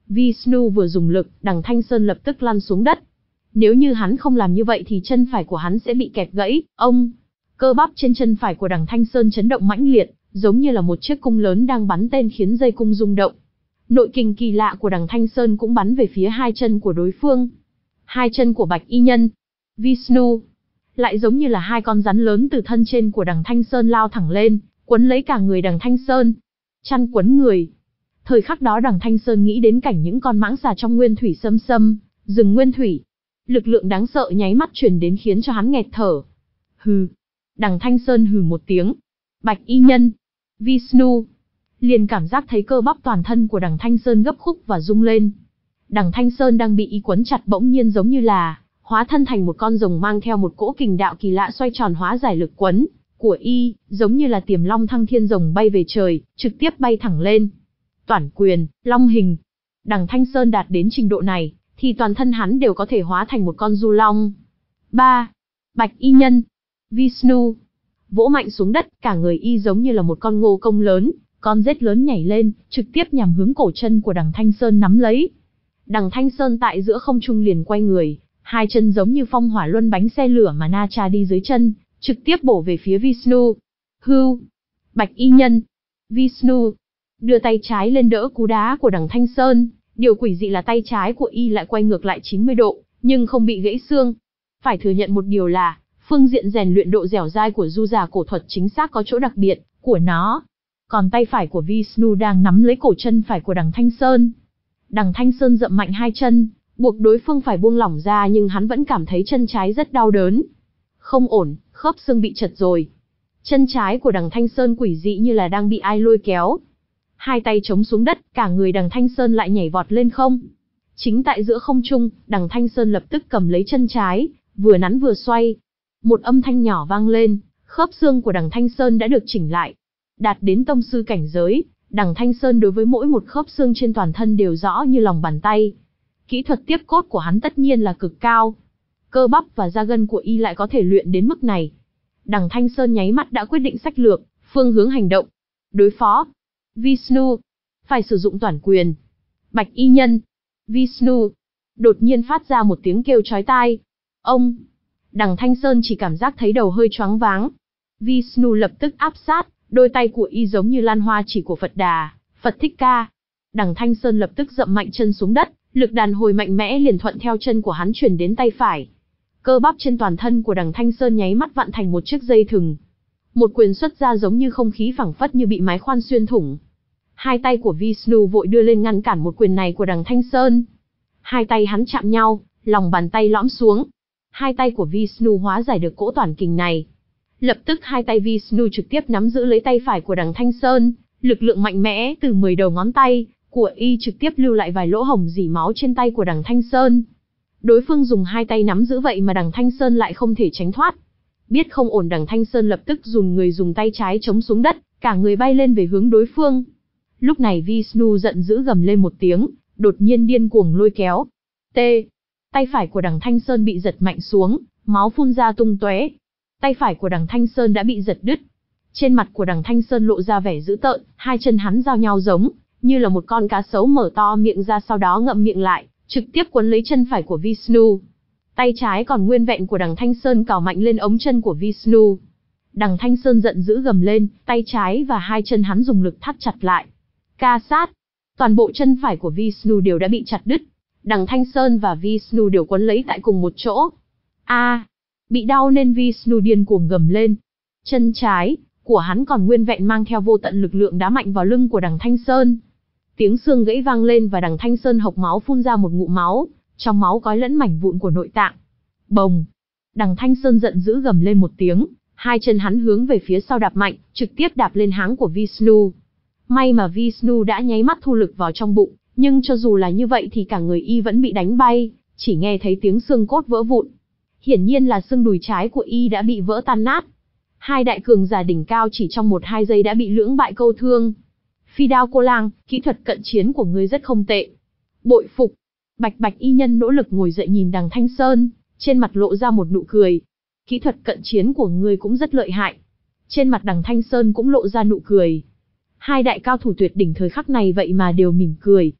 Vishnu vừa dùng lực, Đằng Thanh Sơn lập tức lăn xuống đất. Nếu như hắn không làm như vậy thì chân phải của hắn sẽ bị kẹp gãy. Ông, cơ bắp trên chân phải của Đằng Thanh Sơn chấn động mãnh liệt, giống như là một chiếc cung lớn đang bắn tên khiến dây cung rung động. Nội kình kỳ lạ của Đằng Thanh Sơn cũng bắn về phía hai chân của đối phương. Hai chân của Bạch Y Nhân, Vishnu, lại giống như là hai con rắn lớn từ thân trên của Đằng Thanh Sơn lao thẳng lên, quấn lấy cả người Đằng Thanh Sơn. Chăn quấn người. Thời khắc đó Đằng Thanh Sơn nghĩ đến cảnh những con mãng xà trong nguyên thủy xâm xâm, rừng nguyên thủy. Lực lượng đáng sợ nháy mắt truyền đến khiến cho hắn nghẹt thở. Hừ. Đằng Thanh Sơn hừ một tiếng. Bạch Y Nhân, Vishnu, liền cảm giác thấy cơ bắp toàn thân của Đằng Thanh Sơn gấp khúc và rung lên. Đằng Thanh Sơn đang bị y quấn chặt bỗng nhiên giống như là hóa thân thành một con rồng mang theo một cỗ kình đạo kỳ lạ xoay tròn hóa giải lực quấn của y, giống như là Tiềm Long Thăng Thiên rồng bay về trời, trực tiếp bay thẳng lên. Toản quyền, long hình. Đằng Thanh Sơn đạt đến trình độ này, thì toàn thân hắn đều có thể hóa thành một con du long. ba. Bạch Y Nhân, Vishnu, vỗ mạnh xuống đất, cả người y giống như là một con ngô công lớn, con rết lớn nhảy lên, trực tiếp nhằm hướng cổ chân của Đằng Thanh Sơn nắm lấy. Đằng Thanh Sơn tại giữa không trung liền quay người, hai chân giống như phong hỏa luân bánh xe lửa mà na tra đi dưới chân, trực tiếp bổ về phía Vishnu. Hưu. Bạch Y Nhân, Vishnu, đưa tay trái lên đỡ cú đá của Đằng Thanh Sơn, điều quỷ dị là tay trái của y lại quay ngược lại chín mươi độ, nhưng không bị gãy xương. Phải thừa nhận một điều là, phương diện rèn luyện độ dẻo dai của du giả cổ thuật chính xác có chỗ đặc biệt của nó. Còn tay phải của Vishnu đang nắm lấy cổ chân phải của Đằng Thanh Sơn. Đằng Thanh Sơn dậm mạnh hai chân, buộc đối phương phải buông lỏng ra, nhưng hắn vẫn cảm thấy chân trái rất đau đớn. Không ổn, khớp xương bị chật rồi. Chân trái của Đằng Thanh Sơn quỷ dị như là đang bị ai lôi kéo. Hai tay chống xuống đất, cả người Đằng Thanh Sơn lại nhảy vọt lên không. Chính tại giữa không trung, Đằng Thanh Sơn lập tức cầm lấy chân trái, vừa nắn vừa xoay. Một âm thanh nhỏ vang lên, khớp xương của Đằng Thanh Sơn đã được chỉnh lại. Đạt đến tông sư cảnh giới, Đằng Thanh Sơn đối với mỗi một khớp xương trên toàn thân đều rõ như lòng bàn tay. Kỹ thuật tiếp cốt của hắn tất nhiên là cực cao. Cơ bắp và da gân của y lại có thể luyện đến mức này. Đằng Thanh Sơn nháy mắt đã quyết định sách lược, phương hướng hành động. Đối phó Vishnu, phải sử dụng toản quyền. Bạch Y Nhân, Vishnu, đột nhiên phát ra một tiếng kêu chói tai. Ông, Đằng Thanh Sơn chỉ cảm giác thấy đầu hơi choáng váng. Vishnu lập tức áp sát, đôi tay của y giống như lan hoa chỉ của Phật Đà, Phật Thích Ca. Đằng Thanh Sơn lập tức dậm mạnh chân xuống đất, lực đàn hồi mạnh mẽ liền thuận theo chân của hắn truyền đến tay phải. Cơ bắp trên toàn thân của Đằng Thanh Sơn nháy mắt vặn thành một chiếc dây thừng. Một quyền xuất ra giống như không khí phẳng phất như bị máy khoan xuyên thủng. Hai tay của Vishnu vội đưa lên ngăn cản một quyền này của Đằng Thanh Sơn. Hai tay hắn chạm nhau, lòng bàn tay lõm xuống. Hai tay của Vishnu hóa giải được cỗ toản kình này. Lập tức hai tay Vishnu trực tiếp nắm giữ lấy tay phải của Đằng Thanh Sơn, lực lượng mạnh mẽ từ mười đầu ngón tay của y trực tiếp lưu lại vài lỗ hổng rỉ máu trên tay của Đằng Thanh Sơn. Đối phương dùng hai tay nắm giữ vậy mà Đằng Thanh Sơn lại không thể tránh thoát. Biết không ổn, Đằng Thanh Sơn lập tức dùn người dùng tay trái chống xuống đất, cả người bay lên về hướng đối phương. Lúc này Vishnu giận dữ gầm lên một tiếng, đột nhiên điên cuồng lôi kéo. T. Tay phải của Đằng Thanh Sơn bị giật mạnh xuống, máu phun ra tung tóe. Tay phải của Đằng Thanh Sơn đã bị giật đứt. Trên mặt của Đằng Thanh Sơn lộ ra vẻ dữ tợn, hai chân hắn giao nhau giống như là một con cá sấu mở to miệng ra, sau đó ngậm miệng lại, trực tiếp quấn lấy chân phải của Vishnu. Tay trái còn nguyên vẹn của Đằng Thanh Sơn cào mạnh lên ống chân của Vishnu. Đằng Thanh Sơn giận dữ gầm lên, tay trái và hai chân hắn dùng lực thắt chặt lại. Ca sát. Toàn bộ chân phải của Vishnu đều đã bị chặt đứt. Đằng Thanh Sơn và Vishnu đều quấn lấy tại cùng một chỗ. A, à, bị đau nên Vishnu điên cuồng gầm lên. Chân trái của hắn còn nguyên vẹn mang theo vô tận lực lượng đá mạnh vào lưng của Đằng Thanh Sơn. Tiếng xương gãy vang lên và Đằng Thanh Sơn hộc máu phun ra một ngụm máu, trong máu có lẫn mảnh vụn của nội tạng. Bồng. Đằng Thanh Sơn giận dữ gầm lên một tiếng, hai chân hắn hướng về phía sau đạp mạnh, trực tiếp đạp lên háng của Vishnu. May mà Vishnu đã nháy mắt thu lực vào trong bụng, nhưng cho dù là như vậy thì cả người y vẫn bị đánh bay, chỉ nghe thấy tiếng xương cốt vỡ vụn. Hiển nhiên là xương đùi trái của y đã bị vỡ tan nát. Hai đại cường giả đỉnh cao chỉ trong một hai giây đã bị lưỡng bại câu thương. Phi đao cô lang, kỹ thuật cận chiến của ngươi rất không tệ. Bội phục. Bạch Bạch Y Nhân nỗ lực ngồi dậy nhìn Đằng Thanh Sơn, trên mặt lộ ra một nụ cười. Kỹ thuật cận chiến của ngươi cũng rất lợi hại. Trên mặt Đằng Thanh Sơn cũng lộ ra nụ cười. Hai đại cao thủ tuyệt đỉnh thời khắc này vậy mà đều mỉm cười.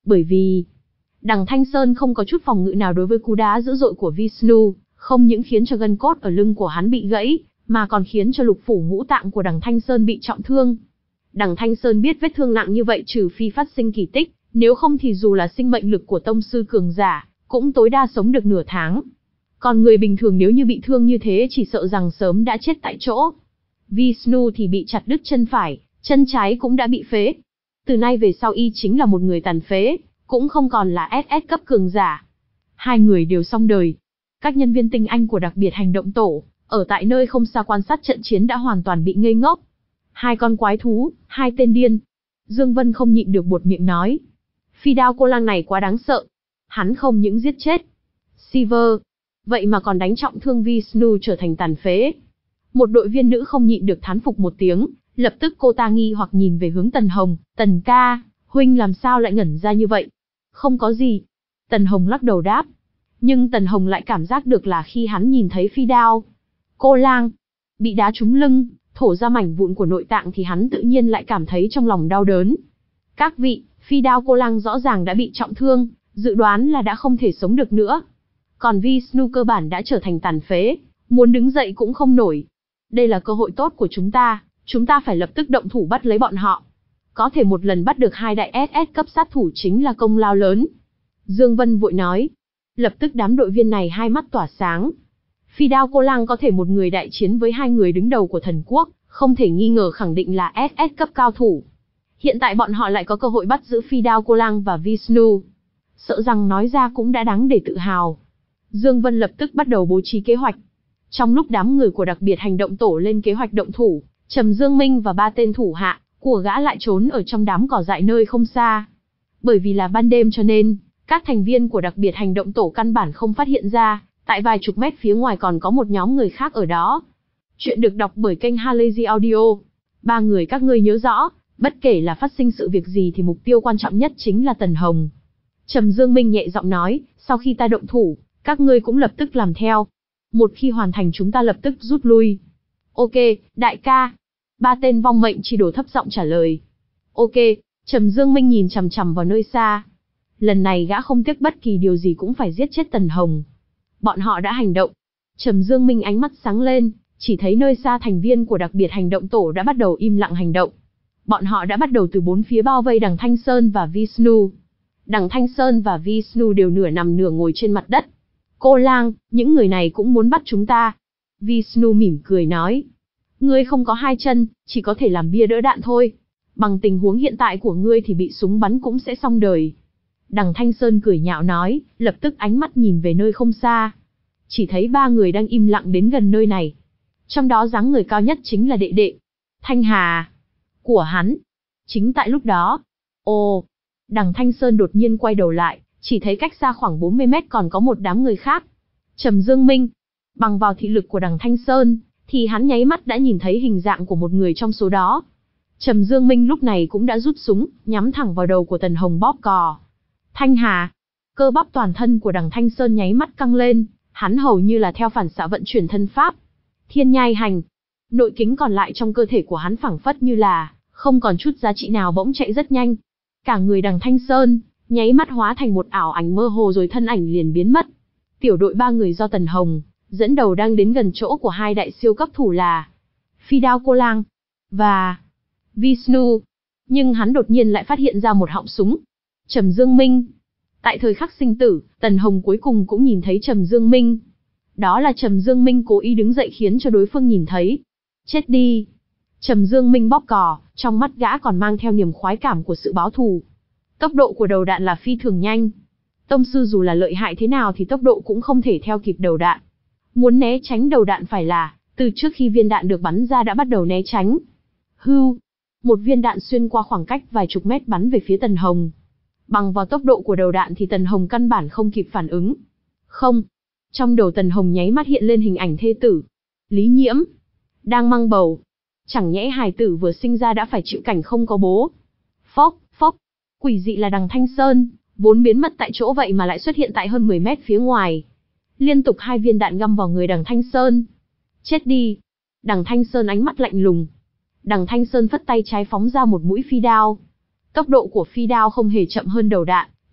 Bởi vì, đằng Thanh Sơn không có chút phòng ngự nào đối với cú đá dữ dội của Vishnu, không những khiến cho gân cốt ở lưng của hắn bị gãy, mà còn khiến cho lục phủ ngũ tạng của đằng Thanh Sơn bị trọng thương. Đằng Thanh Sơn biết vết thương nặng như vậy trừ phi phát sinh kỳ tích, nếu không thì dù là sinh mệnh lực của tông sư cường giả, cũng tối đa sống được nửa tháng. Còn người bình thường nếu như bị thương như thế chỉ sợ rằng sớm đã chết tại chỗ. Vishnu thì bị chặt đứt chân phải, chân trái cũng đã bị phế. Từ nay về sau y chính là một người tàn phế, cũng không còn là ét ét cấp cường giả. Hai người đều xong đời. Các nhân viên tinh anh của đặc biệt hành động tổ, ở tại nơi không xa quan sát trận chiến đã hoàn toàn bị ngây ngốc. Hai con quái thú, hai tên điên. Dương Vân không nhịn được buột miệng nói. Phi đao cô lang này quá đáng sợ. Hắn không những giết chết Silver, vậy mà còn đánh trọng thương Vishnu trở thành tàn phế. Một đội viên nữ không nhịn được thán phục một tiếng, lập tức cô ta nghi hoặc nhìn về hướng Tần Hồng. Tần ca, huynh làm sao lại ngẩn ra như vậy? Không có gì. Tần Hồng lắc đầu đáp. Nhưng Tần Hồng lại cảm giác được là khi hắn nhìn thấy phi đao cô lang bị đá trúng lưng, thổ ra mảnh vụn của nội tạng thì hắn tự nhiên lại cảm thấy trong lòng đau đớn. Các vị, phi đao cô lang rõ ràng đã bị trọng thương, dự đoán là đã không thể sống được nữa. Còn Vishnu cơ bản đã trở thành tàn phế, muốn đứng dậy cũng không nổi. Đây là cơ hội tốt của chúng ta, chúng ta phải lập tức động thủ bắt lấy bọn họ. Có thể một lần bắt được hai đại ét ét cấp sát thủ chính là công lao lớn. Dương Vân vội nói. Lập tức đám đội viên này hai mắt tỏa sáng. Phi đao cô lang có thể một người đại chiến với hai người đứng đầu của thần quốc, không thể nghi ngờ khẳng định là ét ét cấp cao thủ. Hiện tại bọn họ lại có cơ hội bắt giữ phi đao cô lang và Vishnu. Sợ rằng nói ra cũng đã đáng để tự hào. Dương Vân lập tức bắt đầu bố trí kế hoạch. Trong lúc đám người của đặc biệt hành động tổ lên kế hoạch động thủ, Trầm Dương Minh và ba tên thủ hạ của gã lại trốn ở trong đám cỏ dại nơi không xa. Bởi vì là ban đêm cho nên, các thành viên của đặc biệt hành động tổ căn bản không phát hiện ra, tại vài chục mét phía ngoài còn có một nhóm người khác ở đó. Chuyện được đọc bởi kênh Halazy Audio. Ba người các ngươi nhớ rõ, bất kể là phát sinh sự việc gì thì mục tiêu quan trọng nhất chính là Tần Hồng. Trầm Dương Minh nhẹ giọng nói, sau khi ta động thủ, các ngươi cũng lập tức làm theo. Một khi hoàn thành chúng ta lập tức rút lui. Ok, đại ca. Ba tên vong mệnh chi đồ thấp giọng trả lời. Ok, Trầm Dương Minh nhìn chằm chằm vào nơi xa. Lần này gã không tiếc bất kỳ điều gì cũng phải giết chết Tần Hồng. Bọn họ đã hành động. Trầm Dương Minh ánh mắt sáng lên, chỉ thấy nơi xa thành viên của đặc biệt hành động tổ đã bắt đầu im lặng hành động. Bọn họ đã bắt đầu từ bốn phía bao vây đằng Thanh Sơn và Vishnu. Đằng Thanh Sơn và Vishnu đều nửa nằm nửa ngồi trên mặt đất. Cô lang, những người này cũng muốn bắt chúng ta. Vishnu mỉm cười nói. Ngươi không có hai chân, chỉ có thể làm bia đỡ đạn thôi. Bằng tình huống hiện tại của ngươi thì bị súng bắn cũng sẽ xong đời. Đằng Thanh Sơn cười nhạo nói, lập tức ánh mắt nhìn về nơi không xa. Chỉ thấy ba người đang im lặng đến gần nơi này. Trong đó dáng người cao nhất chính là đệ đệ Thanh Hà của hắn. Chính tại lúc đó, ồ, đằng Thanh Sơn đột nhiên quay đầu lại, chỉ thấy cách xa khoảng bốn mươi mét còn có một đám người khác. Trầm Dương Minh, bằng vào thị lực của đằng Thanh Sơn, thì hắn nháy mắt đã nhìn thấy hình dạng của một người trong số đó. Trầm Dương Minh lúc này cũng đã rút súng, nhắm thẳng vào đầu của Tần Hồng bóp cò. Thanh Hà, cơ bắp toàn thân của đằng Thanh Sơn nháy mắt căng lên, hắn hầu như là theo phản xạ vận chuyển thân pháp. Thiên nhai hành, nội kính còn lại trong cơ thể của hắn phảng phất như là không còn chút giá trị nào bỗng chạy rất nhanh. Cả người đằng Thanh Sơn nháy mắt hóa thành một ảo ảnh mơ hồ rồi thân ảnh liền biến mất. Tiểu đội ba người do Tần Hồng dẫn đầu đang đến gần chỗ của hai đại siêu cấp thủ là Phi Đao Cô Lang và Vishnu, nhưng hắn đột nhiên lại phát hiện ra một họng súng. Trầm Dương Minh. Tại thời khắc sinh tử, Tần Hồng cuối cùng cũng nhìn thấy Trầm Dương Minh. Đó là Trầm Dương Minh cố ý đứng dậy khiến cho đối phương nhìn thấy. Chết đi. Trầm Dương Minh bóp cò, trong mắt gã còn mang theo niềm khoái cảm của sự báo thù. Tốc độ của đầu đạn là phi thường nhanh. Tông sư dù là lợi hại thế nào thì tốc độ cũng không thể theo kịp đầu đạn. Muốn né tránh đầu đạn phải là, từ trước khi viên đạn được bắn ra đã bắt đầu né tránh. Hưu. Một viên đạn xuyên qua khoảng cách vài chục mét bắn về phía Tần Hồng. Bằng vào tốc độ của đầu đạn thì Tần Hồng căn bản không kịp phản ứng. Không. Trong đầu Tần Hồng nháy mắt hiện lên hình ảnh thê tử. Lý Nhiễm. Đang mang bầu. Chẳng nhẽ hài tử vừa sinh ra đã phải chịu cảnh không có bố. Phốc, phốc. Quỷ dị là đằng Thanh Sơn, vốn biến mất tại chỗ vậy mà lại xuất hiện tại hơn mười mét phía ngoài. Liên tục hai viên đạn găm vào người đằng Thanh Sơn. Chết đi. Đằng Thanh Sơn ánh mắt lạnh lùng. Đằng Thanh Sơn phất tay trái phóng ra một mũi phi đao. Tốc độ của phi đao không hề chậm hơn đầu đạn,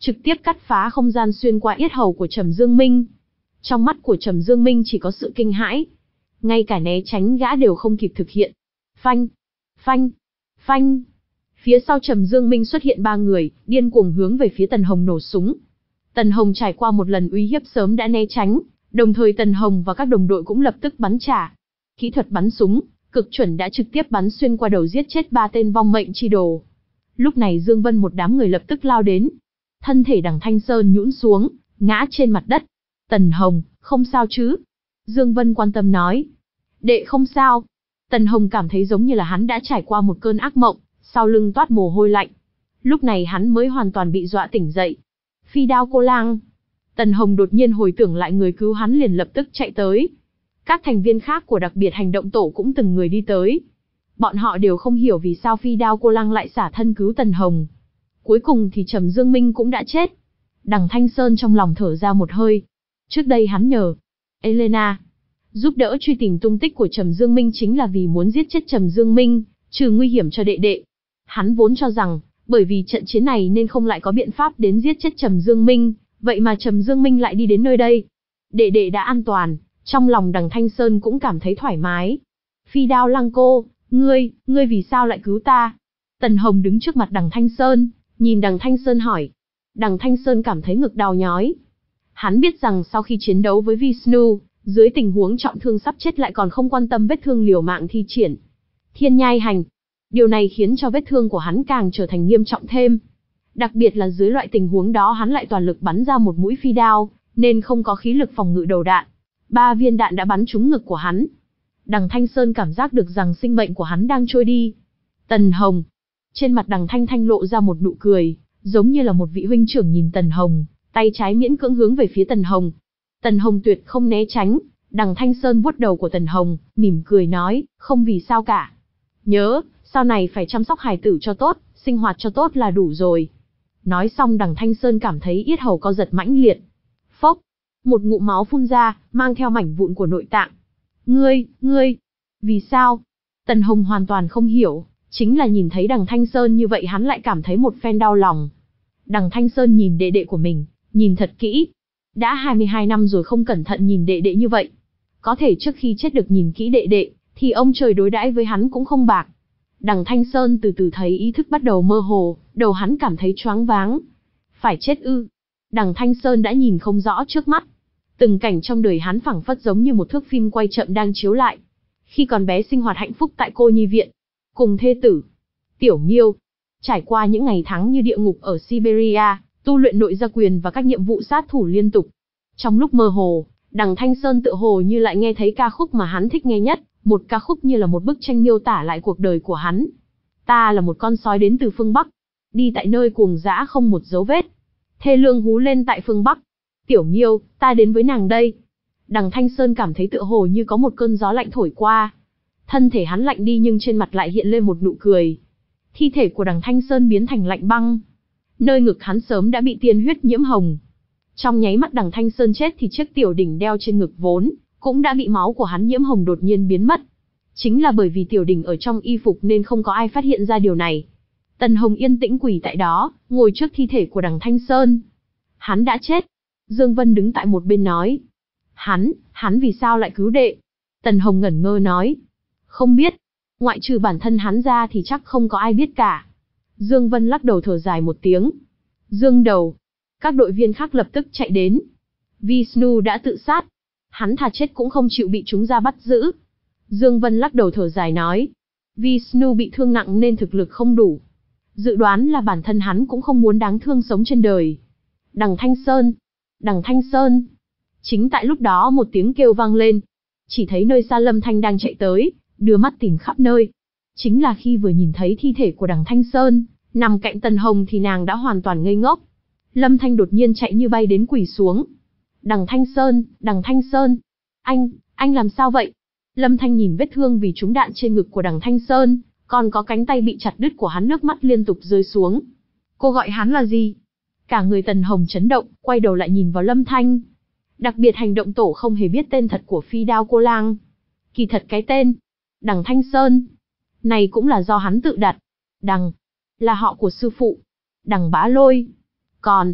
trực tiếp cắt phá không gian xuyên qua yết hầu của Trầm Dương Minh. Trong mắt của Trầm Dương Minh chỉ có sự kinh hãi. Ngay cả né tránh gã đều không kịp thực hiện. Phanh, phanh, phanh. Phía sau Trầm Dương Minh xuất hiện ba người, điên cuồng hướng về phía Tần Hồng nổ súng. Tần Hồng trải qua một lần uy hiếp sớm đã né tránh, đồng thời Tần Hồng và các đồng đội cũng lập tức bắn trả. Kỹ thuật bắn súng cực chuẩn đã trực tiếp bắn xuyên qua đầu giết chết ba tên vong mệnh chi đồ. Lúc này Dương Vân một đám người lập tức lao đến. Thân thể Đằng Thanh Sơn nhũn xuống, ngã trên mặt đất. Tần Hồng, không sao chứ? Dương Vân quan tâm nói. Đệ không sao. Tần Hồng cảm thấy giống như là hắn đã trải qua một cơn ác mộng, sau lưng toát mồ hôi lạnh. Lúc này hắn mới hoàn toàn bị dọa tỉnh dậy. Phi đao cô lang. Tần Hồng đột nhiên hồi tưởng lại người cứu hắn liền lập tức chạy tới. Các thành viên khác của đặc biệt hành động tổ cũng từng người đi tới. Bọn họ đều không hiểu vì sao phi đao cô lang lại xả thân cứu Tần Hồng. Cuối cùng thì Trầm Dương Minh cũng đã chết. Đằng Thanh Sơn trong lòng thở ra một hơi. Trước đây hắn nhờ Elena giúp đỡ truy tìm tung tích của Trầm Dương Minh chính là vì muốn giết chết Trầm Dương Minh, trừ nguy hiểm cho đệ đệ. Hắn vốn cho rằng, bởi vì trận chiến này nên không lại có biện pháp đến giết chết Trầm Dương Minh, vậy mà Trầm Dương Minh lại đi đến nơi đây. Đệ đệ đã an toàn, trong lòng Đằng Thanh Sơn cũng cảm thấy thoải mái. Phi đao lăng cô, ngươi, ngươi vì sao lại cứu ta? Tần Hồng đứng trước mặt Đằng Thanh Sơn, nhìn Đằng Thanh Sơn hỏi. Đằng Thanh Sơn cảm thấy ngực đau nhói. Hắn biết rằng sau khi chiến đấu với Vishnu, dưới tình huống trọng thương sắp chết lại còn không quan tâm vết thương liều mạng thi triển Thiên Nhai Hành. Điều này khiến cho vết thương của hắn càng trở thành nghiêm trọng thêm. Đặc biệt là dưới loại tình huống đó hắn lại toàn lực bắn ra một mũi phi đao, nên không có khí lực phòng ngự đầu đạn. Ba viên đạn đã bắn trúng ngực của hắn. Đằng Thanh Sơn cảm giác được rằng sinh mệnh của hắn đang trôi đi. Tần Hồng. Trên mặt Đằng Thanh Thanh lộ ra một nụ cười, giống như là một vị huynh trưởng nhìn Tần Hồng, tay trái miễn cưỡng hướng về phía Tần Hồng. Tần Hồng tuyệt không né tránh. Đằng Thanh Sơn vuốt đầu của Tần Hồng, mỉm cười nói, không vì sao cả. Nhớ, sau này phải chăm sóc hài tử cho tốt, sinh hoạt cho tốt là đủ rồi. Nói xong Đằng Thanh Sơn cảm thấy yết hầu co giật mãnh liệt. Phốc, một ngụm máu phun ra, mang theo mảnh vụn của nội tạng. Ngươi, ngươi, vì sao? Tần Hồng hoàn toàn không hiểu, chính là nhìn thấy Đằng Thanh Sơn như vậy hắn lại cảm thấy một phen đau lòng. Đằng Thanh Sơn nhìn đệ đệ của mình, nhìn thật kỹ. Đã hai mươi hai năm rồi không cẩn thận nhìn đệ đệ như vậy. Có thể trước khi chết được nhìn kỹ đệ đệ, thì ông trời đối đãi với hắn cũng không bạc. Đằng Thanh Sơn từ từ thấy ý thức bắt đầu mơ hồ, đầu hắn cảm thấy choáng váng. Phải chết ư? Đằng Thanh Sơn đã nhìn không rõ trước mắt. Từng cảnh trong đời hắn phảng phất giống như một thước phim quay chậm đang chiếu lại. Khi còn bé sinh hoạt hạnh phúc tại cô nhi viện, cùng thê tử Tiểu Miêu, trải qua những ngày tháng như địa ngục ở Siberia, tu luyện nội gia quyền và các nhiệm vụ sát thủ liên tục. Trong lúc mơ hồ, Đằng Thanh Sơn tựa hồ như lại nghe thấy ca khúc mà hắn thích nghe nhất, một ca khúc như là một bức tranh miêu tả lại cuộc đời của hắn. Ta là một con sói đến từ phương Bắc, đi tại nơi cuồng dã không một dấu vết. Thê lương hú lên tại phương Bắc. Tiểu Miêu, ta đến với nàng đây. Đằng Thanh Sơn cảm thấy tựa hồ như có một cơn gió lạnh thổi qua. Thân thể hắn lạnh đi nhưng trên mặt lại hiện lên một nụ cười. Thi thể của Đằng Thanh Sơn biến thành lạnh băng. Nơi ngực hắn sớm đã bị tiên huyết nhiễm hồng. Trong nháy mắt Đằng Thanh Sơn chết thì chiếc tiểu đỉnh đeo trên ngực vốn cũng đã bị máu của hắn nhiễm hồng đột nhiên biến mất. Chính là bởi vì tiểu đỉnh ở trong y phục nên không có ai phát hiện ra điều này. Tần Hồng yên tĩnh quỳ tại đó, ngồi trước thi thể của Đằng Thanh Sơn. Hắn đã chết. Dương Vân đứng tại một bên nói. Hắn, hắn vì sao lại cứu đệ? Tần Hồng ngẩn ngơ nói. Không biết. Ngoại trừ bản thân hắn ra thì chắc không có ai biết cả. Dương Vân lắc đầu thở dài một tiếng. Dương đầu. Các đội viên khác lập tức chạy đến. Vishnu đã tự sát. Hắn thà chết cũng không chịu bị chúng ra bắt giữ. Dương Vân lắc đầu thở dài nói. Vishnu bị thương nặng nên thực lực không đủ. Dự đoán là bản thân hắn cũng không muốn đáng thương sống trên đời. Đằng Thanh Sơn. Đằng Thanh Sơn. Chính tại lúc đó một tiếng kêu vang lên. Chỉ thấy nơi xa Lâm Thanh đang chạy tới, đưa mắt tìm khắp nơi. Chính là khi vừa nhìn thấy thi thể của Đằng Thanh Sơn, nằm cạnh Tần Hồng thì nàng đã hoàn toàn ngây ngốc. Lâm Thanh đột nhiên chạy như bay đến quỳ xuống. Đằng Thanh Sơn, Đằng Thanh Sơn. Anh, anh làm sao vậy? Lâm Thanh nhìn vết thương vì trúng đạn trên ngực của Đằng Thanh Sơn, còn có cánh tay bị chặt đứt của hắn nước mắt liên tục rơi xuống. Cô gọi hắn là gì? Cả người Tần Hồng chấn động, quay đầu lại nhìn vào Lâm Thanh. Đặc biệt hành động tổ không hề biết tên thật của phi đao cô lang. Kỳ thật cái tên Đằng Thanh Sơn này cũng là do hắn tự đặt. Đằng là họ của sư phụ Đằng Bá Lôi. Còn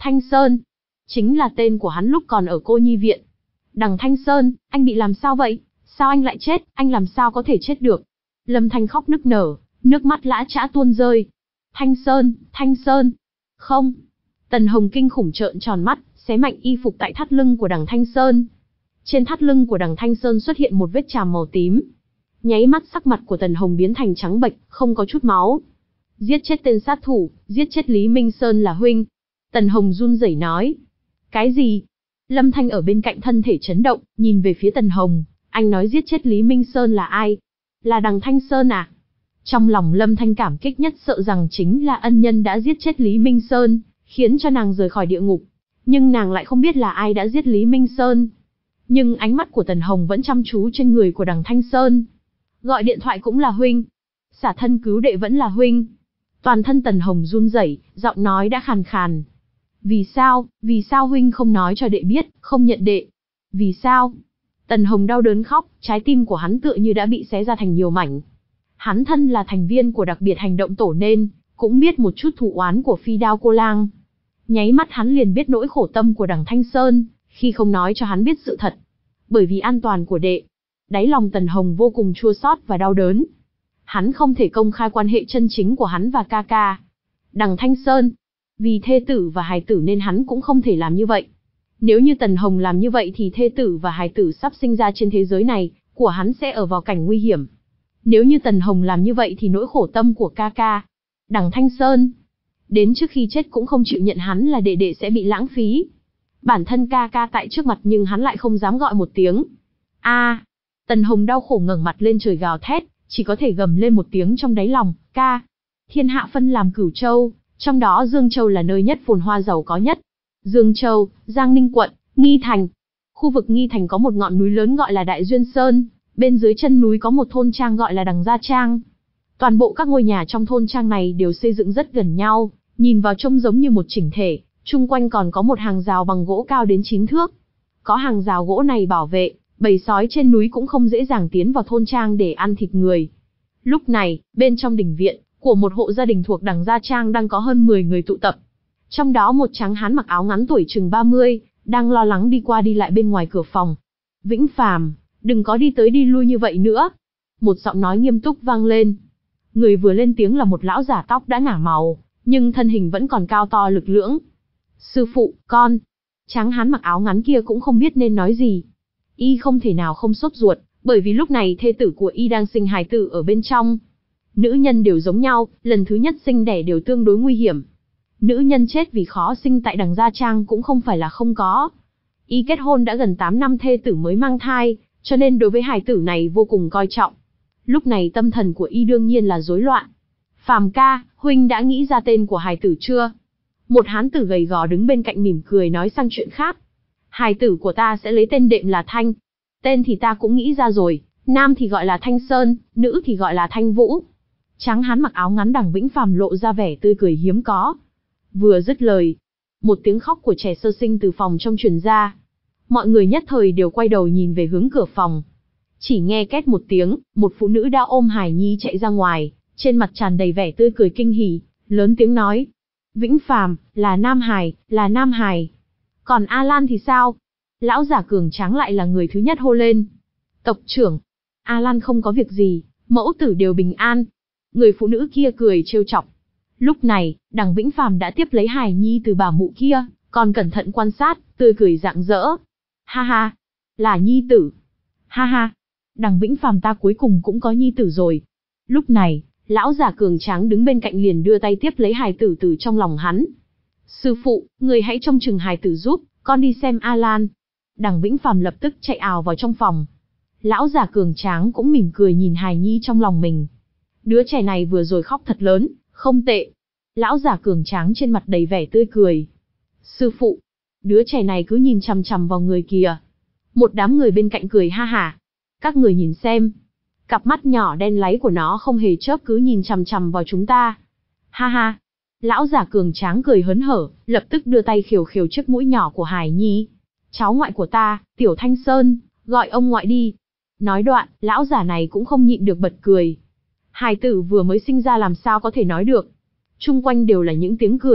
Thanh Sơn. Chính là tên của hắn lúc còn ở cô nhi viện. Đằng Thanh Sơn, anh bị làm sao vậy? Sao anh lại chết, anh làm sao có thể chết được? Lâm Thanh khóc nức nở, nước mắt lã chã tuôn rơi. Thanh Sơn, Thanh Sơn. Không. Tần Hồng kinh khủng trợn tròn mắt, xé mạnh y phục tại thắt lưng của đằng Thanh Sơn. Trên thắt lưng của đằng Thanh Sơn xuất hiện một vết chàm màu tím. Nháy mắt sắc mặt của Tần Hồng biến thành trắng bệch, không có chút máu. Giết chết tên sát thủ, giết chết Lý Minh Sơn là huynh. Tần Hồng run rẩy nói. Cái gì? Lâm Thanh ở bên cạnh thân thể chấn động, nhìn về phía Tần Hồng. Anh nói giết chết Lý Minh Sơn là ai? Là đằng Thanh Sơn à? Trong lòng Lâm Thanh cảm kích nhất sợ rằng chính là ân nhân đã giết chết Lý Minh Sơn, khiến cho nàng rời khỏi địa ngục. Nhưng nàng lại không biết là ai đã giết Lý Minh Sơn. Nhưng ánh mắt của Tần Hồng vẫn chăm chú trên người của đằng Thanh Sơn. Gọi điện thoại cũng là huynh. Xả thân cứu đệ vẫn là huynh. Toàn thân Tần Hồng run rẩy, giọng nói đã khàn khàn. Vì sao, vì sao huynh không nói cho đệ biết, không nhận đệ? Vì sao? Tần Hồng đau đớn khóc, trái tim của hắn tựa như đã bị xé ra thành nhiều mảnh. Hắn thân là thành viên của đặc biệt hành động tổ nên, cũng biết một chút thù oán của Phi Đao Cô Lang. Nháy mắt hắn liền biết nỗi khổ tâm của đằng Thanh Sơn, khi không nói cho hắn biết sự thật. Bởi vì an toàn của đệ, đáy lòng Tần Hồng vô cùng chua xót và đau đớn. Hắn không thể công khai quan hệ chân chính của hắn và ca ca. Đằng Thanh Sơn, vì thê tử và hài tử nên hắn cũng không thể làm như vậy. Nếu như Tần Hồng làm như vậy thì thê tử và hài tử sắp sinh ra trên thế giới này, của hắn sẽ ở vào cảnh nguy hiểm. Nếu như Tần Hồng làm như vậy thì nỗi khổ tâm của ca ca, đằng Thanh Sơn, đến trước khi chết cũng không chịu nhận hắn là đệ đệ sẽ bị lãng phí. Bản thân ca ca tại trước mặt nhưng hắn lại không dám gọi một tiếng. A, à, Tần Hồng đau khổ ngẩng mặt lên trời gào thét, chỉ có thể gầm lên một tiếng trong đáy lòng, ca. Thiên hạ phân làm cửu châu, trong đó Dương Châu là nơi nhất phồn hoa giàu có nhất. Dương Châu, Giang Ninh quận, Nghi Thành. Khu vực Nghi Thành có một ngọn núi lớn gọi là Đại Duyên Sơn, bên dưới chân núi có một thôn trang gọi là Đằng Gia Trang. Toàn bộ các ngôi nhà trong thôn trang này đều xây dựng rất gần nhau, nhìn vào trông giống như một chỉnh thể, chung quanh còn có một hàng rào bằng gỗ cao đến chín thước. Có hàng rào gỗ này bảo vệ, bầy sói trên núi cũng không dễ dàng tiến vào thôn trang để ăn thịt người. Lúc này, bên trong đình viện của một hộ gia đình thuộc Đằng Gia Trang đang có hơn mười người tụ tập. Trong đó một tráng hán mặc áo ngắn tuổi chừng ba mươi, đang lo lắng đi qua đi lại bên ngoài cửa phòng. Vĩnh Phàm, đừng có đi tới đi lui như vậy nữa. Một giọng nói nghiêm túc vang lên. Người vừa lên tiếng là một lão giả tóc đã ngả màu, nhưng thân hình vẫn còn cao to lực lưỡng. Sư phụ, con. Tráng hán mặc áo ngắn kia cũng không biết nên nói gì. Y không thể nào không sốt ruột, bởi vì lúc này thê tử của Y đang sinh hài tử ở bên trong. Nữ nhân đều giống nhau, lần thứ nhất sinh đẻ đều tương đối nguy hiểm. Nữ nhân chết vì khó sinh tại Đằng Gia Trang cũng không phải là không có. Y kết hôn đã gần tám năm thê tử mới mang thai, cho nên đối với hài tử này vô cùng coi trọng. Lúc này tâm thần của Y đương nhiên là rối loạn. Phàm ca, huynh đã nghĩ ra tên của hài tử chưa? Một hán tử gầy gò đứng bên cạnh mỉm cười nói sang chuyện khác. Hài tử của ta sẽ lấy tên đệm là Thanh. Tên thì ta cũng nghĩ ra rồi, nam thì gọi là Thanh Sơn, nữ thì gọi là Thanh Vũ. Tráng hán mặc áo ngắn đằng Vĩnh Phàm lộ ra vẻ tươi cười hiếm có. Vừa dứt lời, một tiếng khóc của trẻ sơ sinh từ phòng trong truyền ra. Mọi người nhất thời đều quay đầu nhìn về hướng cửa phòng. Chỉ nghe két một tiếng, một phụ nữ đã ôm hài nhi chạy ra ngoài, trên mặt tràn đầy vẻ tươi cười kinh hỉ, lớn tiếng nói. Vĩnh Phàm, là Nam Hải, là Nam Hải. Còn A Lan thì sao? Lão giả cường tráng lại là người thứ nhất hô lên. Tộc trưởng, A Lan không có việc gì, mẫu tử đều bình an. Người phụ nữ kia cười trêu chọc. Lúc này, đằng Vĩnh Phàm đã tiếp lấy hài nhi từ bà mụ kia, còn cẩn thận quan sát, tươi cười rạng rỡ. Ha ha, là nhi tử. Ha ha, đằng Vĩnh Phàm ta cuối cùng cũng có nhi tử rồi. Lúc này, lão giả cường tráng đứng bên cạnh liền đưa tay tiếp lấy hài tử từ trong lòng hắn. Sư phụ, người hãy trông chừng hài tử giúp, con đi xem A Lan. Đằng Vĩnh Phàm lập tức chạy ào vào trong phòng. Lão giả cường tráng cũng mỉm cười nhìn hài nhi trong lòng mình. Đứa trẻ này vừa rồi khóc thật lớn, không tệ. Lão giả cường tráng trên mặt đầy vẻ tươi cười. Sư phụ, đứa trẻ này cứ nhìn chằm chằm vào người kìa. Một đám người bên cạnh cười ha hả. Các người nhìn xem. Cặp mắt nhỏ đen láy của nó không hề chớp cứ nhìn chằm chằm vào chúng ta. Ha ha. Lão giả cường tráng cười hớn hở, lập tức đưa tay khều khều chiếc mũi nhỏ của Hải Nhi. Cháu ngoại của ta, Tiểu Thanh Sơn, gọi ông ngoại đi. Nói đoạn, lão giả này cũng không nhịn được bật cười. Hài tử vừa mới sinh ra làm sao có thể nói được. Chung quanh đều là những tiếng cười,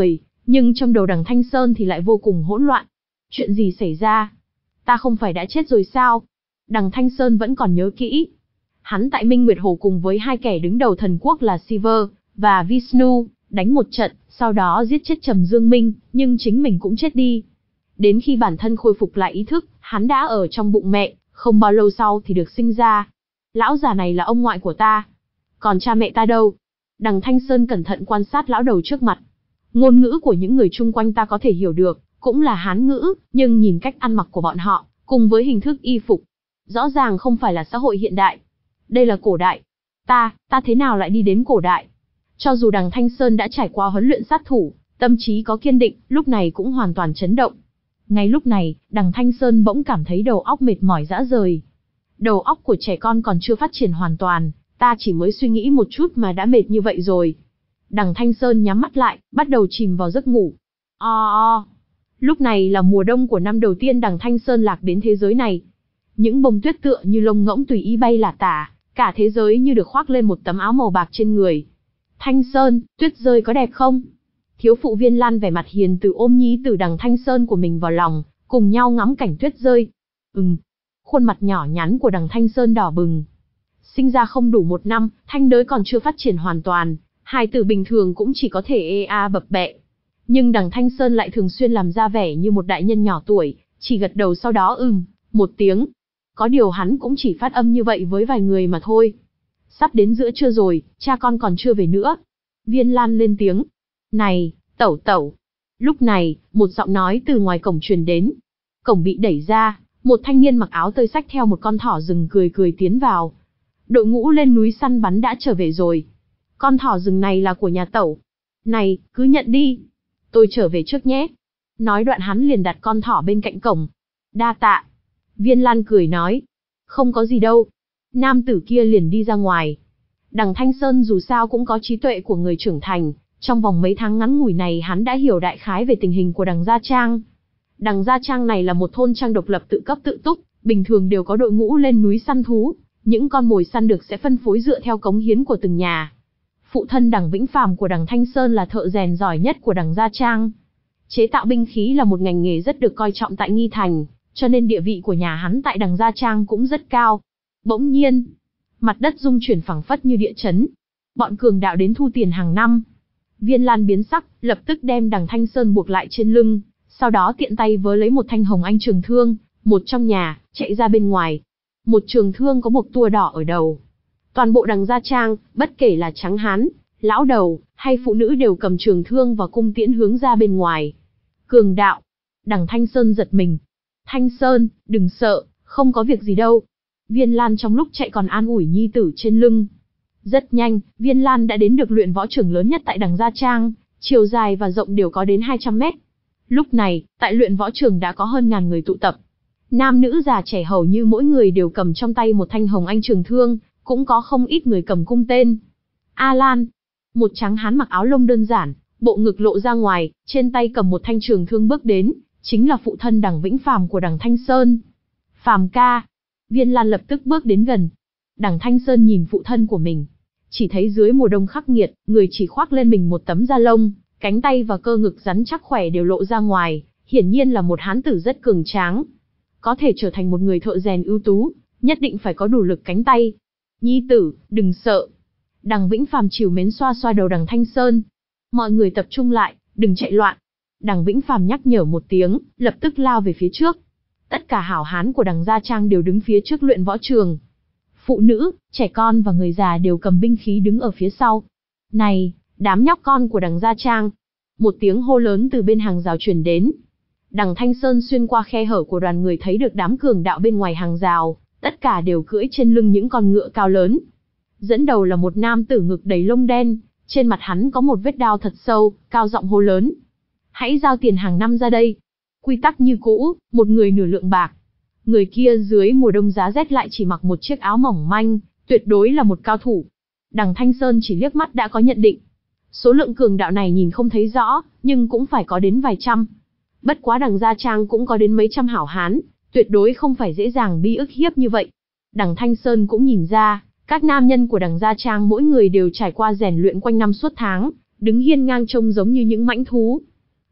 Nhưng trong đầu đằng Thanh Sơn thì lại vô cùng hỗn loạn. Chuyện gì xảy ra? Ta không phải đã chết rồi sao? Đằng Thanh Sơn vẫn còn nhớ kỹ. Hắn tại Minh Nguyệt Hồ cùng với hai kẻ đứng đầu thần quốc là Siva và Vishnu, đánh một trận, sau đó giết chết Trầm Dương Minh, nhưng chính mình cũng chết đi. Đến khi bản thân khôi phục lại ý thức, hắn đã ở trong bụng mẹ, không bao lâu sau thì được sinh ra. Lão già này là ông ngoại của ta. Còn cha mẹ ta đâu? Đằng Thanh Sơn cẩn thận quan sát lão đầu trước mặt. Ngôn ngữ của những người chung quanh ta có thể hiểu được, cũng là Hán ngữ, nhưng nhìn cách ăn mặc của bọn họ, cùng với hình thức y phục, rõ ràng không phải là xã hội hiện đại. Đây là cổ đại. Ta, ta thế nào lại đi đến cổ đại? Cho dù đằng Thanh Sơn đã trải qua huấn luyện sát thủ, tâm trí có kiên định, lúc này cũng hoàn toàn chấn động. Ngay lúc này, đằng Thanh Sơn bỗng cảm thấy đầu óc mệt mỏi rã rời. Đầu óc của trẻ con còn chưa phát triển hoàn toàn, ta chỉ mới suy nghĩ một chút mà đã mệt như vậy rồi. Đằng Thanh Sơn nhắm mắt lại, bắt đầu chìm vào giấc ngủ. O o. Lúc này là mùa đông của năm đầu tiên đằng Thanh Sơn lạc đến thế giới này. Những bông tuyết tựa như lông ngỗng tùy ý bay lả tả, cả thế giới như được khoác lên một tấm áo màu bạc trên người. Thanh Sơn, tuyết rơi có đẹp không? Thiếu phụ Viên Lan vẻ mặt hiền từ ôm nhi tử đằng Thanh Sơn của mình vào lòng, cùng nhau ngắm cảnh tuyết rơi. Ừm. Khuôn mặt nhỏ nhắn của đằng Thanh Sơn đỏ bừng. Sinh ra không đủ một năm, thanh đới còn chưa phát triển hoàn toàn, hài tử bình thường cũng chỉ có thể ê a bập bẹ. Nhưng đằng Thanh Sơn lại thường xuyên làm ra vẻ như một đại nhân nhỏ tuổi, chỉ gật đầu sau đó ừm, một tiếng. Có điều hắn cũng chỉ phát âm như vậy với vài người mà thôi. Sắp đến giữa trưa rồi, cha con còn chưa về nữa. Viên Lan lên tiếng. Này, tẩu tẩu. Lúc này, một giọng nói từ ngoài cổng truyền đến. Cổng bị đẩy ra, một thanh niên mặc áo tơi xách theo một con thỏ rừng cười cười tiến vào. Đội ngũ lên núi săn bắn đã trở về rồi. Con thỏ rừng này là của nhà tẩu. Này, cứ nhận đi. Tôi trở về trước nhé. Nói đoạn hắn liền đặt con thỏ bên cạnh cổng. Đa tạ. Viên Lan cười nói. Không có gì đâu. Nam tử kia liền đi ra ngoài. Đằng Thanh Sơn dù sao cũng có trí tuệ của người trưởng thành. Trong vòng mấy tháng ngắn ngủi này hắn đã hiểu đại khái về tình hình của đằng Gia Trang. Đằng Gia Trang này là một thôn trang độc lập tự cấp tự túc, bình thường đều có đội ngũ lên núi săn thú. Những con mồi săn được sẽ phân phối dựa theo cống hiến của từng nhà. Phụ thân đằng Vĩnh Phàm của đằng Thanh Sơn là thợ rèn giỏi nhất của đằng Gia Trang. Chế tạo binh khí là một ngành nghề rất được coi trọng tại Nghi Thành, cho nên địa vị của nhà hắn tại đằng Gia Trang cũng rất cao. Bỗng nhiên, mặt đất rung chuyển phẳng phất như địa chấn. Bọn cường đạo đến thu tiền hàng năm. Viên Lan biến sắc, lập tức đem đằng Thanh Sơn buộc lại trên lưng, sau đó tiện tay vớ lấy một thanh hồng anh trường thương, một trong nhà, chạy ra bên ngoài. Một trường thương có một tua đỏ ở đầu. Toàn bộ đằng Gia Trang, bất kể là trắng hán, lão đầu, hay phụ nữ đều cầm trường thương và cung tiễn hướng ra bên ngoài. Cường đạo. Đằng Thanh Sơn giật mình. Thanh Sơn, đừng sợ, không có việc gì đâu. Viên Lan trong lúc chạy còn an ủi nhi tử trên lưng. Rất nhanh, Viên Lan đã đến được luyện võ trường lớn nhất tại đằng Gia Trang, chiều dài và rộng đều có đến hai trăm mét. Lúc này, tại luyện võ trường đã có hơn ngàn người tụ tập. Nam nữ già trẻ hầu như mỗi người đều cầm trong tay một thanh hồng anh trường thương, cũng có không ít người cầm cung tên. A Lan, một trắng hán mặc áo lông đơn giản, bộ ngực lộ ra ngoài, trên tay cầm một thanh trường thương bước đến, chính là phụ thân đằng Vĩnh Phàm của đằng Thanh Sơn. Phàm ca. Viên Lan lập tức bước đến gần. Đằng Thanh Sơn nhìn phụ thân của mình, chỉ thấy dưới mùa đông khắc nghiệt, người chỉ khoác lên mình một tấm da lông, cánh tay và cơ ngực rắn chắc khỏe đều lộ ra ngoài, hiển nhiên là một hán tử rất cường tráng. Có thể trở thành một người thợ rèn ưu tú, nhất định phải có đủ lực cánh tay. Nhi tử, đừng sợ. Đằng Vĩnh Phàm trìu mến xoa xoa đầu đằng Thanh Sơn. Mọi người tập trung lại, đừng chạy loạn. Đằng Vĩnh Phàm nhắc nhở một tiếng, lập tức lao về phía trước. Tất cả hảo hán của đằng Gia Trang đều đứng phía trước luyện võ trường. Phụ nữ, trẻ con và người già đều cầm binh khí đứng ở phía sau. Này, đám nhóc con của đằng Gia Trang. Một tiếng hô lớn từ bên hàng rào truyền đến. Đằng Thanh Sơn xuyên qua khe hở của đoàn người thấy được đám cường đạo bên ngoài hàng rào, tất cả đều cưỡi trên lưng những con ngựa cao lớn. Dẫn đầu là một nam tử ngực đầy lông đen, trên mặt hắn có một vết đao thật sâu, cao giọng hô lớn. Hãy giao tiền hàng năm ra đây. Quy tắc như cũ, một người nửa lượng bạc. Người kia dưới mùa đông giá rét lại chỉ mặc một chiếc áo mỏng manh, tuyệt đối là một cao thủ. Đằng Thanh Sơn chỉ liếc mắt đã có nhận định. Số lượng cường đạo này nhìn không thấy rõ, nhưng cũng phải có đến vài trăm. Bất quá đằng Gia Trang cũng có đến mấy trăm hảo hán, tuyệt đối không phải dễ dàng bị ức hiếp như vậy. Đằng Thanh Sơn cũng nhìn ra, các nam nhân của đằng Gia Trang mỗi người đều trải qua rèn luyện quanh năm suốt tháng, đứng hiên ngang trông giống như những mãnh thú.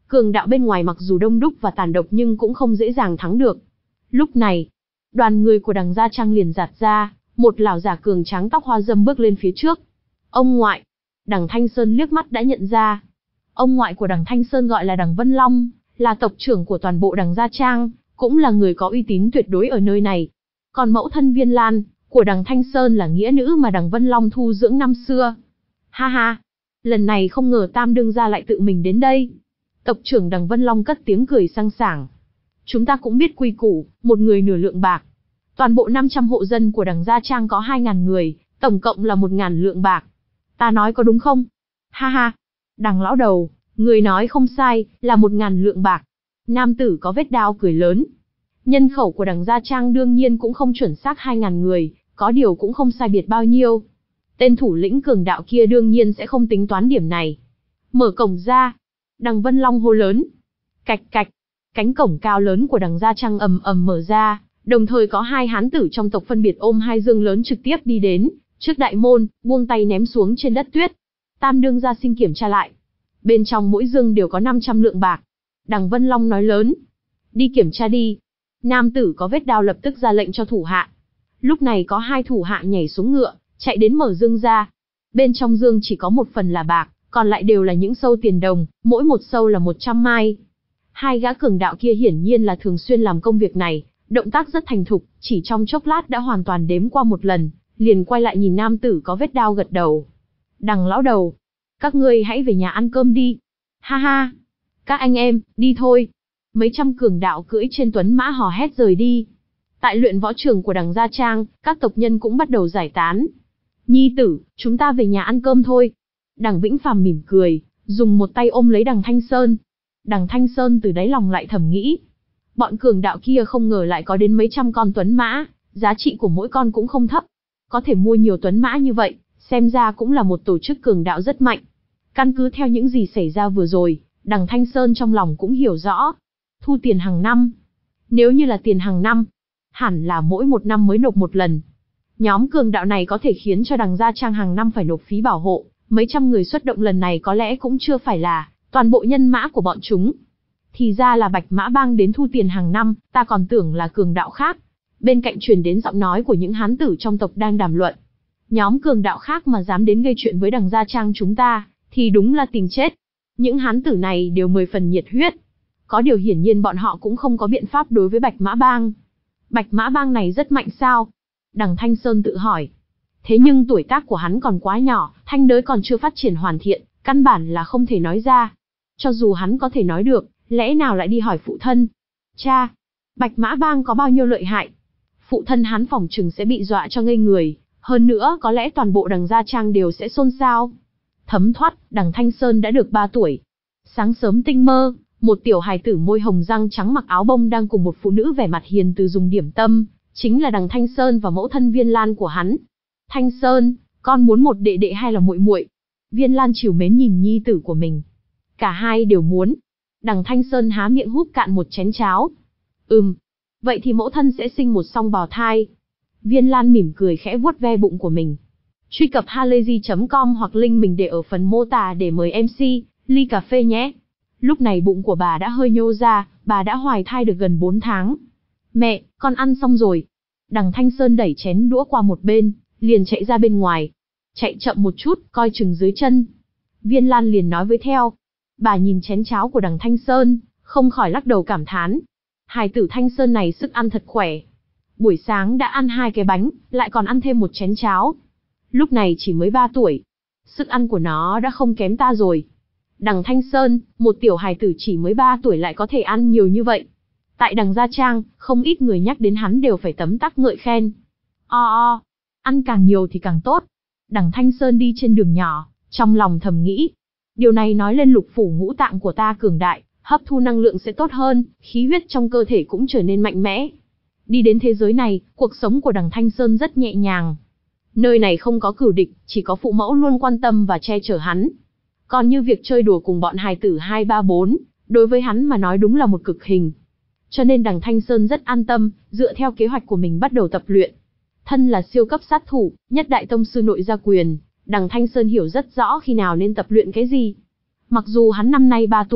Cường đạo bên ngoài mặc dù đông đúc và tàn độc nhưng cũng không dễ dàng thắng được. Lúc này, đoàn người của Đằng Gia Trang liền giạt ra, một lão giả cường tráng tóc hoa râm bước lên phía trước. Ông ngoại. Đằng Thanh Sơn liếc mắt đã nhận ra. Ông ngoại của Đằng Thanh Sơn gọi là Đằng Vân Long, là tộc trưởng của toàn bộ Đằng Gia Trang, cũng là người có uy tín tuyệt đối ở nơi này. Còn mẫu thân Viên Lan của Đằng Thanh Sơn là nghĩa nữ mà Đằng Vân Long thu dưỡng năm xưa. Ha ha, lần này không ngờ Tam đương gia lại tự mình đến đây. Tộc trưởng Đằng Vân Long cất tiếng cười sang sảng. Chúng ta cũng biết quy củ, một người nửa lượng bạc. Toàn bộ năm trăm hộ dân của Đằng Gia Trang có hai nghìn người, tổng cộng là một nghìn lượng bạc. Ta nói có đúng không? Ha ha, Đằng lão đầu, người nói không sai, là một nghìn lượng bạc. Nam tử có vết đao cười lớn. Nhân khẩu của Đằng Gia Trang đương nhiên cũng không chuẩn xác hai nghìn người, có điều cũng không sai biệt bao nhiêu. Tên thủ lĩnh cường đạo kia đương nhiên sẽ không tính toán điểm này. Mở cổng ra. Đằng Vân Long hô lớn. Cạch cạch. Cánh cổng cao lớn của Đằng Gia Trang ầm ầm mở ra, đồng thời có hai hán tử trong tộc phân biệt ôm hai dương lớn trực tiếp đi đến, trước đại môn, buông tay ném xuống trên đất tuyết. Tam đương gia xin kiểm tra lại. Bên trong mỗi dương đều có năm trăm lượng bạc. Đằng Vân Long nói lớn. Đi kiểm tra đi. Nam tử có vết đao lập tức ra lệnh cho thủ hạ. Lúc này có hai thủ hạ nhảy xuống ngựa, chạy đến mở dương ra. Bên trong dương chỉ có một phần là bạc, còn lại đều là những sâu tiền đồng, mỗi một sâu là một trăm mai. Hai gã cường đạo kia hiển nhiên là thường xuyên làm công việc này, động tác rất thành thục, chỉ trong chốc lát đã hoàn toàn đếm qua một lần, liền quay lại nhìn nam tử có vết đao gật đầu. Đằng lão đầu, các ngươi hãy về nhà ăn cơm đi. Ha ha, các anh em, đi thôi. Mấy trăm cường đạo cưỡi trên tuấn mã hò hét rời đi. Tại luyện võ trường của Đằng Gia Trang, các tộc nhân cũng bắt đầu giải tán. Nhi tử, chúng ta về nhà ăn cơm thôi. Đằng Vĩnh Phàm mỉm cười, dùng một tay ôm lấy Đằng Thanh Sơn. Đằng Thanh Sơn từ đáy lòng lại thầm nghĩ. Bọn cường đạo kia không ngờ lại có đến mấy trăm con tuấn mã, giá trị của mỗi con cũng không thấp. Có thể mua nhiều tuấn mã như vậy, xem ra cũng là một tổ chức cường đạo rất mạnh. Căn cứ theo những gì xảy ra vừa rồi, Đằng Thanh Sơn trong lòng cũng hiểu rõ. Thu tiền hàng năm. Nếu như là tiền hàng năm, hẳn là mỗi một năm mới nộp một lần. Nhóm cường đạo này có thể khiến cho Đằng Gia Trang hàng năm phải nộp phí bảo hộ, mấy trăm người xuất động lần này có lẽ cũng chưa phải là toàn bộ nhân mã của bọn chúng. Thì ra là Bạch Mã Bang đến thu tiền hàng năm, ta còn tưởng là cường đạo khác. Bên cạnh truyền đến giọng nói của những hán tử trong tộc đang đàm luận. Nhóm cường đạo khác mà dám đến gây chuyện với Đằng Gia Trang chúng ta, thì đúng là tìm chết. Những hán tử này đều mười phần nhiệt huyết. Có điều hiển nhiên bọn họ cũng không có biện pháp đối với Bạch Mã Bang. Bạch Mã Bang này rất mạnh sao? Đằng Thanh Sơn tự hỏi. Thế nhưng tuổi tác của hắn còn quá nhỏ, thanh đới còn chưa phát triển hoàn thiện, căn bản là không thể nói ra. Cho dù hắn có thể nói được, lẽ nào lại đi hỏi phụ thân? Cha, Bạch Mã Bang có bao nhiêu lợi hại? Phụ thân hắn phỏng chừng sẽ bị dọa cho ngây người, hơn nữa có lẽ toàn bộ Đằng Gia Trang đều sẽ xôn xao. Thấm thoát, Đằng Thanh Sơn đã được ba tuổi. Sáng sớm tinh mơ, một tiểu hài tử môi hồng răng trắng mặc áo bông đang cùng một phụ nữ vẻ mặt hiền từ dùng điểm tâm, chính là Đằng Thanh Sơn và mẫu thân Viên Lan của hắn. Thanh Sơn, con muốn một đệ đệ hay là muội muội? Viên Lan trìu mến nhìn nhi tử của mình. Cả hai đều muốn. Đằng Thanh Sơn há miệng húp cạn một chén cháo. Ừm, vậy thì mẫu thân sẽ sinh một song bào thai. Viên Lan mỉm cười khẽ vuốt ve bụng của mình. Truy cập halayzi chấm com hoặc link mình để ở phần mô tả để mời em xê, ly cà phê nhé. Lúc này bụng của bà đã hơi nhô ra, bà đã hoài thai được gần bốn tháng. Mẹ, con ăn xong rồi. Đằng Thanh Sơn đẩy chén đũa qua một bên, liền chạy ra bên ngoài. Chạy chậm một chút, coi chừng dưới chân. Viên Lan liền nói với theo. Bà nhìn chén cháo của Đằng Thanh Sơn, không khỏi lắc đầu cảm thán. Hài tử Thanh Sơn này sức ăn thật khỏe. Buổi sáng đã ăn hai cái bánh, lại còn ăn thêm một chén cháo. Lúc này chỉ mới ba tuổi. Sức ăn của nó đã không kém ta rồi. Đằng Thanh Sơn, một tiểu hài tử chỉ mới ba tuổi lại có thể ăn nhiều như vậy. Tại Đằng Gia Trang, không ít người nhắc đến hắn đều phải tấm tắc ngợi khen. O o, ăn càng nhiều thì càng tốt. Đằng Thanh Sơn đi trên đường nhỏ, trong lòng thầm nghĩ. Điều này nói lên lục phủ ngũ tạng của ta cường đại, hấp thu năng lượng sẽ tốt hơn, khí huyết trong cơ thể cũng trở nên mạnh mẽ. Đi đến thế giới này, cuộc sống của Đằng Thanh Sơn rất nhẹ nhàng. Nơi này không có cửu địch, chỉ có phụ mẫu luôn quan tâm và che chở hắn. Còn như việc chơi đùa cùng bọn hài tử hai ba bốn, đối với hắn mà nói đúng là một cực hình. Cho nên Đằng Thanh Sơn rất an tâm, dựa theo kế hoạch của mình bắt đầu tập luyện. Thân là siêu cấp sát thủ, nhất đại tông sư nội gia quyền, Đằng Thanh Sơn hiểu rất rõ khi nào nên tập luyện cái gì. Mặc dù hắn năm nay ba tuổi,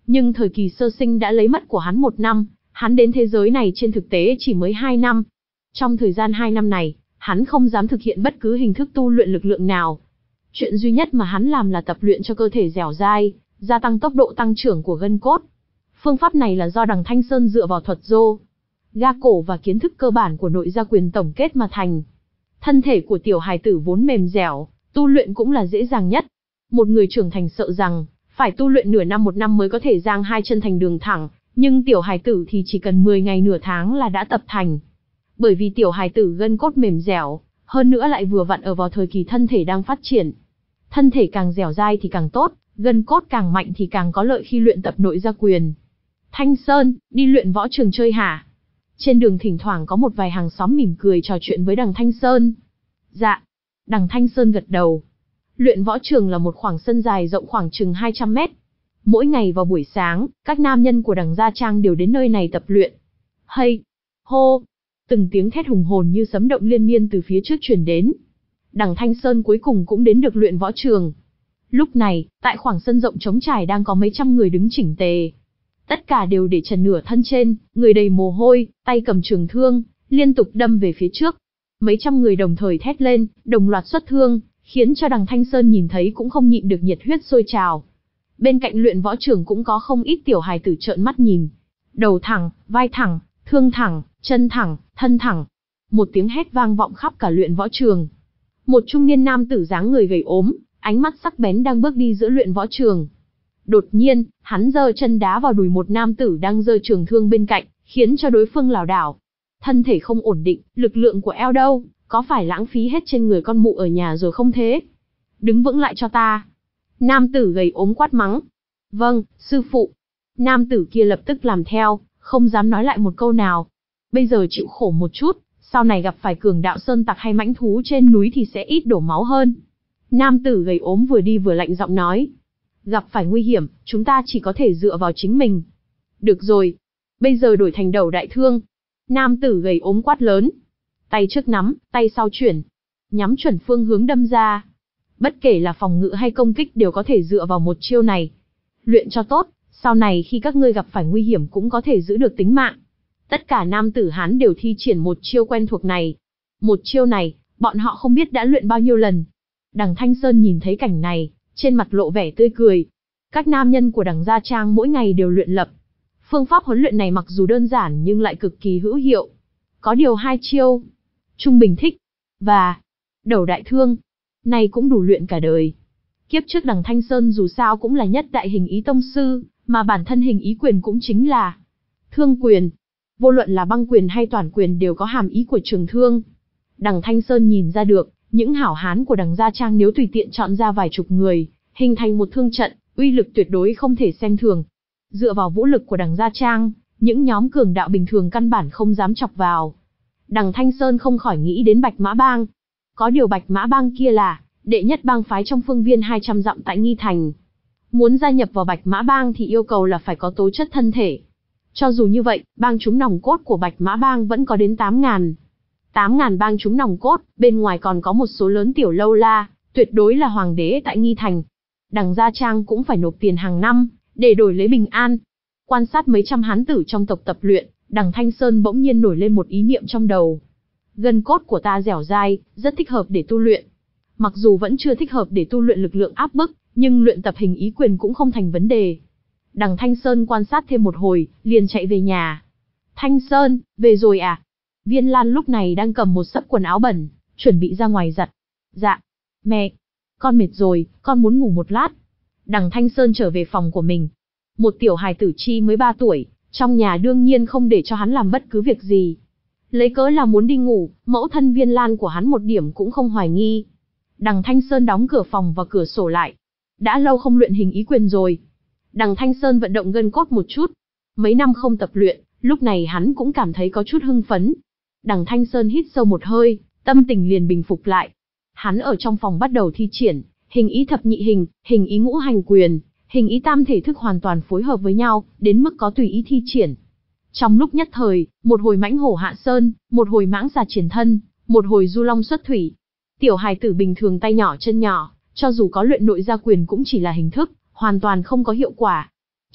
Nhưng thời kỳ sơ sinh đã lấy mất của hắn một năm, hắn đến thế giới này trên thực tế chỉ mới hai năm. Trong thời gian hai năm này, hắn không dám thực hiện bất cứ hình thức tu luyện lực lượng nào. Chuyện duy nhất mà hắn làm là tập luyện cho cơ thể dẻo dai, gia tăng tốc độ tăng trưởng của gân cốt. Phương pháp này là do Đằng Thanh Sơn dựa vào thuật Dô, ga cổ và kiến thức cơ bản của nội gia quyền tổng kết mà thành. Thân thể của tiểu hài tử vốn mềm dẻo, tu luyện cũng là dễ dàng nhất. Một người trưởng thành sợ rằng, phải tu luyện nửa năm một năm mới có thể giang hai chân thành đường thẳng, nhưng tiểu hài tử thì chỉ cần mười ngày nửa tháng là đã tập thành. Bởi vì tiểu hài tử gân cốt mềm dẻo, hơn nữa lại vừa vặn ở vào thời kỳ thân thể đang phát triển. Thân thể càng dẻo dai thì càng tốt, gân cốt càng mạnh thì càng có lợi khi luyện tập nội gia quyền. Thanh Sơn, đi luyện võ trường chơi hả? Trên đường thỉnh thoảng có một vài hàng xóm mỉm cười trò chuyện với Đằng Thanh Sơn. Dạ. Đằng Thanh Sơn gật đầu. Luyện võ trường là một khoảng sân dài rộng khoảng chừng hai trăm mét. Mỗi ngày vào buổi sáng, các nam nhân của Đằng Gia Trang đều đến nơi này tập luyện. Hay! Hô! Từng tiếng thét hùng hồn như sấm động liên miên từ phía trước truyền đến. Đằng Thanh Sơn cuối cùng cũng đến được luyện võ trường. Lúc này, tại khoảng sân rộng trống trải đang có mấy trăm người đứng chỉnh tề. Tất cả đều để trần nửa thân trên, người đầy mồ hôi, tay cầm trường thương, liên tục đâm về phía trước. Mấy trăm người đồng thời thét lên, đồng loạt xuất thương, khiến cho Đằng Thanh Sơn nhìn thấy cũng không nhịn được nhiệt huyết sôi trào. Bên cạnh luyện võ trường cũng có không ít tiểu hài tử trợn mắt nhìn. Đầu thẳng, vai thẳng, thương thẳng, chân thẳng, thân thẳng. Một tiếng hét vang vọng khắp cả luyện võ trường. Một trung niên nam tử dáng người gầy ốm, ánh mắt sắc bén đang bước đi giữa luyện võ trường. Đột nhiên, hắn giơ chân đá vào đùi một nam tử đang giơ trường thương bên cạnh, khiến cho đối phương lảo đảo. Thân thể không ổn định, lực lượng của eo đâu, có phải lãng phí hết trên người con mụ ở nhà rồi không thế? Đứng vững lại cho ta. Nam tử gầy ốm quát mắng. Vâng, sư phụ. Nam tử kia lập tức làm theo, không dám nói lại một câu nào. Bây giờ chịu khổ một chút, sau này gặp phải cường đạo sơn tặc hay mãnh thú trên núi thì sẽ ít đổ máu hơn. Nam tử gầy ốm vừa đi vừa lạnh giọng nói. Gặp phải nguy hiểm, chúng ta chỉ có thể dựa vào chính mình. Được rồi. Bây giờ đổi thành đầu đại thương. Nam tử gầy ốm quát lớn. Tay trước nắm, tay sau chuyển. Nhắm chuẩn phương hướng đâm ra. Bất kể là phòng ngự hay công kích đều có thể dựa vào một chiêu này. Luyện cho tốt, sau này khi các ngươi gặp phải nguy hiểm cũng có thể giữ được tính mạng. Tất cả nam tử Hán đều thi triển một chiêu quen thuộc này. Một chiêu này, bọn họ không biết đã luyện bao nhiêu lần. Đằng Thanh Sơn nhìn thấy cảnh này, trên mặt lộ vẻ tươi cười. Các nam nhân của Đằng Gia Trang mỗi ngày đều luyện lập. Phương pháp huấn luyện này mặc dù đơn giản nhưng lại cực kỳ hữu hiệu. Có điều hai chiêu. Trung bình thích. Và đầu đại thương. Này cũng đủ luyện cả đời. Kiếp trước Đằng Thanh Sơn dù sao cũng là nhất đại hình ý tông sư, mà bản thân hình ý quyền cũng chính là thương quyền. Vô luận là băng quyền hay toàn quyền đều có hàm ý của trường thương. Đằng Thanh Sơn nhìn ra được, những hảo hán của Đằng Gia Trang nếu tùy tiện chọn ra vài chục người, hình thành một thương trận, uy lực tuyệt đối không thể xem thường. Dựa vào vũ lực của Đằng Gia Trang, những nhóm cường đạo bình thường căn bản không dám chọc vào. Đằng Thanh Sơn không khỏi nghĩ đến Bạch Mã Bang. Có điều Bạch Mã Bang kia là đệ nhất bang phái trong phương viên hai trăm dặm tại Nghi Thành. Muốn gia nhập vào Bạch Mã Bang thì yêu cầu là phải có tố chất thân thể. Cho dù như vậy, bang chúng nòng cốt của Bạch Mã Bang vẫn có đến tám ngàn. tám ngàn bang chúng nòng cốt, bên ngoài còn có một số lớn tiểu lâu la, tuyệt đối là hoàng đế tại Nghi Thành. Đằng Gia Trang cũng phải nộp tiền hàng năm, để đổi lấy bình an. Quan sát mấy trăm hán tử trong tộc tập luyện, Đằng Thanh Sơn bỗng nhiên nổi lên một ý niệm trong đầu. Gân cốt của ta dẻo dai, rất thích hợp để tu luyện. Mặc dù vẫn chưa thích hợp để tu luyện lực lượng áp bức, nhưng luyện tập hình ý quyền cũng không thành vấn đề. Đằng Thanh Sơn quan sát thêm một hồi, liền chạy về nhà. Thanh Sơn, về rồi à? Viên Lan lúc này đang cầm một xấp quần áo bẩn, chuẩn bị ra ngoài giặt. Dạ. Mẹ, con mệt rồi, con muốn ngủ một lát. Đằng Thanh Sơn trở về phòng của mình. Một tiểu hài tử chi mới ba tuổi, trong nhà đương nhiên không để cho hắn làm bất cứ việc gì. Lấy cớ là muốn đi ngủ, mẫu thân Viên Lan của hắn một điểm cũng không hoài nghi. Đằng Thanh Sơn đóng cửa phòng và cửa sổ lại. Đã lâu không luyện hình ý quyền rồi. Đằng Thanh Sơn vận động gân cốt một chút. Mấy năm không tập luyện, lúc này hắn cũng cảm thấy có chút hưng phấn. Đằng Thanh Sơn hít sâu một hơi, tâm tình liền bình phục lại. Hắn ở trong phòng bắt đầu thi triển hình ý thập nhị hình, hình ý ngũ hành quyền, hình ý tam thể thức hoàn toàn phối hợp với nhau, đến mức có tùy ý thi triển. Trong lúc nhất thời, một hồi mãnh hổ hạ sơn, một hồi mãng xà triển thân, một hồi du long xuất thủy. Tiểu hài tử bình thường tay nhỏ chân nhỏ, cho dù có luyện nội gia quyền cũng chỉ là hình thức, hoàn toàn không có hiệu quả.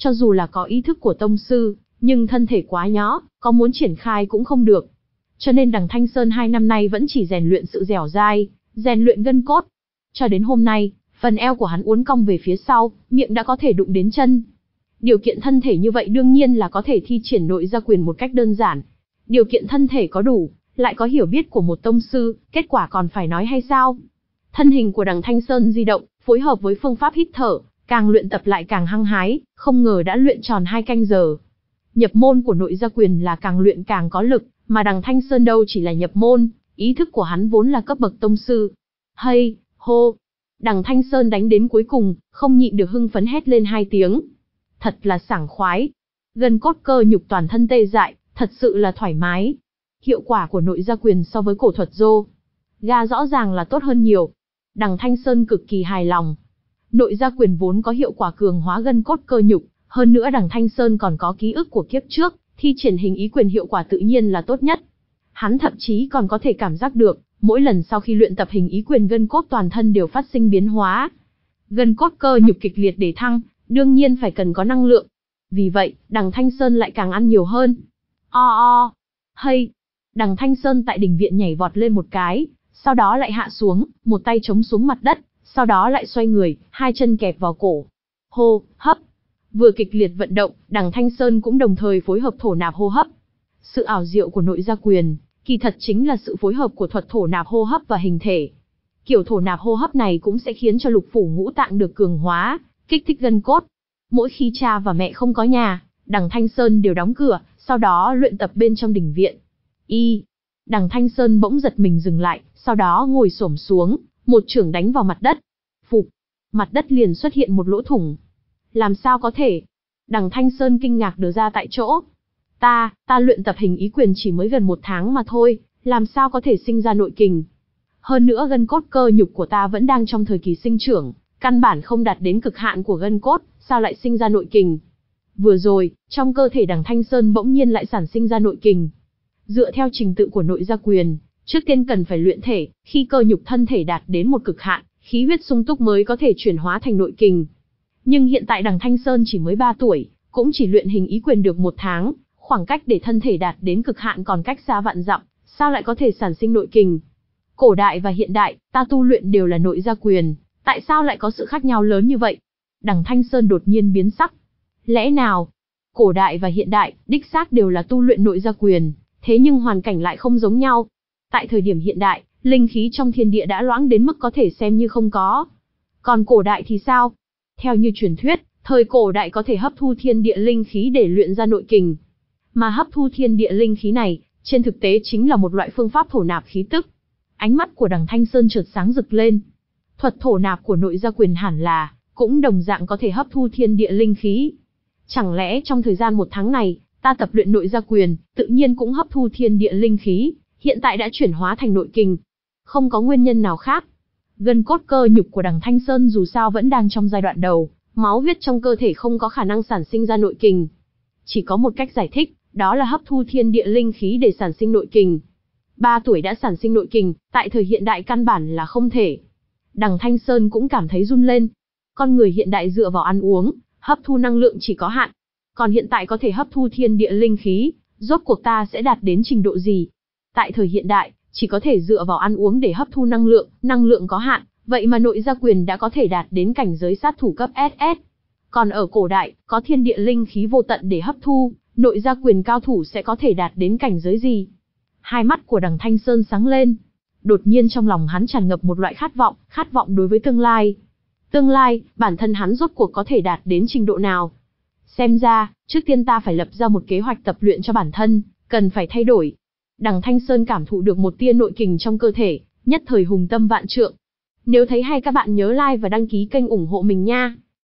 cho dù là có ý thức của tông sư, nhưng thân thể quá nhỏ, có muốn triển khai cũng không được. Cho nên đằng Thanh Sơn hai năm nay vẫn chỉ rèn luyện sự dẻo dai, rèn luyện gân cốt. Cho đến hôm nay, phần eo của hắn uốn cong về phía sau, miệng đã có thể đụng đến chân. Điều kiện thân thể như vậy đương nhiên là có thể thi triển nội gia quyền một cách đơn giản. Điều kiện thân thể có đủ, lại có hiểu biết của một tông sư, kết quả còn phải nói hay sao? Thân hình của đằng Thanh Sơn di động, phối hợp với phương pháp hít thở, càng luyện tập lại càng hăng hái, không ngờ đã luyện tròn hai canh giờ. Nhập môn của nội gia quyền là càng luyện càng có lực, mà đằng Thanh Sơn đâu chỉ là nhập môn, ý thức của hắn vốn là cấp bậc tông sư. Hay, hô! Đằng Thanh Sơn đánh đến cuối cùng, không nhịn được hưng phấn hét lên hai tiếng. Thật là sảng khoái. Gân cốt cơ nhục toàn thân tê dại, thật sự là thoải mái. Hiệu quả của nội gia quyền so với cổ thuật Dô Ga rõ ràng là tốt hơn nhiều. Đằng Thanh Sơn cực kỳ hài lòng. Nội gia quyền vốn có hiệu quả cường hóa gân cốt cơ nhục, hơn nữa đằng Thanh Sơn còn có ký ức của kiếp trước, thi triển hình ý quyền hiệu quả tự nhiên là tốt nhất. Hắn thậm chí còn có thể cảm giác được, mỗi lần sau khi luyện tập hình ý quyền gân cốt toàn thân đều phát sinh biến hóa. Gân cốt cơ nhục kịch liệt để thăng, đương nhiên phải cần có năng lượng. Vì vậy, đằng Thanh Sơn lại càng ăn nhiều hơn. O o, hay. Đằng Thanh Sơn tại đình viện nhảy vọt lên một cái, sau đó lại hạ xuống, một tay chống xuống mặt đất, sau đó lại xoay người, hai chân kẹp vào cổ. Hô, hấp. Vừa kịch liệt vận động, đằng Thanh Sơn cũng đồng thời phối hợp thổ nạp hô hấp. Sự ảo diệu của nội gia quyền, kỳ thật chính là sự phối hợp của thuật thổ nạp hô hấp và hình thể. Kiểu thổ nạp hô hấp này cũng sẽ khiến cho lục phủ ngũ tạng được cường hóa, kích thích gân cốt. Mỗi khi cha và mẹ không có nhà, đằng Thanh Sơn đều đóng cửa, sau đó luyện tập bên trong đình viện. Y, đằng Thanh Sơn bỗng giật mình dừng lại, sau đó ngồi xổm xuống, một chưởng đánh vào mặt đất. Phụp, mặt đất liền xuất hiện một lỗ thủng. Làm sao có thể? Đằng Thanh Sơn kinh ngạc đờ ra tại chỗ. Ta, ta luyện tập hình ý quyền chỉ mới gần một tháng mà thôi, làm sao có thể sinh ra nội kình? Hơn nữa gân cốt cơ nhục của ta vẫn đang trong thời kỳ sinh trưởng, căn bản không đạt đến cực hạn của gân cốt, sao lại sinh ra nội kình? Vừa rồi, trong cơ thể đằng Thanh Sơn bỗng nhiên lại sản sinh ra nội kình. Dựa theo trình tự của nội gia quyền, trước tiên cần phải luyện thể, khi cơ nhục thân thể đạt đến một cực hạn, khí huyết sung túc mới có thể chuyển hóa thành nội kình. Nhưng hiện tại đằng Thanh Sơn chỉ mới ba tuổi, cũng chỉ luyện hình ý quyền được một tháng, khoảng cách để thân thể đạt đến cực hạn còn cách xa vạn dặm, sao lại có thể sản sinh nội kình? Cổ đại và hiện đại, ta tu luyện đều là nội gia quyền, tại sao lại có sự khác nhau lớn như vậy? Đằng Thanh Sơn đột nhiên biến sắc. Lẽ nào, cổ đại và hiện đại, đích xác đều là tu luyện nội gia quyền, thế nhưng hoàn cảnh lại không giống nhau. Tại thời điểm hiện đại, linh khí trong thiên địa đã loãng đến mức có thể xem như không có. Còn cổ đại thì sao? Theo như truyền thuyết, thời cổ đại có thể hấp thu thiên địa linh khí để luyện ra nội kình. Mà hấp thu thiên địa linh khí này, trên thực tế chính là một loại phương pháp thổ nạp khí tức. Ánh mắt của đằng Thanh Sơn chợt sáng rực lên. Thuật thổ nạp của nội gia quyền hẳn là, cũng đồng dạng có thể hấp thu thiên địa linh khí. Chẳng lẽ trong thời gian một tháng này, ta tập luyện nội gia quyền, tự nhiên cũng hấp thu thiên địa linh khí, hiện tại đã chuyển hóa thành nội kình. Không có nguyên nhân nào khác. Gân cốt cơ nhục của đằng Thanh Sơn dù sao vẫn đang trong giai đoạn đầu, máu huyết trong cơ thể không có khả năng sản sinh ra nội kình. Chỉ có một cách giải thích, đó là hấp thu thiên địa linh khí để sản sinh nội kình. Ba tuổi đã sản sinh nội kình, tại thời hiện đại căn bản là không thể. Đằng Thanh Sơn cũng cảm thấy run lên. Con người hiện đại dựa vào ăn uống, hấp thu năng lượng chỉ có hạn. Còn hiện tại có thể hấp thu thiên địa linh khí, rốt cuộc ta sẽ đạt đến trình độ gì? Tại thời hiện đại, chỉ có thể dựa vào ăn uống để hấp thu năng lượng, năng lượng có hạn, vậy mà nội gia quyền đã có thể đạt đến cảnh giới sát thủ cấp ét ét. Còn ở cổ đại, có thiên địa linh khí vô tận để hấp thu, nội gia quyền cao thủ sẽ có thể đạt đến cảnh giới gì? Hai mắt của đằng Thanh Sơn sáng lên. Đột nhiên trong lòng hắn tràn ngập một loại khát vọng, khát vọng đối với tương lai. Tương lai, bản thân hắn rốt cuộc có thể đạt đến trình độ nào? Xem ra, trước tiên ta phải lập ra một kế hoạch tập luyện cho bản thân, cần phải thay đổi. Đằng Thanh Sơn cảm thụ được một tia nội kình trong cơ thể, nhất thời hùng tâm vạn trượng. Nếu thấy hay các bạn nhớ like và đăng ký kênh ủng hộ mình nha.